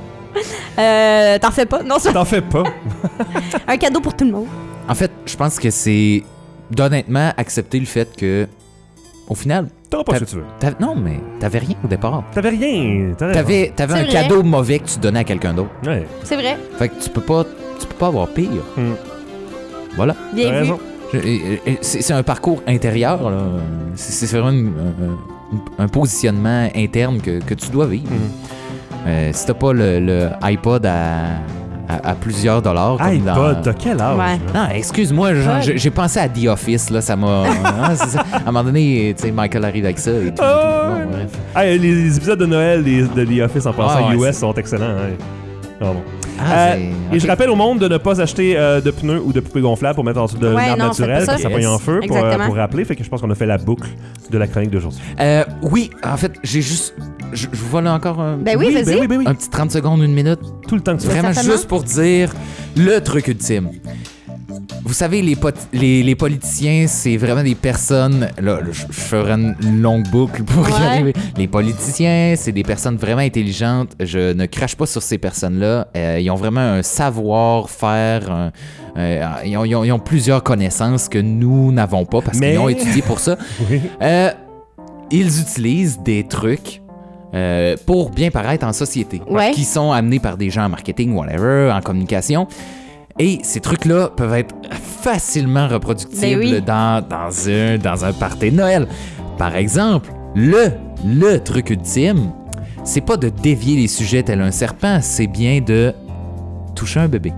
Speaker 3: T'en fais pas. Non, ça.
Speaker 2: T'en fais pas.
Speaker 3: Un cadeau pour tout le monde.
Speaker 12: En fait, je pense que c'est d'honnêtement accepter le fait que, au final,
Speaker 2: T'auras pas ce que tu veux.
Speaker 12: non, mais t'avais rien au départ.
Speaker 2: T'avais rien.
Speaker 12: T'avais un
Speaker 3: C'est vrai.
Speaker 12: cadeau mauvais que tu donnais à quelqu'un d'autre.
Speaker 2: Ouais.
Speaker 3: C'est vrai.
Speaker 12: Fait que tu peux pas avoir pire. Voilà.
Speaker 3: Bien
Speaker 2: T'as
Speaker 3: vu.
Speaker 2: raison.
Speaker 12: C'est un parcours intérieur, là. C'est vraiment un positionnement interne que tu dois vivre. Si t'as pas le iPod à plusieurs dollars. Comme
Speaker 2: iPod, t'as quel âge?
Speaker 3: Ouais.
Speaker 12: Non, excuse-moi, genre, j'ai pensé à The Office, là, ça m'a... c'est ça. À un moment donné, tu sais, Michael arrive avec ça et tout. Bon, bref.
Speaker 2: Hey, les épisodes de Noël de The Office en passant
Speaker 12: Ah, ouais,
Speaker 2: US sont excellents. Hein. Ah, bon. Et je rappelle au monde de ne pas acheter de pneus ou de poupées gonflables pour mettre en dessous de
Speaker 3: Ouais,
Speaker 2: l'arbre
Speaker 3: non, faites
Speaker 2: naturel,
Speaker 3: pas ça.
Speaker 2: parce que ça pogne en feu
Speaker 3: Exactement.
Speaker 2: pour rappeler. Fait que je pense qu'on a fait la boucle de la chronique d'aujourd'hui.
Speaker 12: Oui, en fait, j'ai juste... Je vous vole encore un...
Speaker 3: Ben oui, vas-y.
Speaker 2: oui.
Speaker 12: Un petit 30 secondes, 1 minute.
Speaker 2: Tout le temps que tu veux.
Speaker 12: Vraiment
Speaker 3: Certainement.
Speaker 12: juste pour dire le truc ultime. Vous savez, les politiciens, c'est vraiment des personnes... Là, je ferai une longue boucle pour y
Speaker 3: Ouais.
Speaker 12: arriver. Les politiciens, c'est des personnes vraiment intelligentes. Je ne crache pas sur ces personnes-là. Ils ont vraiment un savoir-faire. Ils ont plusieurs connaissances que nous n'avons pas parce
Speaker 2: Mais-
Speaker 12: qu'ils ont étudié pour ça.
Speaker 2: Oui.
Speaker 12: Ils utilisent des trucs pour bien paraître en société,
Speaker 3: Ouais.
Speaker 12: qui sont amenés par des gens en marketing, whatever, en communication. Et ces trucs-là peuvent être facilement reproductibles
Speaker 3: Ben oui.
Speaker 12: dans un party de Noël. Par exemple, le truc ultime, c'est pas de dévier les sujets tel un serpent, c'est bien de toucher un bébé.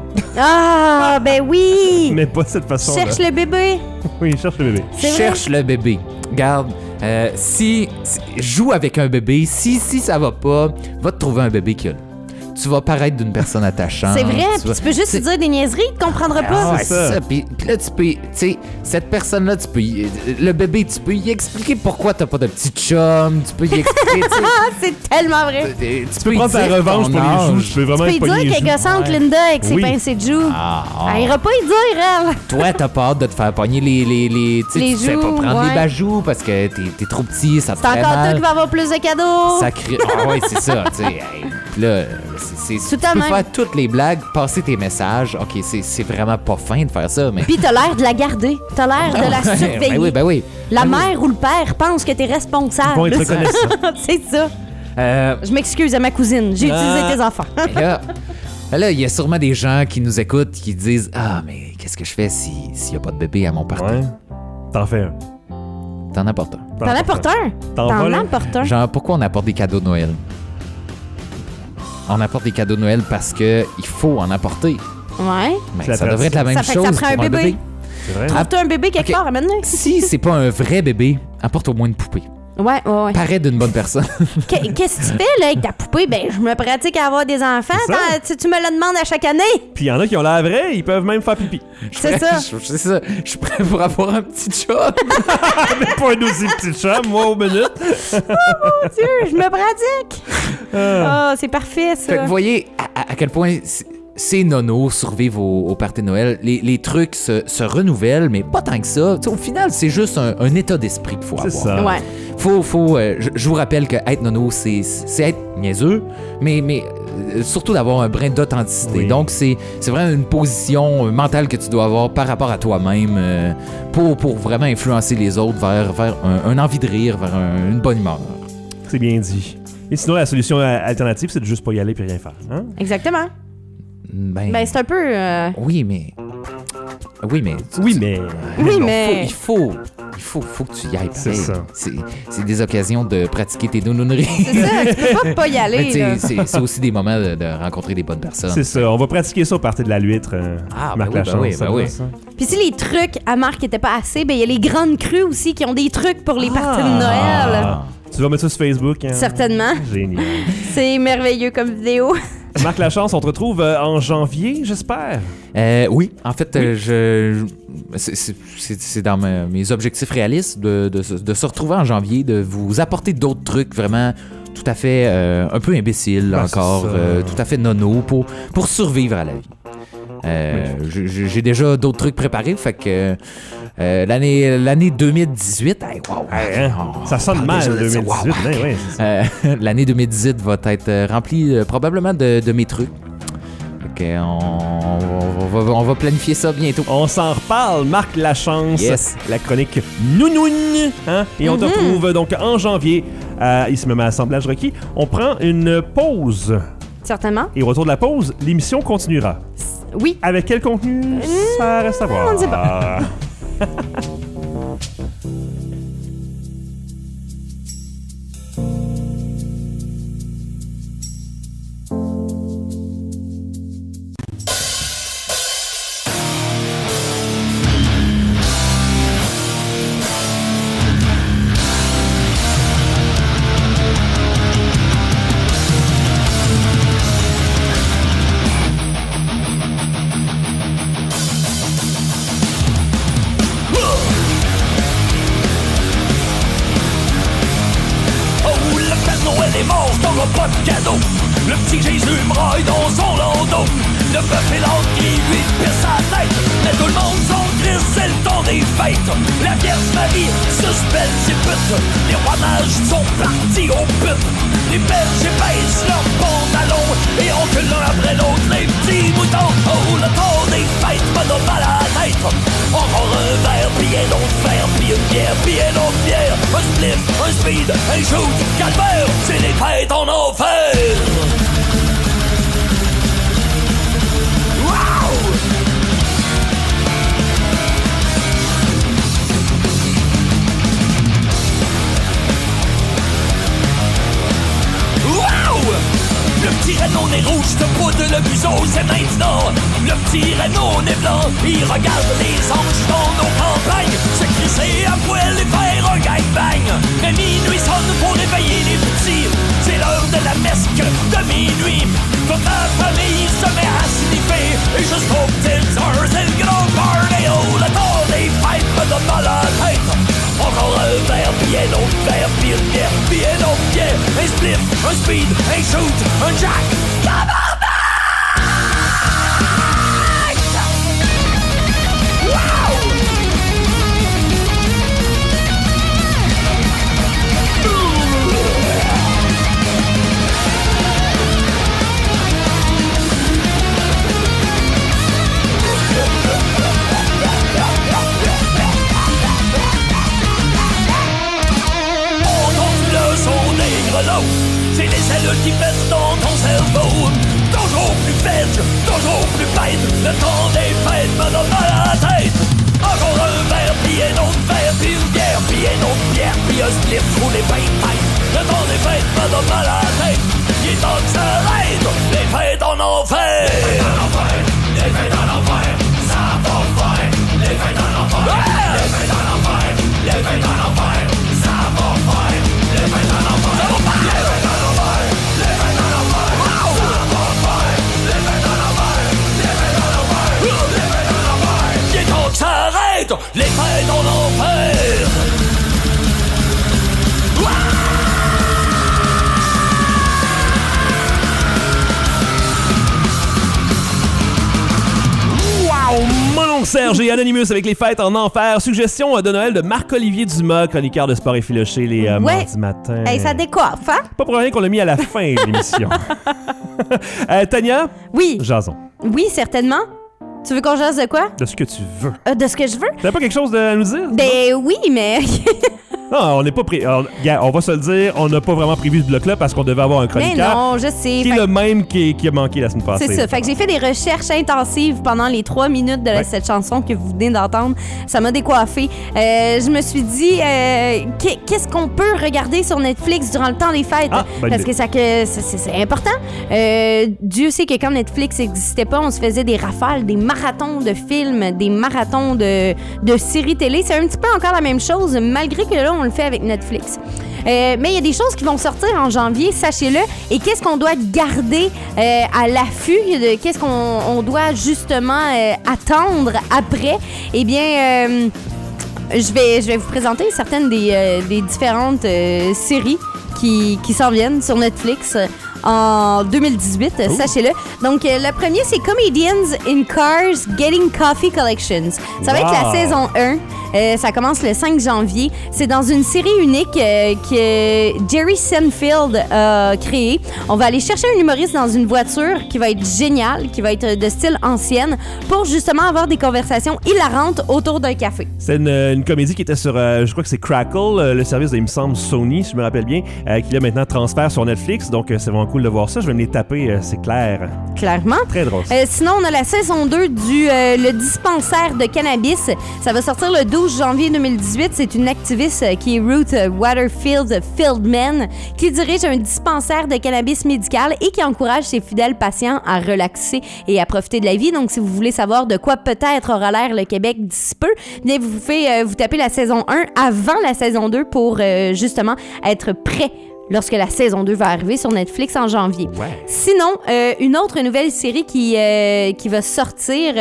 Speaker 3: Ah, ben oui.
Speaker 2: Mais pas de cette façon-là.
Speaker 3: Cherche le bébé.
Speaker 2: Oui, cherche le bébé.
Speaker 3: C'est vrai.
Speaker 12: Cherche le bébé. Garde, si joue avec un bébé, si ça va pas, va te trouver un bébé qui a. Tu vas paraître d'une personne attachante.
Speaker 3: C'est vrai, puis tu peux juste lui dire des niaiseries, il comprendra pas.
Speaker 12: Ah, ouais,
Speaker 2: c'est ça.
Speaker 12: c'est ça. Puis là, tu peux, tu sais, cette personne-là, le bébé, tu peux y expliquer pourquoi t'as pas de petit chum. Tu peux y expliquer, tu sais.
Speaker 3: Ah, c'est tellement vrai.
Speaker 12: Tu
Speaker 2: Tu peux prendre ta revanche pour les joues. Tu peux vraiment
Speaker 3: Tu peux
Speaker 2: être
Speaker 3: lui
Speaker 2: pogné
Speaker 3: dire
Speaker 2: les
Speaker 3: qu'elle est
Speaker 2: joues.
Speaker 3: gossante, Linda, avec ses
Speaker 2: Oui.
Speaker 3: pincées de joues.
Speaker 12: Ah,
Speaker 3: Elle ira pas y dire, elle.
Speaker 12: Toi, t'as pas hâte de te faire pogner les tu sais,
Speaker 3: Les
Speaker 12: tu te fais pas
Speaker 3: joues,
Speaker 12: prendre
Speaker 3: ouais.
Speaker 12: les bajoux parce que t'es trop petit, ça te
Speaker 3: C'est
Speaker 12: fait
Speaker 3: encore toi
Speaker 12: mal.
Speaker 3: qui va avoir plus de cadeaux.
Speaker 12: Ça crée... Ah ouais, c'est ça, tu sais. Hey, puis là, tu
Speaker 3: Tout
Speaker 12: peux
Speaker 3: à même.
Speaker 12: faire toutes les blagues, passer tes messages. OK, c'est vraiment pas fin de faire ça, mais...
Speaker 3: Puis t'as l'air de la garder. T'as l'air de la surveiller.
Speaker 12: Ben oui.
Speaker 3: La mère ou le père pense que t'es responsable.
Speaker 2: Ils vont être reconnaissants.
Speaker 3: C'est ça. Je m'excuse à ma cousine. J'ai utilisé tes enfants.
Speaker 12: Mais là, il y a sûrement des gens qui nous écoutent qui disent « Ah, mais qu'est-ce que je fais s'il y a pas de bébé à mon party?
Speaker 2: Ouais. T'en fais un.
Speaker 12: T'en apportes un.
Speaker 3: T'en apportes un.
Speaker 2: T'en
Speaker 3: T'en
Speaker 2: voles un?
Speaker 3: apportes un.
Speaker 12: Genre, pourquoi on apporte des cadeaux de Noël? On apporte des cadeaux de Noël parce que il faut en apporter.
Speaker 3: Ouais.
Speaker 12: Mais
Speaker 2: C'est la
Speaker 12: ça devrait être la même
Speaker 3: Ça fait que
Speaker 12: chose
Speaker 3: ça prend
Speaker 12: pour
Speaker 3: un bébé.
Speaker 2: C'est vrai.
Speaker 3: Trouve-toi un bébé quelque
Speaker 12: Ok.
Speaker 3: part, amène-le.
Speaker 12: Si c'est pas un vrai bébé, apporte au moins une poupée.
Speaker 3: Ouais.
Speaker 12: Paraît d'une bonne personne.
Speaker 3: Qu'est-ce que tu fais là avec ta poupée? Ben, je me pratique à avoir des enfants.
Speaker 2: C'est ça.
Speaker 3: Tu me le demandes à chaque année.
Speaker 2: Puis il y en a qui ont l'air vrai, ils peuvent même faire pipi.
Speaker 3: C'est ça.
Speaker 12: C'est ça. Je suis prêt pour avoir un petit chat.
Speaker 2: Mais pas un aussi petit chat, moi, aux minutes.
Speaker 3: Mon Dieu, je me pratique. Oh, c'est parfait,
Speaker 12: Fait que
Speaker 3: ça.
Speaker 12: vous voyez à quel point ces nonos survivent au party de Noël. Les trucs se renouvellent, mais pas tant que ça. T'sais, au final, c'est juste un état d'esprit qu'il faut avoir.
Speaker 2: C'est ça.
Speaker 3: Ouais.
Speaker 12: Je vous rappelle que être nono, c'est être niaiseux, mais surtout d'avoir un brin d'authenticité.
Speaker 2: Oui.
Speaker 12: Donc, c'est vraiment une position mentale que tu dois avoir par rapport à toi-même pour vraiment influencer les autres vers un envie de rire, vers une bonne humeur.
Speaker 2: C'est bien dit. Et sinon, la solution alternative, c'est de juste pas y aller puis rien faire. Hein?
Speaker 3: Exactement. Ben, c'est un peu.
Speaker 12: Oui, mais...
Speaker 2: Oui, mais.
Speaker 3: Oui,
Speaker 12: Non,
Speaker 3: mais.
Speaker 12: Il faut que tu y ailles.
Speaker 2: C'est
Speaker 12: pareil.
Speaker 2: ça.
Speaker 12: C'est des occasions de pratiquer tes nounouneries.
Speaker 3: C'est ça, tu peux pas y
Speaker 12: Mais
Speaker 3: aller.
Speaker 12: tu sais,
Speaker 3: Là.
Speaker 12: c'est aussi des moments de rencontrer des bonnes personnes.
Speaker 2: C'est ça. On va pratiquer ça au party de la Luître. Marc Lachance.
Speaker 12: ben oui.
Speaker 3: Puis si les trucs à Marc étaient pas assez, ben il y a les grandes crues aussi qui ont des trucs pour les parties de Noël.
Speaker 2: Tu vas mettre ça sur Facebook. Hein?
Speaker 3: Certainement.
Speaker 2: Génial.
Speaker 3: C'est merveilleux comme vidéo.
Speaker 2: Marc Lachance, on te retrouve en janvier, j'espère.
Speaker 12: Oui, en fait, c'est dans mes objectifs réalistes de se retrouver en janvier, de vous apporter d'autres trucs vraiment tout à fait un peu imbéciles encore, tout à fait nono pour survivre à la vie. J'ai déjà d'autres trucs préparés, fait que l'année 2018, wow,
Speaker 2: ça sonne mal, 2018.
Speaker 12: Wow.
Speaker 2: Ouais,
Speaker 12: l'année 2018 va être remplie probablement de mes trucs. Okay, on va planifier ça bientôt.
Speaker 2: On s'en reparle, Marc Lachance,
Speaker 12: yes.
Speaker 2: La chronique Nounoun, hein? Et on te retrouve donc en janvier, ici même à Assemblage requis. On prend une pause.
Speaker 3: Certainement.
Speaker 2: Et au retour de la pause, l'émission continuera.
Speaker 3: Oui.
Speaker 2: Avec quel contenu? Ça reste à voir.
Speaker 3: On ne sait pas.
Speaker 14: Pas de cadeau. Le petit Jésus braille dans son landau. Le bœuf et l'âne qui lui pisse sa tête. Mais tout le monde s'en crisse, c'est le temps des fêtes. La Vierge Marie suspend ses putes. Les rois mages sont partis au but. Les bergers baissent leurs pantalons et enculent l'un après l'autre les petits moutons. Oh, le temps des fêtes me donne mal à la tête. Encore un verre, puis un autre verre, puis une bière, puis un autre bière. Un spliff, un speed, un shoot, calvaire. C'est les fêtes en enfer. Wow! Le petit Renault nez rouge te poudre le museau, c'est maintenant. Le petit Renault nez blanc, il regarde les anges dans nos campagnes. Se crisser à poil et faire un gangbang. Mais minuit sonne pour réveiller les petits. C'est l'heure de la mesque de minuit. Toute la famille se met à sniffer. Et jusqu'aux petites heures, c'est le grand party. Oh, le temps des fêtes me donne mal à la tête. Encore un verre, puis un autre verre, puis une bière, puis un autre bière. Un spliff, un speed, un shoot, un jack. Tabarnak! Wow! C'est les cellules qui pèsent dans ton cerveau. Toujours plus veg, toujours plus bête. Le temps des fêtes me donne mal à la tête. Encore un verre, puis un autre verre, puis une bière, puis une autre bière, puis un spliff roulé bien tight. Le temps des fêtes me donne mal à la tête. Il est temps que ça arrête. Les fêtes en enfer. Les fêtes en enfer, ça va faire. Les fêtes en enfer, les fêtes en enfer, les fêtes en enfer, ça va faire. Les fêtes en enfer, ça va faire. S'arrête, les fêtes en enfer.
Speaker 2: Wow! Mon Serge et Anonymous avec les fêtes en enfer. Suggestion de Noël de Marc-Olivier Dumas, chroniqueur de sport effiloché les mardis matins.
Speaker 3: Hey, ça décoiffe, hein?
Speaker 2: Pas pour rien qu'on l'a mis à la fin de l'émission. Tania?
Speaker 3: Oui.
Speaker 2: Jason.
Speaker 3: Oui, certainement. Tu veux qu'on jase de quoi?
Speaker 2: De ce que tu veux.
Speaker 3: De ce que je veux?
Speaker 2: T'as pas quelque chose à nous dire?
Speaker 3: Ben oui, mais...
Speaker 2: Non, on n'est pas on va se le dire, on n'a pas vraiment prévu ce bloc-là parce qu'on devait avoir un chroniqueur.
Speaker 3: Mais non, je sais.
Speaker 2: Qui est le même qui a manqué la semaine passée.
Speaker 3: C'est ça. Fait que j'ai fait des recherches intensives pendant les 3 minutes de cette chanson que vous venez d'entendre. Ça m'a décoiffé. Je me suis dit, qu'est-ce qu'on peut regarder sur Netflix durant le temps des fêtes? Parce que c'est important. Dieu sait que quand Netflix n'existait pas, on se faisait des rafales, des marathons de films, des marathons de séries télé. C'est un petit peu encore la même chose, malgré que là, on le fait avec Netflix. Mais il y a des choses qui vont sortir en janvier, sachez-le. Et qu'est-ce qu'on doit garder à l'affût? Qu'est-ce qu'on doit justement attendre après? Eh bien, je vais vous présenter certaines des différentes séries qui s'en viennent sur Netflix en 2018, sachez-le. Donc, le premier, c'est Comedians in Cars Getting Coffee Collections. Ça va être la saison 1. Ça commence le 5 janvier. C'est dans une série unique que Jerry Seinfeld a créée. On va aller chercher un humoriste dans une voiture qui va être géniale, qui va être de style ancienne, pour justement avoir des conversations hilarantes autour d'un café.
Speaker 2: C'est une comédie qui était sur, je crois que c'est Crackle, le service de, il me semble, Sony, si je me rappelle bien, qui là maintenant transfère sur Netflix. Donc, c'est vraiment cool de voir ça. Je vais me les taper, c'est clair.
Speaker 3: Clairement.
Speaker 2: Très drôle.
Speaker 3: Sinon, on a la saison 2 du le dispensaire de cannabis. Ça va sortir le 12 janvier 2018. C'est une activiste qui est Ruth Waterfield Fieldman qui dirige un dispensaire de cannabis médical et qui encourage ses fidèles patients à relaxer et à profiter de la vie. Donc, si vous voulez savoir de quoi peut-être aura l'air le Québec d'ici peu, bien, vous pouvez vous taper la saison 1 avant la saison 2 pour justement être prêt lorsque la saison 2 va arriver sur Netflix en janvier. Ouais. Sinon, une autre nouvelle série qui va sortir,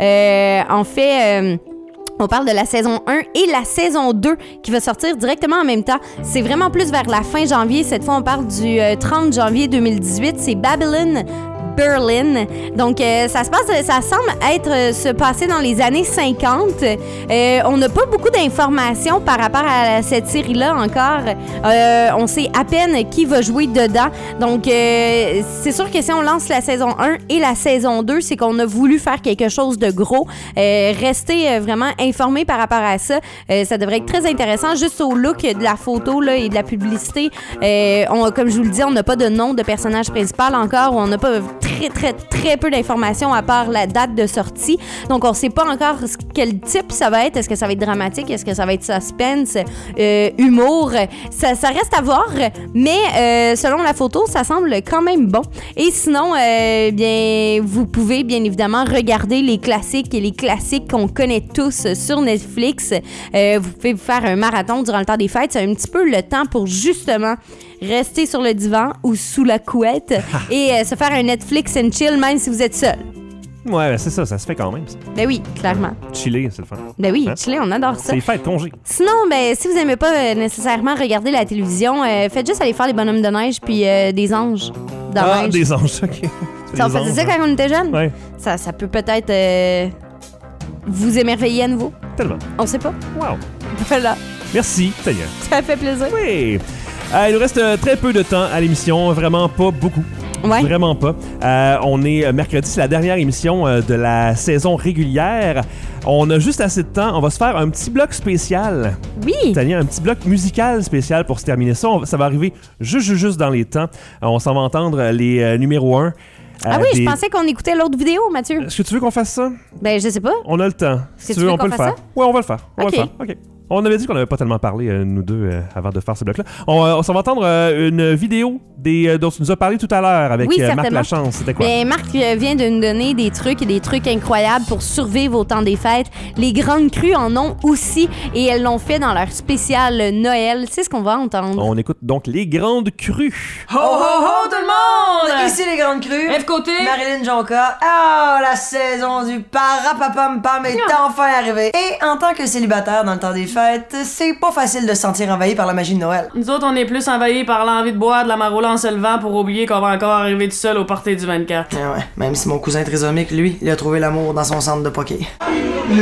Speaker 3: en fait... on parle de la saison 1 et la saison 2 qui va sortir directement en même temps. C'est vraiment plus vers la fin janvier. Cette fois, on parle du 30 janvier 2018. C'est Babylon Berlin. Donc, ça semble être se passer dans les années 50. On n'a pas beaucoup d'informations par rapport à cette série-là encore. On sait à peine qui va jouer dedans. Donc, c'est sûr que si on lance la saison 1 et la saison 2, c'est qu'on a voulu faire quelque chose de gros. Restez vraiment informés par rapport à ça. Ça devrait être très intéressant. Juste au look de la photo là, et de la publicité, comme je vous le dis, on n'a pas de nom de personnage principal encore. On n'a pas très peu d'informations à part la date de sortie. Donc, on ne sait pas encore quel type ça va être. Est-ce que ça va être dramatique? Est-ce que ça va être suspense? Humour? Ça reste à voir, mais selon la photo, ça semble quand même bon. Et sinon, bien, vous pouvez bien évidemment regarder les classiques et les classiques qu'on connaît tous sur Netflix. Vous pouvez vous faire un marathon durant le temps des fêtes. C'est un petit peu le temps pour justement rester sur le divan ou sous la couette et se faire un Netflix and chill même si vous êtes seul.
Speaker 2: Ouais, ben c'est ça se fait quand même. Ça.
Speaker 3: Ben oui, clairement.
Speaker 2: Chiller, c'est le fun.
Speaker 3: Ben oui, chiller, on adore ça.
Speaker 2: C'est fête, congé.
Speaker 3: Sinon, ben si vous aimez pas nécessairement regarder la télévision, faites juste aller faire les bonhommes de neige puis des anges de neige.
Speaker 2: Des anges, OK.
Speaker 3: Ça, on faisait ça quand on était jeunes?
Speaker 2: Ouais.
Speaker 3: Ça peut peut-être vous émerveiller à nouveau.
Speaker 2: Tellement.
Speaker 3: On sait pas.
Speaker 2: Wow.
Speaker 3: Voilà.
Speaker 2: Merci, Tania.
Speaker 3: Ça fait plaisir.
Speaker 2: Oui. Il nous reste très peu de temps à l'émission, vraiment pas beaucoup.
Speaker 3: Ouais.
Speaker 2: Vraiment pas. On est mercredi, c'est la dernière émission de la saison régulière. On a juste assez de temps. On va se faire un petit bloc spécial.
Speaker 3: Oui.
Speaker 2: Tania, un petit bloc musical spécial pour se terminer ça. Ça va arriver juste dans les temps. On s'en va entendre les numéros 1.
Speaker 3: Ah oui, je pensais qu'on écoutait l'autre vidéo, Mathieu.
Speaker 2: Est-ce que tu veux qu'on fasse ça?
Speaker 3: Ben, je sais pas.
Speaker 2: On a le temps.
Speaker 3: Si
Speaker 2: tu veux, on peut le faire. Oui, on va le faire.
Speaker 3: OK.
Speaker 2: On avait dit qu'on n'avait pas tellement parlé, nous deux, avant de faire ce bloc-là. On s'en va entendre une vidéo dont tu nous as parlé tout à l'heure avec Marc Lachance. C'était quoi?
Speaker 3: Bien, Marc vient de nous donner des trucs incroyables pour survivre au temps des fêtes. Les Grandes Crues en ont aussi et elles l'ont fait dans leur spécial Noël. C'est ce qu'on va entendre.
Speaker 2: On écoute donc Les Grandes Crues.
Speaker 15: Ho, ho, ho, tout le monde!
Speaker 16: Ici les Grandes Crues.
Speaker 15: F côté.
Speaker 16: Marilyn Jonca. Ah, la saison du parapapam-pam est enfin arrivée. Et en tant que célibataire dans le temps des fêtes, c'est pas facile de se sentir envahi par la magie de Noël.
Speaker 15: Nous autres, on est plus envahis par l'envie de boire de la maroula en se levant pour oublier qu'on va encore arriver tout seul au party du 24.
Speaker 16: Ah ouais, même si mon cousin trisomique, lui, il a trouvé l'amour dans son centre de poker.
Speaker 15: Ben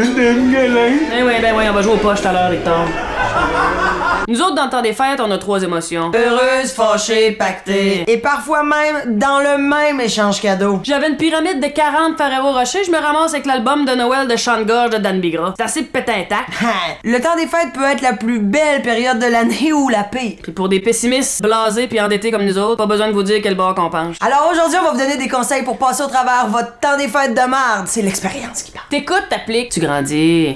Speaker 15: oui, on va jouer aux poches tout à l'heure, Victor. Nous autres, dans le temps des fêtes, on a 3 émotions.
Speaker 16: Heureuse, fâchée, pactée. Et parfois même dans le même échange cadeau.
Speaker 15: J'avais une pyramide de 40 Ferrero Rocher, je me ramasse avec l'album de Noël de Chant-de-Gorge de Dan Bigra. C'est assez pété intact.
Speaker 16: Le temps des fêtes peut être la plus belle période de l'année ou la pire.
Speaker 15: Puis pour des pessimistes, blasés puis endettés comme nous autres, pas besoin de vous dire quel bord qu'on penche.
Speaker 16: Alors aujourd'hui, on va vous donner des conseils pour passer au travers votre temps des fêtes de merde. C'est l'expérience qui parle.
Speaker 15: T'écoutes, t'appliques, tu grandis.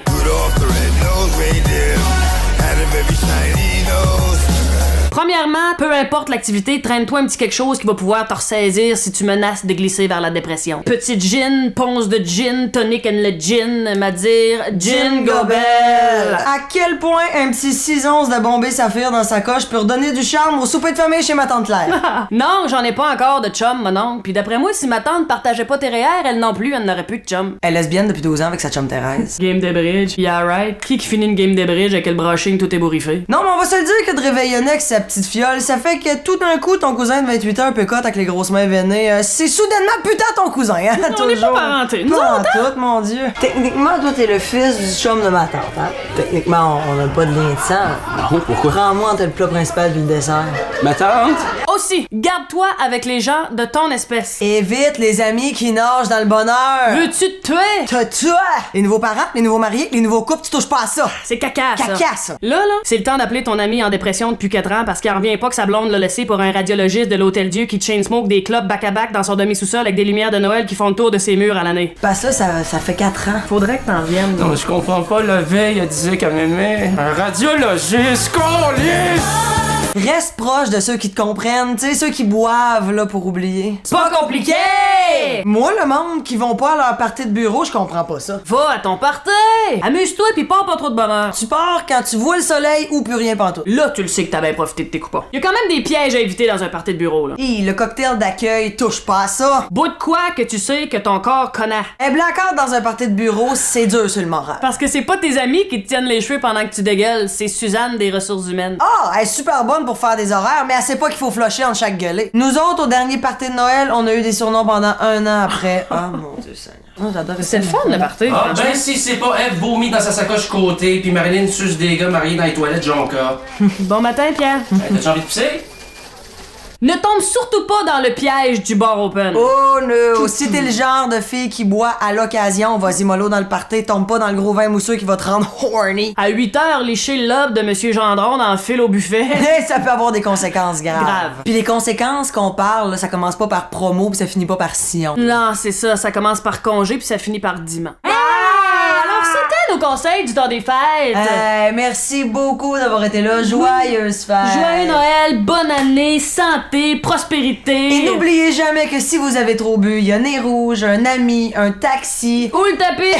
Speaker 15: Premièrement, peu importe l'activité, traîne-toi un petit quelque chose qui va pouvoir te ressaisir si tu menaces de glisser vers la dépression. Petite gin, ponce de gin, tonic and le gin, m'a dire gin gobel.
Speaker 16: À quel point un petit 6 onces de Bombay Saphir dans sa coche peut redonner du charme au souper de famille chez ma tante Claire?
Speaker 15: Non, j'en ai pas encore de chum, mon oncle. Puis d'après moi, si ma tante partageait pas tes REER, elle non plus, elle n'aurait plus de chum.
Speaker 16: Elle est lesbienne depuis 12 ans avec sa chum Thérèse.
Speaker 15: Game de bridge, yeah right. Qui finit une game de bridge avec le brushing tout ébouriffé?
Speaker 16: Non, mais on va se le dire que de réveillonner avec sa petite fiole, ça fait que tout d'un coup, ton cousin de 28 ans, pécote avec les grosses mains veinées, c'est soudainement putain ton cousin, hein?
Speaker 15: On n'est pas parenté.
Speaker 16: Pas en tout, mon Dieu. Techniquement, toi, t'es le fils du chum de ma tante, hein? Techniquement, on n'a pas de lien de sang.
Speaker 17: Non, pourquoi?
Speaker 16: Prends-moi entre le plat principal et le dessert.
Speaker 17: Ma tante?
Speaker 15: Aussi, garde-toi avec les gens de ton espèce.
Speaker 16: Évite les amis qui nagent dans le bonheur.
Speaker 15: Veux-tu te tuer?
Speaker 16: Toi! Les nouveaux parents, les nouveaux mariés, les nouveaux couples, tu touches pas à ça.
Speaker 15: C'est caca, ça.
Speaker 16: Caca, ça.
Speaker 15: Là, c'est le temps d'appeler ton ami en dépression depuis 4 ans parce qu'il en revient pas que sa blonde l'a laissé pour un radiologiste de l'Hôtel Dieu qui chainsmoke des clubs back-à-back dans son demi-sous-sol avec des lumières de Noël qui font le tour de ses murs à l'année.
Speaker 16: Parce que ça fait 4 ans.
Speaker 15: Faudrait que t'en viennes.
Speaker 17: Non, je comprends pas. La veille, elle disait qu'elle m'aimait. Un radiologiste,
Speaker 16: Reste proche de ceux qui te comprennent, tu sais, ceux qui boivent, là, pour oublier.
Speaker 15: C'est pas compliqué!
Speaker 16: Moi, le monde qui vont pas à leur party de bureau, je comprends pas ça.
Speaker 15: Va à ton party! Amuse-toi pis pars pas trop de bonheur.
Speaker 16: Tu pars quand tu vois le soleil ou plus rien pantoute.
Speaker 15: Là, tu le sais que t'as bien profité de tes coupons. Y a quand même des pièges à éviter dans un party de bureau, là.
Speaker 16: Le cocktail d'accueil, touche pas à ça.
Speaker 15: Bout de quoi que tu sais que ton corps connaît?
Speaker 16: Un blackout dans un party de bureau, c'est dur sur le moral.
Speaker 15: Parce que c'est pas tes amis qui te tiennent les cheveux pendant que tu dégueules, c'est Suzanne des ressources humaines.
Speaker 16: Ah, elle est super bonne pour faire des horaires, mais elle sait pas qu'il faut flusher entre chaque gueulée. Nous autres, au dernier party de Noël, on a eu des surnoms pendant 1 an après. Ah, mon Dieu Seigneur. Oh, j'adore.
Speaker 15: C'est le fun, le party.
Speaker 17: Ah, ben si c'est pas Eve vomi dans sa sacoche côté, puis Marilyn suce des gars mariés dans les toilettes Jonca.
Speaker 15: Bon matin, Pierre.
Speaker 17: T'as-tu envie de pisser?
Speaker 15: Ne tombe surtout pas dans le piège du bar open.
Speaker 16: Oh no! Si t'es le genre de fille qui boit à l'occasion, vas-y mollo dans le party, tombe pas dans le gros vin mousseux qui va te rendre horny.
Speaker 15: À 8h, lécher le lobe de Monsieur Gendron dans le fil au buffet.
Speaker 16: Ça peut avoir des conséquences graves. Puis les conséquences qu'on parle, là, ça commence pas par promo puis ça finit pas par sillon.
Speaker 15: Non, c'est ça commence par congé puis ça finit par dimanche. Alors c'était nos conseils du temps des fêtes.
Speaker 16: Merci beaucoup d'avoir été là. Joyeuse fête.
Speaker 15: Joyeux Noël, bonne année, santé, prospérité.
Speaker 16: Et n'oubliez jamais que si vous avez trop bu, il y a Nez Rouge, un ami, un taxi.
Speaker 15: Ou le tapis.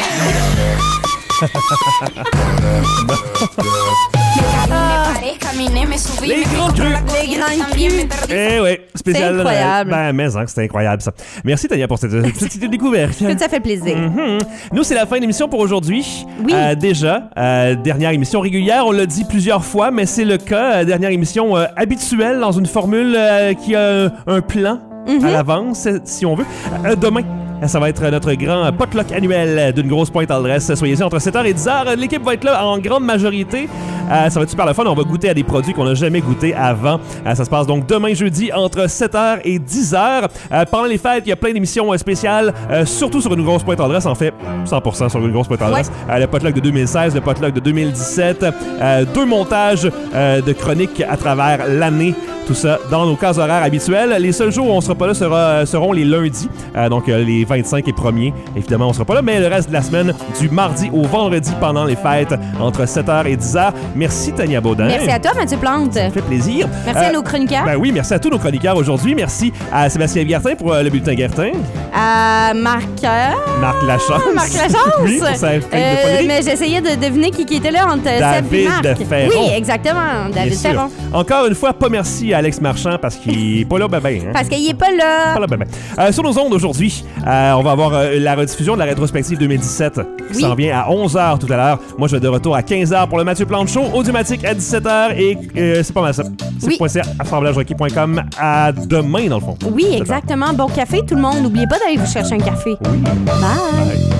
Speaker 2: Les grands crus. Eh oui, spécial.
Speaker 3: C'est incroyable.
Speaker 2: C'était incroyable ça. Merci Tania pour cette petite découverte.
Speaker 3: Que ça fait plaisir.
Speaker 2: Nous, c'est la fin de l'émission pour aujourd'hui.
Speaker 3: Oui.
Speaker 2: Déjà, dernière émission régulière, on l'a dit plusieurs fois, mais c'est le cas. Dernière émission habituelle dans une formule qui a un plan à l'avance, si on veut. Demain, ça va être notre grand potluck annuel d'une grosse pointe à l'adresse. Soyez-y entre 7h et 10h. L'équipe va être là en grande majorité. Ça va être super le fun. On va goûter à des produits qu'on n'a jamais goûté avant. Ça se passe donc demain jeudi entre 7h et 10h. Pendant les fêtes, il y a plein d'émissions spéciales, surtout sur une grosse pointe à l'adresse. En fait, 100% sur une grosse pointe à l'adresse. Le potluck de 2016, le potluck de 2017. 2 montages de chroniques à travers l'année. Tout ça dans nos cases horaires habituelles. Les seuls jours où on sera pas là seront les lundis, donc les 25 et 1er. Évidemment, on sera pas là, mais le reste de la semaine, du mardi au vendredi pendant les fêtes, entre 7h et 10h. Merci Tania Baudin.
Speaker 3: Merci à toi, Mathieu Plante.
Speaker 2: Ça fait plaisir.
Speaker 3: Merci à nos chroniqueurs.
Speaker 2: Ben oui, merci à tous nos chroniqueurs aujourd'hui. Merci à Sébastien Guertin pour le bulletin Guertin.
Speaker 3: À Marc
Speaker 2: Lachance.
Speaker 3: Marc Lachance.
Speaker 2: Oui, pour sa chronique de folie.
Speaker 3: Mais j'essayais de deviner qui était là entre Seb et Marc.
Speaker 2: David Ferron.
Speaker 3: Oui, exactement. David Ferron.
Speaker 2: Encore une fois, pas merci à Alex Marchand parce qu'il est pas là, hein.
Speaker 3: Parce qu'il est pas là.
Speaker 2: Pas là, sur nos ondes aujourd'hui, on va avoir la rediffusion de la rétrospective 2017 qui s'en vient à 11h tout à l'heure. Moi, je vais de retour à 15h pour le Mathieu Plante Show, Audiomatique à 17h et c'est pas mal ça. C'est assemblagerequis.com à demain, dans le fond.
Speaker 3: Oui, exactement. Bon café, tout le monde. N'oubliez pas d'aller vous chercher un café.
Speaker 2: Oui.
Speaker 3: Bye.